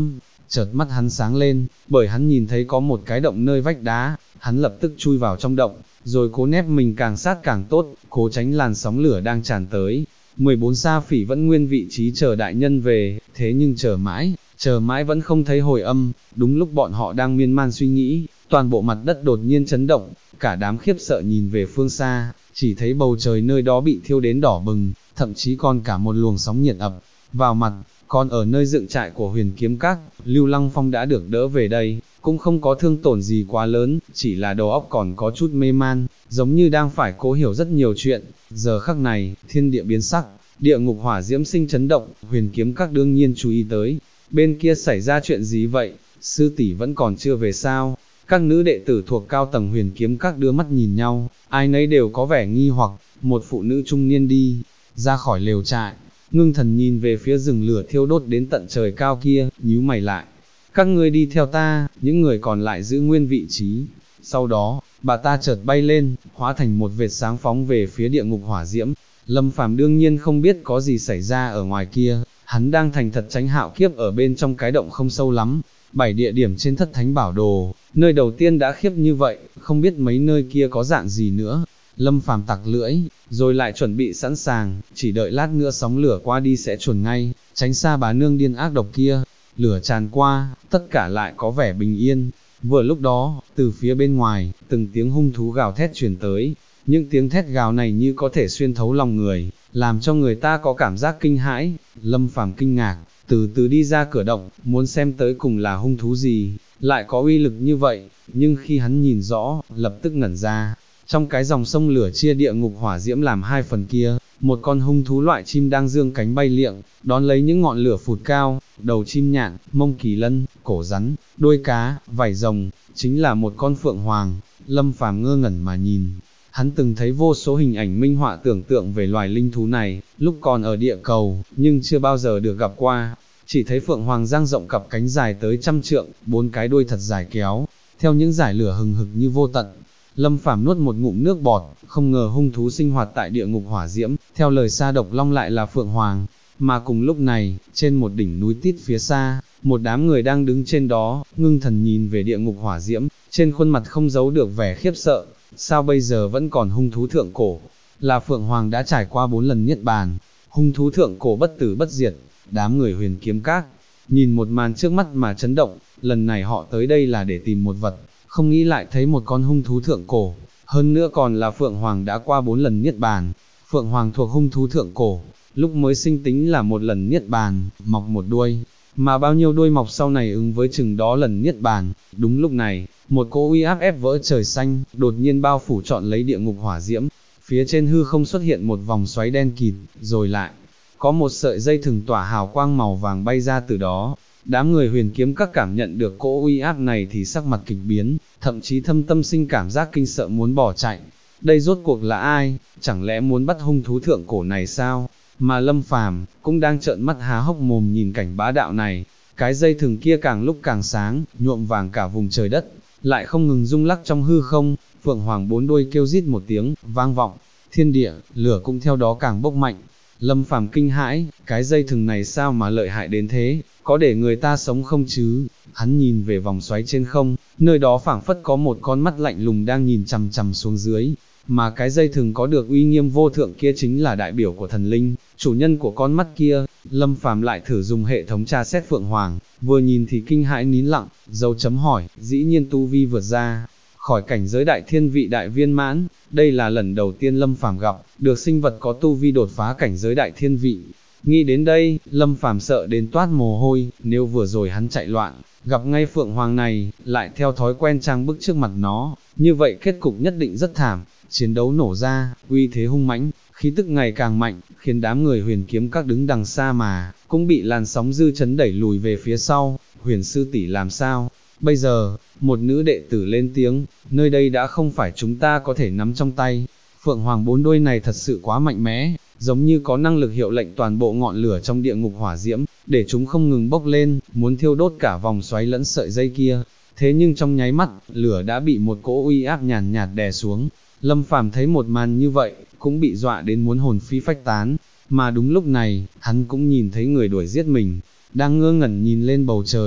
chợt mắt hắn sáng lên, bởi hắn nhìn thấy có một cái động nơi vách đá, hắn lập tức chui vào trong động, rồi cố nép mình càng sát càng tốt, cố tránh làn sóng lửa đang tràn tới. 14 sa phỉ vẫn nguyên vị trí chờ đại nhân về, thế nhưng chờ mãi vẫn không thấy hồi âm. Đúng lúc bọn họ đang miên man suy nghĩ, toàn bộ mặt đất đột nhiên chấn động, cả đám khiếp sợ nhìn về phương xa, chỉ thấy bầu trời nơi đó bị thiêu đến đỏ bừng, thậm chí còn cả một luồng sóng nhiệt ập vào mặt. Còn ở nơi dựng trại của Huyền Kiếm Các, Lưu Lăng Phong đã được đỡ về đây, cũng không có thương tổn gì quá lớn, chỉ là đầu óc còn có chút mê man, giống như đang phải cố hiểu rất nhiều chuyện. Giờ khắc này, thiên địa biến sắc, địa ngục hỏa diễm sinh chấn động, Huyền Kiếm Các đương nhiên chú ý tới. Bên kia xảy ra chuyện gì vậy, sư tỷ vẫn còn chưa về sao? Các nữ đệ tử thuộc cao tầng Huyền Kiếm Các đưa mắt nhìn nhau, ai nấy đều có vẻ nghi hoặc. Một phụ nữ trung niên đi ra khỏi lều trại, ngưng thần nhìn về phía rừng lửa thiêu đốt đến tận trời cao kia, nhíu mày lại. Các ngươi đi theo ta, những người còn lại giữ nguyên vị trí. Sau đó, bà ta chợt bay lên, hóa thành một vệt sáng phóng về phía địa ngục hỏa diễm. Lâm Phàm đương nhiên không biết có gì xảy ra ở ngoài kia, hắn đang thành thật tránh hạo kiếp ở bên trong cái động không sâu lắm. 7 địa điểm trên thất thánh bảo đồ, nơi đầu tiên đã khiếp như vậy, không biết mấy nơi kia có dạng gì nữa. Lâm Phàm tặc lưỡi, rồi lại chuẩn bị sẵn sàng, chỉ đợi lát nữa sóng lửa qua đi sẽ chuồn ngay, tránh xa bà nương điên ác độc kia. Lửa tràn qua, tất cả lại có vẻ bình yên. Vừa lúc đó, từ phía bên ngoài, từng tiếng hung thú gào thét truyền tới. Những tiếng thét gào này như có thể xuyên thấu lòng người, làm cho người ta có cảm giác kinh hãi. Lâm Phàm kinh ngạc, từ từ đi ra cửa động, muốn xem tới cùng là hung thú gì, lại có uy lực như vậy. Nhưng khi hắn nhìn rõ, lập tức ngẩn ra. Trong cái dòng sông lửa chia địa ngục hỏa diễm làm hai phần kia, một con hung thú loại chim đang dương cánh bay liệng, đón lấy những ngọn lửa phụt cao, đầu chim nhạn, mông kỳ lân, cổ rắn, đuôi cá, vảy rồng, chính là một con phượng hoàng. Lâm Phàm ngơ ngẩn mà nhìn, hắn từng thấy vô số hình ảnh minh họa tưởng tượng về loài linh thú này, lúc còn ở địa cầu, nhưng chưa bao giờ được gặp qua. Chỉ thấy phượng hoàng dang rộng cặp cánh dài tới 100 trượng, 4 cái đuôi thật dài kéo, theo những dải lửa hừng hực như vô tận. Lâm Phàm nuốt một ngụm nước bọt, không ngờ hung thú sinh hoạt tại địa ngục hỏa diễm, theo lời Sa Độc Long lại là phượng hoàng. Mà cùng lúc này, trên một đỉnh núi tít phía xa, một đám người đang đứng trên đó, ngưng thần nhìn về địa ngục hỏa diễm, trên khuôn mặt không giấu được vẻ khiếp sợ. Sao bây giờ vẫn còn hung thú thượng cổ? Là phượng hoàng đã trải qua 4 lần niết bàn, hung thú thượng cổ bất tử bất diệt. Đám người Huyền Kiếm Các nhìn một màn trước mắt mà chấn động, lần này họ tới đây là để tìm một vật, không nghĩ lại thấy một con hung thú thượng cổ, hơn nữa còn là phượng hoàng đã qua 4 lần niết bàn. Phượng hoàng thuộc hung thú thượng cổ, lúc mới sinh tính là 1 lần niết bàn, mọc một đuôi, mà bao nhiêu đuôi mọc sau này ứng với chừng đó lần niết bàn. Đúng lúc này, một cỗ uy áp ép vỡ trời xanh, đột nhiên bao phủ trọn lấy địa ngục hỏa diễm. Phía trên hư không xuất hiện một vòng xoáy đen kịt, rồi lại có một sợi dây thừng tỏa hào quang màu vàng bay ra từ đó. Đám người Huyền Kiếm Các cảm nhận được cỗ uy áp này thì sắc mặt kịch biến, thậm chí thâm tâm sinh cảm giác kinh sợ muốn bỏ chạy. Đây rốt cuộc là ai, chẳng lẽ muốn bắt hung thú thượng cổ này sao? Mà Lâm Phàm cũng đang trợn mắt há hốc mồm nhìn cảnh bá đạo này. Cái dây thừng kia càng lúc càng sáng, nhuộm vàng cả vùng trời đất, lại không ngừng rung lắc trong hư không. Phượng hoàng 4 đuôi kêu rít một tiếng, vang vọng, thiên địa, lửa cũng theo đó càng bốc mạnh. Lâm Phàm kinh hãi, cái dây thừng này sao mà lợi hại đến thế, có để người ta sống không chứ? Hắn nhìn về vòng xoáy trên không, nơi đó phảng phất có một con mắt lạnh lùng đang nhìn chằm chằm xuống dưới, mà cái dây thừng có được uy nghiêm vô thượng kia chính là đại biểu của thần linh, chủ nhân của con mắt kia. Lâm Phàm lại thử dùng hệ thống tra xét phượng hoàng, vừa nhìn thì kinh hãi nín lặng, dấu chấm hỏi, dĩ nhiên tu vi vượt ra khỏi cảnh giới đại thiên vị đại viên mãn. Đây là lần đầu tiên Lâm Phàm gặp được sinh vật có tu vi đột phá cảnh giới đại thiên vị. Nghĩ đến đây, Lâm Phàm sợ đến toát mồ hôi, nếu vừa rồi hắn chạy loạn, gặp ngay phượng hoàng này, lại theo thói quen trang bức trước mặt nó, như vậy kết cục nhất định rất thảm. Chiến đấu nổ ra, uy thế hung mãnh, khí tức ngày càng mạnh, khiến đám người Huyền Kiếm Các đứng đằng xa mà cũng bị làn sóng dư chấn đẩy lùi về phía sau. Huyền sư tỷ làm sao? Bây giờ, một nữ đệ tử lên tiếng, nơi đây đã không phải chúng ta có thể nắm trong tay. Phượng hoàng 4 đuôi này thật sự quá mạnh mẽ, giống như có năng lực hiệu lệnh toàn bộ ngọn lửa trong địa ngục hỏa diễm, để chúng không ngừng bốc lên, muốn thiêu đốt cả vòng xoáy lẫn sợi dây kia. Thế nhưng trong nháy mắt, lửa đã bị một cỗ uy áp nhàn nhạt đè xuống. Lâm Phàm thấy một màn như vậy, cũng bị dọa đến muốn hồn phi phách tán. Mà đúng lúc này, hắn cũng nhìn thấy người đuổi giết mình, đang ngơ ngẩn nhìn lên bầu trời.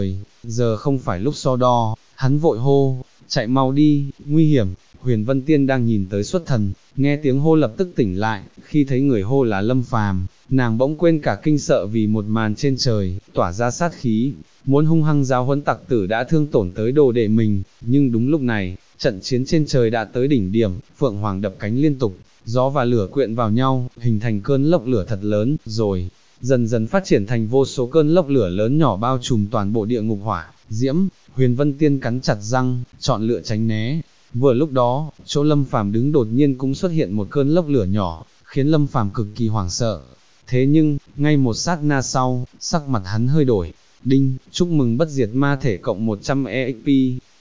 giờ không phải lúc so đo, hắn vội hô, chạy mau đi, nguy hiểm. Huyền Vân Tiên đang nhìn tới xuất thần, nghe tiếng hô lập tức tỉnh lại, khi thấy người hô là Lâm Phàm, nàng bỗng quên cả kinh sợ vì một màn trên trời, tỏa ra sát khí, muốn hung hăng giáo huấn tặc tử đã thương tổn tới đồ đệ mình, nhưng đúng lúc này, trận chiến trên trời đã tới đỉnh điểm, Phượng Hoàng đập cánh liên tục, gió và lửa quyện vào nhau, hình thành cơn lốc lửa thật lớn, rồi dần dần phát triển thành vô số cơn lốc lửa lớn nhỏ bao trùm toàn bộ địa ngục hỏa, diễm. Huyền Vân Tiên cắn chặt răng, chọn lựa tránh né. Vừa lúc đó, chỗ Lâm Phàm đứng đột nhiên cũng xuất hiện một cơn lốc lửa nhỏ, khiến Lâm Phàm cực kỳ hoảng sợ. Thế nhưng, ngay một sát na sau, sắc mặt hắn hơi đổi. Đinh, chúc mừng bất diệt ma thể cộng 100 EXP.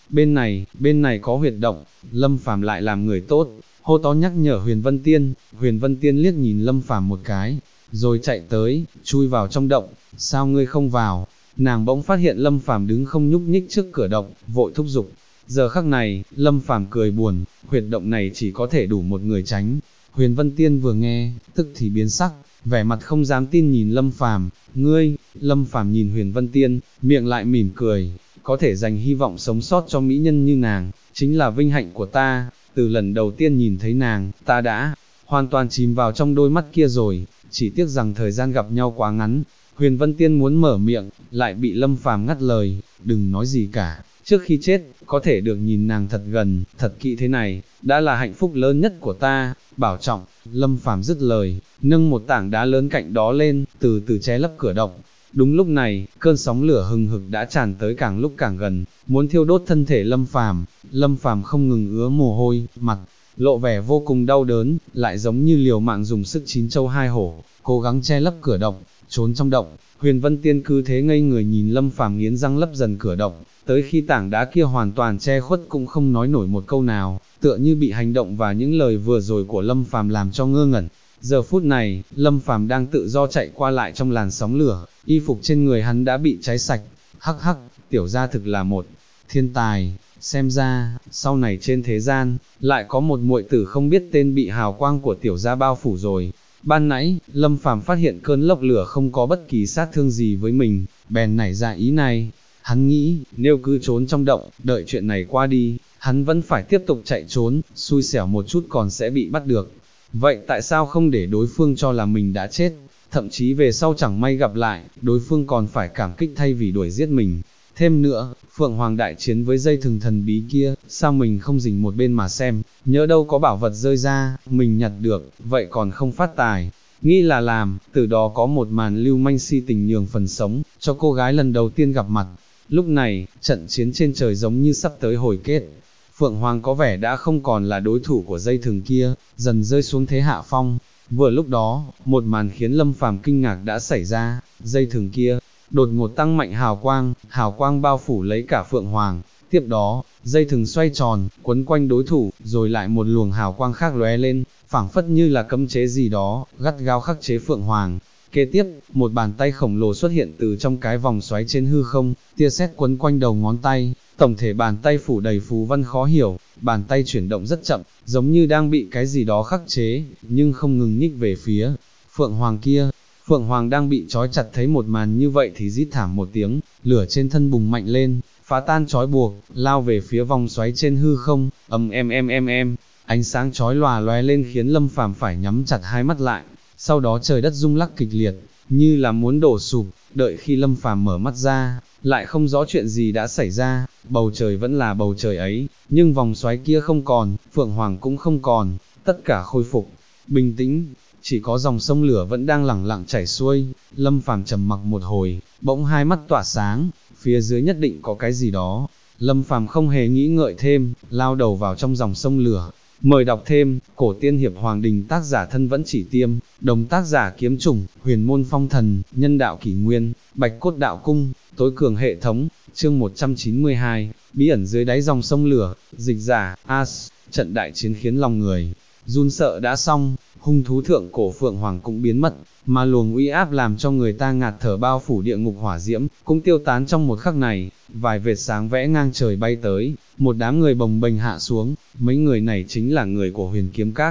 Bên này có huyệt động. Lâm Phàm lại làm người tốt, hô to nhắc nhở Huyền Vân Tiên. Huyền Vân Tiên liếc nhìn Lâm Phàm một cái, rồi chạy tới, chui vào trong động. Sao ngươi không vào? Nàng bỗng phát hiện Lâm Phàm đứng không nhúc nhích trước cửa động, vội thúc giục. Giờ khắc này, Lâm Phàm cười buồn, huyệt động này chỉ có thể đủ một người tránh. Huyền Vân Tiên vừa nghe, tức thì biến sắc, vẻ mặt không dám tin nhìn Lâm Phàm. Ngươi? Lâm Phàm nhìn Huyền Vân Tiên, miệng lại mỉm cười, có thể dành hy vọng sống sót cho mỹ nhân như nàng, chính là vinh hạnh của ta. Từ lần đầu tiên nhìn thấy nàng, ta đã hoàn toàn chìm vào trong đôi mắt kia rồi, chỉ tiếc rằng thời gian gặp nhau quá ngắn. Huyền Vân Tiên muốn mở miệng, lại bị Lâm Phàm ngắt lời, đừng nói gì cả, trước khi chết, có thể được nhìn nàng thật gần, thật kỹ thế này, đã là hạnh phúc lớn nhất của ta, bảo trọng. Lâm Phàm dứt lời, nâng một tảng đá lớn cạnh đó lên, từ từ che lấp cửa động. Đúng lúc này, cơn sóng lửa hừng hực đã tràn tới càng lúc càng gần, muốn thiêu đốt thân thể Lâm Phàm. Lâm Phàm không ngừng ứa mồ hôi, mặt lộ vẻ vô cùng đau đớn, lại giống như liều mạng dùng sức chín châu hai hổ, cố gắng che lấp cửa động, trốn trong động. Huyền Vân Tiên cứ thế ngây người nhìn Lâm Phàm nghiến răng lấp dần cửa động, tới khi tảng đá kia hoàn toàn che khuất cũng không nói nổi một câu nào, tựa như bị hành động và những lời vừa rồi của Lâm Phàm làm cho ngơ ngẩn. Giờ phút này, Lâm Phàm đang tự do chạy qua lại trong làn sóng lửa, y phục trên người hắn đã bị cháy sạch. Hắc hắc, tiểu gia thực là một thiên tài, xem ra, sau này trên thế gian, lại có một muội tử không biết tên bị hào quang của tiểu gia bao phủ rồi. Ban nãy, Lâm Phàm phát hiện cơn lốc lửa không có bất kỳ sát thương gì với mình, bèn nảy ra ý này. Hắn nghĩ, nếu cứ trốn trong động, đợi chuyện này qua đi, hắn vẫn phải tiếp tục chạy trốn, xui xẻo một chút còn sẽ bị bắt được. Vậy tại sao không để đối phương cho là mình đã chết, thậm chí về sau chẳng may gặp lại, đối phương còn phải cảm kích thay vì đuổi giết mình. Thêm nữa, Phượng Hoàng đại chiến với dây thừng thần bí kia, sao mình không dình một bên mà xem, nhớ đâu có bảo vật rơi ra, mình nhặt được, vậy còn không phát tài. Nghĩ là làm, từ đó có một màn lưu manh si tình nhường phần sống, cho cô gái lần đầu tiên gặp mặt. Lúc này, trận chiến trên trời giống như sắp tới hồi kết. Phượng Hoàng có vẻ đã không còn là đối thủ của dây thừng kia, dần rơi xuống thế hạ phong. Vừa lúc đó, một màn khiến Lâm Phàm kinh ngạc đã xảy ra, dây thừng kia đột ngột tăng mạnh hào quang bao phủ lấy cả Phượng Hoàng. Tiếp đó, dây thừng xoay tròn, quấn quanh đối thủ, rồi lại một luồng hào quang khác lóe lên, phảng phất như là cấm chế gì đó, gắt gao khắc chế Phượng Hoàng. Kế tiếp, một bàn tay khổng lồ xuất hiện từ trong cái vòng xoáy trên hư không, tia sét quấn quanh đầu ngón tay, tổng thể bàn tay phủ đầy phù văn khó hiểu, bàn tay chuyển động rất chậm, giống như đang bị cái gì đó khắc chế, nhưng không ngừng nhích về phía Phượng Hoàng kia. Phượng Hoàng đang bị trói chặt thấy một màn như vậy thì rít thảm một tiếng, lửa trên thân bùng mạnh lên, phá tan trói buộc, lao về phía vòng xoáy trên hư không, ánh sáng chói lòa lóe lên khiến Lâm Phàm phải nhắm chặt hai mắt lại. Sau đó trời đất rung lắc kịch liệt, như là muốn đổ sụp. Đợi khi Lâm Phàm mở mắt ra, lại không rõ chuyện gì đã xảy ra. Bầu trời vẫn là bầu trời ấy, nhưng vòng xoáy kia không còn, Phượng Hoàng cũng không còn, tất cả khôi phục bình tĩnh. Chỉ có dòng sông lửa vẫn đang lẳng lặng chảy xuôi. Lâm Phàm trầm mặc một hồi, bỗng hai mắt tỏa sáng, phía dưới nhất định có cái gì đó. Lâm Phàm không hề nghĩ ngợi thêm, lao đầu vào trong dòng sông lửa. Mời đọc thêm, Cổ Tiên Hiệp Hoàng Đình, tác giả Thân Vẫn Chỉ Tiêm, đồng tác giả Kiếm Chủng, Huyền Môn Phong Thần, nhân đạo Kỷ Nguyên, Bạch Cốt Đạo Cung, tối cường hệ thống, chương 192, bí ẩn dưới đáy dòng sông lửa, dịch giả, As. Trận đại chiến khiến lòng người run sợ đã xong, hung thú thượng cổ Phượng Hoàng cũng biến mất, mà luồng uy áp làm cho người ta ngạt thở bao phủ địa ngục hỏa diễm, cũng tiêu tán trong một khắc này. Vài vệt sáng vẽ ngang trời bay tới, một đám người bồng bềnh hạ xuống, mấy người này chính là người của Huyền Kiếm Các.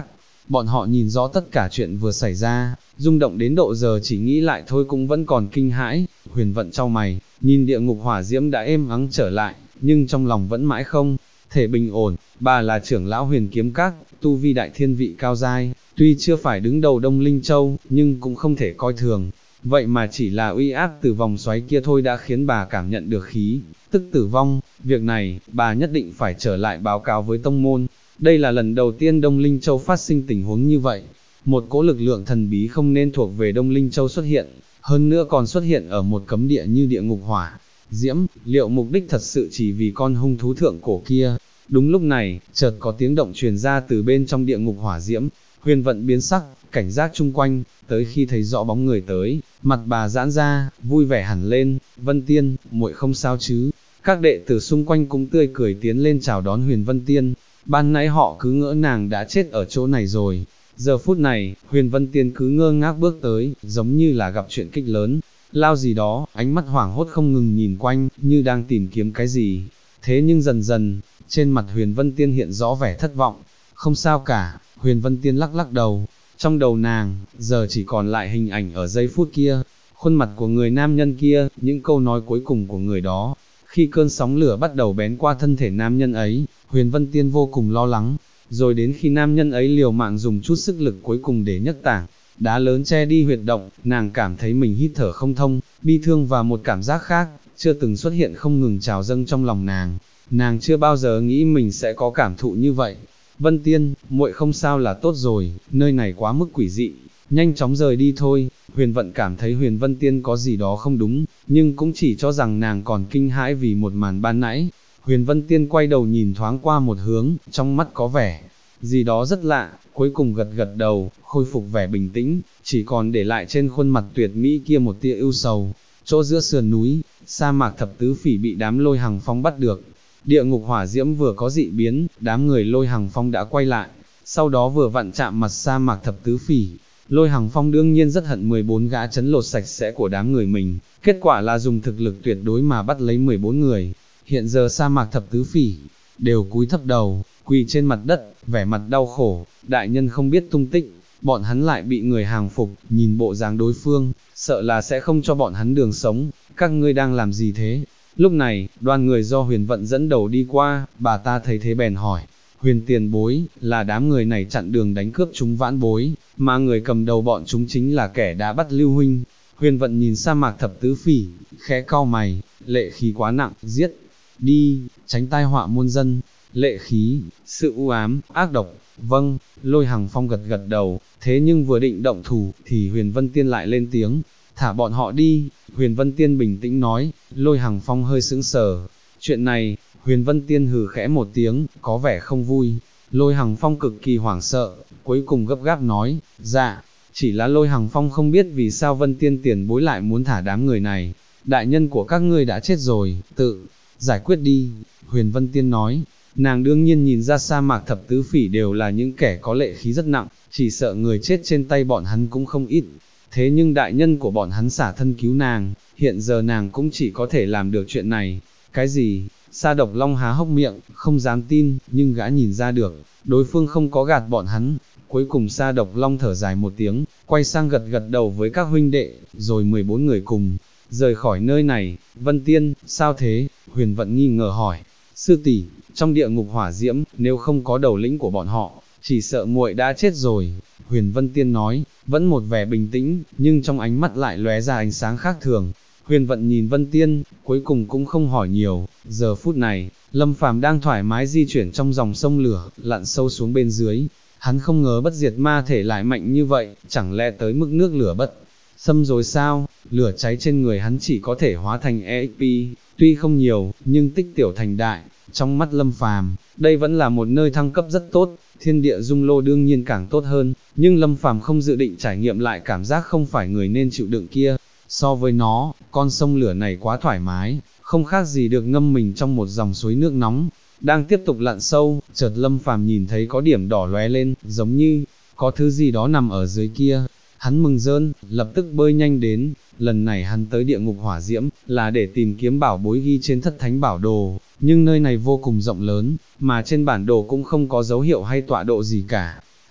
Bọn họ nhìn rõ tất cả chuyện vừa xảy ra, rung động đến độ giờ chỉ nghĩ lại thôi cũng vẫn còn kinh hãi. Huyền Vận chau mày, nhìn địa ngục hỏa diễm đã êm ắng trở lại, nhưng trong lòng vẫn mãi không thể bình ổn. Bà là trưởng lão Huyền Kiếm Các, tu vi đại thiên vị cao giai, tuy chưa phải đứng đầu Đông Linh Châu, nhưng cũng không thể coi thường. Vậy mà chỉ là uy áp từ vòng xoáy kia thôi đã khiến bà cảm nhận được khí tức tử vong. Việc này, bà nhất định phải trở lại báo cáo với tông môn. Đây là lần đầu tiên Đông Linh Châu phát sinh tình huống như vậy. Một cỗ lực lượng thần bí không nên thuộc về Đông Linh Châu xuất hiện, hơn nữa còn xuất hiện ở một cấm địa như địa ngục hỏa diễm. Liệu mục đích thật sự chỉ vì con hung thú thượng cổ kia? Đúng lúc này, chợt có tiếng động truyền ra từ bên trong địa ngục hỏa diễm. Huyền Vận biến sắc, cảnh giác chung quanh, tới khi thấy rõ bóng người tới, mặt bà giãn ra, vui vẻ hẳn lên. Vân Tiên, muội không sao chứ? Các đệ tử xung quanh cũng tươi cười tiến lên chào đón Huyền Vân Tiên. Ban nãy họ cứ ngỡ nàng đã chết ở chỗ này rồi. Giờ phút này, Huyền Vân Tiên cứ ngơ ngác bước tới, giống như là gặp chuyện kích lớn. Lao gì đó, ánh mắt hoảng hốt không ngừng nhìn quanh, như đang tìm kiếm cái gì. Thế nhưng dần dần, trên mặt Huyền Vân Tiên hiện rõ vẻ thất vọng. Không sao cả, Huyền Vân Tiên lắc lắc đầu. Trong đầu nàng, giờ chỉ còn lại hình ảnh ở giây phút kia, khuôn mặt của người nam nhân kia, những câu nói cuối cùng của người đó. Khi cơn sóng lửa bắt đầu bén qua thân thể nam nhân ấy, Huyền Vân Tiên vô cùng lo lắng. Rồi đến khi nam nhân ấy liều mạng dùng chút sức lực cuối cùng để nhấc tảng đá lớn che đi huyệt động, nàng cảm thấy mình hít thở không thông, bi thương và một cảm giác khác, chưa từng xuất hiện không ngừng trào dâng trong lòng nàng. Nàng chưa bao giờ nghĩ mình sẽ có cảm thụ như vậy. Vân Tiên, muội không sao là tốt rồi, nơi này quá mức quỷ dị, nhanh chóng rời đi thôi. Huyền Vận cảm thấy Huyền Vân Tiên có gì đó không đúng, nhưng cũng chỉ cho rằng nàng còn kinh hãi vì một màn ban nãy. Huyền Vân Tiên quay đầu nhìn thoáng qua một hướng, trong mắt có vẻ gì đó rất lạ, cuối cùng gật gật đầu, khôi phục vẻ bình tĩnh, chỉ còn để lại trên khuôn mặt tuyệt mỹ kia một tia ưu sầu. Chỗ giữa sườn núi, sa mạc thập tứ phỉ bị đám Lôi Hằng Phong bắt được. Địa ngục hỏa diễm vừa có dị biến, đám người Lôi Hằng Phong đã quay lại, sau đó vừa vặn chạm mặt sa mạc thập tứ phỉ. Lôi Hằng Phong đương nhiên rất hận 14 gã trấn lột sạch sẽ của đám người mình, kết quả là dùng thực lực tuyệt đối mà bắt lấy 14 người. Hiện giờ sa mạc thập tứ phỉ đều cúi thấp đầu, quỳ trên mặt đất, vẻ mặt đau khổ. Đại nhân không biết tung tích, bọn hắn lại bị người hàng phục, nhìn bộ dáng đối phương, sợ là sẽ không cho bọn hắn đường sống. Các ngươi đang làm gì thế? Lúc này, đoàn người do Huyền Vận dẫn đầu đi qua, bà ta thấy thế bèn hỏi. Huyền tiền bối, là đám người này chặn đường đánh cướp chúng vãn bối, mà người cầm đầu bọn chúng chính là kẻ đã bắt Lưu huynh. Huyền Vận nhìn sa mạc thập tứ phỉ, khẽ cau mày, lệ khí quá nặng, giết đi, tránh tai họa muôn dân. Lệ khí, sự u ám, ác độc. Vâng, Lôi Hằng Phong gật gật đầu, thế nhưng vừa định động thủ, thì Huyền Vân Tiên lại lên tiếng, thả bọn họ đi. Huyền Vân Tiên bình tĩnh nói. Lôi Hằng Phong hơi sững sờ. Chuyện này, Huyền Vân Tiên hừ khẽ một tiếng, có vẻ không vui. Lôi Hằng Phong cực kỳ hoảng sợ, cuối cùng gấp gáp nói, dạ, chỉ là Lôi Hằng Phong không biết vì sao Vân Tiên tiền bối lại muốn thả đám người này. Đại nhân của các ngươi đã chết rồi, tự giải quyết đi. Huyền Vân Tiên nói. Nàng đương nhiên nhìn ra sa mạc thập tứ phỉ đều là những kẻ có lệ khí rất nặng, chỉ sợ người chết trên tay bọn hắn cũng không ít. Thế nhưng đại nhân của bọn hắn xả thân cứu nàng, hiện giờ nàng cũng chỉ có thể làm được chuyện này. Cái gì? Sa Độc Long há hốc miệng, không dám tin, nhưng gã nhìn ra được, đối phương không có gạt bọn hắn. Cuối cùng Sa Độc Long thở dài một tiếng, quay sang gật gật đầu với các huynh đệ, rồi 14 người cùng rời khỏi nơi này. Vân Tiên, sao thế? Huyền Vận nghi ngờ hỏi. Sư tỷ, trong địa ngục hỏa diễm, nếu không có đầu lĩnh của bọn họ, chỉ sợ muội đã chết rồi. Huyền Vân Tiên nói, vẫn một vẻ bình tĩnh, nhưng trong ánh mắt lại lóe ra ánh sáng khác thường. Huyền Vận nhìn Vân Tiên, cuối cùng cũng không hỏi nhiều. Giờ phút này, Lâm Phàm đang thoải mái di chuyển trong dòng sông lửa, lặn sâu xuống bên dưới. Hắn không ngờ bất diệt ma thể lại mạnh như vậy, chẳng lẽ tới mức nước lửa bất xâm rồi sao? Lửa cháy trên người hắn chỉ có thể hóa thành EXP, tuy không nhiều, nhưng tích tiểu thành đại. Trong mắt Lâm Phàm, đây vẫn là một nơi thăng cấp rất tốt. Thiên địa dung lô đương nhiên càng tốt hơn, nhưng Lâm Phàm không dự định trải nghiệm lại cảm giác không phải người nên chịu đựng kia. So với nó, con sông lửa này quá thoải mái, không khác gì được ngâm mình trong một dòng suối nước nóng. Đang tiếp tục lặn sâu, chợt Lâm Phàm nhìn thấy có điểm đỏ lóe lên, giống như có thứ gì đó nằm ở dưới kia. Hắn mừng rơn, lập tức bơi nhanh đến. Lần này hắn tới địa ngục hỏa diễm, là để tìm kiếm bảo bối ghi trên thất thánh bảo đồ, nhưng nơi này vô cùng rộng lớn, mà trên bản đồ cũng không có dấu hiệu hay tọa độ gì cả.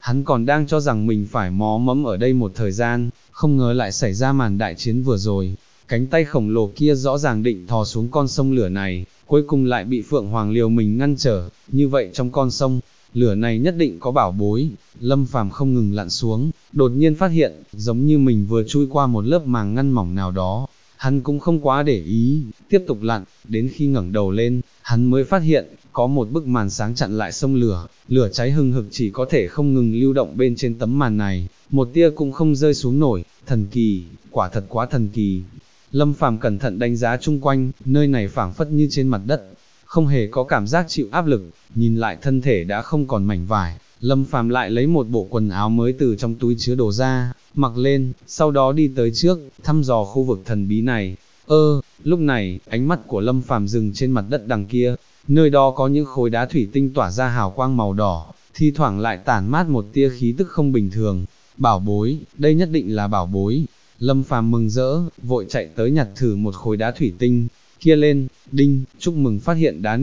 hắn còn đang cho rằng mình phải mò mẫm ở đây một thời gian, không ngờ lại xảy ra màn đại chiến vừa rồi. Cánh tay khổng lồ kia rõ ràng định thò xuống con sông lửa này, cuối cùng lại bị Phượng Hoàng liều mình ngăn trở, như vậy trong con sông lửa này nhất định có bảo bối. Lâm Phàm không ngừng lặn xuống, đột nhiên phát hiện, giống như mình vừa chui qua một lớp màng ngăn mỏng nào đó. Hắn cũng không quá để ý, tiếp tục lặn, đến khi ngẩng đầu lên, hắn mới phát hiện, có một bức màn sáng chặn lại sông lửa, lửa cháy hừng hực chỉ có thể không ngừng lưu động bên trên tấm màn này, một tia cũng không rơi xuống nổi, thần kỳ, quả thật quá thần kỳ. Lâm Phàm cẩn thận đánh giá chung quanh, nơi này phảng phất như trên mặt đất, không hề có cảm giác chịu áp lực, nhìn lại thân thể đã không còn mảnh vải. Lâm Phàm lại lấy một bộ quần áo mới từ trong túi chứa đồ ra, mặc lên, sau đó đi tới trước, thăm dò khu vực thần bí này. Lúc này, ánh mắt của Lâm Phàm dừng trên mặt đất đằng kia, nơi đó có những khối đá thủy tinh tỏa ra hào quang màu đỏ, thi thoảng lại tản mát một tia khí tức không bình thường. Bảo bối, đây nhất định là bảo bối. Lâm Phàm mừng rỡ, vội chạy tới nhặt thử một khối đá thủy tinh kia lên, đinh, chúc mừng phát hiện đá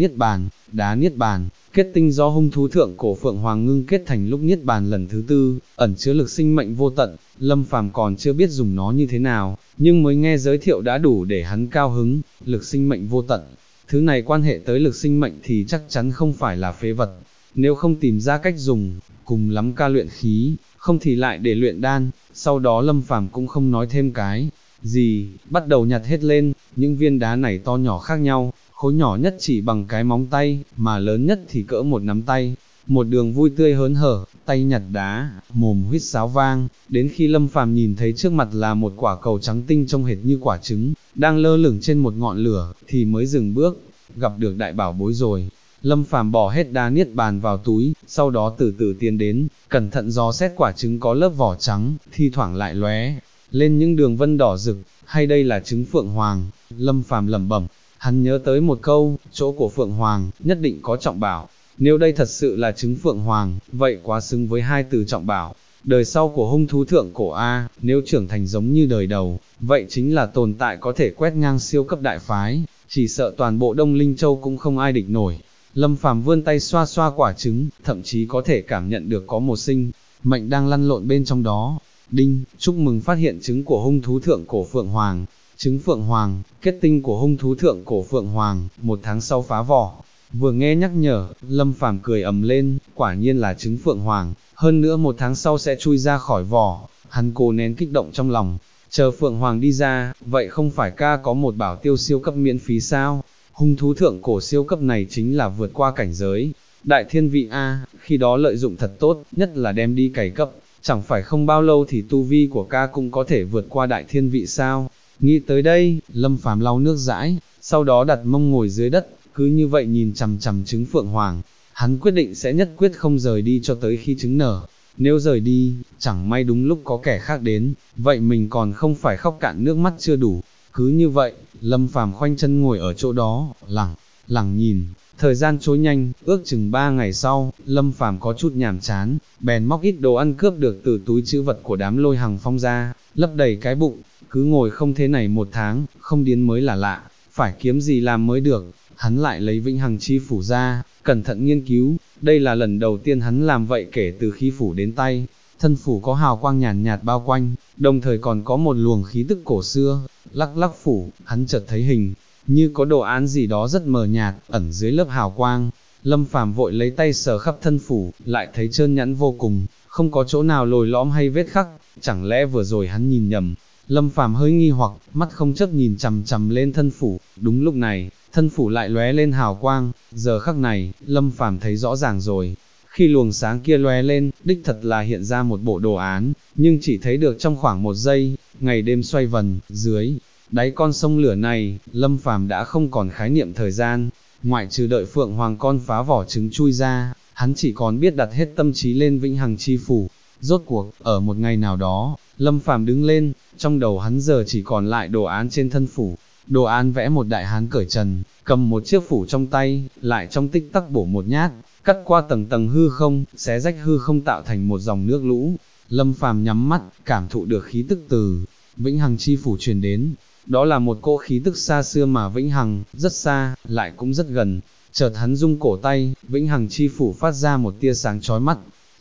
niết bàn, kết tinh do hung thú thượng cổ Phượng Hoàng ngưng kết thành lúc niết bàn lần thứ tư, ẩn chứa lực sinh mệnh vô tận. Lâm Phàm còn chưa biết dùng nó như thế nào, nhưng mới nghe giới thiệu đã đủ để hắn cao hứng. Lực sinh mệnh vô tận, thứ này quan hệ tới lực sinh mệnh thì chắc chắn không phải là phế vật, nếu không tìm ra cách dùng, cùng lắm ca luyện khí, không thì lại để luyện đan. Sau đó Lâm Phàm cũng không nói thêm cái gì, bắt đầu nhặt hết lên. Những viên đá này to nhỏ khác nhau, khối nhỏ nhất chỉ bằng cái móng tay, mà lớn nhất thì cỡ một nắm tay. Một đường vui tươi hớn hở, tay nhặt đá, mồm huýt sáo vang, đến khi Lâm Phàm nhìn thấy trước mặt là một quả cầu trắng tinh trông hệt như quả trứng, đang lơ lửng trên một ngọn lửa, thì mới dừng bước. Gặp được đại bảo bối rồi. Lâm Phàm bỏ hết đá niết bàn vào túi, sau đó từ từ tiến đến, cẩn thận dò xét quả trứng có lớp vỏ trắng, thi thoảng lại lóe lên những đường vân đỏ rực, hay đây là trứng Phượng Hoàng. Lâm Phàm lẩm bẩm, hắn nhớ tới một câu, chỗ của Phượng Hoàng, nhất định có trọng bảo. Nếu đây thật sự là trứng Phượng Hoàng, vậy quá xứng với hai từ trọng bảo. Đời sau của hung thú thượng cổ A, nếu trưởng thành giống như đời đầu, vậy chính là tồn tại có thể quét ngang siêu cấp đại phái, chỉ sợ toàn bộ Đông Linh Châu cũng không ai địch nổi. Lâm Phàm vươn tay xoa xoa quả trứng, thậm chí có thể cảm nhận được có một sinh mệnh đang lăn lộn bên trong đó. Đinh, chúc mừng phát hiện trứng của hung thú thượng cổ Phượng Hoàng. Trứng Phượng Hoàng, kết tinh của hung thú thượng cổ Phượng Hoàng, 1 tháng sau phá vỏ. Vừa nghe nhắc nhở, Lâm Phàm cười ầm lên, quả nhiên là trứng Phượng Hoàng, hơn nữa 1 tháng sau sẽ chui ra khỏi vỏ. Hắn cố nén kích động trong lòng, chờ Phượng Hoàng đi ra, vậy không phải ca có một bảo tiêu siêu cấp miễn phí sao? Hung thú thượng cổ siêu cấp này chính là vượt qua cảnh giới đại thiên vị A, khi đó lợi dụng thật tốt, nhất là đem đi cày cấp, chẳng phải không bao lâu thì tu vi của ca cũng có thể vượt qua đại thiên vị sao? Nghĩ tới đây, Lâm Phàm lau nước dãi, sau đó đặt mông ngồi dưới đất, cứ như vậy nhìn chằm chằm trứng Phượng Hoàng. Hắn quyết định sẽ nhất quyết không rời đi cho tới khi trứng nở. Nếu rời đi, chẳng may đúng lúc có kẻ khác đến, vậy mình còn không phải khóc cạn nước mắt chưa đủ. Cứ như vậy, Lâm Phàm khoanh chân ngồi ở chỗ đó, lẳng nhìn. Thời gian trôi nhanh, ước chừng 3 ngày sau, Lâm Phàm có chút nhàm chán, bèn móc ít đồ ăn cướp được từ túi trữ vật của đám Lôi Hằng Phong ra, lấp đầy cái bụng. Cứ ngồi không thế này 1 tháng, không điên mới là lạ, phải kiếm gì làm mới được. Hắn lại lấy Vĩnh Hằng Chi Phủ ra, cẩn thận nghiên cứu. Đây là lần đầu tiên hắn làm vậy kể từ khi phủ đến tay. Thân phủ có hào quang nhàn nhạt bao quanh, đồng thời còn có một luồng khí tức cổ xưa. Lắc lắc phủ, hắn chợt thấy hình như có đồ án gì đó rất mờ nhạt, ẩn dưới lớp hào quang. Lâm Phàm vội lấy tay sờ khắp thân phủ, lại thấy trơn nhẵn vô cùng, không có chỗ nào lồi lõm hay vết khắc. Chẳng lẽ vừa rồi hắn nhìn nhầm? Lâm Phàm hơi nghi hoặc, mắt không chớp nhìn chằm chằm lên thân phủ. Đúng lúc này, thân phủ lại lóe lên hào quang. Giờ khắc này, Lâm Phàm thấy rõ ràng rồi. Khi luồng sáng kia lóe lên, đích thật là hiện ra một bộ đồ án, nhưng chỉ thấy được trong khoảng 1 giây. Ngày đêm xoay vần, dưới đáy con sông lửa này, Lâm Phàm đã không còn khái niệm thời gian. Ngoại trừ đợi Phượng Hoàng con phá vỏ trứng chui ra, hắn chỉ còn biết đặt hết tâm trí lên Vĩnh Hằng Chi Phủ. Rốt cuộc, ở một ngày nào đó, Lâm Phàm đứng lên, trong đầu hắn giờ chỉ còn lại đồ án trên thân phủ. Đồ án vẽ một đại hán cởi trần, cầm một chiếc phủ trong tay, lại trong tích tắc bổ một nhát, cắt qua tầng tầng hư không, xé rách hư không tạo thành một dòng nước lũ. Lâm Phàm nhắm mắt, cảm thụ được khí tức từ Vĩnh Hằng Chi Phủ truyền đến. Đó là một cỗ khí tức xa xưa mà vĩnh hằng, rất xa, lại cũng rất gần. Chợt hắn rung cổ tay, Vĩnh Hằng Chi Phủ phát ra một tia sáng chói mắt.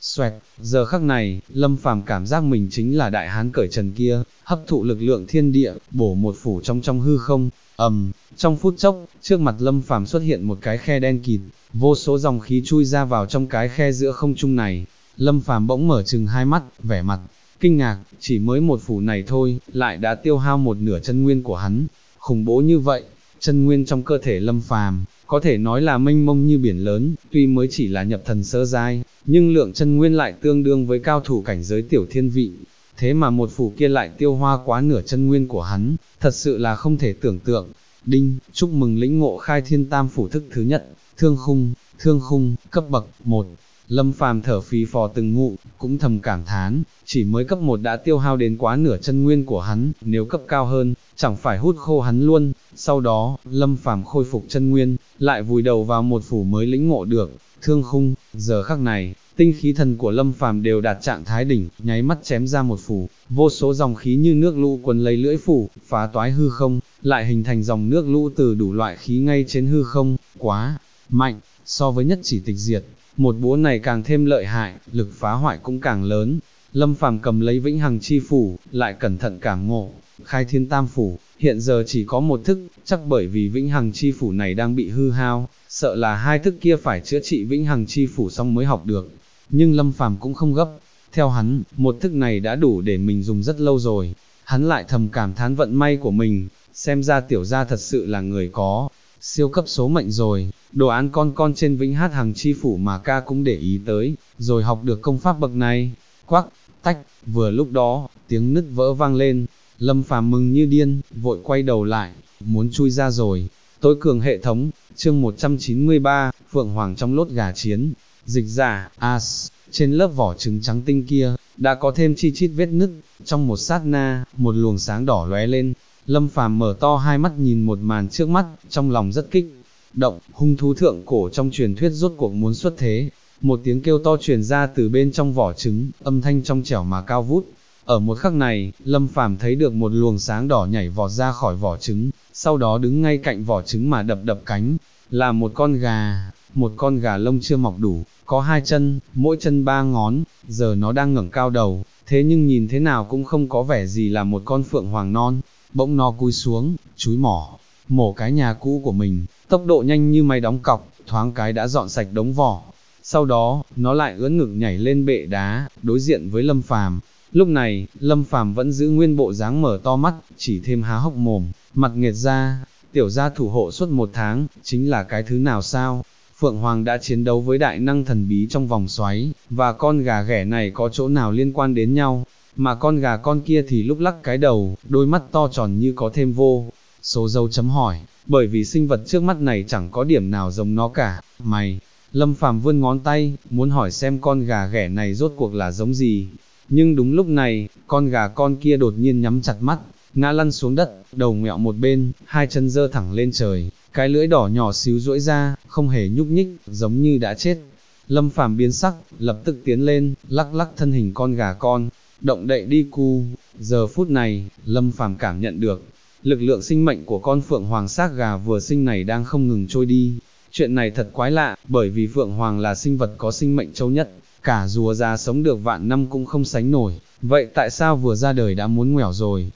Xoẹt, giờ khắc này, Lâm Phàm cảm giác mình chính là đại hán cởi trần kia, hấp thụ lực lượng thiên địa, bổ một phủ trong hư không, trong phút chốc, trước mặt Lâm Phàm xuất hiện một cái khe đen kịt, vô số dòng khí chui ra vào trong cái khe giữa không trung này. Lâm Phàm bỗng mở trừng hai mắt, vẻ mặt kinh ngạc, chỉ mới một phủ này thôi, lại đã tiêu hao một nửa chân nguyên của hắn, khủng bố như vậy. Chân nguyên trong cơ thể Lâm Phàm có thể nói là mênh mông như biển lớn, tuy mới chỉ là nhập thần sơ giai, nhưng lượng chân nguyên lại tương đương với cao thủ cảnh giới tiểu thiên vị. Thế mà một phủ kia lại tiêu hoa quá nửa chân nguyên của hắn, thật sự là không thể tưởng tượng. Đinh, chúc mừng lĩnh ngộ khai thiên tam phủ thức thứ nhất, thương khung, cấp bậc 1. Lâm Phàm thở phì phò từng ngụm, cũng thầm cảm thán, chỉ mới cấp 1 đã tiêu hao đến quá nửa chân nguyên của hắn, nếu cấp cao hơn, chẳng phải hút khô hắn luôn. Sau đó, Lâm Phàm khôi phục chân nguyên, lại vùi đầu vào một phủ mới lĩnh ngộ được, thương khung. Giờ khắc này, tinh khí thần của Lâm Phàm đều đạt trạng thái đỉnh, nháy mắt chém ra một phủ, vô số dòng khí như nước lũ quấn lấy lưỡi phủ, phá toái hư không, lại hình thành dòng nước lũ từ đủ loại khí ngay trên hư không, quá mạnh, so với nhất chỉ tịch diệt. Một búa này càng thêm lợi hại, lực phá hoại cũng càng lớn. Lâm Phàm cầm lấy vĩnh hằng chi phủ, lại cẩn thận cảm ngộ, khai thiên tam phủ, hiện giờ chỉ có một thức, chắc bởi vì vĩnh hằng chi phủ này đang bị hư hao, sợ là hai thức kia phải chữa trị vĩnh hằng chi phủ xong mới học được. Nhưng Lâm Phàm cũng không gấp, theo hắn, một thức này đã đủ để mình dùng rất lâu rồi. Hắn lại thầm cảm thán vận may của mình, xem ra tiểu gia thật sự là người có siêu cấp số mệnh rồi. Đồ án con trên vĩnh hát hằng chi phủ mà ca cũng để ý tới, rồi học được công pháp bậc này. Quắc, tách, vừa lúc đó, tiếng nứt vỡ vang lên, Lâm Phàm mừng như điên, vội quay đầu lại, muốn chui ra rồi. Tối cường hệ thống, chương 193, Phượng Hoàng trong lốt gà chiến. Dịch giả, As, trên lớp vỏ trứng trắng tinh kia, đã có thêm chi chít vết nứt. Trong một sát na, một luồng sáng đỏ lóe lên, Lâm Phàm mở to hai mắt nhìn một màn trước mắt, trong lòng rất kích động. Hung thú thượng cổ trong truyền thuyết rốt cuộc muốn xuất thế. Một tiếng kêu to truyền ra từ bên trong vỏ trứng, âm thanh trong trẻo mà cao vút. Ở một khắc này, Lâm Phàm thấy được một luồng sáng đỏ nhảy vọt ra khỏi vỏ trứng, sau đó đứng ngay cạnh vỏ trứng mà đập đập cánh, là một con gà lông chưa mọc đủ, có hai chân, mỗi chân 3 ngón, giờ nó đang ngẩng cao đầu, thế nhưng nhìn thế nào cũng không có vẻ gì là một con phượng hoàng non. Bỗng nó cúi xuống, chúi mổ cái nhà cũ của mình, tốc độ nhanh như máy đóng cọc, thoáng cái đã dọn sạch đống vỏ. Sau đó, nó lại ưỡn ngực nhảy lên bệ đá, đối diện với Lâm Phàm. Lúc này, Lâm Phàm vẫn giữ nguyên bộ dáng mở to mắt, chỉ thêm há hốc mồm, mặt nghệt ra. Tiểu gia thủ hộ suốt 1 tháng, chính là cái thứ nào sao? Phượng Hoàng đã chiến đấu với đại năng thần bí trong vòng xoáy, và con gà ghẻ này có chỗ nào liên quan đến nhau? Mà con gà con kia thì lúc lắc cái đầu, đôi mắt to tròn như có thêm vô số dấu chấm hỏi, bởi vì sinh vật trước mắt này chẳng có điểm nào giống nó cả. Lâm Phàm vươn ngón tay, muốn hỏi xem con gà ghẻ này rốt cuộc là giống gì. Nhưng đúng lúc này, con gà con kia đột nhiên nhắm chặt mắt, ngã lăn xuống đất, đầu ngẹo một bên, hai chân giơ thẳng lên trời, cái lưỡi đỏ nhỏ xíu duỗi ra, không hề nhúc nhích, giống như đã chết. Lâm Phàm biến sắc, lập tức tiến lên, lắc lắc thân hình con gà con, động đậy đi cu. Giờ phút này, Lâm Phàm cảm nhận được, lực lượng sinh mệnh của con phượng hoàng xác gà vừa sinh này đang không ngừng trôi đi. Chuyện này thật quái lạ, bởi vì phượng hoàng là sinh vật có sinh mệnh châu nhất, cả rùa già sống được vạn năm cũng không sánh nổi, vậy tại sao vừa ra đời đã muốn ngoẻo rồi?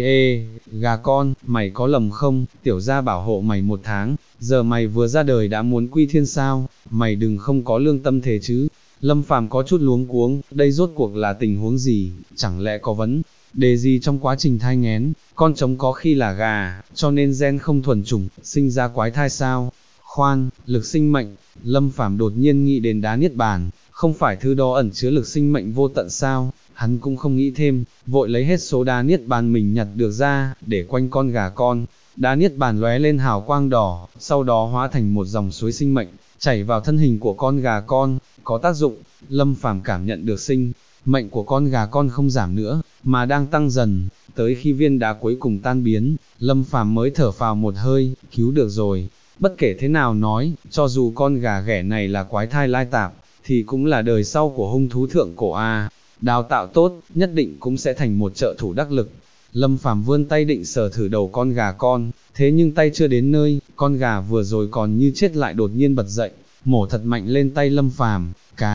Gà con, mày có lầm không? Tiểu gia bảo hộ mày 1 tháng, giờ mày vừa ra đời đã muốn quy thiên sao? Mày đừng không có lương tâm thế chứ? Lâm Phàm có chút luống cuống, đây rốt cuộc là tình huống gì? Chẳng lẽ có vấn đề gì trong quá trình thai nghén? Con trống có khi là gà, cho nên gen không thuần chủng, sinh ra quái thai sao? Khoan, lực sinh mệnh. Lâm Phàm đột nhiên nghĩ đến đá niết bàn, không phải thứ đó ẩn chứa lực sinh mệnh vô tận sao? Hắn cũng không nghĩ thêm, vội lấy hết số đá niết bàn mình nhặt được ra, để quanh con gà con. Đá niết bàn lóe lên hào quang đỏ, sau đó hóa thành một dòng suối sinh mệnh, chảy vào thân hình của con gà con, có tác dụng. Lâm Phàm cảm nhận được sinh mệnh của con gà con không giảm nữa, mà đang tăng dần, tới khi viên đá cuối cùng tan biến, Lâm Phàm mới thở phào một hơi, cứu được rồi. Bất kể thế nào nói, cho dù con gà ghẻ này là quái thai lai tạp, thì cũng là đời sau của hung thú thượng cổ a, đào tạo tốt, nhất định cũng sẽ thành một trợ thủ đắc lực. Lâm Phàm vươn tay định sờ thử đầu con gà con, thế nhưng tay chưa đến nơi, con gà vừa rồi còn như chết lại đột nhiên bật dậy, mổ thật mạnh lên tay Lâm Phàm,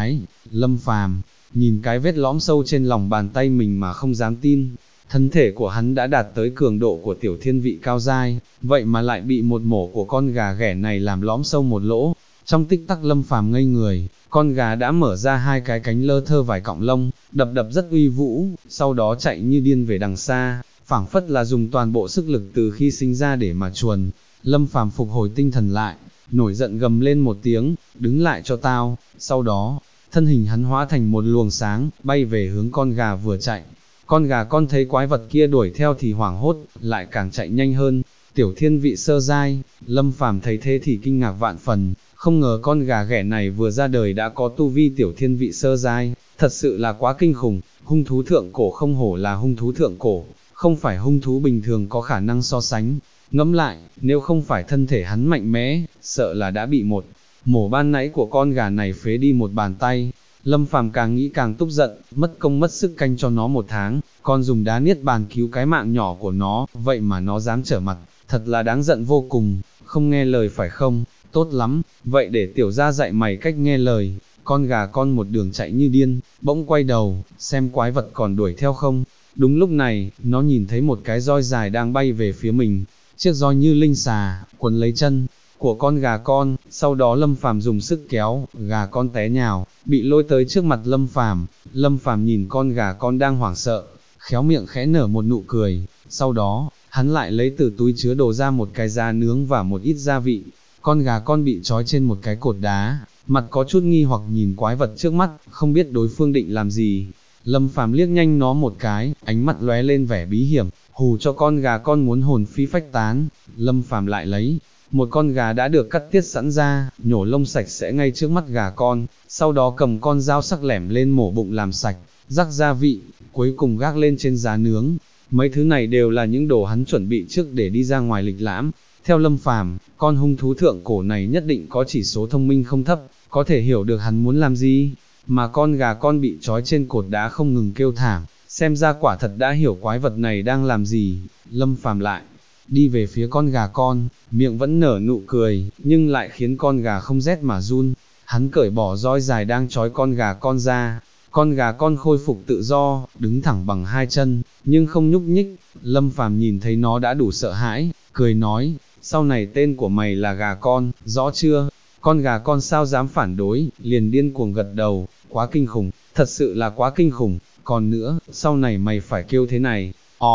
Lâm Phàm nhìn cái vết lõm sâu trên lòng bàn tay mình mà không dám tin, thân thể của hắn đã đạt tới cường độ của tiểu thiên vị cao giai, vậy mà lại bị một mổ của con gà ghẻ này làm lõm sâu một lỗ. Trong tích tắc Lâm Phàm ngây người, con gà đã mở ra hai cái cánh lơ thơ vài cọng lông, đập đập rất uy vũ, sau đó chạy như điên về đằng xa, phảng phất là dùng toàn bộ sức lực từ khi sinh ra để mà chuồn. Lâm Phàm phục hồi tinh thần lại, nổi giận gầm lên một tiếng, đứng lại cho tao, sau đó, thân hình hắn hóa thành một luồng sáng, bay về hướng con gà vừa chạy. Con gà con thấy quái vật kia đuổi theo thì hoảng hốt, lại càng chạy nhanh hơn. Tiểu thiên vị sơ giai, Lâm Phàm thấy thế thì kinh ngạc vạn phần, không ngờ con gà ghẻ này vừa ra đời đã có tu vi tiểu thiên vị sơ giai, thật sự là quá kinh khủng. Hung thú thượng cổ không hổ là hung thú thượng cổ, không phải hung thú bình thường có khả năng so sánh. Ngẫm lại, nếu không phải thân thể hắn mạnh mẽ, sợ là đã bị một mổ ban nãy của con gà này phế đi một bàn tay. Lâm Phàm càng nghĩ càng tức giận, mất công mất sức canh cho nó một tháng, còn dùng đá niết bàn cứu cái mạng nhỏ của nó, vậy mà nó dám trở mặt, thật là đáng giận vô cùng, không nghe lời phải không, tốt lắm, vậy để tiểu gia dạy mày cách nghe lời. Con gà con một đường chạy như điên, bỗng quay đầu, xem quái vật còn đuổi theo không. Đúng lúc này, nó nhìn thấy một cái roi dài đang bay về phía mình, chiếc roi như linh xà, quấn lấy chân của con gà con, sau đó Lâm Phàm dùng sức kéo, gà con té nhào, bị lôi tới trước mặt Lâm Phàm. Lâm Phàm nhìn con gà con đang hoảng sợ, khéo miệng khẽ nở một nụ cười, sau đó, hắn lại lấy từ túi chứa đồ ra một cái da nướng và một ít gia vị. Con gà con bị trói trên một cái cột đá, mặt có chút nghi hoặc nhìn quái vật trước mắt, không biết đối phương định làm gì. Lâm Phàm liếc nhanh nó một cái, ánh mắt lóe lên vẻ bí hiểm, hù cho con gà con muốn hồn phi phách tán. Lâm Phàm lại lấy một con gà đã được cắt tiết sẵn ra, nhổ lông sạch sẽ ngay trước mắt gà con, sau đó cầm con dao sắc lẻm lên mổ bụng làm sạch, rắc gia vị, cuối cùng gác lên trên giá nướng. Mấy thứ này đều là những đồ hắn chuẩn bị trước để đi ra ngoài lịch lãm. Theo Lâm Phàm, con hung thú thượng cổ này nhất định có chỉ số thông minh không thấp, có thể hiểu được hắn muốn làm gì, mà con gà con bị trói trên cột đá không ngừng kêu thảm, xem ra quả thật đã hiểu quái vật này đang làm gì. Lâm Phàm lại đi về phía con gà con, miệng vẫn nở nụ cười, nhưng lại khiến con gà không rét mà run. Hắn cởi bỏ roi dài đang trói con gà con ra, con gà con khôi phục tự do, đứng thẳng bằng hai chân, nhưng không nhúc nhích. Lâm Phàm nhìn thấy nó đã đủ sợ hãi, cười nói, sau này tên của mày là gà con, rõ chưa? Con gà con sao dám phản đối, liền điên cuồng gật đầu, quá kinh khủng, thật sự là quá kinh khủng, còn nữa, sau này mày phải kêu thế này,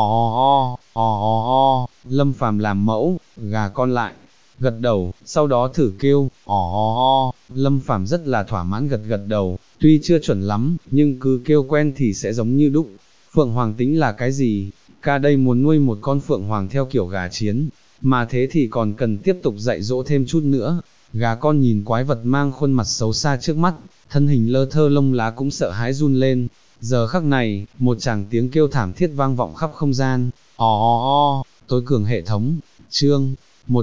o. Lâm Phàm làm mẫu, gà con lại gật đầu, sau đó thử kêu, o. Lâm Phàm rất là thỏa mãn gật gật đầu, tuy chưa chuẩn lắm, nhưng cứ kêu quen thì sẽ giống như đúc. Phượng Hoàng tính là cái gì? Ca đây muốn nuôi một con Phượng Hoàng theo kiểu gà chiến, mà thế thì còn cần tiếp tục dạy dỗ thêm chút nữa. Gà con nhìn quái vật mang khuôn mặt xấu xa trước mắt, thân hình lơ thơ lông lá cũng sợ hãi run lên. Giờ khắc này, một tràng tiếng kêu thảm thiết vang vọng khắp không gian, o. Tối cường hệ thống, chương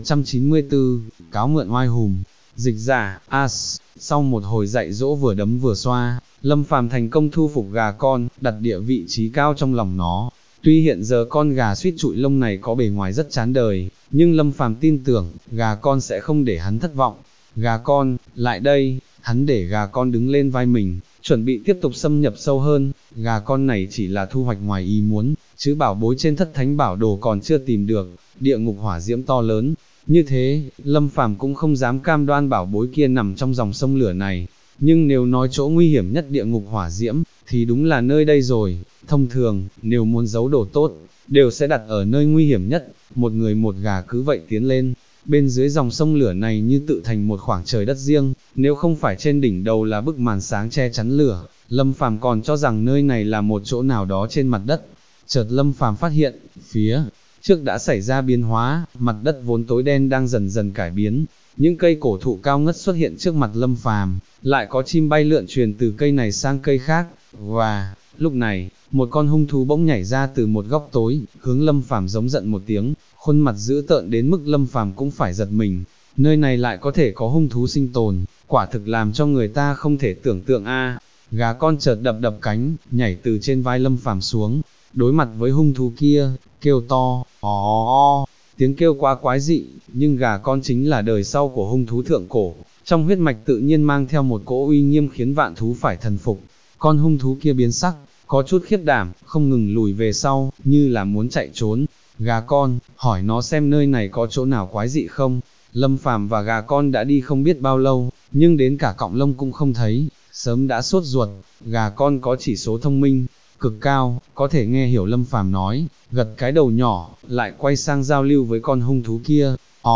194, cáo mượn oai hùm. Dịch giả, As, sau một hồi dạy dỗ vừa đấm vừa xoa, Lâm Phàm thành công thu phục gà con, đặt địa vị trí cao trong lòng nó. Tuy hiện giờ con gà suýt trụi lông này có bề ngoài rất chán đời, nhưng Lâm Phàm tin tưởng, gà con sẽ không để hắn thất vọng. Gà con, lại đây, hắn để gà con đứng lên vai mình, chuẩn bị tiếp tục xâm nhập sâu hơn. Gà con này chỉ là thu hoạch ngoài ý muốn, chứ bảo bối trên thất thánh bảo đồ còn chưa tìm được. Địa ngục hỏa diễm to lớn, như thế, Lâm Phàm cũng không dám cam đoan bảo bối kia nằm trong dòng sông lửa này. Nhưng nếu nói chỗ nguy hiểm nhất địa ngục hỏa diễm, thì đúng là nơi đây rồi. Thông thường, nếu muốn giấu đồ tốt, đều sẽ đặt ở nơi nguy hiểm nhất. Một người một gà cứ vậy tiến lên, bên dưới dòng sông lửa này như tự thành một khoảng trời đất riêng. Nếu không phải trên đỉnh đầu là bức màn sáng che chắn lửa, Lâm Phàm còn cho rằng nơi này là một chỗ nào đó trên mặt đất. Chợt Lâm Phàm phát hiện, phía trước đã xảy ra biến hóa, mặt đất vốn tối đen đang dần dần cải biến. Những cây cổ thụ cao ngất xuất hiện trước mặt Lâm Phàm, lại có chim bay lượn truyền từ cây này sang cây khác. Và lúc này, một con hung thú bỗng nhảy ra từ một góc tối, hướng Lâm Phàm giống giận một tiếng, khuôn mặt dữ tợn đến mức Lâm Phàm cũng phải giật mình. Nơi này lại có thể có hung thú sinh tồn, quả thực làm cho người ta không thể tưởng tượng a. Gà con chợt đập đập cánh, nhảy từ trên vai Lâm Phàm xuống, đối mặt với hung thú kia, kêu to, o. Tiếng kêu quá quái dị, nhưng gà con chính là đời sau của hung thú thượng cổ, trong huyết mạch tự nhiên mang theo một cỗ uy nghiêm khiến vạn thú phải thần phục. Con hung thú kia biến sắc, có chút khiếp đảm, không ngừng lùi về sau, như là muốn chạy trốn. Gà con, hỏi nó xem nơi này có chỗ nào quái dị không. Lâm Phàm và gà con đã đi không biết bao lâu, nhưng đến cả cọng lông cũng không thấy, sớm đã sốt ruột. Gà con có chỉ số thông minh cực cao, có thể nghe hiểu Lâm Phàm nói, gật cái đầu nhỏ, lại quay sang giao lưu với con hung thú kia.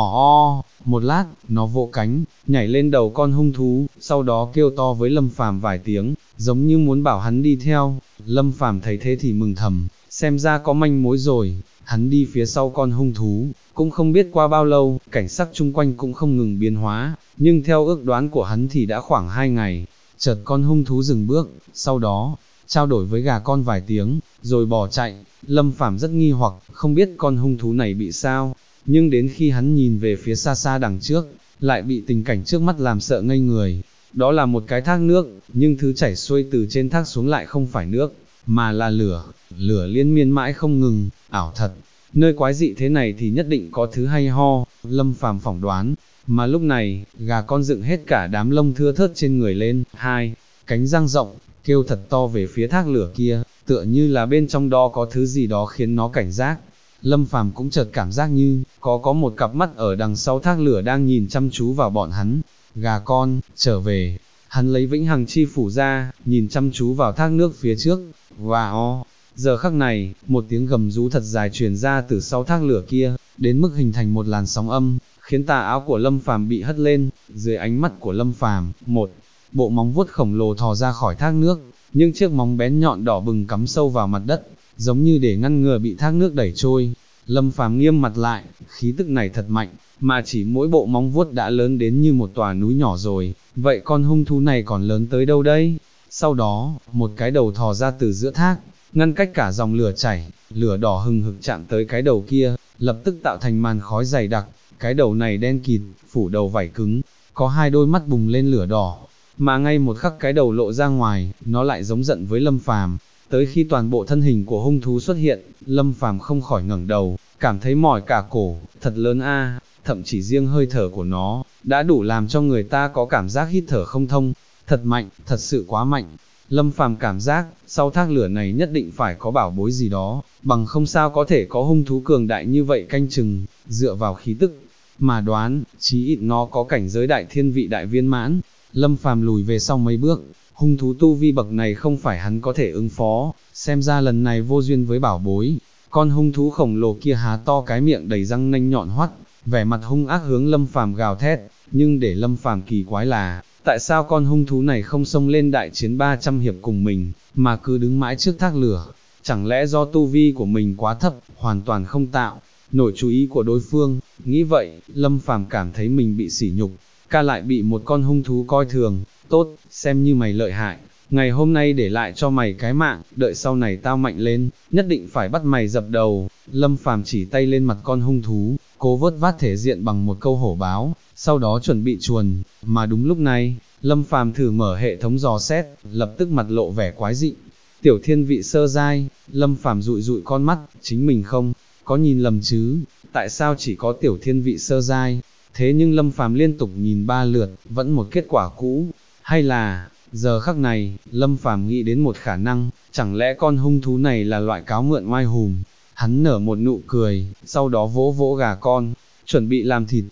Một lát, nó vỗ cánh, nhảy lên đầu con hung thú, sau đó kêu to với Lâm Phàm vài tiếng, giống như muốn bảo hắn đi theo. Lâm Phàm thấy thế thì mừng thầm, xem ra có manh mối rồi. Hắn đi phía sau con hung thú, cũng không biết qua bao lâu, cảnh sắc chung quanh cũng không ngừng biến hóa, nhưng theo ước đoán của hắn thì đã khoảng 2 ngày. Chợt con hung thú dừng bước, sau đó trao đổi với gà con vài tiếng, rồi bỏ chạy. Lâm Phàm rất nghi hoặc, không biết con hung thú này bị sao, nhưng đến khi hắn nhìn về phía xa xa đằng trước, lại bị tình cảnh trước mắt làm sợ ngây người. Đó là một cái thác nước, nhưng thứ chảy xuôi từ trên thác xuống lại không phải nước, mà là lửa, lửa liên miên mãi không ngừng, ảo thật. Nơi quái dị thế này thì nhất định có thứ hay ho, Lâm Phàm phỏng đoán. Mà lúc này, gà con dựng hết cả đám lông thưa thớt trên người lên, hai cánh dang rộng, kêu thật to về phía thác lửa kia, tựa như là bên trong đó có thứ gì đó khiến nó cảnh giác. Lâm Phàm cũng chợt cảm giác như, có một cặp mắt ở đằng sau thác lửa đang nhìn chăm chú vào bọn hắn. Gà con, trở về. Hắn lấy vĩnh hằng chi phủ ra, nhìn chăm chú vào thác nước phía trước. Wow! Giờ khắc này, một tiếng gầm rú thật dài truyền ra từ sau thác lửa kia, đến mức hình thành một làn sóng âm, khiến tà áo của Lâm Phàm bị hất lên. Dưới ánh mắt của Lâm Phàm, một bộ móng vuốt khổng lồ thò ra khỏi thác nước, nhưng chiếc móng bén nhọn đỏ bừng cắm sâu vào mặt đất, giống như để ngăn ngừa bị thác nước đẩy trôi. Lâm Phàm nghiêm mặt lại, khí tức này thật mạnh, mà chỉ mỗi bộ móng vuốt đã lớn đến như một tòa núi nhỏ rồi, vậy con hung thú này còn lớn tới đâu đây? Sau đó, một cái đầu thò ra từ giữa thác, ngăn cách cả dòng lửa chảy, lửa đỏ hừng hực chạm tới cái đầu kia, lập tức tạo thành màn khói dày đặc. Cái đầu này đen kịt, phủ đầu vảy cứng, có hai đôi mắt bùng lên lửa đỏ, mà ngay một khắc cái đầu lộ ra ngoài, nó lại giống giận với Lâm Phàm. Tới khi toàn bộ thân hình của hung thú xuất hiện, Lâm Phàm không khỏi ngẩng đầu, cảm thấy mỏi cả cổ, thật lớn a, thậm chí riêng hơi thở của nó, đã đủ làm cho người ta có cảm giác hít thở không thông, thật mạnh, thật sự quá mạnh. Lâm Phàm cảm giác, sau thác lửa này nhất định phải có bảo bối gì đó, bằng không sao có thể có hung thú cường đại như vậy canh chừng. Dựa vào khí tức mà đoán, chí ít nó có cảnh giới đại thiên vị đại viên mãn. Lâm Phàm lùi về sau mấy bước, hung thú tu vi bậc này không phải hắn có thể ứng phó, xem ra lần này vô duyên với bảo bối. Con hung thú khổng lồ kia há to cái miệng đầy răng nanh nhọn hoắt, vẻ mặt hung ác hướng Lâm Phàm gào thét, nhưng để Lâm Phàm kỳ quái là, tại sao con hung thú này không xông lên đại chiến 300 hiệp cùng mình, mà cứ đứng mãi trước thác lửa? Chẳng lẽ do tu vi của mình quá thấp, hoàn toàn không tạo nổi chú ý của đối phương? Nghĩ vậy, Lâm Phàm cảm thấy mình bị sỉ nhục, ca lại bị một con hung thú coi thường. Tốt, xem như mày lợi hại, ngày hôm nay để lại cho mày cái mạng, đợi sau này tao mạnh lên, nhất định phải bắt mày dập đầu. Lâm Phàm chỉ tay lên mặt con hung thú, cố vớt vát thể diện bằng một câu hổ báo, sau đó chuẩn bị chuồn. Mà đúng lúc này, Lâm Phàm thử mở hệ thống dò xét, lập tức mặt lộ vẻ quái dị. Tiểu thiên vị sơ giai. Lâm Phàm dụi dụi con mắt, chính mình không có nhìn lầm chứ, tại sao chỉ có tiểu thiên vị sơ giai? Thế nhưng Lâm Phàm liên tục nhìn 3 lượt, vẫn một kết quả cũ. Hay là, giờ khắc này, Lâm Phàm nghĩ đến một khả năng, chẳng lẽ con hung thú này là loại cáo mượn oai hùm? Hắn nở một nụ cười, sau đó vỗ vỗ gà con, chuẩn bị làm thịt.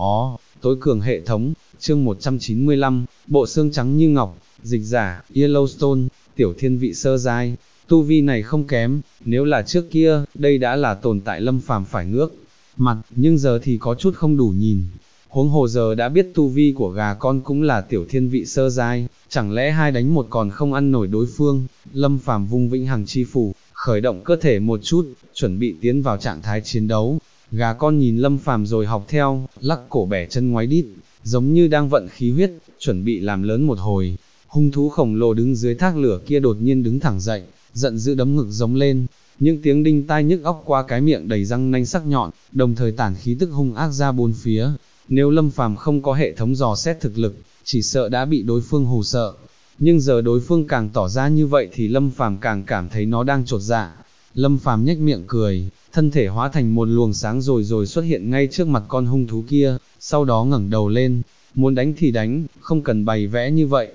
Tối cường hệ thống, chương 195, bộ xương trắng như ngọc, dịch giả, Yellowstone, tiểu thiên vị sơ giai, tu vi này không kém, nếu là trước kia, đây đã là tồn tại Lâm Phàm phải ngước mặt, nhưng giờ thì có chút không đủ nhìn. Huống hồ giờ đã biết tu vi của gà con cũng là tiểu thiên vị sơ giai, chẳng lẽ 2 đánh 1 còn không ăn nổi đối phương? Lâm Phàm vung vĩnh hằng chi phủ, khởi động cơ thể một chút, chuẩn bị tiến vào trạng thái chiến đấu. Gà con nhìn Lâm Phàm rồi học theo, lắc cổ bẻ chân ngoáy đít, giống như đang vận khí huyết, chuẩn bị làm lớn một hồi. Hung thú khổng lồ đứng dưới thác lửa kia đột nhiên đứng thẳng dậy, giận dữ đấm ngực giống lên. Những tiếng đinh tai nhức óc qua cái miệng đầy răng nanh sắc nhọn, đồng thời tản khí tức hung ác ra bốn phía. Nếu Lâm Phàm không có hệ thống dò xét thực lực, chỉ sợ đã bị đối phương hù sợ. Nhưng giờ đối phương càng tỏ ra như vậy thì Lâm Phàm càng cảm thấy nó đang chột dạ. Lâm Phàm nhếch miệng cười, thân thể hóa thành một luồng sáng rồi xuất hiện ngay trước mặt con hung thú kia, sau đó ngẩng đầu lên, muốn đánh thì đánh, không cần bày vẽ như vậy,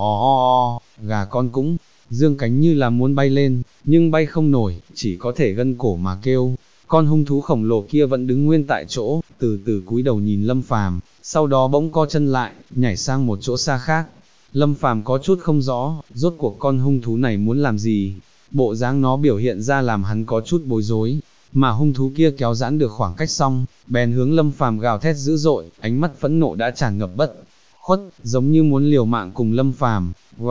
gà con cũng dương cánh như là muốn bay lên, nhưng bay không nổi, chỉ có thể gân cổ mà kêu. Con hung thú khổng lồ kia vẫn đứng nguyên tại chỗ, từ từ cúi đầu nhìn Lâm Phàm, sau đó bỗng co chân lại, nhảy sang một chỗ xa khác. Lâm Phàm có chút không rõ, rốt cuộc con hung thú này muốn làm gì, bộ dáng nó biểu hiện ra làm hắn có chút bối rối, mà hung thú kia kéo giãn được khoảng cách xong, bèn hướng Lâm Phàm gào thét dữ dội, ánh mắt phẫn nộ đã tràn ngập bất khuất, giống như muốn liều mạng cùng Lâm Phàm.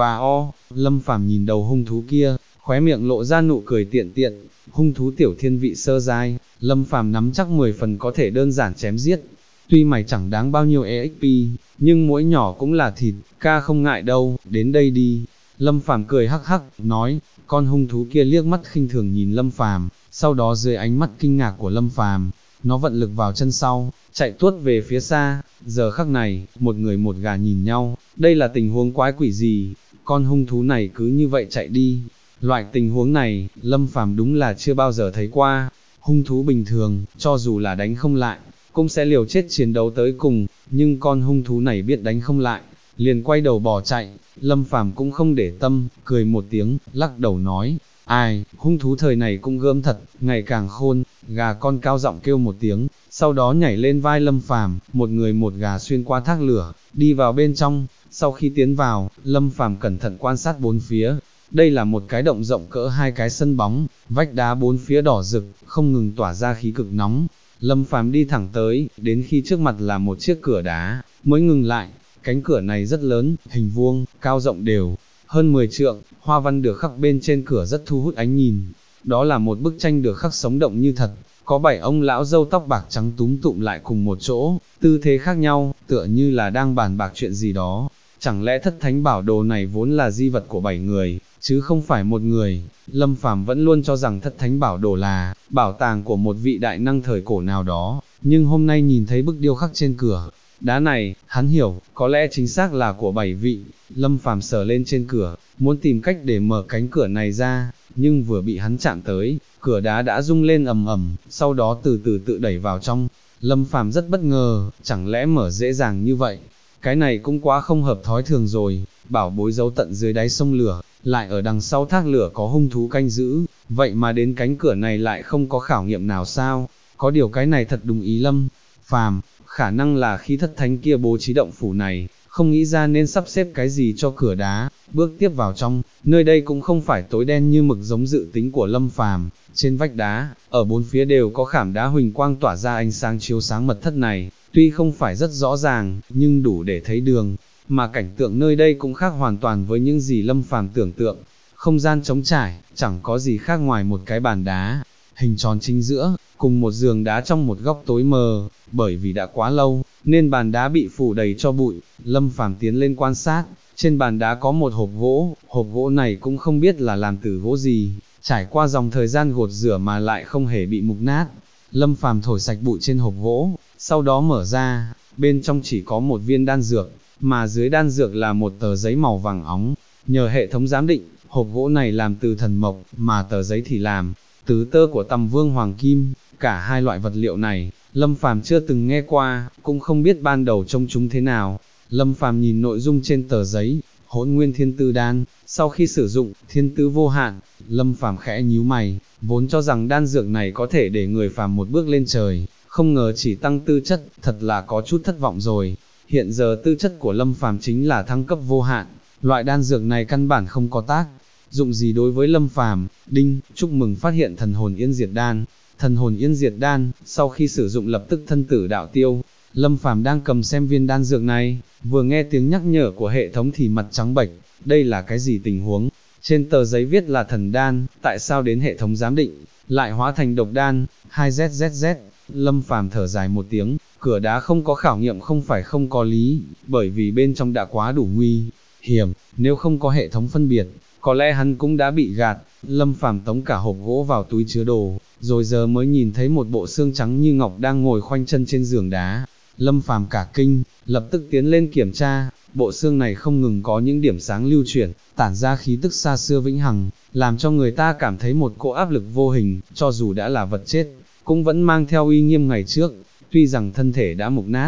Lâm Phàm nhìn đầu hung thú kia, khóe miệng lộ ra nụ cười tiện tiện, hung thú tiểu thiên vị sơ giai, Lâm Phàm nắm chắc 10 phần có thể đơn giản chém giết. Tuy mày chẳng đáng bao nhiêu EXP, nhưng mỗi nhỏ cũng là thịt, ca không ngại đâu, đến đây đi. Lâm Phàm cười hắc hắc, nói, con hung thú kia liếc mắt khinh thường nhìn Lâm Phàm, sau đó dưới ánh mắt kinh ngạc của Lâm Phàm, nó vận lực vào chân sau, chạy tuốt về phía xa. Giờ khắc này, một người một gà nhìn nhau, đây là tình huống quái quỷ gì, con hung thú này cứ như vậy chạy đi. Loại tình huống này, Lâm Phàm đúng là chưa bao giờ thấy qua. Hung thú bình thường, cho dù là đánh không lại, cũng sẽ liều chết chiến đấu tới cùng, nhưng con hung thú này biết đánh không lại, liền quay đầu bỏ chạy. Lâm Phàm cũng không để tâm, cười một tiếng, lắc đầu nói, ai, hung thú thời này cũng gớm thật, ngày càng khôn. Gà con cao giọng kêu một tiếng, sau đó nhảy lên vai Lâm Phàm, một người một gà xuyên qua thác lửa, đi vào bên trong. Sau khi tiến vào, Lâm Phàm cẩn thận quan sát bốn phía. Đây là một cái động rộng cỡ hai cái sân bóng, vách đá bốn phía đỏ rực, không ngừng tỏa ra khí cực nóng. Lâm Phàm đi thẳng tới, đến khi trước mặt là một chiếc cửa đá, mới ngừng lại. Cánh cửa này rất lớn, hình vuông, cao rộng đều, hơn 10 trượng, hoa văn được khắc bên trên cửa rất thu hút ánh nhìn. Đó là một bức tranh được khắc sống động như thật, có 7 ông lão râu tóc bạc trắng túm tụm lại cùng một chỗ, tư thế khác nhau, tựa như là đang bàn bạc chuyện gì đó. Chẳng lẽ thất thánh bảo đồ này vốn là di vật của 7 người, chứ không phải một người? Lâm Phàm vẫn luôn cho rằng thất thánh bảo đồ là bảo tàng của một vị đại năng thời cổ nào đó, nhưng hôm nay nhìn thấy bức điêu khắc trên cửa đá này, hắn hiểu, có lẽ chính xác là của 7 vị. Lâm Phàm sờ lên trên cửa, muốn tìm cách để mở cánh cửa này ra, nhưng vừa bị hắn chạm tới, cửa đá đã rung lên ầm ầm, sau đó từ từ tự đẩy vào trong. Lâm Phàm rất bất ngờ, chẳng lẽ mở dễ dàng như vậy? Cái này cũng quá không hợp thói thường rồi, bảo bối giấu tận dưới đáy sông lửa, lại ở đằng sau thác lửa có hung thú canh giữ, vậy mà đến cánh cửa này lại không có khảo nghiệm nào sao? Có điều cái này thật đúng ý Lâm Phàm, khả năng là khi thất thánh kia bố trí động phủ này, không nghĩ ra nên sắp xếp cái gì cho cửa đá. Bước tiếp vào trong, nơi đây cũng không phải tối đen như mực giống dự tính của Lâm Phàm. Trên vách đá, ở bốn phía đều có khảm đá huỳnh quang tỏa ra ánh sáng chiếu sáng mật thất này, tuy không phải rất rõ ràng, nhưng đủ để thấy đường. Mà cảnh tượng nơi đây cũng khác hoàn toàn với những gì Lâm Phàm tưởng tượng. Không gian trống trải, chẳng có gì khác ngoài một cái bàn đá, hình tròn chính giữa, cùng một giường đá trong một góc tối mờ. Bởi vì đã quá lâu, nên bàn đá bị phủ đầy cho bụi. Lâm Phàm tiến lên quan sát, trên bàn đá có một hộp gỗ này cũng không biết là làm từ gỗ gì, trải qua dòng thời gian gột rửa mà lại không hề bị mục nát. Lâm Phàm thổi sạch bụi trên hộp gỗ, sau đó mở ra, bên trong chỉ có một viên đan dược, mà dưới đan dược là một tờ giấy màu vàng óng. Nhờ hệ thống giám định, hộp gỗ này làm từ thần mộc, mà tờ giấy thì làm từ tơ của Tầm Vương Hoàng Kim. Cả hai loại vật liệu này, Lâm Phàm chưa từng nghe qua, cũng không biết ban đầu trông chúng thế nào. Lâm Phàm nhìn nội dung trên tờ giấy, Hỗn Nguyên Thiên Tư Đan, sau khi sử dụng, thiên tư vô hạn. Lâm Phàm khẽ nhíu mày, vốn cho rằng đan dược này có thể để người phàm một bước lên trời, không ngờ chỉ tăng tư chất, thật là có chút thất vọng rồi. Hiện giờ tư chất của Lâm Phàm chính là thăng cấp vô hạn, loại đan dược này căn bản không có tác dụng gì đối với Lâm Phàm. Đinh, chúc mừng phát hiện thần hồn yên diệt đan. Thần hồn yên diệt đan, sau khi sử dụng lập tức thân tử đạo tiêu. Lâm Phàm đang cầm xem viên đan dược này, vừa nghe tiếng nhắc nhở của hệ thống thì mặt trắng bệch, đây là cái gì tình huống? Trên tờ giấy viết là thần đan, tại sao đến hệ thống giám định, lại hóa thành độc đan? 2ZZZ, Lâm Phàm thở dài một tiếng, cửa đá không có khảo nghiệm không phải không có lý, bởi vì bên trong đã quá đủ nguy hiểm, nếu không có hệ thống phân biệt, có lẽ hắn cũng đã bị gạt. Lâm Phàm tống cả hộp gỗ vào túi chứa đồ, rồi giờ mới nhìn thấy một bộ xương trắng như ngọc đang ngồi khoanh chân trên giường đá. Lâm Phàm cả kinh, lập tức tiến lên kiểm tra, bộ xương này không ngừng có những điểm sáng lưu chuyển, tản ra khí tức xa xưa vĩnh hằng, làm cho người ta cảm thấy một cỗ áp lực vô hình, cho dù đã là vật chết, cũng vẫn mang theo uy nghiêm ngày trước. Tuy rằng thân thể đã mục nát,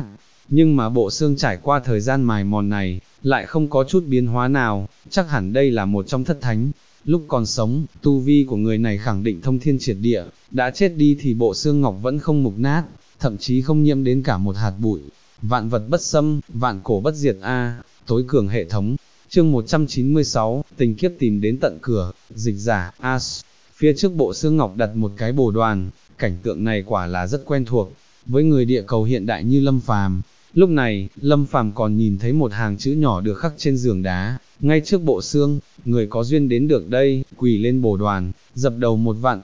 nhưng mà bộ xương trải qua thời gian mài mòn này, lại không có chút biến hóa nào, chắc hẳn đây là một trong thất thánh. Lúc còn sống, tu vi của người này khẳng định thông thiên triệt địa, đã chết đi thì bộ xương ngọc vẫn không mục nát, thậm chí không nhiễm đến cả một hạt bụi. Vạn vật bất xâm, vạn cổ bất diệt a, tối cường hệ thống. Chương 196, tình kiếp tìm đến tận cửa, dịch giả, As. Phía trước bộ xương ngọc đặt một cái bồ đoàn, cảnh tượng này quả là rất quen thuộc, với người địa cầu hiện đại như Lâm Phàm. Lúc này, Lâm Phàm còn nhìn thấy một hàng chữ nhỏ được khắc trên giường đá, ngay trước bộ xương, người có duyên đến được đây, quỳ lên bồ đoàn, dập đầu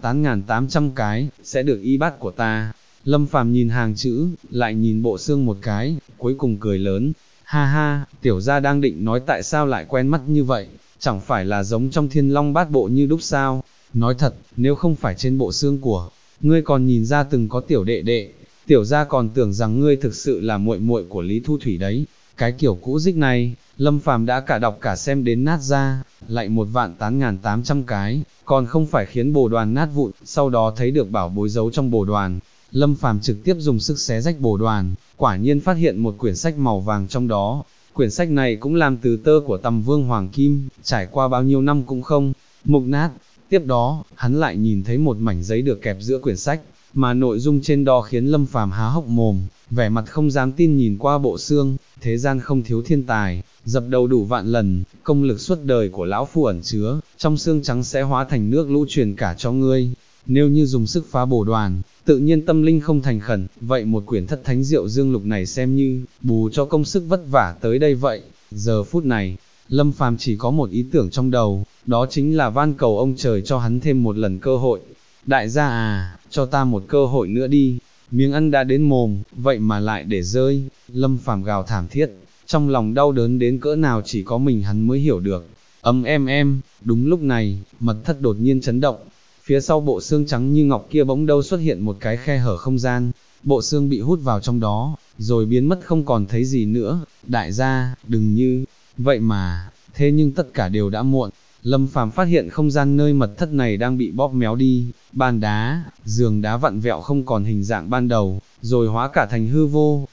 1.800 cái, sẽ được y bát của ta. Lâm Phàm nhìn hàng chữ, lại nhìn bộ xương một cái, cuối cùng cười lớn, ha ha, tiểu gia đang định nói tại sao lại quen mắt như vậy, chẳng phải là giống trong Thiên Long Bát Bộ như đúc sao. Nói thật, nếu không phải trên bộ xương của ngươi còn nhìn ra từng có tiểu đệ đệ, tiểu gia còn tưởng rằng ngươi thực sự là muội muội của Lý Thu Thủy đấy. Cái kiểu cũ dích này, Lâm Phàm đã cả đọc cả xem đến nát ra, lại 1.800 cái, còn không phải khiến bồ đoàn nát vụn. Sau đó thấy được bảo bối giấu trong bồ đoàn, Lâm Phàm trực tiếp dùng sức xé rách bồ đoàn, quả nhiên phát hiện một quyển sách màu vàng trong đó. Quyển sách này cũng làm từ tơ của Tầm Vương Hoàng Kim, trải qua bao nhiêu năm cũng không mục nát. Tiếp đó, hắn lại nhìn thấy một mảnh giấy được kẹp giữa quyển sách, mà nội dung trên đó khiến Lâm Phàm há hốc mồm, vẻ mặt không dám tin nhìn qua bộ xương. Thế gian không thiếu thiên tài, dập đầu đủ vạn lần, công lực suốt đời của lão phu ẩn chứa, trong xương trắng sẽ hóa thành nước lũ truyền cả cho ngươi. Nếu như dùng sức phá bồ đoàn, tự nhiên tâm linh không thành khẩn, vậy một quyển thất thánh diệu dương lục này xem như bù cho công sức vất vả tới đây vậy. Giờ phút này, Lâm Phàm chỉ có một ý tưởng trong đầu, đó chính là van cầu ông trời cho hắn thêm một lần cơ hội. Đại gia à, cho ta một cơ hội nữa đi, miếng ăn đã đến mồm, vậy mà lại để rơi. Lâm Phàm gào thảm thiết, trong lòng đau đớn đến cỡ nào chỉ có mình hắn mới hiểu được. Đúng lúc này, mật thất đột nhiên chấn động, phía sau bộ xương trắng như ngọc kia bỗng đâu xuất hiện một cái khe hở không gian, bộ xương bị hút vào trong đó, rồi biến mất không còn thấy gì nữa. Đại gia, đừng như vậy mà, thế nhưng tất cả đều đã muộn. Lâm Phàm phát hiện không gian nơi mật thất này đang bị bóp méo đi, bàn đá, giường đá vặn vẹo không còn hình dạng ban đầu, rồi hóa cả thành hư vô.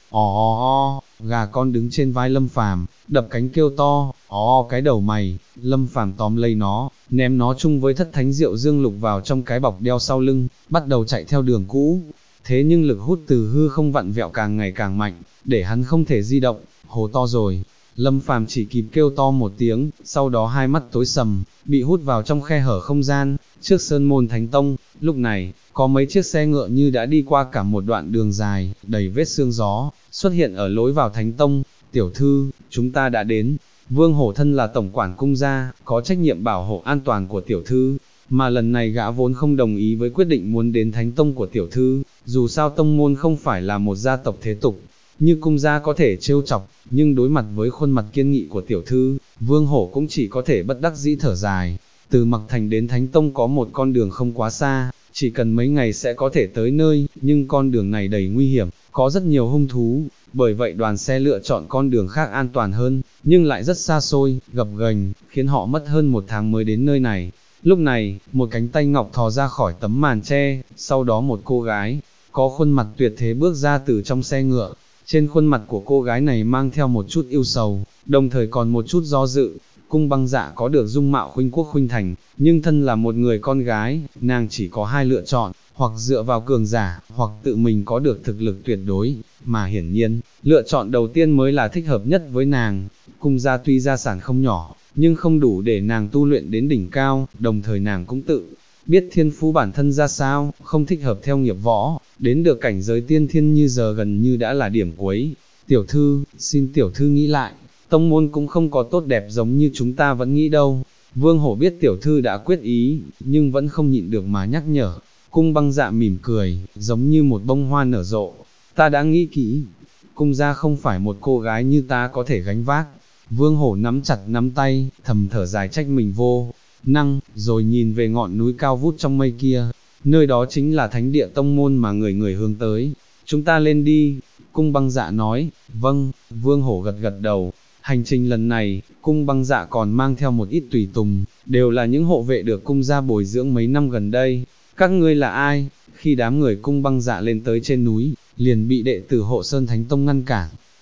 Gà con đứng trên vai Lâm Phàm, đập cánh kêu to, cái đầu mày. Lâm Phàm tóm lấy nó, ném nó chung với thất thánh diệu dương lục vào trong cái bọc đeo sau lưng, bắt đầu chạy theo đường cũ. Thế nhưng lực hút từ hư không vặn vẹo càng ngày càng mạnh, để hắn không thể di động. Hố to rồi. Lâm Phàm chỉ kịp kêu to một tiếng, sau đó hai mắt tối sầm, bị hút vào trong khe hở không gian, trước Sơn Môn Thánh Tông. Lúc này, có mấy chiếc xe ngựa như đã đi qua cả một đoạn đường dài, đầy vết sương gió, xuất hiện ở lối vào Thánh Tông. Tiểu thư, chúng ta đã đến. Vương Hổ thân là tổng quản cung gia, có trách nhiệm bảo hộ an toàn của tiểu thư, mà lần này gã vốn không đồng ý với quyết định muốn đến Thánh Tông của tiểu thư, dù sao tông môn không phải là một gia tộc thế tục, như cung gia có thể trêu chọc, nhưng đối mặt với khuôn mặt kiên nghị của tiểu thư, Vương Hổ cũng chỉ có thể bất đắc dĩ thở dài. Từ Mặc Thành đến Thánh Tông có một con đường không quá xa, chỉ cần mấy ngày sẽ có thể tới nơi, nhưng con đường này đầy nguy hiểm, có rất nhiều hung thú, bởi vậy đoàn xe lựa chọn con đường khác an toàn hơn, nhưng lại rất xa xôi, gập ghềnh, khiến họ mất hơn một tháng mới đến nơi này. Lúc này, một cánh tay ngọc thò ra khỏi tấm màn tre, sau đó một cô gái, có khuôn mặt tuyệt thế bước ra từ trong xe ngựa. Trên khuôn mặt của cô gái này mang theo một chút ưu sầu, đồng thời còn một chút do dự. Cung Băng Dạ có được dung mạo khuynh quốc khuynh thành, nhưng thân là một người con gái, nàng chỉ có hai lựa chọn, hoặc dựa vào cường giả, hoặc tự mình có được thực lực tuyệt đối, mà hiển nhiên, lựa chọn đầu tiên mới là thích hợp nhất với nàng. Cung gia tuy gia sản không nhỏ, nhưng không đủ để nàng tu luyện đến đỉnh cao, đồng thời nàng cũng tự biết thiên phú bản thân ra sao, không thích hợp theo nghiệp võ, đến được cảnh giới tiên thiên như giờ gần như đã là điểm cuối. Tiểu thư, xin tiểu thư nghĩ lại, tông môn cũng không có tốt đẹp giống như chúng ta vẫn nghĩ đâu. Vương Hổ biết tiểu thư đã quyết ý, nhưng vẫn không nhịn được mà nhắc nhở. Cung Băng Dạ mỉm cười, giống như một bông hoa nở rộ. Ta đã nghĩ kỹ, cung gia không phải một cô gái như ta có thể gánh vác. Vương Hổ nắm chặt nắm tay, thầm thở dài trách mình vô năng, rồi nhìn về ngọn núi cao vút trong mây kia. Nơi đó chính là thánh địa tông môn mà người người hướng tới. Chúng ta lên đi. Cung Băng Dạ nói. Vâng. Vương Hổ gật gật đầu. Hành trình lần này, Cung Băng Dạ còn mang theo một ít tùy tùng, đều là những hộ vệ được cung gia bồi dưỡng mấy năm gần đây. Các ngươi là ai? Khi đám người Cung Băng Dạ lên tới trên núi, liền bị đệ tử Hộ Sơn Thánh Tông ngăn cản.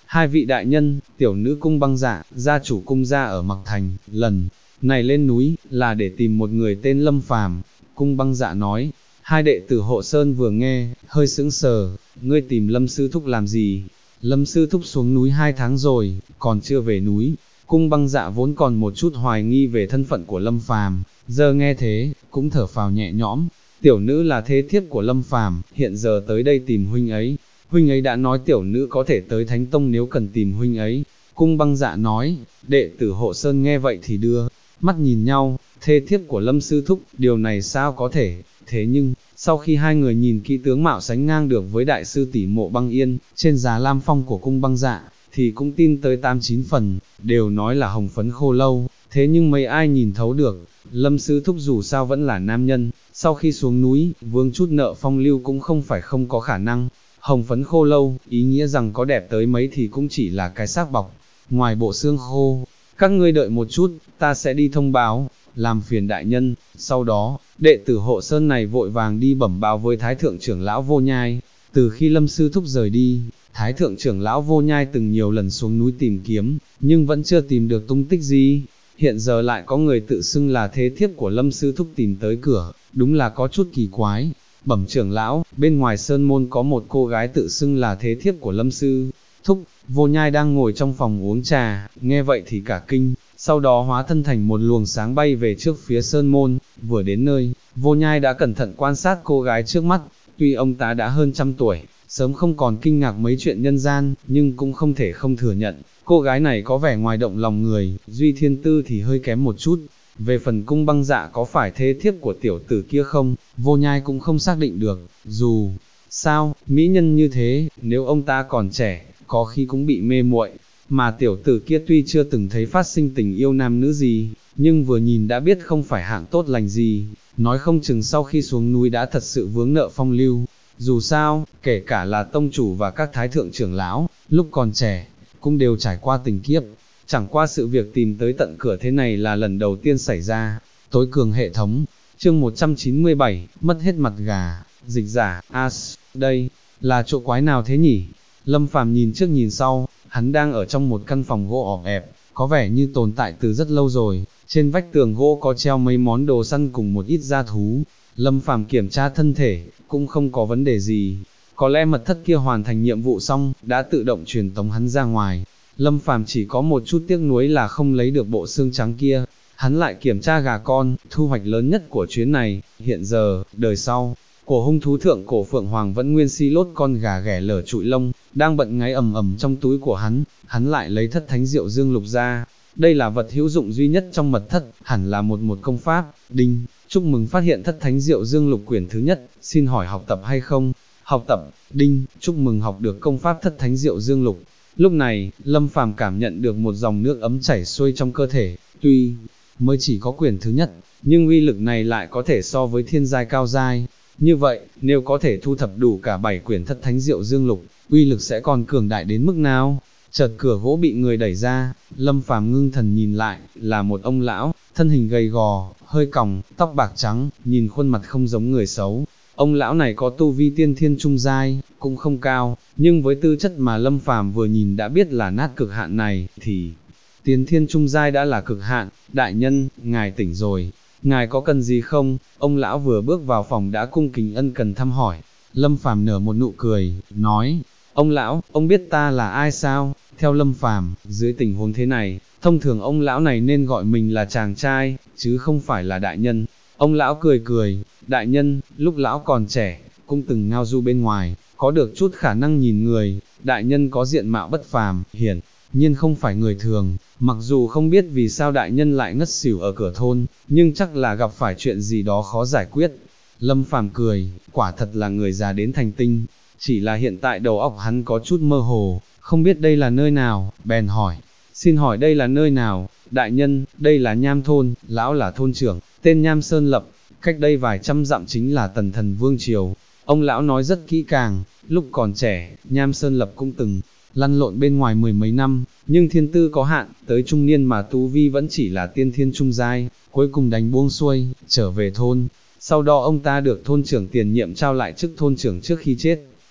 hai vị đại nhân, tiểu nữ Cung Băng Dạ, gia chủ cung gia ở Mặc Thành, lần này lên núi, là để tìm một người tên Lâm Phàm. Cung Băng Dạ nói, hai đệ tử Hộ Sơn vừa nghe, hơi sững sờ, ngươi tìm Lâm sư thúc làm gì? Lâm sư thúc xuống núi 2 tháng rồi, còn chưa về núi. Cung Băng Dạ vốn còn một chút hoài nghi về thân phận của Lâm Phàm, giờ nghe thế, cũng thở phào nhẹ nhõm. Tiểu nữ là thế thiếp của Lâm Phàm, hiện giờ tới đây tìm huynh ấy. Huynh ấy đã nói tiểu nữ có thể tới Thánh Tông nếu cần tìm huynh ấy. Cung Băng Dạ nói, đệ tử Hộ Sơn nghe vậy thì đưa mắt nhìn nhau, thê thiếp của Lâm sư thúc, điều này sao có thể? Thế nhưng, sau khi hai người nhìn kỹ tướng mạo sánh ngang được với đại sư tỷ Mộ Băng Yên, trên giá lam phong của Cung Băng Dạ, thì cũng tin tới 8-9 phần, đều nói là hồng phấn khô lâu, thế nhưng mấy ai nhìn thấu được, Lâm sư thúc dù sao vẫn là nam nhân, sau khi xuống núi, vương chút nợ phong lưu cũng không phải không có khả năng. Hồng phấn khô lâu, ý nghĩa rằng có đẹp tới mấy thì cũng chỉ là cái xác bọc, ngoài bộ xương khô. Các ngươi đợi một chút, ta sẽ đi thông báo, làm phiền đại nhân. Sau đó, đệ tử Hộ Sơn này vội vàng đi bẩm báo với Thái thượng trưởng lão Vô Nhai. Từ khi Lâm sư thúc rời đi, Thái thượng trưởng lão Vô Nhai từng nhiều lần xuống núi tìm kiếm, nhưng vẫn chưa tìm được tung tích gì. Hiện giờ lại có người tự xưng là thế thiếp của Lâm sư thúc tìm tới cửa, đúng là có chút kỳ quái. Bẩm trưởng lão, bên ngoài sơn môn có một cô gái tự xưng là thế thiếp của Lâm sư thúc. Vô Nhai đang ngồi trong phòng uống trà, nghe vậy thì cả kinh, sau đó hóa thân thành một luồng sáng bay về trước phía sơn môn. Vừa đến nơi, Vô Nhai đã cẩn thận quan sát cô gái trước mắt. Tuy ông ta đã hơn trăm tuổi, sớm không còn kinh ngạc mấy chuyện nhân gian, nhưng cũng không thể không thừa nhận, cô gái này có vẻ ngoài động lòng người, duy thiên tư thì hơi kém một chút. Về phần Cung Băng Dạ có phải thế thiếp của tiểu tử kia không, Vô Nhai cũng không xác định được. Dù sao, mỹ nhân như thế, nếu ông ta còn trẻ, có khi cũng bị mê muội. Mà tiểu tử kia tuy chưa từng thấy phát sinh tình yêu nam nữ gì, nhưng vừa nhìn đã biết không phải hạng tốt lành gì, nói không chừng sau khi xuống núi đã thật sự vướng nợ phong lưu. Dù sao, kể cả là tông chủ và các thái thượng trưởng lão, lúc còn trẻ, cũng đều trải qua tình kiếp. Chẳng qua sự việc tìm tới tận cửa thế này là lần đầu tiên xảy ra. Tối cường hệ thống, chương 197, mất hết mặt gà. Dịch giả, As, đây, là chỗ quái nào thế nhỉ? Lâm Phàm nhìn trước nhìn sau, hắn đang ở trong một căn phòng gỗ ọp ẹp, có vẻ như tồn tại từ rất lâu rồi. Trên vách tường gỗ có treo mấy món đồ săn cùng một ít gia thú. Lâm Phàm kiểm tra thân thể, cũng không có vấn đề gì. Có lẽ mật thất kia hoàn thành nhiệm vụ xong, đã tự động truyền tống hắn ra ngoài. Lâm Phàm chỉ có một chút tiếc nuối là không lấy được bộ xương trắng kia. Hắn lại kiểm tra gà con, thu hoạch lớn nhất của chuyến này. Hiện giờ, đời sau, của hung thú thượng cổ Phượng Hoàng vẫn nguyên si lốt con gà ghẻ lở trụi lông, đang bận ngáy ầm ầm trong túi của hắn lại lấy thất thánh diệu dương lục ra. Đây là vật hữu dụng duy nhất trong mật thất, hẳn là một công pháp. Đinh, chúc mừng phát hiện thất thánh diệu dương lục quyển thứ nhất, xin hỏi học tập hay không? Học tập. Đinh, chúc mừng học được công pháp thất thánh diệu dương lục. Lúc này, Lâm Phàm cảm nhận được một dòng nước ấm chảy xuôi trong cơ thể, tuy mới chỉ có quyển thứ nhất, nhưng uy lực này lại có thể so với thiên giai cao giai. Như vậy, nếu có thể thu thập đủ cả 7 quyển thất thánh diệu dương lục, uy lực sẽ còn cường đại đến mức nào? Chợt cửa gỗ bị người đẩy ra, Lâm Phàm ngưng thần nhìn lại, là một ông lão, thân hình gầy gò, hơi còng, tóc bạc trắng, nhìn khuôn mặt không giống người xấu. Ông lão này có tu vi tiên thiên trung giai, cũng không cao, nhưng với tư chất mà Lâm Phàm vừa nhìn đã biết là nát cực hạn này, thì tiên thiên trung giai đã là cực hạn. Đại nhân, ngài tỉnh rồi, ngài có cần gì không? Ông lão vừa bước vào phòng đã cung kính ân cần thăm hỏi. Lâm Phàm nở một nụ cười, nói, ông lão, ông biết ta là ai sao? Theo Lâm Phàm, dưới tình huống thế này, thông thường ông lão này nên gọi mình là chàng trai, chứ không phải là đại nhân. Ông lão cười cười, đại nhân, lúc lão còn trẻ, cũng từng ngao du bên ngoài, có được chút khả năng nhìn người. Đại nhân có diện mạo bất phàm, hiển nhiên không phải người thường. Mặc dù không biết vì sao đại nhân lại ngất xỉu ở cửa thôn, nhưng chắc là gặp phải chuyện gì đó khó giải quyết. Lâm Phàm cười, quả thật là người già đến thành tinh, chỉ là hiện tại đầu óc hắn có chút mơ hồ, không biết đây là nơi nào, bèn hỏi, xin hỏi đây là nơi nào? Đại nhân, đây là Nham Thôn, lão là thôn trưởng, tên Nham Sơn Lập, cách đây vài trăm dặm chính là Tần Thần Vương Triều. Ông lão nói rất kỹ càng, lúc còn trẻ, Nham Sơn Lập cũng từng lăn lộn bên ngoài 10 mấy năm, nhưng thiên tư có hạn, tới trung niên mà tu vi vẫn chỉ là tiên thiên trung giai, cuối cùng đánh buông xuôi, trở về thôn. Sau đó ông ta được thôn trưởng tiền nhiệm trao lại chức thôn trưởng trước khi chết.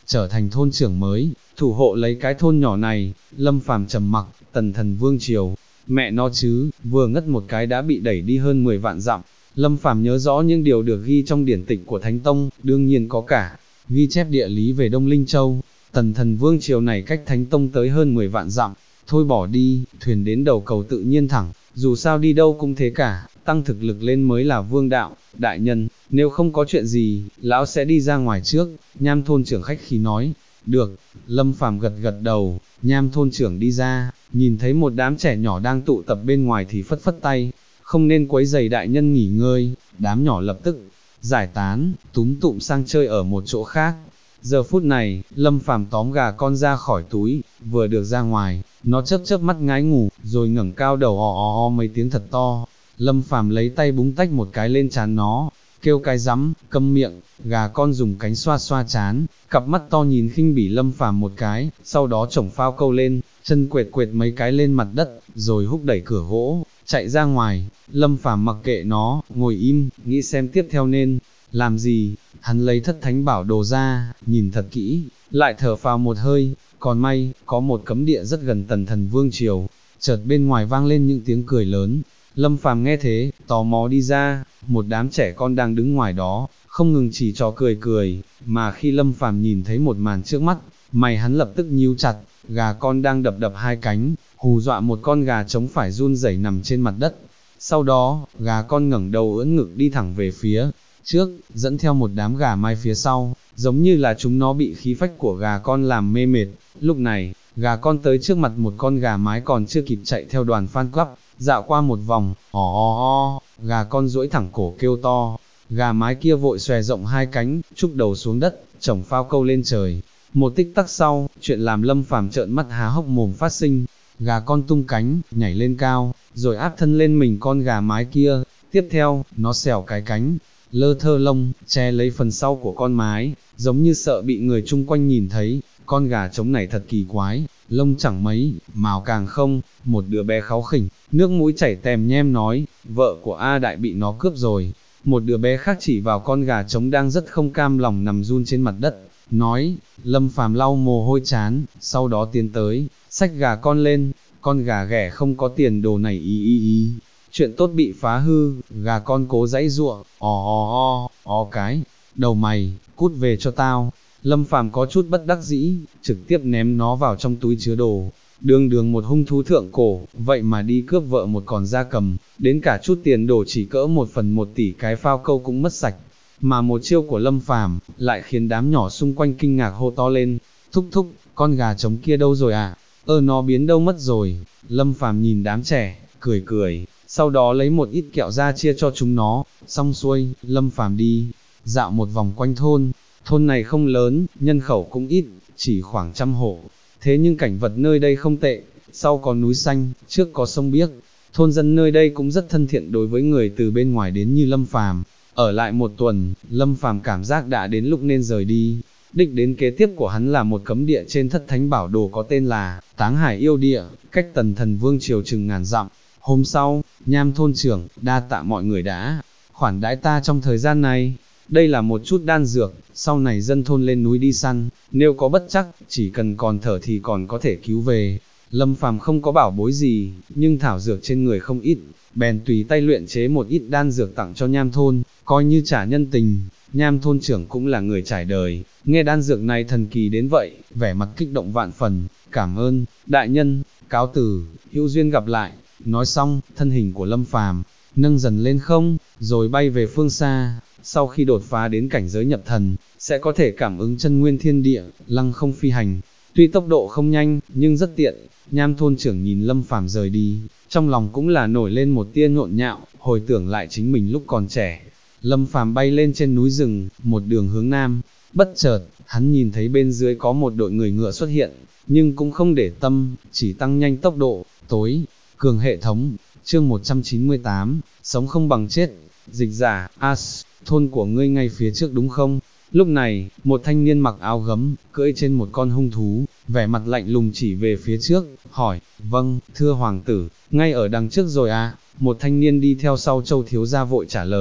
trở thành thôn trưởng mới, thủ hộ lấy cái thôn nhỏ này. Lâm Phàm trầm mặc, Tần Thần Vương Triều, mẹ nó chứ, vừa ngất một cái đã bị đẩy đi hơn 10 vạn dặm. Lâm Phàm nhớ rõ những điều được ghi trong điển tịch của Thánh Tông, đương nhiên có cả ghi chép địa lý về Đông Linh Châu. Tần Thần Vương Triều này cách Thánh Tông tới hơn 10 vạn dặm, thôi bỏ đi, thuyền đến đầu cầu tự nhiên thẳng, dù sao đi đâu cũng thế cả, tăng thực lực lên mới là vương đạo. Đại nhân, nếu không có chuyện gì, lão sẽ đi ra ngoài trước, Nham thôn trưởng khách khí nói. Được, Lâm Phàm gật gật đầu. Nham thôn trưởng đi ra, nhìn thấy một đám trẻ nhỏ đang tụ tập bên ngoài thì phất phất tay, không nên quấy rầy đại nhân nghỉ ngơi. Đám nhỏ lập tức giải tán, túm tụm sang chơi ở một chỗ khác. Giờ phút này, Lâm Phàm tóm gà con ra khỏi túi, vừa được ra ngoài, nó chớp chớp mắt ngái ngủ, rồi ngẩng cao đầu o mấy tiếng thật to. Lâm Phàm lấy tay búng tách một cái lên trán nó, kêu cái rắm, câm miệng. Gà con dùng cánh xoa xoa trán, cặp mắt to nhìn khinh bỉ Lâm Phàm một cái, sau đó chổng phao câu lên, chân quệt quệt mấy cái lên mặt đất, rồi húc đẩy cửa gỗ, chạy ra ngoài. Lâm Phàm mặc kệ nó, ngồi im, nghĩ xem tiếp theo nên làm gì. Hắn lấy thất thánh bảo đồ ra, nhìn thật kỹ, lại thở phào một hơi, còn may, có một cấm địa rất gần Tần Thần Vương Triều. Chợt bên ngoài vang lên những tiếng cười lớn. Lâm Phàm nghe thế, tò mò đi ra, một đám trẻ con đang đứng ngoài đó, không ngừng chỉ trò cười, mà khi Lâm Phàm nhìn thấy một màn trước mắt, mày hắn lập tức nhíu chặt. Gà con đang đập đập hai cánh, hù dọa một con gà trống phải run rẩy nằm trên mặt đất. Sau đó, gà con ngẩng đầu ưỡn ngực đi thẳng về phía trước, dẫn theo một đám gà mái phía sau, giống như là chúng nó bị khí phách của gà con làm mê mệt. Lúc này, gà con tới trước mặt một con gà mái còn chưa kịp chạy theo đoàn fan club, dạo qua một vòng, gà con duỗi thẳng cổ kêu to. Gà mái kia vội xòe rộng hai cánh, chúc đầu xuống đất, chổng phao câu lên trời. Một tích tắc sau, chuyện làm Lâm Phàm trợn mắt há hốc mồm phát sinh. Gà con tung cánh, nhảy lên cao, rồi áp thân lên mình con gà mái kia. Tiếp theo, nó xẻo cái cánh, lơ thơ lông, che lấy phần sau của con mái, giống như sợ bị người chung quanh nhìn thấy. Con gà trống này thật kỳ quái, lông chẳng mấy, mào càng không. Một đứa bé kháu khỉnh, nước mũi chảy tèm nhem nói, vợ của A Đại bị nó cướp rồi. Một đứa bé khác chỉ vào con gà trống đang rất không cam lòng nằm run trên mặt đất, nói. Lâm Phàm lau mồ hôi chán, sau đó tiến tới, xách gà con lên. Con gà ghẻ không có tiền đồ này ý, chuyện tốt bị phá hư. Gà con cố giãy giụa, cái, đầu mày, cút về cho tao. Lâm Phàm có chút bất đắc dĩ, trực tiếp ném nó vào trong túi chứa đồ. Đường một hung thú thượng cổ, vậy mà đi cướp vợ một con gia cầm, đến cả chút tiền đồ chỉ cỡ 1/1 tỷ cái phao câu cũng mất sạch. Mà một chiêu của Lâm Phàm lại khiến đám nhỏ xung quanh kinh ngạc hô to lên, thúc, con gà trống kia đâu rồi à? Nó biến đâu mất rồi? Lâm Phàm nhìn đám trẻ, cười, sau đó lấy một ít kẹo ra chia cho chúng nó. Xong xuôi, Lâm Phàm đi dạo một vòng quanh thôn. Thôn này không lớn, nhân khẩu cũng ít, chỉ khoảng 100 hộ. Thế nhưng cảnh vật nơi đây không tệ, sau có núi xanh, trước có sông biếc. Thôn dân nơi đây cũng rất thân thiện đối với người từ bên ngoài đến như Lâm Phàm. Ở lại một tuần, Lâm Phàm cảm giác đã đến lúc nên rời đi. Đích đến kế tiếp của hắn là một cấm địa trên thất thánh bảo đồ có tên là Táng Hải Yêu Địa, cách Tần Thần Vương Triều chừng ngàn dặm. Hôm sau, Nham thôn trưởng, đa tạ mọi người đã khoản đãi ta trong thời gian này. Đây là một chút đan dược, sau này dân thôn lên núi đi săn, nếu có bất trắc, chỉ cần còn thở thì còn có thể cứu về. Lâm Phàm không có bảo bối gì, nhưng thảo dược trên người không ít, bèn tùy tay luyện chế một ít đan dược tặng cho Nham thôn, coi như trả nhân tình. Nham thôn trưởng cũng là người trải đời, nghe đan dược này thần kỳ đến vậy, vẻ mặt kích động vạn phần. Cảm ơn, đại nhân, cáo từ, hữu duyên gặp lại. Nói xong, thân hình của Lâm Phàm nâng dần lên không, rồi bay về phương xa. Sau khi đột phá đến cảnh giới nhập thần, sẽ có thể cảm ứng chân nguyên thiên địa, lăng không phi hành. Tuy tốc độ không nhanh, nhưng rất tiện. Nham thôn trưởng nhìn Lâm Phàm rời đi, trong lòng cũng là nổi lên một tia nhộn nhạo, hồi tưởng lại chính mình lúc còn trẻ. Lâm Phàm bay lên trên núi rừng, một đường hướng nam. Bất chợt, hắn nhìn thấy bên dưới có một đội người ngựa xuất hiện, nhưng cũng không để tâm, chỉ tăng nhanh tốc độ. Tối cường hệ thống, chương 198, sống không bằng chết. Dịch giả, As, thôn của ngươi ngay phía trước đúng không? Lúc này, một thanh niên mặc áo gấm, cưỡi trên một con hung thú, vẻ mặt lạnh lùng chỉ về phía trước, hỏi. Vâng, thưa hoàng tử, ngay ở đằng trước rồi à? Một thanh niên đi theo sau Châu thiếu gia vội trả lời,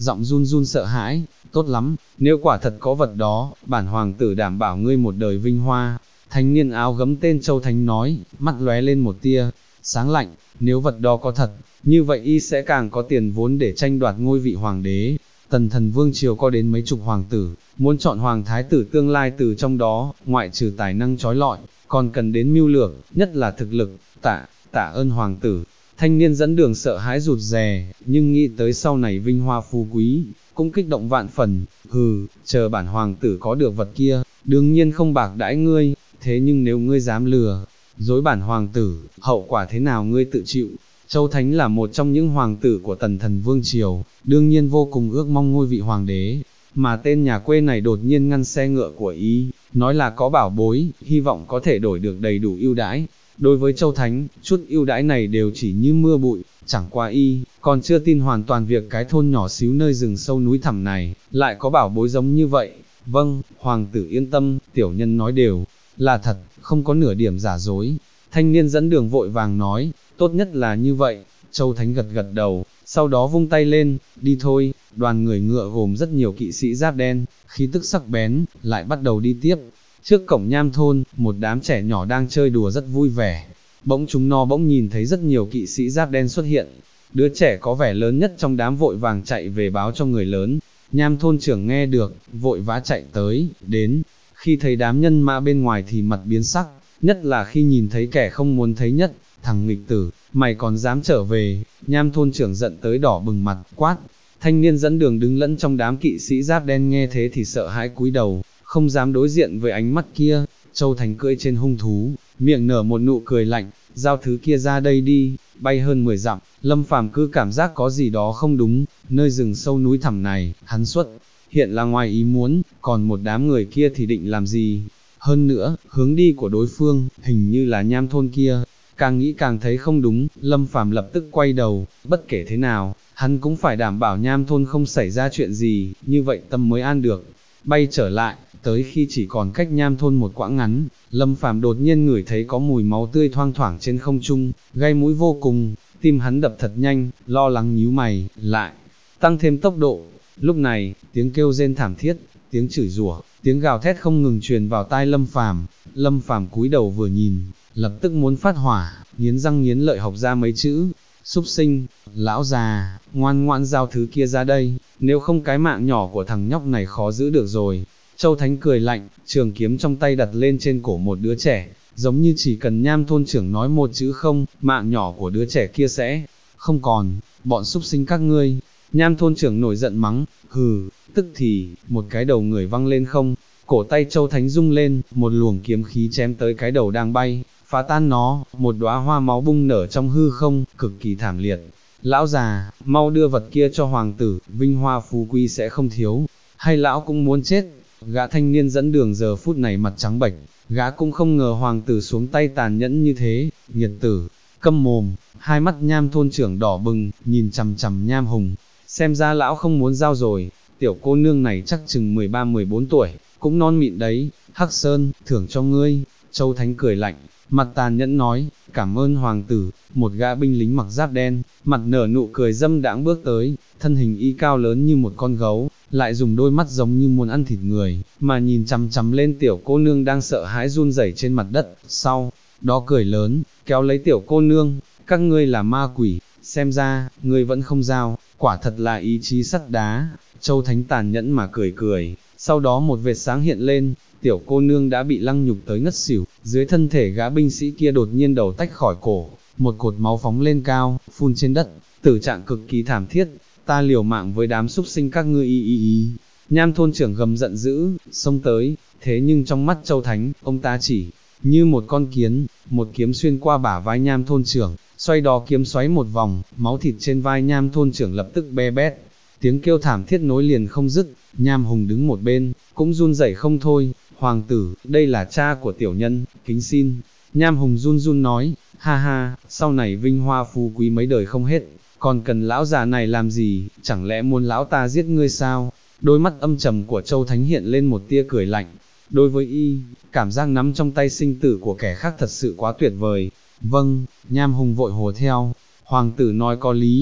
giọng run run sợ hãi, tốt lắm, nếu quả thật có vật đó, bản hoàng tử đảm bảo ngươi một đời vinh hoa. Thanh niên áo gấm tên Châu Thánh nói, mắt lóe lên một tia sáng lạnh, nếu vật đó có thật, như vậy y sẽ càng có tiền vốn để tranh đoạt ngôi vị hoàng đế. Tần Thần Vương triều có đến mấy chục hoàng tử, muốn chọn hoàng thái tử tương lai từ trong đó, ngoại trừ tài năng chói lọi, còn cần đến mưu lược, nhất là thực lực. Tạ ơn hoàng tử. Thanh niên dẫn đường sợ hãi rụt rè, nhưng nghĩ tới sau này vinh hoa phú quý, cũng kích động vạn phần. Chờ bản hoàng tử có được vật kia, đương nhiên không bạc đãi ngươi, thế nhưng nếu ngươi dám lừa dối bản hoàng tử, hậu quả thế nào ngươi tự chịu. Châu Thánh là một trong những hoàng tử của Tần Thần Vương triều, đương nhiên vô cùng ước mong ngôi vị hoàng đế, mà tên nhà quê này đột nhiên ngăn xe ngựa của y, nói là có bảo bối, hy vọng có thể đổi được đầy đủ ưu đãi. Đối với Châu Thánh, chút ưu đãi này đều chỉ như mưa bụi, chẳng qua y, còn chưa tin hoàn toàn việc cái thôn nhỏ xíu nơi rừng sâu núi thẳm này, lại có bảo bối giống như vậy. Vâng, hoàng tử yên tâm, tiểu nhân nói đều là thật, không có nửa điểm giả dối. Thanh niên dẫn đường vội vàng nói, tốt nhất là như vậy. Châu Thánh gật gật đầu, sau đó vung tay lên, đi thôi. Đoàn người ngựa gồm rất nhiều kỵ sĩ giáp đen, khí tức sắc bén, lại bắt đầu đi tiếp. Trước cổng nham thôn, một đám trẻ nhỏ đang chơi đùa rất vui vẻ. Bỗng chúng nó bỗng nhìn thấy rất nhiều kỵ sĩ giáp đen xuất hiện. Đứa trẻ có vẻ lớn nhất trong đám vội vàng chạy về báo cho người lớn. Nham thôn trưởng nghe được, vội vã chạy tới, đến. Khi thấy đám nhân mã bên ngoài thì mặt biến sắc, nhất là khi nhìn thấy kẻ không muốn thấy nhất, thằng nghịch tử, mày còn dám trở về. Nham thôn trưởng giận tới đỏ bừng mặt, quát. Thanh niên dẫn đường đứng lẫn trong đám kỵ sĩ giáp đen nghe thế thì sợ hãi cúi đầu, không dám đối diện với ánh mắt kia. Châu Thành cưỡi trên hung thú, miệng nở một nụ cười lạnh, giao thứ kia ra đây đi. Bay hơn 10 dặm, Lâm Phàm cứ cảm giác có gì đó không đúng, nơi rừng sâu núi thẳm này, hắn xuất hiện là ngoài ý muốn, còn một đám người kia thì định làm gì? Hơn nữa, hướng đi của đối phương, hình như là nham thôn kia. Càng nghĩ càng thấy không đúng, Lâm Phàm lập tức quay đầu, bất kể thế nào, hắn cũng phải đảm bảo nham thôn không xảy ra chuyện gì, như vậy tâm mới an được. Bay trở lại, tới khi chỉ còn cách nham thôn một quãng ngắn, Lâm Phàm đột nhiên ngửi thấy có mùi máu tươi thoang thoảng trên không trung, gây mũi vô cùng, tim hắn đập thật nhanh, lo lắng nhíu mày, lại tăng thêm tốc độ. Lúc này, tiếng kêu rên thảm thiết, tiếng chửi rủa, tiếng gào thét không ngừng truyền vào tai Lâm Phàm. Lâm Phàm cúi đầu vừa nhìn, lập tức muốn phát hỏa, nghiến răng nghiến lợi học ra mấy chữ: súc sinh, lão già, ngoan ngoãn giao thứ kia ra đây, nếu không cái mạng nhỏ của thằng nhóc này khó giữ được rồi. Châu Thánh cười lạnh, trường kiếm trong tay đặt lên trên cổ một đứa trẻ, giống như chỉ cần nham thôn trưởng nói một chữ không, mạng nhỏ của đứa trẻ kia sẽ không còn. Bọn súc sinh các ngươi. Nham thôn trưởng nổi giận mắng, tức thì, một cái đầu người văng lên không, cổ tay Châu Thánh rung lên, một luồng kiếm khí chém tới cái đầu đang bay, phá tan nó, một đóa hoa máu bung nở trong hư không, cực kỳ thảm liệt. Lão già, mau đưa vật kia cho hoàng tử, vinh hoa phú quý sẽ không thiếu, hay lão cũng muốn chết? Gã thanh niên dẫn đường giờ phút này mặt trắng bệch, gã cũng không ngờ hoàng tử xuống tay tàn nhẫn như thế. Nghiệt tử, câm mồm. Hai mắt nham thôn trưởng đỏ bừng, nhìn chằm chằm Nham Hùng, xem ra lão không muốn giao rồi. Tiểu cô nương này chắc chừng 13-14 tuổi, cũng non mịn đấy. Hắc Sơn, thưởng cho ngươi. Châu Thánh cười lạnh, mặt tàn nhẫn nói, cảm ơn hoàng tử. Một gã binh lính mặc giáp đen, mặt nở nụ cười dâm đãng bước tới, thân hình y cao lớn như một con gấu, lại dùng đôi mắt giống như muốn ăn thịt người, mà nhìn chằm chằm lên tiểu cô nương đang sợ hãi run rẩy trên mặt đất. Sau đó cười lớn, kéo lấy tiểu cô nương, các ngươi là ma quỷ, xem ra, ngươi vẫn không giao, quả thật là ý chí sắt đá. Châu Thánh tàn nhẫn mà cười cười, sau đó một vệt sáng hiện lên, tiểu cô nương đã bị lăng nhục tới ngất xỉu, dưới thân thể gã binh sĩ kia đột nhiên đầu tách khỏi cổ, một cột máu phóng lên cao, phun trên đất, tử trạng cực kỳ thảm thiết. Ta liều mạng với đám súc sinh các ngươi y. Nham thôn trưởng gầm giận dữ, xông tới, thế nhưng trong mắt Châu Thánh, ông ta chỉ như một con kiến, một kiếm xuyên qua bả vai Nham thôn trưởng, xoay đó kiếm xoáy một vòng, máu thịt trên vai Nham thôn trưởng lập tức be bét, tiếng kêu thảm thiết nối liền không dứt. Nham Hùng đứng một bên, cũng run rẩy không thôi. Hoàng tử, đây là cha của tiểu nhân, kính xin. Nham Hùng run run nói, ha ha, sau này vinh hoa phú quý mấy đời không hết, còn cần lão già này làm gì, chẳng lẽ muốn lão ta giết ngươi sao? Đôi mắt âm trầm của Châu Thánh hiện lên một tia cười lạnh. Đối với y, cảm giác nắm trong tay sinh tử của kẻ khác thật sự quá tuyệt vời. Vâng, Nham Hùng vội hùa theo, hoàng tử nói có lý.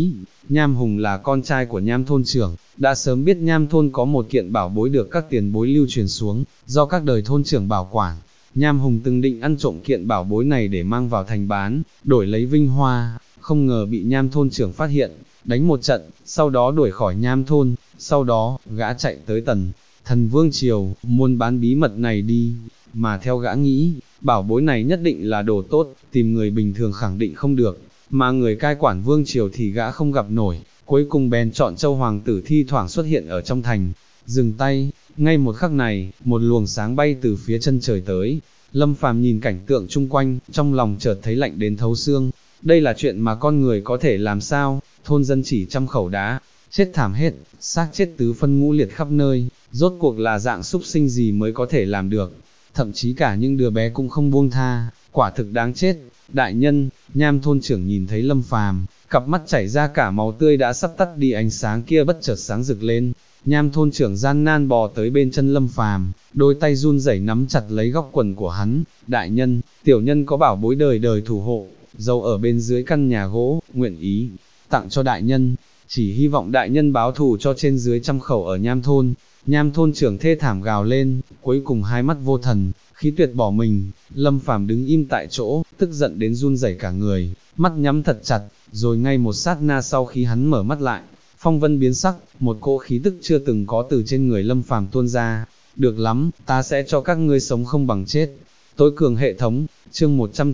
Nham Hùng là con trai của Nham thôn trưởng, đã sớm biết Nham thôn có một kiện bảo bối được các tiền bối lưu truyền xuống, do các đời thôn trưởng bảo quản. Nham Hùng từng định ăn trộm kiện bảo bối này để mang vào thành bán, đổi lấy vinh hoa, không ngờ bị Nham thôn trưởng phát hiện, đánh một trận, sau đó đuổi khỏi Nham thôn, sau đó, gã chạy tới Thần Vương Triều, muốn bán bí mật này đi, mà theo gã nghĩ, bảo bối này nhất định là đồ tốt, tìm người bình thường khẳng định không được, mà người cai quản Vương Triều thì gã không gặp nổi, cuối cùng bèn chọn Châu Hoàng tử thi thoảng xuất hiện ở trong thành. Dừng tay, ngay một khắc này, một luồng sáng bay từ phía chân trời tới. Lâm Phàm nhìn cảnh tượng chung quanh, trong lòng chợt thấy lạnh đến thấu xương. Đây là chuyện mà con người có thể làm sao? Thôn dân chỉ 100 khẩu đá, chết thảm hết, xác chết tứ phân ngũ liệt khắp nơi, rốt cuộc là dạng súc sinh gì mới có thể làm được? Thậm chí cả những đứa bé cũng không buông tha, quả thực đáng chết. Đại nhân, Nham thôn trưởng nhìn thấy Lâm Phàm, cặp mắt chảy ra cả máu tươi đã sắp tắt đi ánh sáng kia bất chợt sáng rực lên. Nham thôn trưởng gian nan bò tới bên chân Lâm Phàm, đôi tay run rẩy nắm chặt lấy góc quần của hắn. Đại nhân, tiểu nhân có bảo bối đời đời thủ hộ, giấu ở bên dưới căn nhà gỗ, nguyện ý tặng cho đại nhân, chỉ hy vọng đại nhân báo thù cho trên dưới 100 khẩu ở Nham thôn. Nham thôn trưởng thê thảm gào lên, cuối cùng hai mắt vô thần, khí tuyệt bỏ mình. Lâm Phàm đứng im tại chỗ, tức giận đến run rẩy cả người, mắt nhắm thật chặt, rồi ngay một sát na sau khi hắn mở mắt lại, phong vân biến sắc, một cỗ khí tức chưa từng có từ trên người Lâm Phàm tuôn ra. Được lắm, ta sẽ cho các ngươi sống không bằng chết. Tối cường hệ thống, chương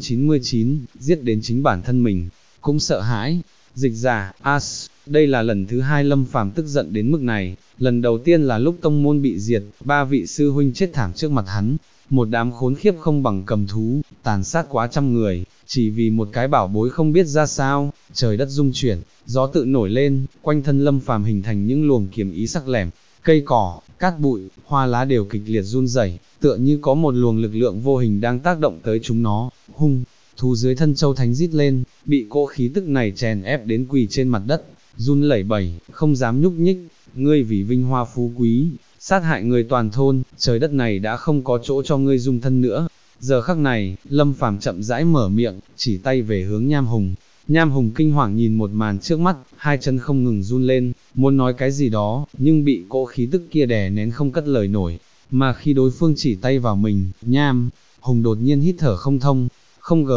199, giết đến chính bản thân mình, cũng sợ hãi. Dịch giả, As, đây là lần thứ hai Lâm Phàm tức giận đến mức này, lần đầu tiên là lúc tông môn bị diệt, 3 vị sư huynh chết thảm trước mặt hắn, một đám khốn khiếp không bằng cầm thú, tàn sát quá 100 người, chỉ vì một cái bảo bối không biết ra sao. Trời đất rung chuyển, gió tự nổi lên, quanh thân Lâm Phàm hình thành những luồng kiếm ý sắc lẻm, cây cỏ, cát bụi, hoa lá đều kịch liệt run rẩy, tựa như có một luồng lực lượng vô hình đang tác động tới chúng nó. Hung thú dưới thân Châu Thánh rít lên, bị cỗ khí tức này chèn ép đến quỳ trên mặt đất, run lẩy bẩy, không dám nhúc nhích. Ngươi vì vinh hoa phú quý, sát hại người toàn thôn, trời đất này đã không có chỗ cho ngươi dung thân nữa. Giờ khắc này, Lâm Phàm chậm rãi mở miệng, chỉ tay về hướng Nham Hùng. Nham Hùng kinh hoàng nhìn một màn trước mắt, hai chân không ngừng run lên, muốn nói cái gì đó, nhưng bị cỗ khí tức kia đè nén không cất lời nổi. Mà khi đối phương chỉ tay vào mình, Nham Hùng đột nhiên hít thở không thông, không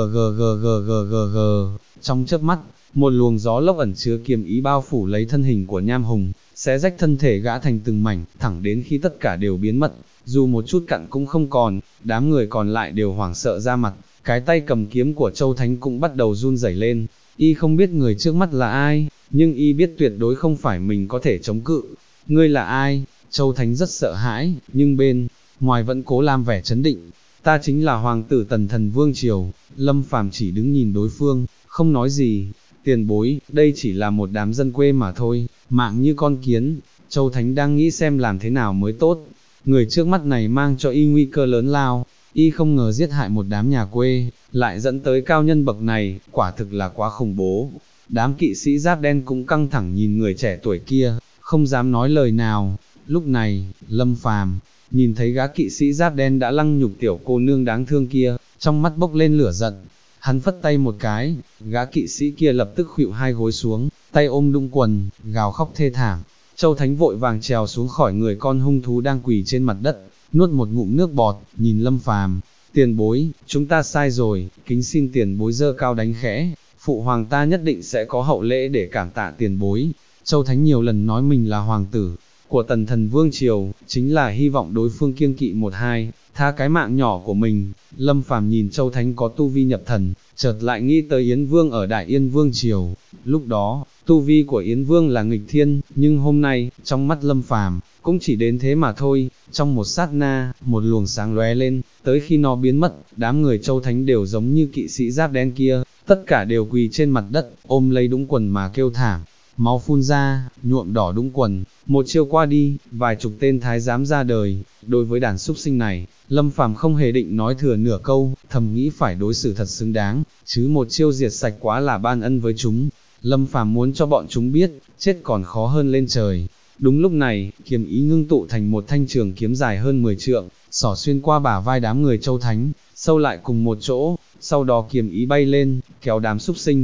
gờ. Trong chớp mắt, một luồng gió lốc ẩn chứa kiếm ý bao phủ lấy thân hình của Nham Hùng, xé rách thân thể gã thành từng mảnh, thẳng đến khi tất cả đều biến mất, dù một chút cặn cũng không còn. Đám người còn lại đều hoảng sợ ra mặt, cái tay cầm kiếm của Châu Thánh cũng bắt đầu run rẩy lên. Y không biết người trước mắt là ai, nhưng y biết tuyệt đối không phải mình có thể chống cự. Ngươi là ai? Châu Thánh rất sợ hãi, nhưng bên ngoài vẫn cố làm vẻ trấn định. Ta chính là hoàng tử Thần Vương Triều. Lâm Phàm chỉ đứng nhìn đối phương, không nói gì. Tiền bối, đây chỉ là một đám dân quê mà thôi, mạng như con kiến. Châu Thánh đang nghĩ xem làm thế nào mới tốt. Người trước mắt này mang cho y nguy cơ lớn lao, y không ngờ giết hại một đám nhà quê, lại dẫn tới cao nhân bậc này, quả thực là quá khủng bố. Đám kỵ sĩ giáp đen cũng căng thẳng nhìn người trẻ tuổi kia, không dám nói lời nào. Lúc này, Lâm Phàm nhìn thấy gã kỵ sĩ giáp đen đã lăng nhục tiểu cô nương đáng thương kia, trong mắt bốc lên lửa giận. Hắn phất tay một cái, gã kỵ sĩ kia lập tức khuỵu hai gối xuống, tay ôm đũng quần, gào khóc thê thảm. Châu Thánh vội vàng trèo xuống khỏi người con hung thú đang quỳ trên mặt đất, nuốt một ngụm nước bọt, nhìn Lâm Phàm. Tiền bối, chúng ta sai rồi, kính xin tiền bối giơ cao đánh khẽ, phụ hoàng ta nhất định sẽ có hậu lễ để cảm tạ tiền bối. Châu Thánh nhiều lần nói mình là hoàng tử của Thần Vương Triều, chính là hy vọng đối phương kiêng kỵ một hai, tha cái mạng nhỏ của mình. Lâm Phàm nhìn Châu Thánh có tu vi nhập thần, chợt lại nghĩ tới Yến Vương ở Đại Yên Vương Triều. Lúc đó, tu vi của Yến Vương là nghịch thiên, nhưng hôm nay, trong mắt Lâm Phàm cũng chỉ đến thế mà thôi. Trong một sát na, một luồng sáng lóe lên, tới khi nó biến mất, đám người Châu Thánh đều giống như kỵ sĩ giáp đen kia, tất cả đều quỳ trên mặt đất, ôm lấy đũng quần mà kêu thảm. Máu phun ra, nhuộm đỏ đũng quần, một chiêu qua đi, vài chục tên thái giám ra đời. Đối với đàn súc sinh này, Lâm Phàm không hề định nói thừa nửa câu, thầm nghĩ phải đối xử thật xứng đáng, chứ một chiêu diệt sạch quá là ban ân với chúng. Lâm Phàm muốn cho bọn chúng biết, chết còn khó hơn lên trời. Đúng lúc này, kiếm ý ngưng tụ thành một thanh trường kiếm dài hơn 10 trượng, xỏ xuyên qua bả vai đám người Châu Thánh, sâu lại cùng một chỗ, sau đó kiếm ý bay lên, kéo đám súc sinh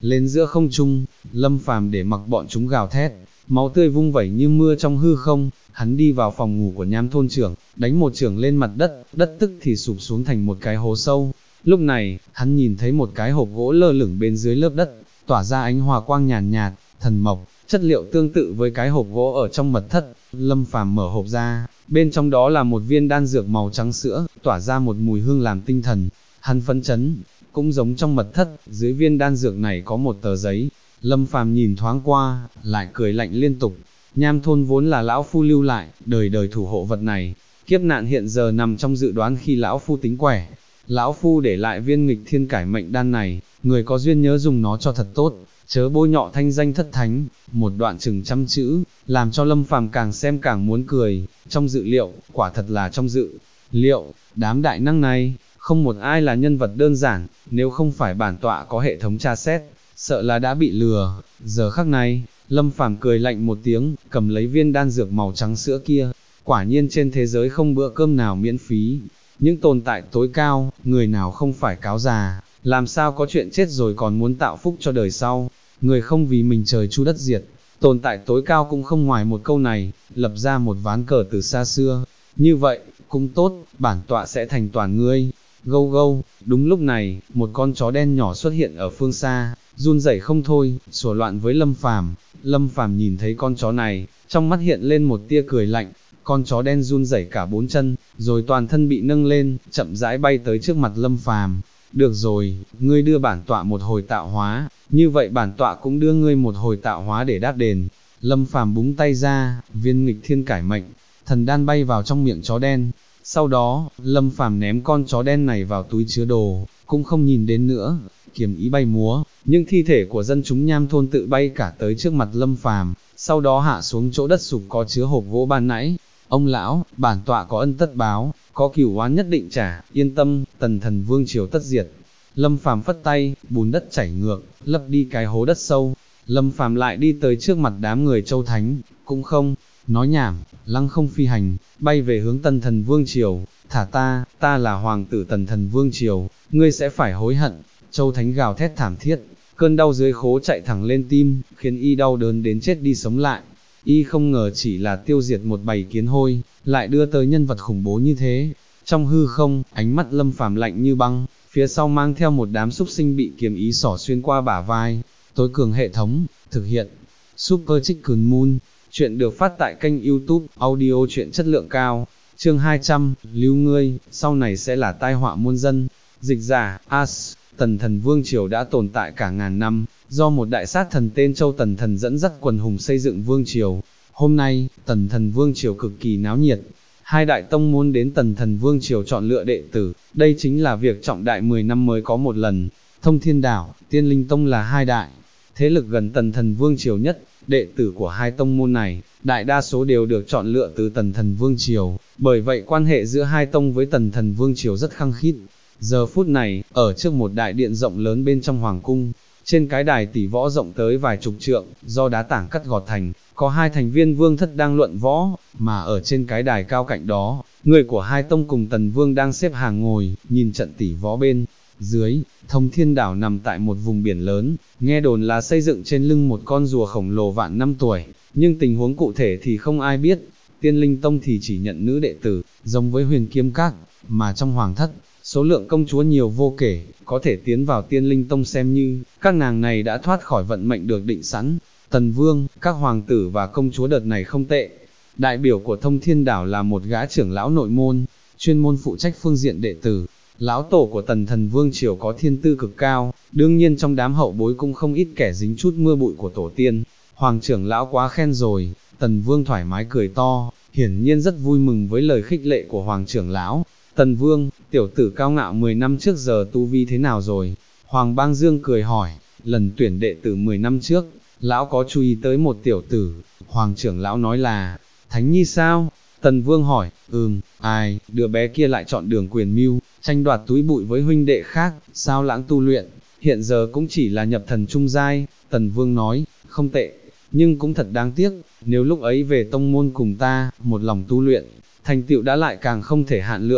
lên giữa không trung, Lâm Phàm để mặc bọn chúng gào thét, máu tươi vung vẩy như mưa trong hư không, hắn đi vào phòng ngủ của Nham thôn trưởng, đánh một chưởng lên mặt đất, đất tức thì sụp xuống thành một cái hố sâu. Lúc này, hắn nhìn thấy một cái hộp gỗ lơ lửng bên dưới lớp đất, tỏa ra ánh hòa quang nhàn nhạt, thần mộc, chất liệu tương tự với cái hộp gỗ ở trong mật thất. Lâm Phàm mở hộp ra, bên trong đó là một viên đan dược màu trắng sữa, tỏa ra một mùi hương làm tinh thần. Hắn phấn chấn, cũng giống trong mật thất, dưới viên đan dược này có một tờ giấy. Lâm Phàm nhìn thoáng qua, lại cười lạnh liên tục. Nham thôn vốn là lão phu lưu lại, đời đời thủ hộ vật này. Kiếp nạn hiện giờ nằm trong dự đoán khi lão phu tính quẻ. Lão phu để lại viên nghịch thiên cải mệnh đan này, người có duyên nhớ dùng nó cho thật tốt, chớ bôi nhọ thanh danh thất thánh. Một đoạn chừng 100 chữ, làm cho Lâm Phàm càng xem càng muốn cười. Trong dự liệu, quả thật là trong dự liệu, đám đại năng này, không một ai là nhân vật đơn giản, nếu không phải bản tọa có hệ thống tra xét, sợ là đã bị lừa. Giờ khắc này, Lâm Phàm cười lạnh một tiếng, cầm lấy viên đan dược màu trắng sữa kia. Quả nhiên trên thế giới không bữa cơm nào miễn phí. Những tồn tại tối cao, người nào không phải cáo già, làm sao có chuyện chết rồi còn muốn tạo phúc cho đời sau. Người không vì mình trời chu đất diệt, tồn tại tối cao cũng không ngoài một câu này, lập ra một ván cờ từ xa xưa. Như vậy, cũng tốt, bản tọa sẽ thành toàn ngươi. Gâu gâu, đúng lúc này, một con chó đen nhỏ xuất hiện ở phương xa, run rẩy không thôi, sủa loạn với Lâm Phàm. Lâm Phàm nhìn thấy con chó này, trong mắt hiện lên một tia cười lạnh. Con chó đen run rẩy cả 4 chân, rồi toàn thân bị nâng lên, chậm rãi bay tới trước mặt Lâm Phàm. Được rồi, ngươi đưa bản tọa một hồi tạo hóa, như vậy bản tọa cũng đưa ngươi một hồi tạo hóa để đáp đền. Lâm Phàm búng tay ra, viên nghịch thiên cải mệnh, thần đan bay vào trong miệng chó đen. Sau đó, Lâm Phàm ném con chó đen này vào túi chứa đồ, cũng không nhìn đến nữa. Kiếm ý bay múa, nhưng thi thể của dân chúng Nham thôn tự bay cả tới trước mặt Lâm Phàm, sau đó hạ xuống chỗ đất sụp có chứa hộp gỗ ban nãy. Ông lão, bản tọa có ân tất báo, có cửu oán nhất định trả, yên tâm, Tần Thần Vương triều tất diệt. Lâm Phàm phất tay, bùn đất chảy ngược, lấp đi cái hố đất sâu. Lâm Phàm lại đi tới trước mặt đám người Châu Thánh, cũng không nói nhảm, lăng không phi hành, bay về hướng Tần Thần Vương triều. Thả ta, ta là hoàng tử Tần Thần Vương triều, ngươi sẽ phải hối hận. Châu Thánh gào thét thảm thiết, cơn đau dưới khố chạy thẳng lên tim, khiến y đau đớn đến chết đi sống lại. Y không ngờ chỉ là tiêu diệt một bầy kiến hôi, lại đưa tới nhân vật khủng bố như thế. Trong hư không, ánh mắt Lâm Phàm lạnh như băng, phía sau mang theo một đám súc sinh bị kiếm ý xỏ xuyên qua bả vai. Tối cường hệ thống, thực hiện, Super Chicken Moon, chuyện được phát tại kênh YouTube, audio truyện chất lượng cao, chương 200, lưu ngươi, sau này sẽ là tai họa muôn dân. Dịch giả, As, Tần Thần Vương triều đã tồn tại cả ngàn năm, do một đại sát thần tên Châu Tần Thần dẫn dắt quần hùng xây dựng vương triều. Hôm nay, Tần Thần Vương triều cực kỳ náo nhiệt. Hai đại tông môn đến Tần Thần Vương triều chọn lựa đệ tử, đây chính là việc trọng đại 10 năm mới có một lần. Thông Thiên Đảo, Tiên Linh Tông là hai đại thế lực gần Tần Thần Vương triều nhất, đệ tử của hai tông môn này, đại đa số đều được chọn lựa từ Tần Thần Vương triều, bởi vậy quan hệ giữa hai tông với Tần Thần Vương triều rất khăng khít. Giờ phút này, ở trước một đại điện rộng lớn bên trong hoàng cung, trên cái đài tỷ võ rộng tới vài chục trượng, do đá tảng cắt gọt thành, có hai thành viên vương thất đang luận võ, mà ở trên cái đài cao cạnh đó, người của hai tông cùng Tần Vương đang xếp hàng ngồi, nhìn trận tỷ võ bên dưới. Thông Thiên Đảo nằm tại một vùng biển lớn, nghe đồn là xây dựng trên lưng một con rùa khổng lồ vạn năm tuổi, nhưng tình huống cụ thể thì không ai biết. Tiên Linh Tông thì chỉ nhận nữ đệ tử, giống với Huyền Kiếm Các, mà trong hoàng thất, số lượng công chúa nhiều vô kể, có thể tiến vào Tiên Linh Tông xem như, các nàng này đã thoát khỏi vận mệnh được định sẵn. Tần Vương, các hoàng tử và công chúa đợt này không tệ. Đại biểu của Thông Thiên Đảo là một gã trưởng lão nội môn, chuyên môn phụ trách phương diện đệ tử. Lão tổ của Tần Thần Vương triều có thiên tư cực cao, đương nhiên trong đám hậu bối cũng không ít kẻ dính chút mưa bụi của tổ tiên. Hoàng trưởng lão quá khen rồi. Tần Vương thoải mái cười to, hiển nhiên rất vui mừng với lời khích lệ của Hoàng trưởng lão. Tần Vương, tiểu tử cao ngạo 10 năm trước giờ tu vi thế nào rồi? Hoàng Bang Dương cười hỏi. Lần tuyển đệ tử 10 năm trước, lão có chú ý tới một tiểu tử. Hoàng trưởng lão nói là Thánh Nhi sao? Tần Vương hỏi. Ai, đứa bé kia lại chọn đường quyền mưu, tranh đoạt túi bụi với huynh đệ khác, sao lãng tu luyện, hiện giờ cũng chỉ là nhập thần trung giai. Tần Vương nói. Không tệ, nhưng cũng thật đáng tiếc, nếu lúc ấy về tông môn cùng ta, một lòng tu luyện, thành tựu đã lại càng không thể hạn lượng.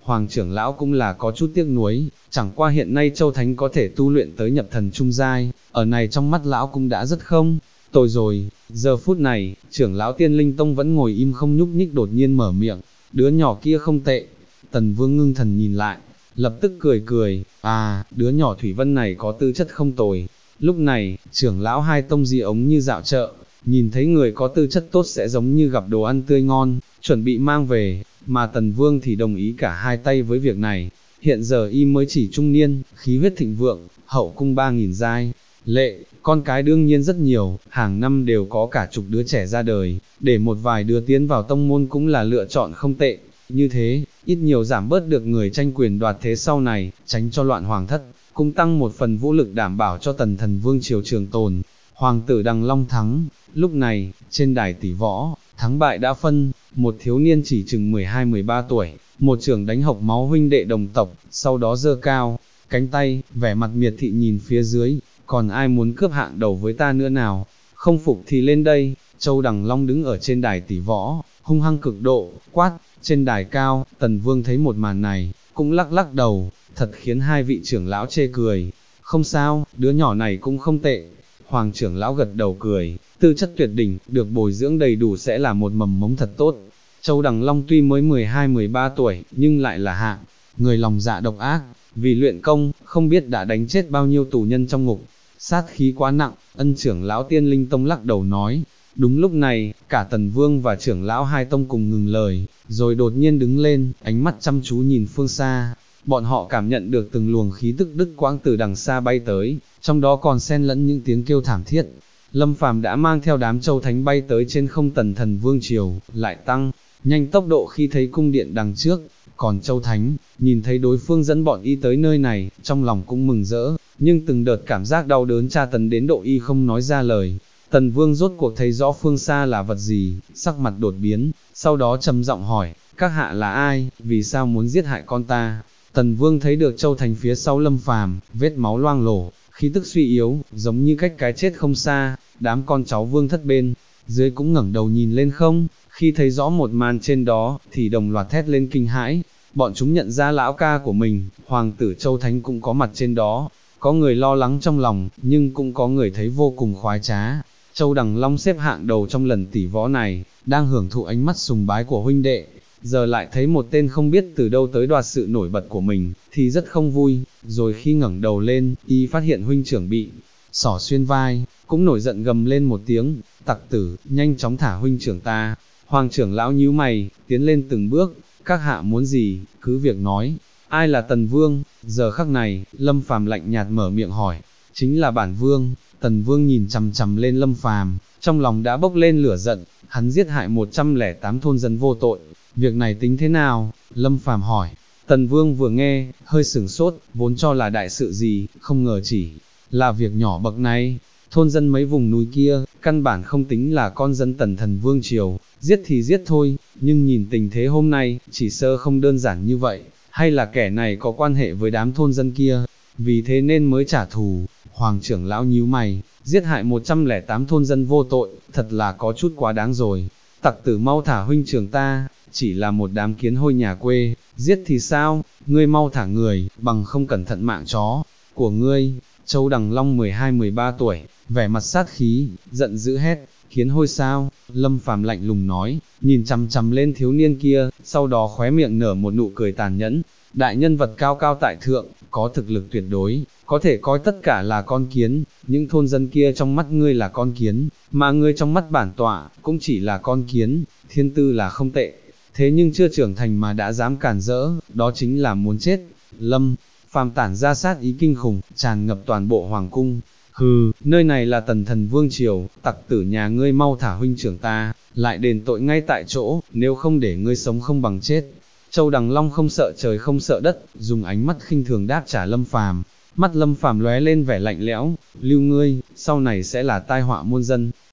Hoàng trưởng lão cũng là có chút tiếc nuối, chẳng qua hiện nay Châu Thánh có thể tu luyện tới nhập thần trung giai, ở này trong mắt lão cũng đã rất không tồi rồi. Giờ phút này, trưởng lão Tiên Linh Tông vẫn ngồi im không nhúc nhích đột nhiên mở miệng, đứa nhỏ kia không tệ. Tần Vương ngưng thần nhìn lại, lập tức cười cười, đứa nhỏ Thủy Vân này có tư chất không tồi. Lúc này, trưởng lão hai tông dị ống như dạo chợ, nhìn thấy người có tư chất tốt sẽ giống như gặp đồ ăn tươi ngon, chuẩn bị mang về, mà Tần Vương thì đồng ý cả hai tay với việc này. Hiện giờ y mới chỉ trung niên, khí huyết thịnh vượng, hậu cung 3.000 giai, lệ, con cái đương nhiên rất nhiều, hàng năm đều có cả chục đứa trẻ ra đời, để một vài đứa tiến vào tông môn cũng là lựa chọn không tệ. Như thế, ít nhiều giảm bớt được người tranh quyền đoạt thế sau này, tránh cho loạn hoàng thất, cũng tăng một phần vũ lực đảm bảo cho Tần Thần Vương triều trường tồn. Hoàng tử Đằng Long thắng. Lúc này, trên đài tỷ võ, thắng bại đã phân, một thiếu niên chỉ chừng 12-13 tuổi, một trưởng đánh hộc máu huynh đệ đồng tộc, sau đó giơ cao cánh tay, vẻ mặt miệt thị nhìn phía dưới, còn ai muốn cướp hạng đầu với ta nữa nào, không phục thì lên đây. Châu Đằng Long đứng ở trên đài tỷ võ, hung hăng cực độ, quát. Trên đài cao, Tần Vương thấy một màn này, cũng lắc lắc đầu, thật khiến hai vị trưởng lão chê cười. Không sao, đứa nhỏ này cũng không tệ. Hoàng trưởng lão gật đầu cười, tư chất tuyệt đỉnh, được bồi dưỡng đầy đủ sẽ là một mầm mống thật tốt. Châu Đằng Long tuy mới 12-13 tuổi, nhưng lại là hạng người lòng dạ độc ác, vì luyện công, không biết đã đánh chết bao nhiêu tù nhân trong ngục. Sát khí quá nặng, ân trưởng lão Tiên Linh Tông lắc đầu nói. Đúng lúc này, cả Tần Vương và trưởng lão hai tông cùng ngừng lời, rồi đột nhiên đứng lên, ánh mắt chăm chú nhìn phương xa. Bọn họ cảm nhận được từng luồng khí tức đứt quãng từ đằng xa bay tới, trong đó còn xen lẫn những tiếng kêu thảm thiết. Lâm Phàm đã mang theo đám Châu Thánh bay tới trên không. Tần Thần Vương triều lại tăng nhanh tốc độ khi thấy cung điện đằng trước, còn Châu Thánh nhìn thấy đối phương dẫn bọn y tới nơi này, trong lòng cũng mừng rỡ, nhưng từng đợt cảm giác đau đớn tra tấn đến độ y không nói ra lời. Tần Vương rốt cuộc thấy rõ phương xa là vật gì, sắc mặt đột biến, sau đó trầm giọng hỏi, các hạ là ai, vì sao muốn giết hại con ta? Tần Vương thấy được Châu Thành phía sau Lâm Phàm, vết máu loang lổ, khí tức suy yếu, giống như cách cái chết không xa. Đám con cháu Vương thất bên dưới cũng ngẩng đầu nhìn lên không, khi thấy rõ một màn trên đó, thì đồng loạt thét lên kinh hãi. Bọn chúng nhận ra lão ca của mình, Hoàng tử Châu Thánh cũng có mặt trên đó. Có người lo lắng trong lòng, nhưng cũng có người thấy vô cùng khoái trá. Châu Đằng Long xếp hạng đầu trong lần tỷ võ này, đang hưởng thụ ánh mắt sùng bái của huynh đệ, giờ lại thấy một tên không biết từ đâu tới đoạt sự nổi bật của mình, thì rất không vui. Rồi khi ngẩng đầu lên, y phát hiện huynh trưởng bị xỏ xuyên vai, cũng nổi giận gầm lên một tiếng, tặc tử, nhanh chóng thả huynh trưởng ta. Hoàng trưởng lão nhíu mày, tiến lên từng bước, các hạ muốn gì, cứ việc nói. Ai là Tần Vương? Giờ khắc này, Lâm Phàm lạnh nhạt mở miệng hỏi. Chính là bản Vương. Tần Vương nhìn chằm chằm lên Lâm Phàm, trong lòng đã bốc lên lửa giận. Hắn giết hại 108 thôn dân vô tội, việc này tính thế nào? Lâm Phàm hỏi. Tần Vương vừa nghe, hơi sửng sốt, vốn cho là đại sự gì, không ngờ chỉ là việc nhỏ bậc này. Thôn dân mấy vùng núi kia, căn bản không tính là con dân Tần Thần Vương triều, giết thì giết thôi, nhưng nhìn tình thế hôm nay, chỉ sợ không đơn giản như vậy, hay là kẻ này có quan hệ với đám thôn dân kia, vì thế nên mới trả thù. Hoàng trưởng lão nhíu mày, giết hại 108 thôn dân vô tội, thật là có chút quá đáng rồi. Tặc tử mau thả huynh trưởng ta, chỉ là một đám kiến hôi nhà quê, giết thì sao, ngươi mau thả người, bằng không cẩn thận mạng chó của ngươi. Châu Đằng Long 12-13 tuổi, vẻ mặt sát khí, giận dữ hét, kiến hôi sao? Lâm Phàm lạnh lùng nói, nhìn chằm chằm lên thiếu niên kia, sau đó khóe miệng nở một nụ cười tàn nhẫn. Đại nhân vật cao cao tại thượng, có thực lực tuyệt đối, có thể coi tất cả là con kiến, những thôn dân kia trong mắt ngươi là con kiến, mà ngươi trong mắt bản tọa, cũng chỉ là con kiến. Thiên tư là không tệ, thế nhưng chưa trưởng thành mà đã dám cản rỡ, đó chính là muốn chết. Lâm Phàm tản ra sát ý kinh khủng, tràn ngập toàn bộ hoàng cung. Hừ, nơi này là Tần Thần Vương triều, tặc tử nhà ngươi mau thả huynh trưởng ta, lại đền tội ngay tại chỗ, nếu không để ngươi sống không bằng chết. Châu Đằng Long không sợ trời không sợ đất, dùng ánh mắt khinh thường đáp trả Lâm Phàm. Mắt Lâm Phàm lóe lên vẻ lạnh lẽo, lưu ngươi, sau này sẽ là tai họa muôn dân.